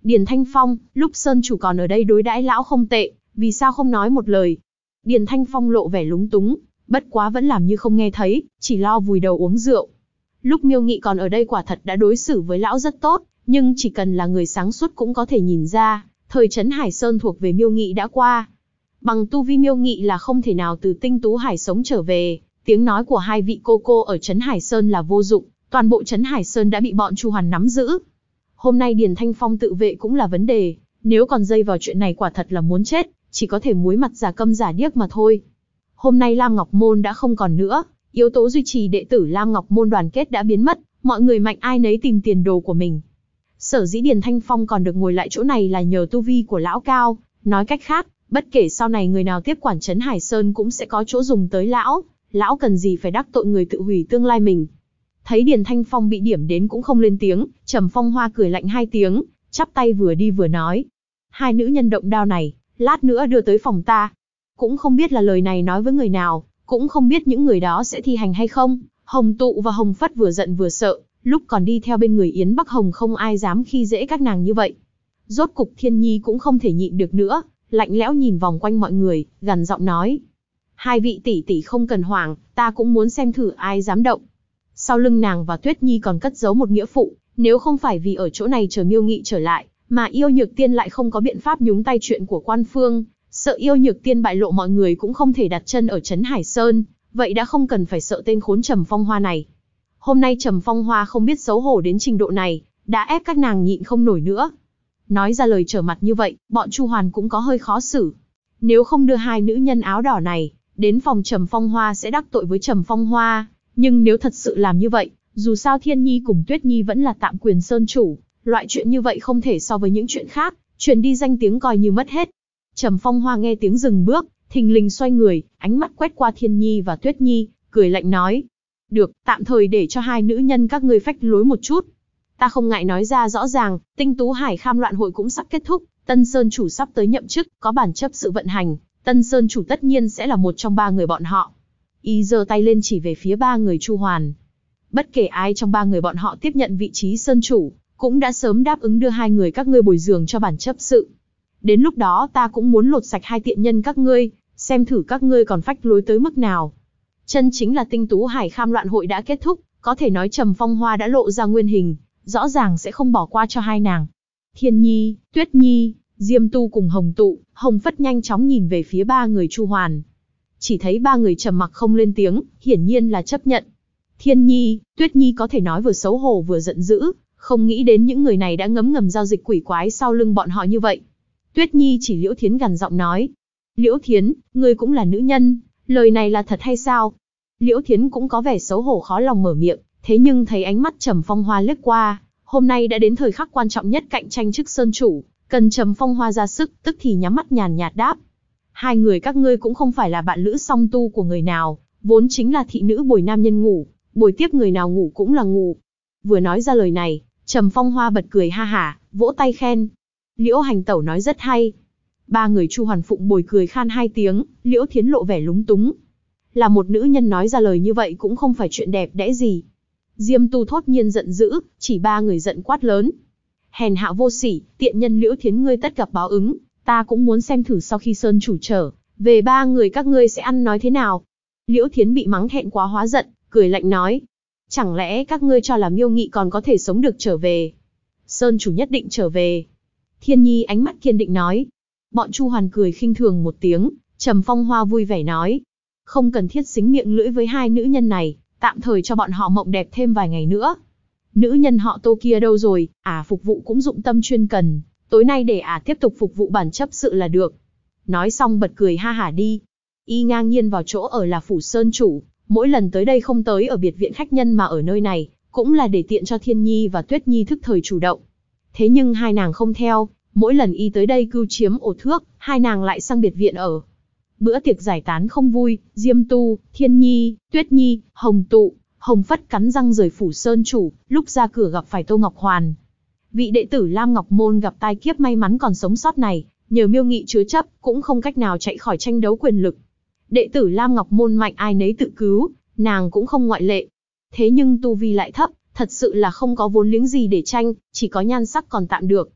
Điền Thanh Phong, lúc Sơn chủ còn ở đây đối đãi lão không tệ, vì sao không nói một lời? Điền Thanh Phong lộ vẻ lúng túng, bất quá vẫn làm như không nghe thấy, chỉ lo vùi đầu uống rượu. Lúc Miêu Nghị còn ở đây quả thật đã đối xử với lão rất tốt, nhưng chỉ cần là người sáng suốt cũng có thể nhìn ra, thời Trấn Hải Sơn thuộc về Miêu Nghị đã qua. Bằng tu vi Miêu Nghị là không thể nào từ Tinh Tú Hải sống trở về, tiếng nói của hai vị cô ở Trấn Hải Sơn là vô dụng, toàn bộ Trấn Hải Sơn đã bị bọn Chu Hoàn nắm giữ. Hôm nay Điền Thanh Phong tự vệ cũng là vấn đề, nếu còn dây vào chuyện này quả thật là muốn chết, chỉ có thể muối mặt giả câm giả điếc mà thôi. Hôm nay Lam Ngọc Môn đã không còn nữa, yếu tố duy trì đệ tử Lam Ngọc Môn đoàn kết đã biến mất, mọi người mạnh ai nấy tìm tiền đồ của mình. Sở dĩ Điền Thanh Phong còn được ngồi lại chỗ này là nhờ tu vi của lão cao, nói cách khác, bất kể sau này người nào tiếp quản Trấn Hải Sơn cũng sẽ có chỗ dùng tới lão cần gì phải đắc tội người tự hủy tương lai mình. Thấy Điền Thanh Phong bị điểm đến cũng không lên tiếng, Trầm Phong Hoa cười lạnh hai tiếng, chắp tay vừa đi vừa nói. Hai nữ nhân động đao này, lát nữa đưa tới phòng ta. Cũng không biết là lời này nói với người nào, cũng không biết những người đó sẽ thi hành hay không. Hồng Tụ và Hồng Phất vừa giận vừa sợ, lúc còn đi theo bên người Yến Bắc Hồng không ai dám khi dễ các nàng như vậy. Rốt cục Thiên Nhi cũng không thể nhịn được nữa, lạnh lẽo nhìn vòng quanh mọi người, gằn giọng nói. Hai vị tỷ tỷ không cần hoảng, ta cũng muốn xem thử ai dám động. Sau lưng nàng và Tuyết Nhi còn cất giấu một nghĩa phụ, nếu không phải vì ở chỗ này chờ Miêu Nghị trở lại, mà Yêu Nhược Tiên lại không có biện pháp nhúng tay chuyện của quan phương, sợ Yêu Nhược Tiên bại lộ mọi người cũng không thể đặt chân ở Trấn Hải Sơn, vậy đã không cần phải sợ tên khốn Trầm Phong Hoa này. Hôm nay Trầm Phong Hoa không biết xấu hổ đến trình độ này, đã ép các nàng nhịn không nổi nữa. Nói ra lời trở mặt như vậy, bọn Chu Hoàn cũng có hơi khó xử. Nếu không đưa hai nữ nhân áo đỏ này đến phòng Trầm Phong Hoa sẽ đắc tội với Trầm Phong Hoa, nhưng nếu thật sự làm như vậy, dù sao Thiên Nhi cùng Tuyết Nhi vẫn là tạm quyền sơn chủ, loại chuyện như vậy không thể so với những chuyện khác, truyền đi danh tiếng coi như mất hết. Trầm Phong Hoa nghe tiếng dừng bước, thình lình xoay người, ánh mắt quét qua Thiên Nhi và Tuyết Nhi, cười lạnh nói. Được, tạm thời để cho hai nữ nhân các ngươi phách lối một chút. Ta không ngại nói ra rõ ràng, Tinh Tú Hải Kham loạn hội cũng sắp kết thúc, Tân Sơn chủ sắp tới nhậm chức, có bản chấp sự vận hành, Tân Sơn chủ tất nhiên sẽ là một trong ba người bọn họ. Y giơ tay lên chỉ về phía ba người Chu Hoàn. Bất kể ai trong ba người bọn họ tiếp nhận vị trí Sơn chủ, cũng đã sớm đáp ứng đưa hai người các ngươi bồi dưỡng cho bản chấp sự. Đến lúc đó ta cũng muốn lột sạch hai tiện nhân các ngươi, xem thử các ngươi còn phách lối tới mức nào. Chân chính là Tinh Tú Hải Kham loạn hội đã kết thúc, có thể nói Trầm Phong Hoa đã lộ ra nguyên hình, rõ ràng sẽ không bỏ qua cho hai nàng. Thiên Nhi, Tuyết Nhi, Diêm Tu cùng Hồng Tụ, Hồng Phất nhanh chóng nhìn về phía ba người Chu Hoàn. Chỉ thấy ba người trầm mặc không lên tiếng, hiển nhiên là chấp nhận. Thiên Nhi, Tuyết Nhi có thể nói vừa xấu hổ vừa giận dữ, không nghĩ đến những người này đã ngấm ngầm giao dịch quỷ quái sau lưng bọn họ như vậy. Tuyết Nhi chỉ Liễu Thiến gằn giọng nói. Liễu Thiến, ngươi cũng là nữ nhân, lời này là thật hay sao? Liễu Thiến cũng có vẻ xấu hổ khó lòng mở miệng, thế nhưng thấy ánh mắt Trầm Phong Hoa lướt qua, hôm nay đã đến thời khắc quan trọng nhất cạnh tranh chức sơn chủ, cần Trầm Phong Hoa ra sức, tức thì nhắm mắt nhàn nhạt đáp. Hai người các ngươi cũng không phải là bạn lữ song tu của người nào, vốn chính là thị nữ bồi nam nhân ngủ, bồi tiếp người nào ngủ cũng là ngủ. Vừa nói ra lời này, Trầm Phong Hoa bật cười ha hả, vỗ tay khen. Liễu Hành Tẩu nói rất hay. Ba người Chu Hoàn Phụng bồi cười khan hai tiếng, Liễu Thiến lộ vẻ lúng túng. Là một nữ nhân nói ra lời như vậy cũng không phải chuyện đẹp đẽ gì. Diêm Tu thốt nhiên giận dữ, chỉ ba người giận quát lớn. Hèn hạ vô sỉ, tiện nhân Liễu Thiến ngươi tất gặp báo ứng, ta cũng muốn xem thử sau khi Sơn chủ trở về ba người các ngươi sẽ ăn nói thế nào. Liễu Thiến bị mắng thẹn quá hóa giận, cười lạnh nói. Chẳng lẽ các ngươi cho là Miêu Nghị còn có thể sống được trở về? Sơn chủ nhất định trở về. Thiên Nhi ánh mắt kiên định nói. Bọn Chu Hoàn cười khinh thường một tiếng, Trầm Phong Hoa vui vẻ nói. Không cần thiết xính miệng lưỡi với hai nữ nhân này, tạm thời cho bọn họ mộng đẹp thêm vài ngày nữa. Nữ nhân họ Tô kia đâu rồi, phục vụ cũng dụng tâm chuyên cần, tối nay để tiếp tục phục vụ bản chấp sự là được. Nói xong bật cười ha hả đi. Y ngang nhiên vào chỗ ở là phủ Sơn chủ, mỗi lần tới đây không tới ở biệt viện khách nhân mà ở nơi này, cũng là để tiện cho Thiên Nhi và Tuyết Nhi thức thời chủ động. Thế nhưng hai nàng không theo, mỗi lần Y tới đây cưu chiếm ổ thước, hai nàng lại sang biệt viện ở. Bữa tiệc giải tán không vui, Diêm Tu, Thiên Nhi, Tuyết Nhi, Hồng Tụ, Hồng Phất cắn răng rời phủ Sơn chủ, lúc ra cửa gặp phải Tô Ngọc Hoàn. Vị đệ tử Lam Ngọc Môn gặp tai kiếp may mắn còn sống sót này, nhờ Miêu Nghị chứa chấp, cũng không cách nào chạy khỏi tranh đấu quyền lực. Đệ tử Lam Ngọc Môn mạnh ai nấy tự cứu, nàng cũng không ngoại lệ. Thế nhưng tu vi lại thấp, thật sự là không có vốn liếng gì để tranh, chỉ có nhan sắc còn tạm được,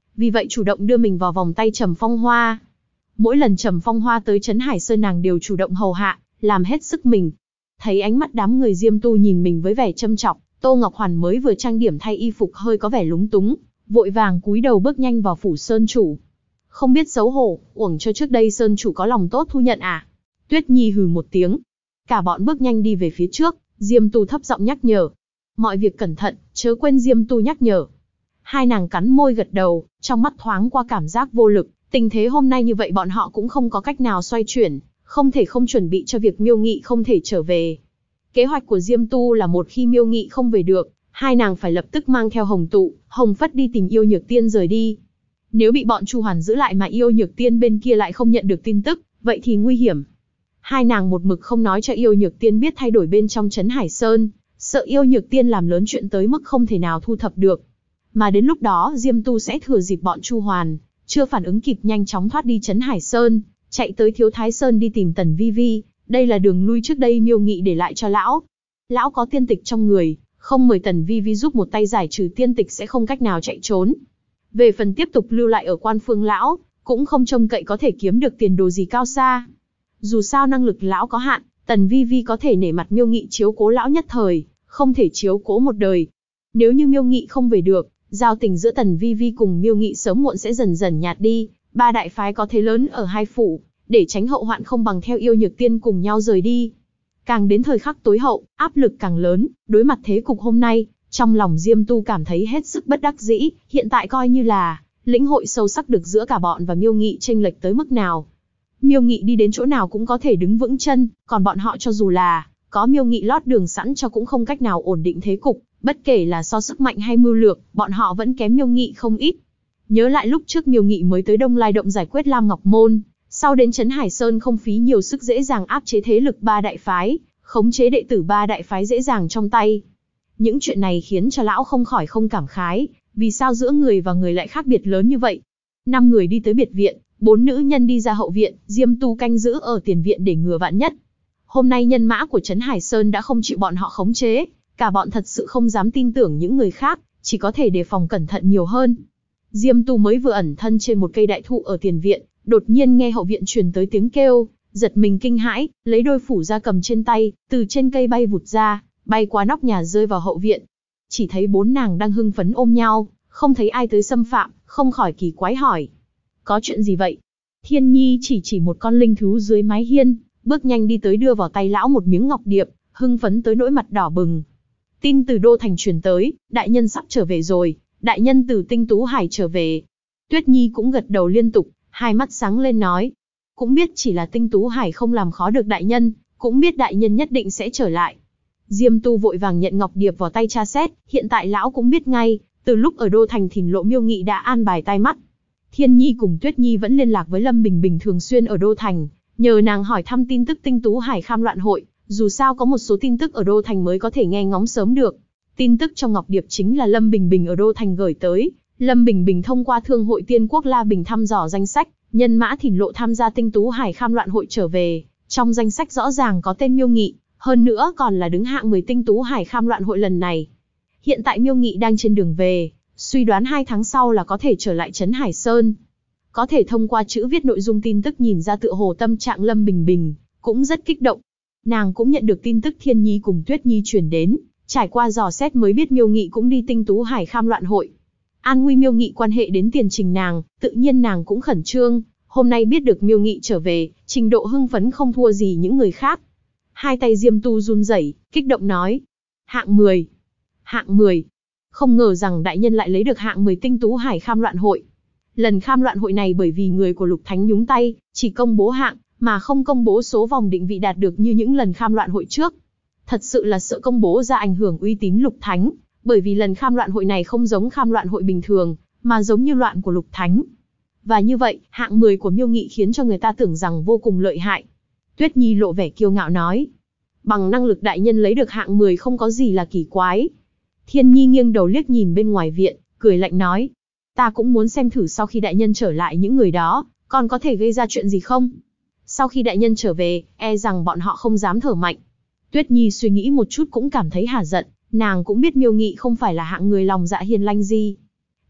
vì vậy chủ động đưa mình vào vòng tay Trầm Phong Hoa. Mỗi lần Trầm Phong Hoa tới Trấn Hải Sơn nàng đều chủ động hầu hạ, làm hết sức mình. Thấy ánh mắt đám người Diêm Tu nhìn mình với vẻ châm chọc, Tô Ngọc Hoàn mới vừa trang điểm thay y phục hơi có vẻ lúng túng, vội vàng cúi đầu bước nhanh vào phủ Sơn chủ. Không biết xấu hổ, uổng cho trước đây Sơn chủ có lòng tốt thu nhận à? Tuyết Nhi hừ một tiếng. Cả bọn bước nhanh đi về phía trước, Diêm Tu thấp giọng nhắc nhở. Mọi việc cẩn thận, chớ quên Diêm Tu nhắc nhở. Hai nàng cắn môi gật đầu, trong mắt thoáng qua cảm giác vô lực, tình thế hôm nay như vậy bọn họ cũng không có cách nào xoay chuyển, không thể không chuẩn bị cho việc Miêu Nghị không thể trở về. Kế hoạch của Diêm Tu là một khi Miêu Nghị không về được, hai nàng phải lập tức mang theo Hồng Tụ, Hồng Phất đi tìm Yêu Nhược Tiên rời đi. Nếu bị bọn Chu Hoàn giữ lại mà Yêu Nhược Tiên bên kia lại không nhận được tin tức, vậy thì nguy hiểm. Hai nàng một mực không nói cho Yêu Nhược Tiên biết thay đổi bên trong Trấn Hải Sơn, sợ Yêu Nhược Tiên làm lớn chuyện tới mức không thể nào thu thập được. Mà đến lúc đó Diêm Tu sẽ thừa dịp bọn Chu Hoàn chưa phản ứng kịp nhanh chóng thoát đi Trấn Hải Sơn, chạy tới Thiếu Thái Sơn đi tìm Tần Vi Vi. Đây là đường lui trước đây Miêu Nghị để lại cho lão. Lão có tiên tịch trong người, không mời Tần Vi Vi giúp một tay giải trừ tiên tịch sẽ không cách nào chạy trốn. Về phần tiếp tục lưu lại ở Quan Phương lão, cũng không trông cậy có thể kiếm được tiền đồ gì cao xa. Dù sao năng lực lão có hạn, Tần Vi Vi có thể nể mặt Miêu Nghị chiếu cố lão nhất thời, không thể chiếu cố một đời. Nếu như Miêu Nghị không về được, giao tình giữa Tần Vi Vi cùng Miêu Nghị sớm muộn sẽ dần dần nhạt đi. Ba đại phái có thế lớn ở hai phủ, để tránh hậu hoạn không bằng theo Yêu Nhược Tiên cùng nhau rời đi. Càng đến thời khắc tối hậu, áp lực càng lớn, đối mặt thế cục hôm nay, trong lòng Diêm Tu cảm thấy hết sức bất đắc dĩ, hiện tại coi như là lĩnh hội sâu sắc được giữa cả bọn và Miêu Nghị chênh lệch tới mức nào. Miêu Nghị đi đến chỗ nào cũng có thể đứng vững chân, còn bọn họ cho dù là có Miêu Nghị lót đường sẵn cho cũng không cách nào ổn định thế cục, bất kể là so sức mạnh hay mưu lược, bọn họ vẫn kém Miêu Nghị không ít. Nhớ lại lúc trước Miêu Nghị mới tới Đông Lai Động giải quyết Lam Ngọc Môn, sau đến Trấn Hải Sơn không phí nhiều sức dễ dàng áp chế thế lực ba đại phái, khống chế đệ tử ba đại phái dễ dàng trong tay. Những chuyện này khiến cho lão không khỏi không cảm khái, vì sao giữa người và người lại khác biệt lớn như vậy. 5 người đi tới biệt viện, 4 nữ nhân đi ra hậu viện, Diêm Tu canh giữ ở tiền viện để ngừa vạn nhất. Hôm nay nhân mã của Trấn Hải Sơn đã không chịu bọn họ khống chế, cả bọn thật sự không dám tin tưởng những người khác, chỉ có thể đề phòng cẩn thận nhiều hơn. Diêm Tu mới vừa ẩn thân trên một cây đại thụ ở tiền viện, đột nhiên nghe hậu viện truyền tới tiếng kêu, giật mình kinh hãi, lấy đôi phủ gia cầm trên tay, từ trên cây bay vụt ra, bay qua nóc nhà rơi vào hậu viện. Chỉ thấy 4 nàng đang hưng phấn ôm nhau, không thấy ai tới xâm phạm, không khỏi kỳ quái hỏi. Có chuyện gì vậy? Thiên Nhi chỉ một con linh thú dưới mái hiên, bước nhanh đi tới đưa vào tay lão một miếng ngọc điệp, hưng phấn tới nỗi mặt đỏ bừng. Tin từ Đô Thành truyền tới, đại nhân sắp trở về rồi, đại nhân từ Tinh Tú Hải trở về. Tuyết Nhi cũng gật đầu liên tục, hai mắt sáng lên nói. Cũng biết chỉ là Tinh Tú Hải không làm khó được đại nhân, cũng biết đại nhân nhất định sẽ trở lại. Diêm Tu vội vàng nhận ngọc điệp vào tay tra xét, hiện tại lão cũng biết ngay, từ lúc ở Đô Thành Thìn Lộ Miêu Nghị đã an bài tai mắt. Thiên Nhi cùng Tuyết Nhi vẫn liên lạc với Lâm Bình Bình thường xuyên ở Đô Thành, nhờ nàng hỏi thăm tin tức Tinh Tú Hải Kham Loạn Hội, dù sao có một số tin tức ở Đô Thành mới có thể nghe ngóng sớm được. Tin tức trong ngọc điệp chính là Lâm Bình Bình ở Đô Thành gửi tới, Lâm Bình Bình thông qua Thương hội Tiên Quốc La Bình thăm dò danh sách, nhân mã Thìn Lộ tham gia Tinh Tú Hải Kham Loạn Hội trở về, trong danh sách rõ ràng có tên Miêu Nghị, hơn nữa còn là đứng hạng 10 Tinh Tú Hải Kham Loạn Hội lần này. Hiện tại Miêu Nghị đang trên đường về, suy đoán 2 tháng sau là có thể trở lại Trấn Hải Sơn. Có thể thông qua chữ viết nội dung tin tức nhìn ra tựa hồ tâm trạng Lâm Bình Bình cũng rất kích động. Nàng cũng nhận được tin tức Thiên Nhi cùng Tuyết Nhi truyền đến, trải qua dò xét mới biết Miêu Nghị cũng đi Tinh Tú Hải Kham Loạn Hội. An nguy Miêu Nghị quan hệ đến tiền trình nàng, tự nhiên nàng cũng khẩn trương, hôm nay biết được Miêu Nghị trở về, trình độ hưng phấn không thua gì những người khác. Hai tay Diêm Tu run rẩy, kích động nói: "Hạng 10, hạng 10." Không ngờ rằng đại nhân lại lấy được hạng 10 Tinh Tú Hải Kham Loạn Hội. Lần Kham Loạn Hội này bởi vì người của Lục Thánh nhúng tay, chỉ công bố hạng, mà không công bố số vòng định vị đạt được như những lần Kham Loạn Hội trước. Thật sự là sợ công bố ra ảnh hưởng uy tín Lục Thánh, bởi vì lần Kham Loạn Hội này không giống Kham Loạn Hội bình thường, mà giống như loạn của Lục Thánh. Và như vậy, hạng 10 của Miêu Nghị khiến cho người ta tưởng rằng vô cùng lợi hại. Tuyết Nhi lộ vẻ kiêu ngạo nói: "Bằng năng lực đại nhân lấy được hạng 10 không có gì là kỳ quái." Thiên Nhi nghiêng đầu liếc nhìn bên ngoài viện, cười lạnh nói: "Ta cũng muốn xem thử sau khi đại nhân trở lại những người đó, còn có thể gây ra chuyện gì không? Sau khi đại nhân trở về, e rằng bọn họ không dám thở mạnh." Tuyết Nhi suy nghĩ một chút cũng cảm thấy hả giận, nàng cũng biết Miêu Nghị không phải là hạng người lòng dạ hiền lành gì.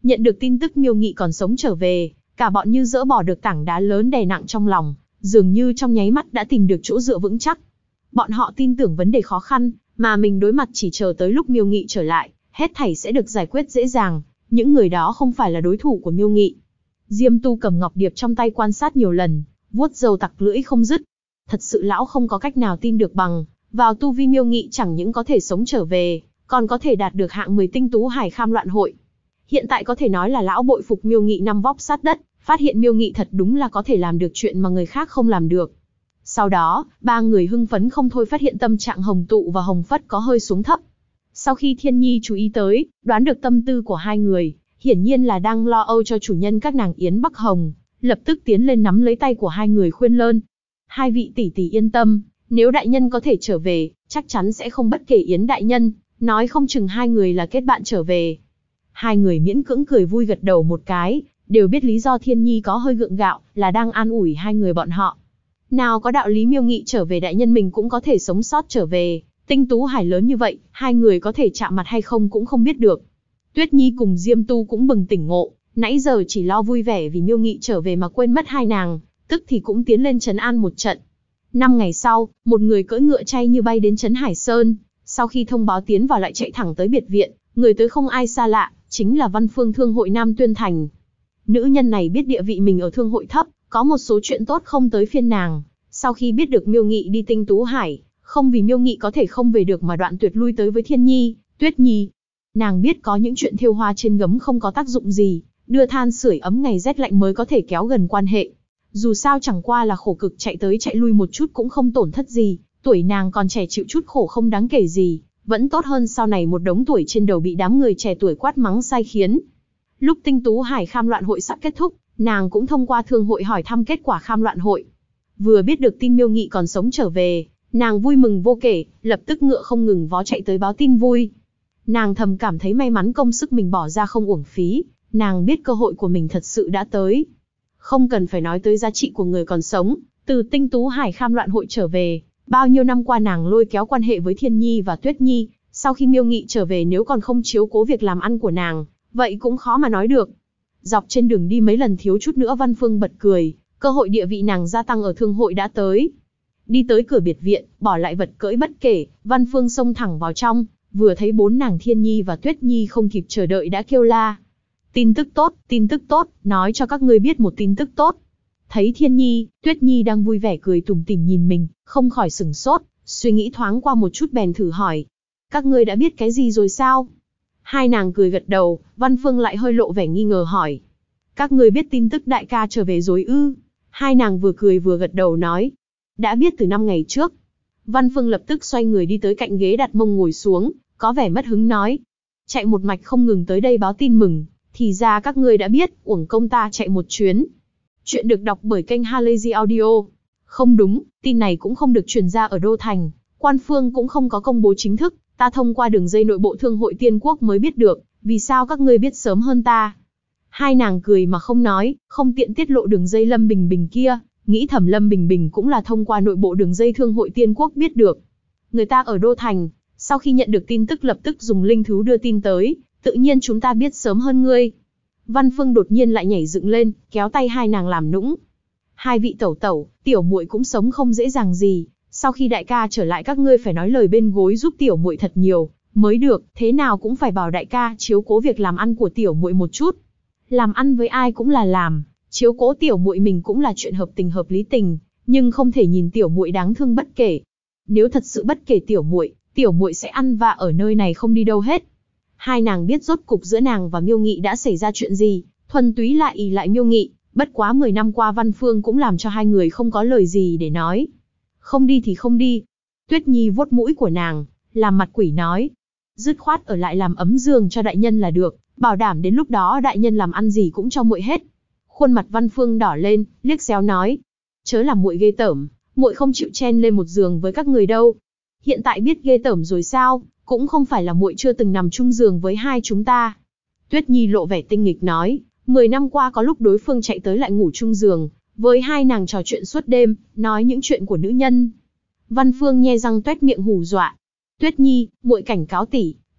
Nhận được tin tức Miêu Nghị còn sống trở về, cả bọn như dỡ bỏ được tảng đá lớn đè nặng trong lòng, dường như trong nháy mắt đã tìm được chỗ dựa vững chắc. Bọn họ tin tưởng vấn đề khó khăn mà mình đối mặt chỉ chờ tới lúc Miêu Nghị trở lại, hết thảy sẽ được giải quyết dễ dàng, những người đó không phải là đối thủ của Miêu Nghị. Diêm Tu cầm ngọc điệp trong tay quan sát nhiều lần, vuốt râu tặc lưỡi không dứt. Thật sự lão không có cách nào tin được bằng vào tu vi Miêu Nghị chẳng những có thể sống trở về, còn có thể đạt được hạng 10 tinh tú hải kham loạn hội. Hiện tại có thể nói là lão bội phục Miêu Nghị năm vóc sát đất, phát hiện Miêu Nghị thật đúng là có thể làm được chuyện mà người khác không làm được. Sau đó, ba người hưng phấn không thôi phát hiện tâm trạng Hồng Tụ và Hồng Phất có hơi xuống thấp. Sau khi Thiên Nhi chú ý tới, đoán được tâm tư của hai người, hiển nhiên là đang lo âu cho chủ nhân các nàng Yến Bắc Hồng, lập tức tiến lên nắm lấy tay của hai người khuyên lơn. Hai vị tỷ tỷ yên tâm, nếu đại nhân có thể trở về, chắc chắn sẽ không bất kể Yến đại nhân, nói không chừng hai người là kết bạn trở về. Hai người miễn cưỡng cười vui gật đầu một cái, đều biết lý do Thiên Nhi có hơi gượng gạo, là đang an ủi hai người bọn họ. Nào có đạo lý Miêu Nghị trở về đại nhân mình cũng có thể sống sót trở về, tinh tú hải lớn như vậy, hai người có thể chạm mặt hay không cũng không biết được. Tuyết Nhi cùng Diêm Tu cũng bừng tỉnh ngộ, nãy giờ chỉ lo vui vẻ vì Miêu Nghị trở về mà quên mất hai nàng, tức thì cũng tiến lên trấn an một trận. 5 ngày sau, một người cưỡi ngựa chay như bay đến trấn Hải Sơn, sau khi thông báo tiến vào lại chạy thẳng tới biệt viện, người tới không ai xa lạ, chính là Văn Phương Thương hội Nam Tuyên Thành. Nữ nhân này biết địa vị mình ở thương hội thấp, có một số chuyện tốt không tới phiên nàng. Sau khi biết được Miêu Nghị đi tinh tú hải, không vì Miêu Nghị có thể không về được mà đoạn tuyệt lui tới với Thiên Nhi, Tuyết Nhi. Nàng biết có những chuyện thêu hoa trên gấm không có tác dụng gì, đưa than sưởi ấm ngày rét lạnh mới có thể kéo gần quan hệ. Dù sao chẳng qua là khổ cực chạy tới chạy lui một chút cũng không tổn thất gì, tuổi nàng còn trẻ chịu chút khổ không đáng kể gì, vẫn tốt hơn sau này một đống tuổi trên đầu bị đám người trẻ tuổi quát mắng sai khiến. Lúc tinh tú hải kham loạn hội sắp kết thúc, nàng cũng thông qua thương hội hỏi thăm kết quả kham loạn hội. Vừa biết được tin Miêu Nghị còn sống trở về, nàng vui mừng vô kể, lập tức ngựa không ngừng vó chạy tới báo tin vui. Nàng thầm cảm thấy may mắn công sức mình bỏ ra không uổng phí, nàng biết cơ hội của mình thật sự đã tới. Không cần phải nói tới giá trị của người còn sống, từ tinh tú hải kham loạn hội trở về, bao nhiêu năm qua nàng lôi kéo quan hệ với Thiên Nhi và Tuyết Nhi, sau khi Miêu Nghị trở về nếu còn không chiếu cố việc làm ăn của nàng, vậy cũng khó mà nói được. Dọc trên đường đi mấy lần thiếu chút nữa Văn Phương bật cười, cơ hội địa vị nàng gia tăng ở thương hội đã tới. Đi tới cửa biệt viện, bỏ lại vật cưỡi bất kể, Văn Phương xông thẳng vào trong, vừa thấy bốn nàng Thiên Nhi và Tuyết Nhi không kịp chờ đợi đã kêu la. Tin tức tốt, nói cho các ngươi biết một tin tức tốt. Thấy Thiên Nhi, Tuyết Nhi đang vui vẻ cười tủm tỉm nhìn mình, không khỏi sửng sốt, suy nghĩ thoáng qua một chút bèn thử hỏi. Các ngươi đã biết cái gì rồi sao? Hai nàng cười gật đầu, Văn Phương lại hơi lộ vẻ nghi ngờ hỏi. Các ngươi biết tin tức đại ca trở về rồi ư? Hai nàng vừa cười vừa gật đầu nói. Đã biết từ 5 ngày trước. Văn Phương lập tức xoay người đi tới cạnh ghế đặt mông ngồi xuống, có vẻ mất hứng nói. Chạy một mạch không ngừng tới đây báo tin mừng, thì ra các ngươi đã biết, uổng công ta chạy một chuyến. Chuyện được đọc bởi kênh Halazy Audio. Không đúng, tin này cũng không được truyền ra ở Đô Thành, quan phương cũng không có công bố chính thức, ta thông qua đường dây nội bộ thương hội Tiên Quốc mới biết được, vì sao các ngươi biết sớm hơn ta. Hai nàng cười mà không nói, không tiện tiết lộ đường dây Lâm Bình Bình kia, nghĩ thầm Lâm Bình Bình cũng là thông qua nội bộ đường dây thương hội Tiên Quốc biết được. Người ta ở Đô Thành, sau khi nhận được tin tức lập tức dùng linh thú đưa tin tới, tự nhiên chúng ta biết sớm hơn ngươi. Văn Phương đột nhiên lại nhảy dựng lên, kéo tay hai nàng làm nũng. Hai vị tẩu tẩu, tiểu muội cũng sống không dễ dàng gì, sau khi đại ca trở lại các ngươi phải nói lời bên gối giúp tiểu muội thật nhiều, mới được, thế nào cũng phải bảo đại ca chiếu cố việc làm ăn của tiểu muội một chút. Làm ăn với ai cũng là làm, chiếu cố tiểu muội mình cũng là chuyện hợp tình hợp lý tình, nhưng không thể nhìn tiểu muội đáng thương bất kể. Nếu thật sự bất kể tiểu muội sẽ ăn vạ ở nơi này không đi đâu hết. Hai nàng biết rốt cục giữa nàng và Miêu Nghị đã xảy ra chuyện gì, thuần túy lại ỷ lại Miêu Nghị, bất quá 10 năm qua Văn Phương cũng làm cho hai người không có lời gì để nói. Không đi thì không đi. Tuyết Nhi vuốt mũi của nàng, làm mặt quỷ nói. Dứt khoát ở lại làm ấm giường cho đại nhân là được, bảo đảm đến lúc đó đại nhân làm ăn gì cũng cho muội hết. Khuôn mặt Văn Phương đỏ lên, liếc xéo nói. Chớ làm muội ghê tởm, muội không chịu chen lên một giường với các người đâu. Hiện tại biết ghê tởm rồi sao, cũng không phải là muội chưa từng nằm chung giường với hai chúng ta. Tuyết Nhi lộ vẻ tinh nghịch nói, 10 năm qua có lúc đối phương chạy tới lại ngủ chung giường, với hai nàng trò chuyện suốt đêm, nói những chuyện của nữ nhân. Văn Phương nhe răng toét miệng hù dọa. Tuyết Nhi, muội cảnh cáo tỷ,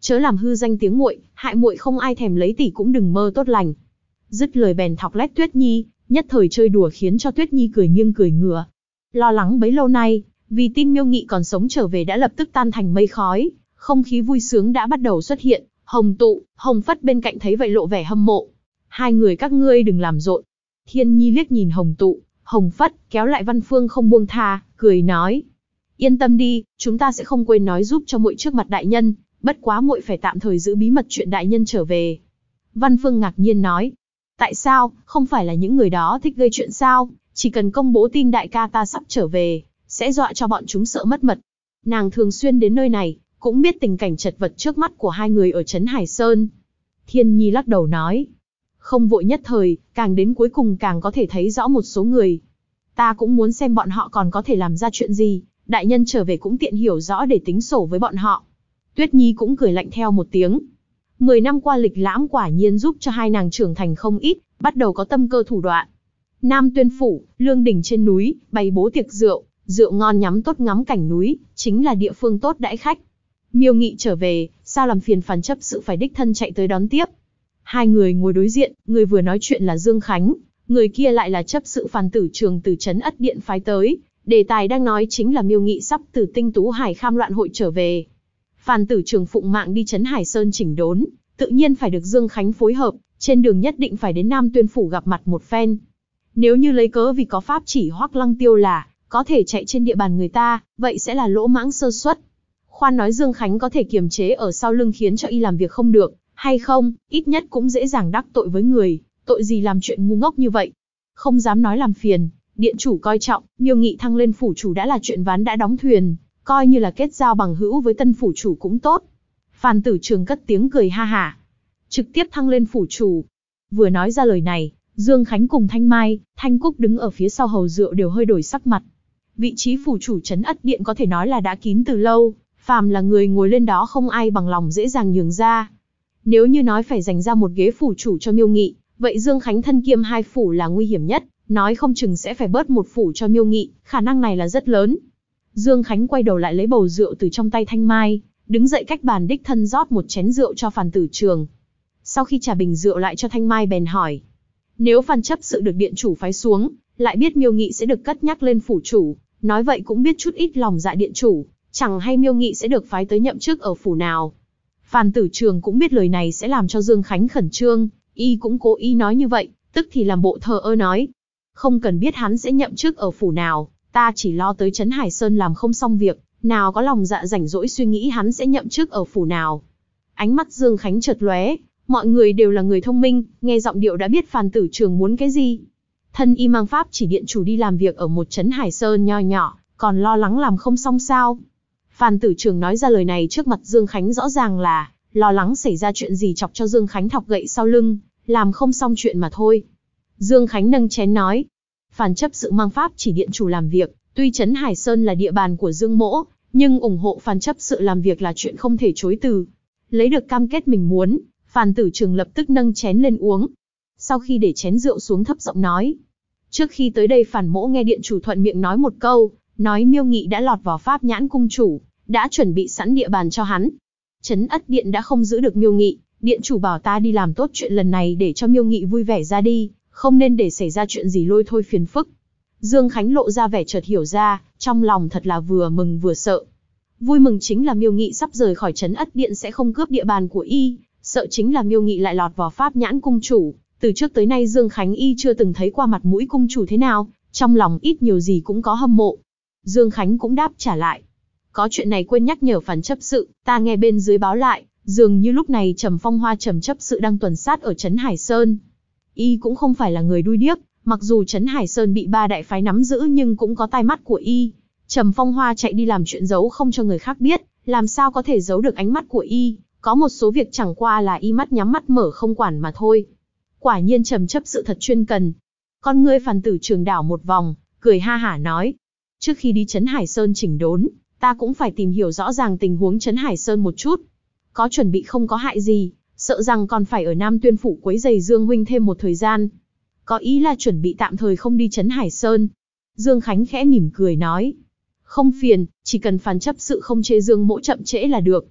chớ làm hư danh tiếng muội, hại muội không ai thèm lấy tỷ cũng đừng mơ tốt lành. Dứt lời bèn thọc lét Tuyết Nhi, nhất thời chơi đùa khiến cho Tuyết Nhi cười nghiêng cười ngửa. Lo lắng bấy lâu nay, vì tin Miêu Nghị còn sống trở về đã lập tức tan thành mây khói, không khí vui sướng đã bắt đầu xuất hiện. Hồng Tụ, Hồng Phất bên cạnh thấy vậy lộ vẻ hâm mộ. Hai người các ngươi đừng làm rộn. Thiên Nhi liếc nhìn Hồng Tụ, Hồng Phất, kéo lại Văn Phương không buông tha, cười nói: yên tâm đi, chúng ta sẽ không quên nói giúp cho muội trước mặt đại nhân, bất quá muội phải tạm thời giữ bí mật chuyện đại nhân trở về. Văn Phương ngạc nhiên nói: tại sao, không phải là những người đó thích gây chuyện sao, chỉ cần công bố tin đại ca ta sắp trở về, sẽ dọa cho bọn chúng sợ mất mật. Nàng thường xuyên đến nơi này, cũng biết tình cảnh chật vật trước mắt của hai người ở Trấn Hải Sơn. Thiên Nhi lắc đầu nói: không vội nhất thời, càng đến cuối cùng càng có thể thấy rõ một số người. Ta cũng muốn xem bọn họ còn có thể làm ra chuyện gì, đại nhân trở về cũng tiện hiểu rõ để tính sổ với bọn họ. Tuyết Nhi cũng cười lạnh theo một tiếng. 10 năm qua lịch lãm quả nhiên giúp cho hai nàng trưởng thành không ít, bắt đầu có tâm cơ thủ đoạn. Nam Tuyên Phủ, lương đình trên núi, bày bố tiệc rượu, rượu ngon nhắm tốt ngắm cảnh núi, chính là địa phương tốt đãi khách. Miêu Nghị trở về, sao làm phiền Phàn chấp sự phải đích thân chạy tới đón tiếp. Hai người ngồi đối diện, người vừa nói chuyện là Dương Khánh, người kia lại là chấp sự Phàn Tử Trường từ Trấn Ất Điện phái tới. Đề tài đang nói chính là Miêu Nghị sắp từ Tinh Tú Hải Kham loạn hội trở về. Phàn Tử Trường phụng mạng đi Trấn Hải Sơn chỉnh đốn, tự nhiên phải được Dương Khánh phối hợp, trên đường nhất định phải đến Nam Tuyên Phủ gặp mặt một phen. Nếu như lấy cớ vì có pháp chỉ Hoắc Lăng Tiêu là có thể chạy trên địa bàn người ta, vậy sẽ là lỗ mãng sơ suất. Khoan nói Dương Khánh có thể kiềm chế ở sau lưng khiến cho y làm việc không được, hay không, ít nhất cũng dễ dàng đắc tội với người, tội gì làm chuyện ngu ngốc như vậy. Không dám nói làm phiền, điện chủ coi trọng, Miêu Nghị thăng lên phủ chủ đã là chuyện ván đã đóng thuyền, coi như là kết giao bằng hữu với tân phủ chủ cũng tốt. Phàn Tử Trường cất tiếng cười ha hả. Trực tiếp thăng lên phủ chủ. Vừa nói ra lời này, Dương Khánh cùng Thanh Mai, Thanh Cúc đứng ở phía sau hầu rượu đều hơi đổi sắc mặt. Vị trí phủ chủ Trấn Ất Điện có thể nói là đã kín từ lâu, phàm là người ngồi lên đó không ai bằng lòng dễ dàng nhường ra. Nếu như nói phải dành ra một ghế phủ chủ cho Miêu Nghị, vậy Dương Khánh thân kiêm hai phủ là nguy hiểm nhất, nói không chừng sẽ phải bớt một phủ cho Miêu Nghị, khả năng này là rất lớn. Dương Khánh quay đầu lại lấy bầu rượu từ trong tay Thanh Mai, đứng dậy cách bàn đích thân rót một chén rượu cho Phàn Tử Trường. Sau khi trả bình rượu lại cho Thanh Mai bèn hỏi: nếu Phàn chấp sự được điện chủ phái xuống, lại biết Miêu Nghị sẽ được cất nhắc lên phủ chủ, nói vậy cũng biết chút ít lòng dạ điện chủ, chẳng hay Miêu Nghị sẽ được phái tới nhậm chức ở phủ nào. Phàn Tử Trường cũng biết lời này sẽ làm cho Dương Khánh khẩn trương, y cũng cố ý nói như vậy, tức thì làm bộ thờ ơ nói: không cần biết hắn sẽ nhậm chức ở phủ nào, ta chỉ lo tới Trấn Hải Sơn làm không xong việc, nào có lòng dạ rảnh rỗi suy nghĩ hắn sẽ nhậm chức ở phủ nào. Ánh mắt Dương Khánh chợt lóe, mọi người đều là người thông minh, nghe giọng điệu đã biết Phàn Tử Trường muốn cái gì. Thân y mang pháp chỉ điện chủ đi làm việc ở một Trấn Hải Sơn nho nhỏ, còn lo lắng làm không xong sao? Phàn Tử Trường nói ra lời này trước mặt Dương Khánh rõ ràng là lo lắng xảy ra chuyện gì chọc cho Dương Khánh thọc gậy sau lưng, làm không xong chuyện mà thôi. Dương Khánh nâng chén nói: Phàn chấp sự mang pháp chỉ điện chủ làm việc, tuy Trấn Hải Sơn là địa bàn của Dương Mỗ, nhưng ủng hộ Phàn chấp sự làm việc là chuyện không thể chối từ. Lấy được cam kết mình muốn, Phàn Tử Trường lập tức nâng chén lên uống. Sau khi để chén rượu xuống thấp giọng nói: trước khi tới đây Phàn Mỗ nghe điện chủ thuận miệng nói một câu, nói Miêu Nghị đã lọt vào pháp nhãn cung chủ, đã chuẩn bị sẵn địa bàn cho hắn. Trấn Ất Điện đã không giữ được Miêu Nghị, điện chủ bảo ta đi làm tốt chuyện lần này để cho Miêu Nghị vui vẻ ra đi, không nên để xảy ra chuyện gì lôi thôi phiền phức. Dương Khánh lộ ra vẻ chợt hiểu ra, trong lòng thật là vừa mừng vừa sợ. Vui mừng chính là Miêu Nghị sắp rời khỏi Trấn Ất Điện sẽ không cướp địa bàn của y, sợ chính là Miêu Nghị lại lọt vào pháp nhãn cung chủ. Từ trước tới nay Dương Khánh y chưa từng thấy qua mặt mũi cung chủ thế nào, trong lòng ít nhiều gì cũng có hâm mộ. Dương Khánh cũng đáp trả lại: có chuyện này quên nhắc nhở Phàn chấp sự, ta nghe bên dưới báo lại, dường như lúc này Trầm Phong Hoa Trầm chấp sự đang tuần sát ở Trấn Hải Sơn. Y cũng không phải là người đuôi điếc, mặc dù Trấn Hải Sơn bị ba đại phái nắm giữ nhưng cũng có tai mắt của y. Trầm Phong Hoa chạy đi làm chuyện giấu không cho người khác biết, làm sao có thể giấu được ánh mắt của y, có một số việc chẳng qua là y mắt nhắm mắt mở không quản mà thôi. Quả nhiên Trầm chấp sự thật chuyên cần. Con ngươi Phàn Tử Trường đảo một vòng, cười ha hả nói: trước khi đi Trấn Hải Sơn chỉnh đốn, ta cũng phải tìm hiểu rõ ràng tình huống Trấn Hải Sơn một chút. Có chuẩn bị không có hại gì, sợ rằng còn phải ở Nam Tuyên Phủ quấy rầy Dương huynh thêm một thời gian. Có ý là chuẩn bị tạm thời không đi Trấn Hải Sơn. Dương Khánh khẽ mỉm cười nói: không phiền, chỉ cần Phàn chấp sự không chê Dương Mỗ chậm trễ là được.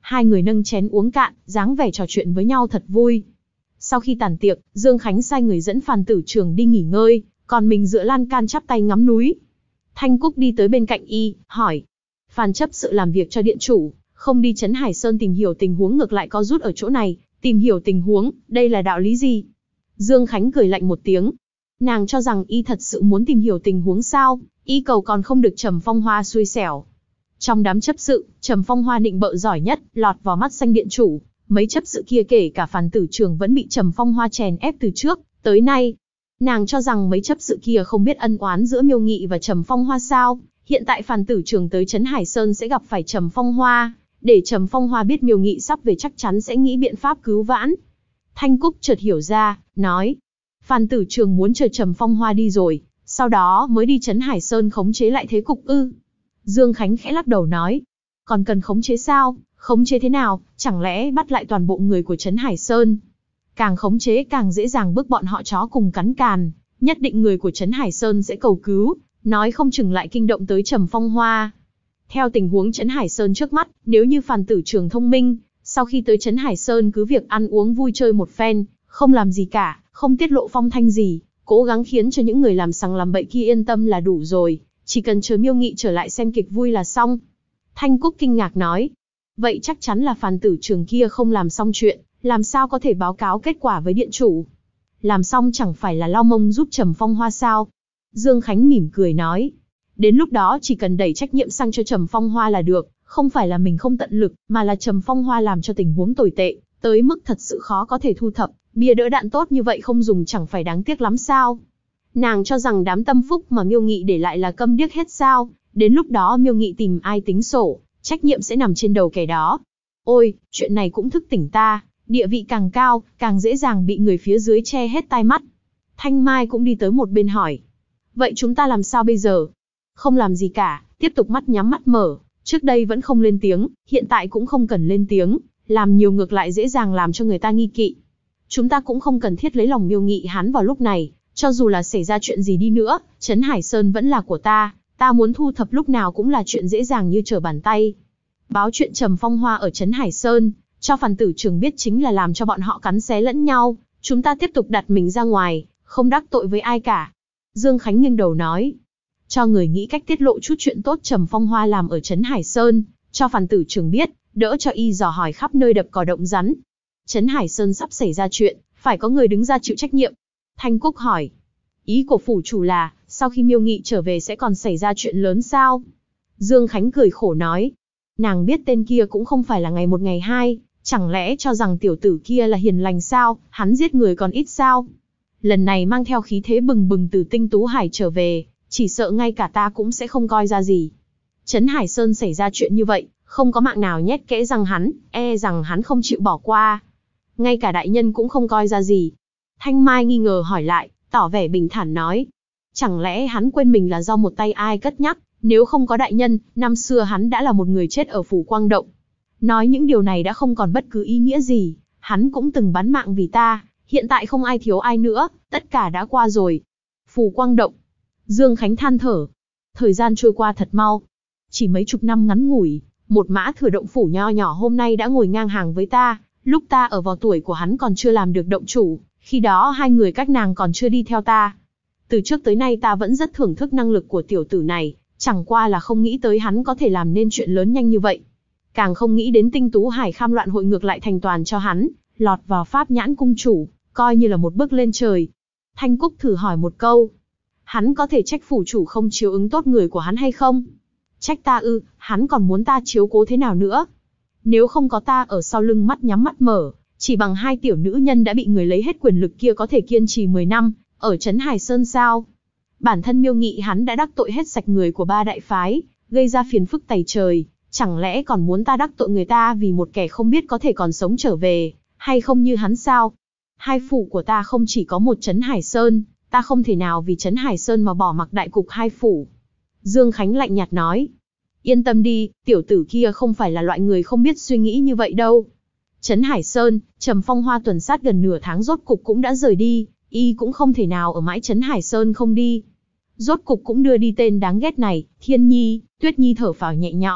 Hai người nâng chén uống cạn, dáng vẻ trò chuyện với nhau thật vui. Sau khi tàn tiệc, Dương Khánh sai người dẫn Phan Tử Trường đi nghỉ ngơi, còn mình dựa lan can chắp tay ngắm núi. Thanh Cúc đi tới bên cạnh y, hỏi. Phan chấp sự làm việc cho điện chủ, không đi Trấn Hải Sơn tìm hiểu tình huống ngược lại có rút ở chỗ này, tìm hiểu tình huống, đây là đạo lý gì? Dương Khánh cười lạnh một tiếng. Nàng cho rằng y thật sự muốn tìm hiểu tình huống sao, y cầu còn không được Trầm Phong Hoa xui xẻo. Trong đám chấp sự, Trầm Phong Hoa nịnh bợ giỏi nhất, lọt vào mắt xanh điện chủ. Mấy chấp sự kia kể cả Phan Tử Trường vẫn bị Trầm Phong Hoa chèn ép từ trước tới nay. Nàng cho rằng mấy chấp sự kia không biết ân oán giữa Miêu Nghị và Trầm Phong Hoa sao? Hiện tại Phan Tử Trường tới Trấn Hải Sơn sẽ gặp phải Trầm Phong Hoa, để Trầm Phong Hoa biết Miêu Nghị sắp về chắc chắn sẽ nghĩ biện pháp cứu vãn. Thanh Cúc chợt hiểu ra, nói: Phan Tử Trường muốn chờ Trầm Phong Hoa đi rồi, sau đó mới đi Trấn Hải Sơn khống chế lại thế cục ư? Dương Khánh khẽ lắc đầu nói: Còn cần khống chế sao? Khống chế thế nào? Chẳng lẽ bắt lại toàn bộ người của Trấn Hải Sơn? Càng khống chế càng dễ dàng bức bọn họ chó cùng cắn càn, nhất định người của Trấn Hải Sơn sẽ cầu cứu, nói không chừng lại kinh động tới Trầm Phong Hoa. Theo tình huống Trấn Hải Sơn trước mắt, nếu như Phan Tử Trường thông minh, sau khi tới Trấn Hải Sơn cứ việc ăn uống vui chơi một phen, không làm gì cả, không tiết lộ phong thanh gì, cố gắng khiến cho những người làm sằng làm bậy kia yên tâm là đủ rồi, chỉ cần chờ Miêu Nghị trở lại xem kịch vui là xong. Thanh Cúc kinh ngạc nói: Vậy chắc chắn là Phan Tử Trường kia không làm xong chuyện, làm sao có thể báo cáo kết quả với điện chủ? Làm xong chẳng phải là lau mông giúp Trầm Phong Hoa sao? Dương Khánh mỉm cười nói: Đến lúc đó chỉ cần đẩy trách nhiệm sang cho Trầm Phong Hoa là được, không phải là mình không tận lực, mà là Trầm Phong Hoa làm cho tình huống tồi tệ, tới mức thật sự khó có thể thu thập, bia đỡ đạn tốt như vậy không dùng chẳng phải đáng tiếc lắm sao? Nàng cho rằng đám tâm phúc mà Miêu Nghị để lại là câm điếc hết sao? Đến lúc đó Miêu Nghị tìm ai tính sổ, trách nhiệm sẽ nằm trên đầu kẻ đó. Ôi, chuyện này cũng thức tỉnh ta, địa vị càng cao, càng dễ dàng bị người phía dưới che hết tai mắt. Thanh Mai cũng đi tới một bên hỏi: Vậy chúng ta làm sao bây giờ? Không làm gì cả, tiếp tục mắt nhắm mắt mở, trước đây vẫn không lên tiếng, hiện tại cũng không cần lên tiếng, làm nhiều ngược lại dễ dàng làm cho người ta nghi kỵ. Chúng ta cũng không cần thiết lấy lòng Miêu Nghị hắn vào lúc này, cho dù là xảy ra chuyện gì đi nữa, Trấn Hải Sơn vẫn là của ta muốn thu thập lúc nào cũng là chuyện dễ dàng như trở bàn tay. Báo chuyện Trầm Phong Hoa ở Trấn Hải Sơn, cho Phan Tử Trường biết chính là làm cho bọn họ cắn xé lẫn nhau, chúng ta tiếp tục đặt mình ra ngoài, không đắc tội với ai cả. Dương Khánh nghiêng đầu nói: Cho người nghĩ cách tiết lộ chút chuyện tốt Trầm Phong Hoa làm ở Trấn Hải Sơn, cho Phan Tử Trường biết, đỡ cho y dò hỏi khắp nơi đập cỏ động rắn. Trấn Hải Sơn sắp xảy ra chuyện, phải có người đứng ra chịu trách nhiệm. Thanh Cúc hỏi: Ý của phủ chủ là, sau khi Miêu Nghị trở về sẽ còn xảy ra chuyện lớn sao? Dương Khánh cười khổ nói: Nàng biết tên kia cũng không phải là ngày một ngày hai, chẳng lẽ cho rằng tiểu tử kia là hiền lành sao, hắn giết người còn ít sao? Lần này mang theo khí thế bừng bừng từ Tinh Tú Hải trở về, chỉ sợ ngay cả ta cũng sẽ không coi ra gì. Trấn Hải Sơn xảy ra chuyện như vậy, không có mạng nào nhét kẽ răng hắn, rằng hắn không chịu bỏ qua. Ngay cả đại nhân cũng không coi ra gì. Thanh Mai nghi ngờ hỏi lại, tỏ vẻ bình thản nói: Chẳng lẽ hắn quên mình là do một tay ai cất nhắc, nếu không có đại nhân, năm xưa hắn đã là một người chết ở Phủ Quang Động. Nói những điều này đã không còn bất cứ ý nghĩa gì, hắn cũng từng bán mạng vì ta, hiện tại không ai thiếu ai nữa, tất cả đã qua rồi. Phủ Quang Động. Dương Khánh than thở. Thời gian trôi qua thật mau. Chỉ mấy chục năm ngắn ngủi, một Mã Thừa động phủ nho nhỏ hôm nay đã ngồi ngang hàng với ta, lúc ta ở vào tuổi của hắn còn chưa làm được động chủ, khi đó hai người các nàng còn chưa đi theo ta. Từ trước tới nay ta vẫn rất thưởng thức năng lực của tiểu tử này, chẳng qua là không nghĩ tới hắn có thể làm nên chuyện lớn nhanh như vậy. Càng không nghĩ đến Tinh Tú Hải Kham loạn hội ngược lại thành toàn cho hắn, lọt vào pháp nhãn cung chủ, coi như là một bước lên trời. Thanh Cúc thử hỏi một câu: Hắn có thể trách phủ chủ không chiếu ứng tốt người của hắn hay không? Trách ta ư? Hắn còn muốn ta chiếu cố thế nào nữa? Nếu không có ta ở sau lưng mắt nhắm mắt mở, chỉ bằng hai tiểu nữ nhân đã bị người lấy hết quyền lực kia có thể kiên trì 10 năm, ở Trấn Hải Sơn sao? Bản thân Miêu Nghị hắn đã đắc tội hết sạch người của ba đại phái, gây ra phiền phức tày trời, chẳng lẽ còn muốn ta đắc tội người ta vì một kẻ không biết có thể còn sống trở về, hay không như hắn sao? Hai phủ của ta không chỉ có một Trấn Hải Sơn, ta không thể nào vì Trấn Hải Sơn mà bỏ mặc đại cục hai phủ. Dương Khánh lạnh nhạt nói: Yên tâm đi, tiểu tử kia không phải là loại người không biết suy nghĩ như vậy đâu. Trấn Hải Sơn, Trầm Phong Hoa tuần sát gần nửa tháng rốt cục cũng đã rời đi, y cũng không thể nào ở mãi Trấn Hải Sơn không đi. Rốt cục cũng đưa đi tên đáng ghét này. Thiên Nhi, Tuyết Nhi thở phào nhẹ nhõm,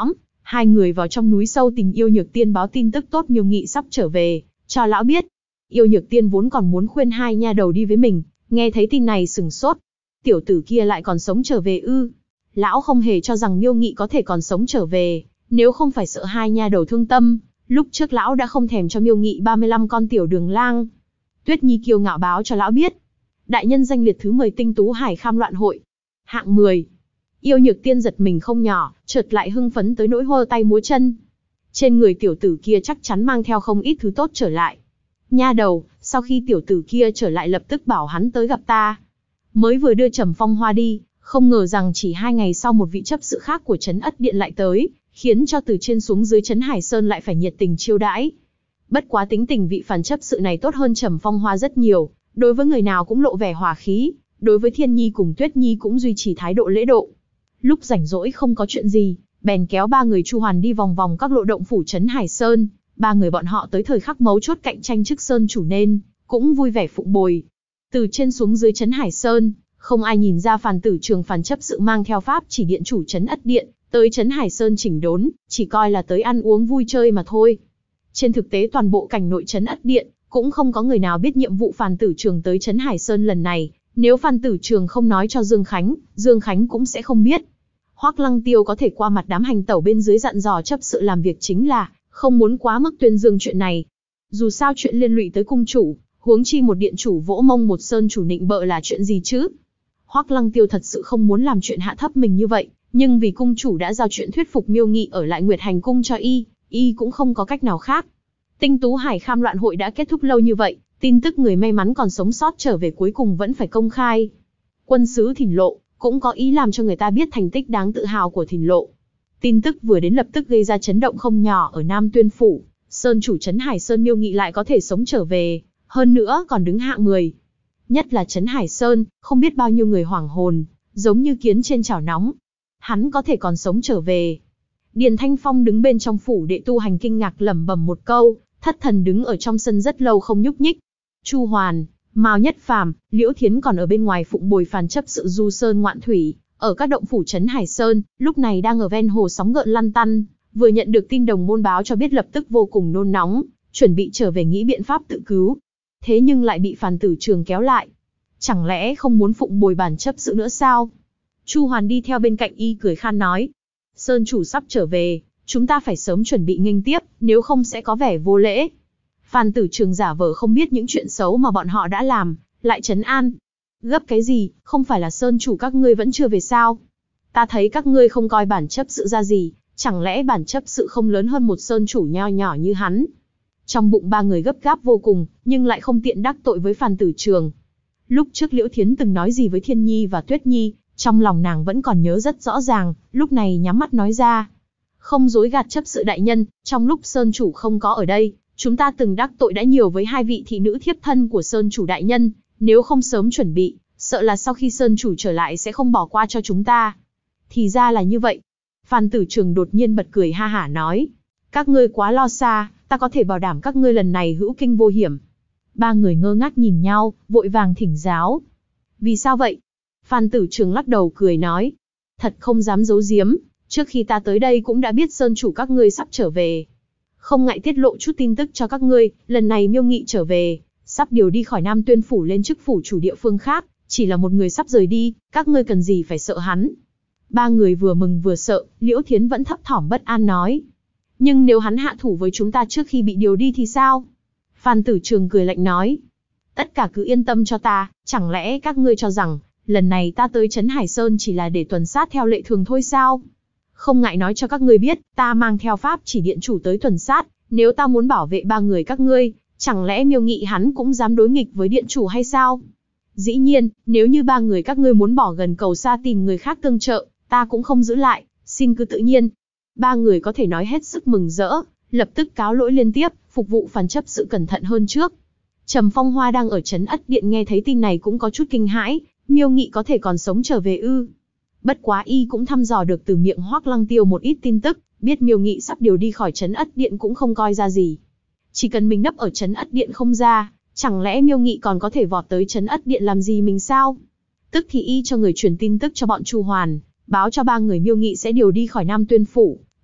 Hai người vào trong núi sâu tìm Yêu Nhược Tiên báo tin tức tốt Miêu Nghị sắp trở về, cho lão biết. Yêu Nhược Tiên vốn còn muốn khuyên hai nha đầu đi với mình, nghe thấy tin này sửng sốt. Tiểu tử kia lại còn sống trở về ư? Lão không hề cho rằng Miêu Nghị có thể còn sống trở về, nếu không phải sợ hai nha đầu thương tâm, lúc trước lão đã không thèm cho Miêu Nghị 35 con tiểu đường lang. Tuyết Nhi kiêu ngạo báo cho lão biết. Đại nhân danh liệt thứ 10 tinh tú hải kham loạn hội. Hạng 10. Yêu Nhược Tiên giật mình không nhỏ, chợt lại hưng phấn tới nỗi hô tay múa chân. Trên người tiểu tử kia chắc chắn mang theo không ít thứ tốt trở lại. Nha đầu, sau khi tiểu tử kia trở lại lập tức bảo hắn tới gặp ta. Mới vừa đưa Trầm Phong Hoa đi, không ngờ rằng chỉ 2 ngày sau một vị chấp sự khác của Trấn Ất Điện lại tới, khiến cho từ trên xuống dưới Trấn Hải Sơn lại phải nhiệt tình chiêu đãi. Bất quá tính tình vị phản chấp sự này tốt hơn Trầm Phong Hoa rất nhiều, đối với người nào cũng lộ vẻ hòa khí, đối với Thiên Nhi cùng Tuyết Nhi cũng duy trì thái độ lễ độ. Lúc rảnh rỗi không có chuyện gì, bèn kéo ba người Chu Hoàn đi vòng vòng các lộ động phủ Trấn Hải Sơn. Ba người bọn họ tới thời khắc mấu chốt cạnh tranh chức sơn chủ nên cũng vui vẻ phụng bồi. Từ trên xuống dưới Trấn Hải Sơn, không ai nhìn ra Phàn Tử Trường phàn chấp sự mang theo pháp chỉ điện chủ Trấn Ất Điện tới Trấn Hải Sơn chỉnh đốn, chỉ coi là tới ăn uống vui chơi mà thôi. Trên thực tế toàn bộ cảnh nội Trấn Ất Điện cũng không có người nào biết nhiệm vụ Phàn Tử Trường tới Trấn Hải Sơn lần này. Nếu Phàn Tử Trường không nói cho Dương Khánh cũng sẽ không biết. Hoắc Lăng Tiêu có thể qua mặt đám hành tẩu bên dưới dặn dò chấp sự làm việc chính là không muốn quá mức tuyên dương chuyện này. Dù sao chuyện liên lụy tới cung chủ, huống chi một điện chủ vỗ mông một sơn chủ nịnh bợ là chuyện gì chứ? Hoắc Lăng Tiêu thật sự không muốn làm chuyện hạ thấp mình như vậy, nhưng vì cung chủ đã giao chuyện thuyết phục Miêu Nghị ở lại Nguyệt Hành cung cho y cũng không có cách nào khác. Tinh Tú Hải Kham loạn hội đã kết thúc lâu như vậy, tin tức người may mắn còn sống sót trở về cuối cùng vẫn phải công khai. Quân sứ Thìn Lộ cũng có ý làm cho người ta biết thành tích đáng tự hào của Thìn Lộ. Tin tức vừa đến lập tức gây ra chấn động không nhỏ ở Nam Tuyên phủ, sơn chủ Trấn Hải Sơn Miêu Nghị lại có thể sống trở về, hơn nữa còn đứng hạng 10. Nhất là Trấn Hải Sơn, không biết bao nhiêu người hoảng hồn, giống như kiến trên chảo nóng. Hắn có thể còn sống trở về. Điền Thanh Phong đứng bên trong phủ đệ tu hành kinh ngạc lẩm bẩm một câu, thất thần đứng ở trong sân rất lâu không nhúc nhích. Chu Hoàn, Mao Nhất Phàm, Liễu Thiến còn ở bên ngoài phụng bồi phàn chấp sự du sơn ngoạn thủy, ở các động phủ Trấn Hải Sơn, lúc này đang ở ven hồ sóng gợn lăn tăn, vừa nhận được tin đồng môn báo cho biết lập tức vô cùng nôn nóng, chuẩn bị trở về nghĩ biện pháp tự cứu. Thế nhưng lại bị Phàn Tử Trường kéo lại. Chẳng lẽ không muốn phụng bồi bản chấp sự nữa sao? Chu Hoàn đi theo bên cạnh y cười khan nói. Sơn chủ sắp trở về, chúng ta phải sớm chuẩn bị nghênh tiếp, nếu không sẽ có vẻ vô lễ. Phàn Tử Trường giả vờ không biết những chuyện xấu mà bọn họ đã làm, lại trấn an. Gấp cái gì, không phải là sơn chủ các ngươi vẫn chưa về sao? Ta thấy các ngươi không coi bản chấp sự ra gì, chẳng lẽ bản chấp sự không lớn hơn một sơn chủ nho nhỏ như hắn? Trong bụng ba người gấp gáp vô cùng, nhưng lại không tiện đắc tội với Phàn Tử Trường. Lúc trước Liễu Thiến từng nói gì với Thiên Nhi và Tuyết Nhi, trong lòng nàng vẫn còn nhớ rất rõ ràng, lúc này nhắm mắt nói ra. Không dối gạt chấp sự đại nhân, trong lúc sơn chủ không có ở đây, chúng ta từng đắc tội đã nhiều với hai vị thị nữ thiếp thân của sơn chủ đại nhân, nếu không sớm chuẩn bị, sợ là sau khi sơn chủ trở lại sẽ không bỏ qua cho chúng ta. Thì ra là như vậy. Phàn Tử Trường đột nhiên bật cười ha hả nói. Các ngươi quá lo xa, ta có thể bảo đảm các ngươi lần này hữu kinh vô hiểm. Ba người ngơ ngác nhìn nhau, vội vàng thỉnh giáo. Vì sao vậy? Phàn Tử Trường lắc đầu cười nói. Thật không dám giấu giếm, trước khi ta tới đây cũng đã biết sơn chủ các ngươi sắp trở về. Không ngại tiết lộ chút tin tức cho các ngươi, lần này Miêu Nghị trở về, sắp điều đi khỏi Nam Tuyên phủ lên chức phủ chủ địa phương khác, chỉ là một người sắp rời đi, các ngươi cần gì phải sợ hắn. Ba người vừa mừng vừa sợ, Liễu Thiến vẫn thấp thỏm bất an nói. Nhưng nếu hắn hạ thủ với chúng ta trước khi bị điều đi thì sao? Phàn Tử Trường cười lạnh nói. Tất cả cứ yên tâm cho ta, chẳng lẽ các ngươi cho rằng, lần này ta tới Trấn Hải Sơn chỉ là để tuần sát theo lệ thường thôi sao? Không ngại nói cho các ngươi biết, ta mang theo pháp chỉ điện chủ tới tuần sát, nếu ta muốn bảo vệ ba người các ngươi, chẳng lẽ Miêu Nghị hắn cũng dám đối nghịch với điện chủ hay sao? Dĩ nhiên, nếu như ba người các ngươi muốn bỏ gần cầu xa tìm người khác tương trợ, ta cũng không giữ lại, xin cứ tự nhiên. Ba người có thể nói hết sức mừng rỡ, lập tức cáo lỗi liên tiếp, phục vụ Phàn chấp sự cẩn thận hơn trước. Trầm Phong Hoa đang ở Trấn Ất Điện nghe thấy tin này cũng có chút kinh hãi, Miêu Nghị có thể còn sống trở về ư? Bất quá y cũng thăm dò được từ miệng Hoắc Lăng Tiêu một ít tin tức, biết Miêu Nghị sắp điều đi khỏi Trấn Ất Điện cũng không coi ra gì. Chỉ cần mình nấp ở Trấn Ất Điện không ra, chẳng lẽ Miêu Nghị còn có thể vọt tới Trấn Ất Điện làm gì mình sao? Tức thì y cho người truyền tin tức cho bọn Chu Hoàn, báo cho ba người Miêu Nghị sẽ điều đi khỏi Nam Tuyên phủ,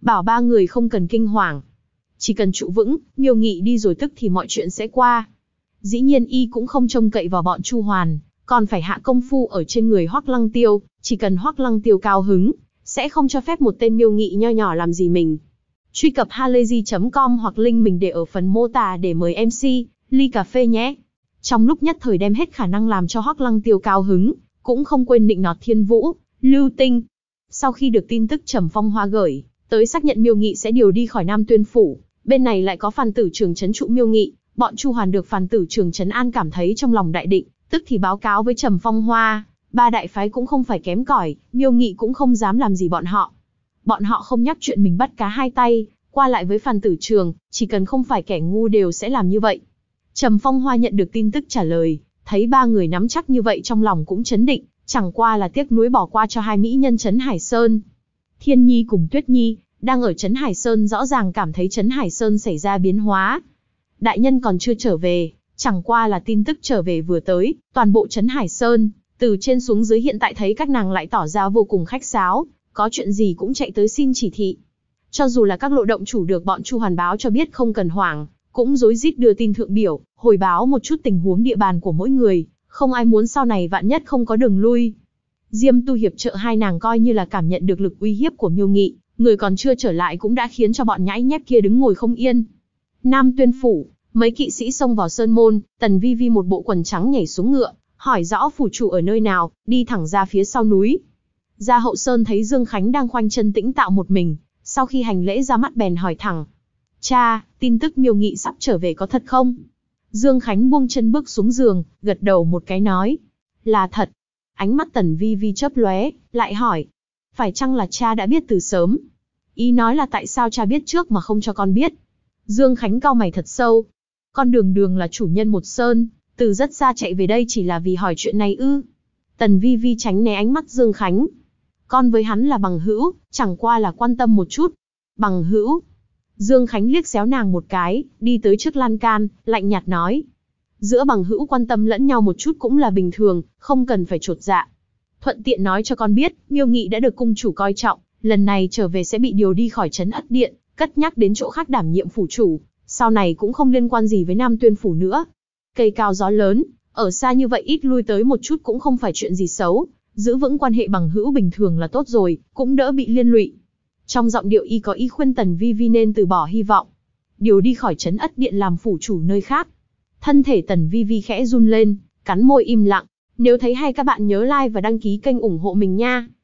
bảo ba người không cần kinh hoàng. Chỉ cần trụ vững, Miêu Nghị đi rồi tức thì mọi chuyện sẽ qua. Dĩ nhiên y cũng không trông cậy vào bọn Chu Hoàn, còn phải hạ công phu ở trên người Hoắc Lăng Tiêu, chỉ cần Hoắc Lăng Tiêu cao hứng, sẽ không cho phép một tên Miêu Nghị nho nhỏ làm gì mình. Truy cập halayzi.com hoặc link mình để ở phần mô tả để mời MC, ly cà phê nhé. Trong lúc nhất thời đem hết khả năng làm cho Hoắc Lăng Tiêu cao hứng, cũng không quên nịnh nọt Thiên Vũ, Lưu Tinh. Sau khi được tin tức Trầm Phong Hoa gửi tới xác nhận Miêu Nghị sẽ điều đi khỏi Nam Tuyên phủ, bên này lại có Phan Tử Trường trấn trụ Miêu Nghị, bọn Chu Hoàn được Phan Tử Trường trấn an cảm thấy trong lòng đại định, tức thì báo cáo với Trầm Phong Hoa, ba đại phái cũng không phải kém cỏi, Miêu Nghị cũng không dám làm gì bọn họ. Bọn họ không nhắc chuyện mình bắt cá hai tay, qua lại với Phan Tử Trường, chỉ cần không phải kẻ ngu đều sẽ làm như vậy. Trầm Phong Hoa nhận được tin tức trả lời, thấy ba người nắm chắc như vậy trong lòng cũng chấn định, chẳng qua là tiếc nuối bỏ qua cho hai mỹ nhân Trấn Hải Sơn. Thiên Nhi cùng Tuyết Nhi, đang ở Trấn Hải Sơn rõ ràng cảm thấy Trấn Hải Sơn xảy ra biến hóa. Đại nhân còn chưa trở về, chẳng qua là tin tức trở về vừa tới, toàn bộ Trấn Hải Sơn, từ trên xuống dưới hiện tại thấy các nàng lại tỏ ra vô cùng khách sáo, có chuyện gì cũng chạy tới xin chỉ thị. Cho dù là các lộ động chủ được bọn Chu Hoàn báo cho biết không cần hoảng, cũng rối rít đưa tin thượng biểu, hồi báo một chút tình huống địa bàn của mỗi người, không ai muốn sau này vạn nhất không có đường lui. Diêm Tu hiệp trợ hai nàng coi như là cảm nhận được lực uy hiếp của Miêu Nghị, người còn chưa trở lại cũng đã khiến cho bọn nhãi nhép kia đứng ngồi không yên. Nam Tuyên phủ, mấy kỵ sĩ xông vào sơn môn, Tần Vi Vi một bộ quần trắng nhảy xuống ngựa, hỏi rõ phủ chủ ở nơi nào, đi thẳng ra phía sau núi. Ra hậu sơn thấy Dương Khánh đang khoanh chân tĩnh tạo một mình, sau khi hành lễ ra mắt bèn hỏi thẳng: cha, tin tức Miêu Nghị sắp trở về có thật không? Dương Khánh buông chân bước xuống giường, gật đầu một cái nói: là thật. Ánh mắt Tần Vi Vi chớp lóe, lại hỏi: phải chăng là cha đã biết từ sớm? Ý nói là tại sao cha biết trước mà không cho con biết? Dương Khánh cau mày thật sâu. Con đường đường là chủ nhân một sơn, từ rất xa chạy về đây chỉ là vì hỏi chuyện này ư? Tần Vi Vi tránh né ánh mắt Dương Khánh. Con với hắn là bằng hữu, chẳng qua là quan tâm một chút. Bằng hữu? Dương Khánh liếc xéo nàng một cái, đi tới trước lan can, lạnh nhạt nói: giữa bằng hữu quan tâm lẫn nhau một chút cũng là bình thường, không cần phải chột dạ. Thuận tiện nói cho con biết, Miêu Nghị đã được cung chủ coi trọng, lần này trở về sẽ bị điều đi khỏi trấn Ất Điện, cất nhắc đến chỗ khác đảm nhiệm phủ chủ, sau này cũng không liên quan gì với Nam Tuyên phủ nữa. Cây cao gió lớn, ở xa như vậy ít lui tới một chút cũng không phải chuyện gì xấu, giữ vững quan hệ bằng hữu bình thường là tốt rồi, cũng đỡ bị liên lụy. Trong giọng điệu y có ý khuyên Tần Vi Vi nên từ bỏ hy vọng, điều đi khỏi trấn Ất Điện làm phủ chủ nơi khác. Thân thể Tần Vi Vi khẽ run lên, cắn môi im lặng. Nếu thấy hay các bạn nhớ like và đăng ký kênh ủng hộ mình nha.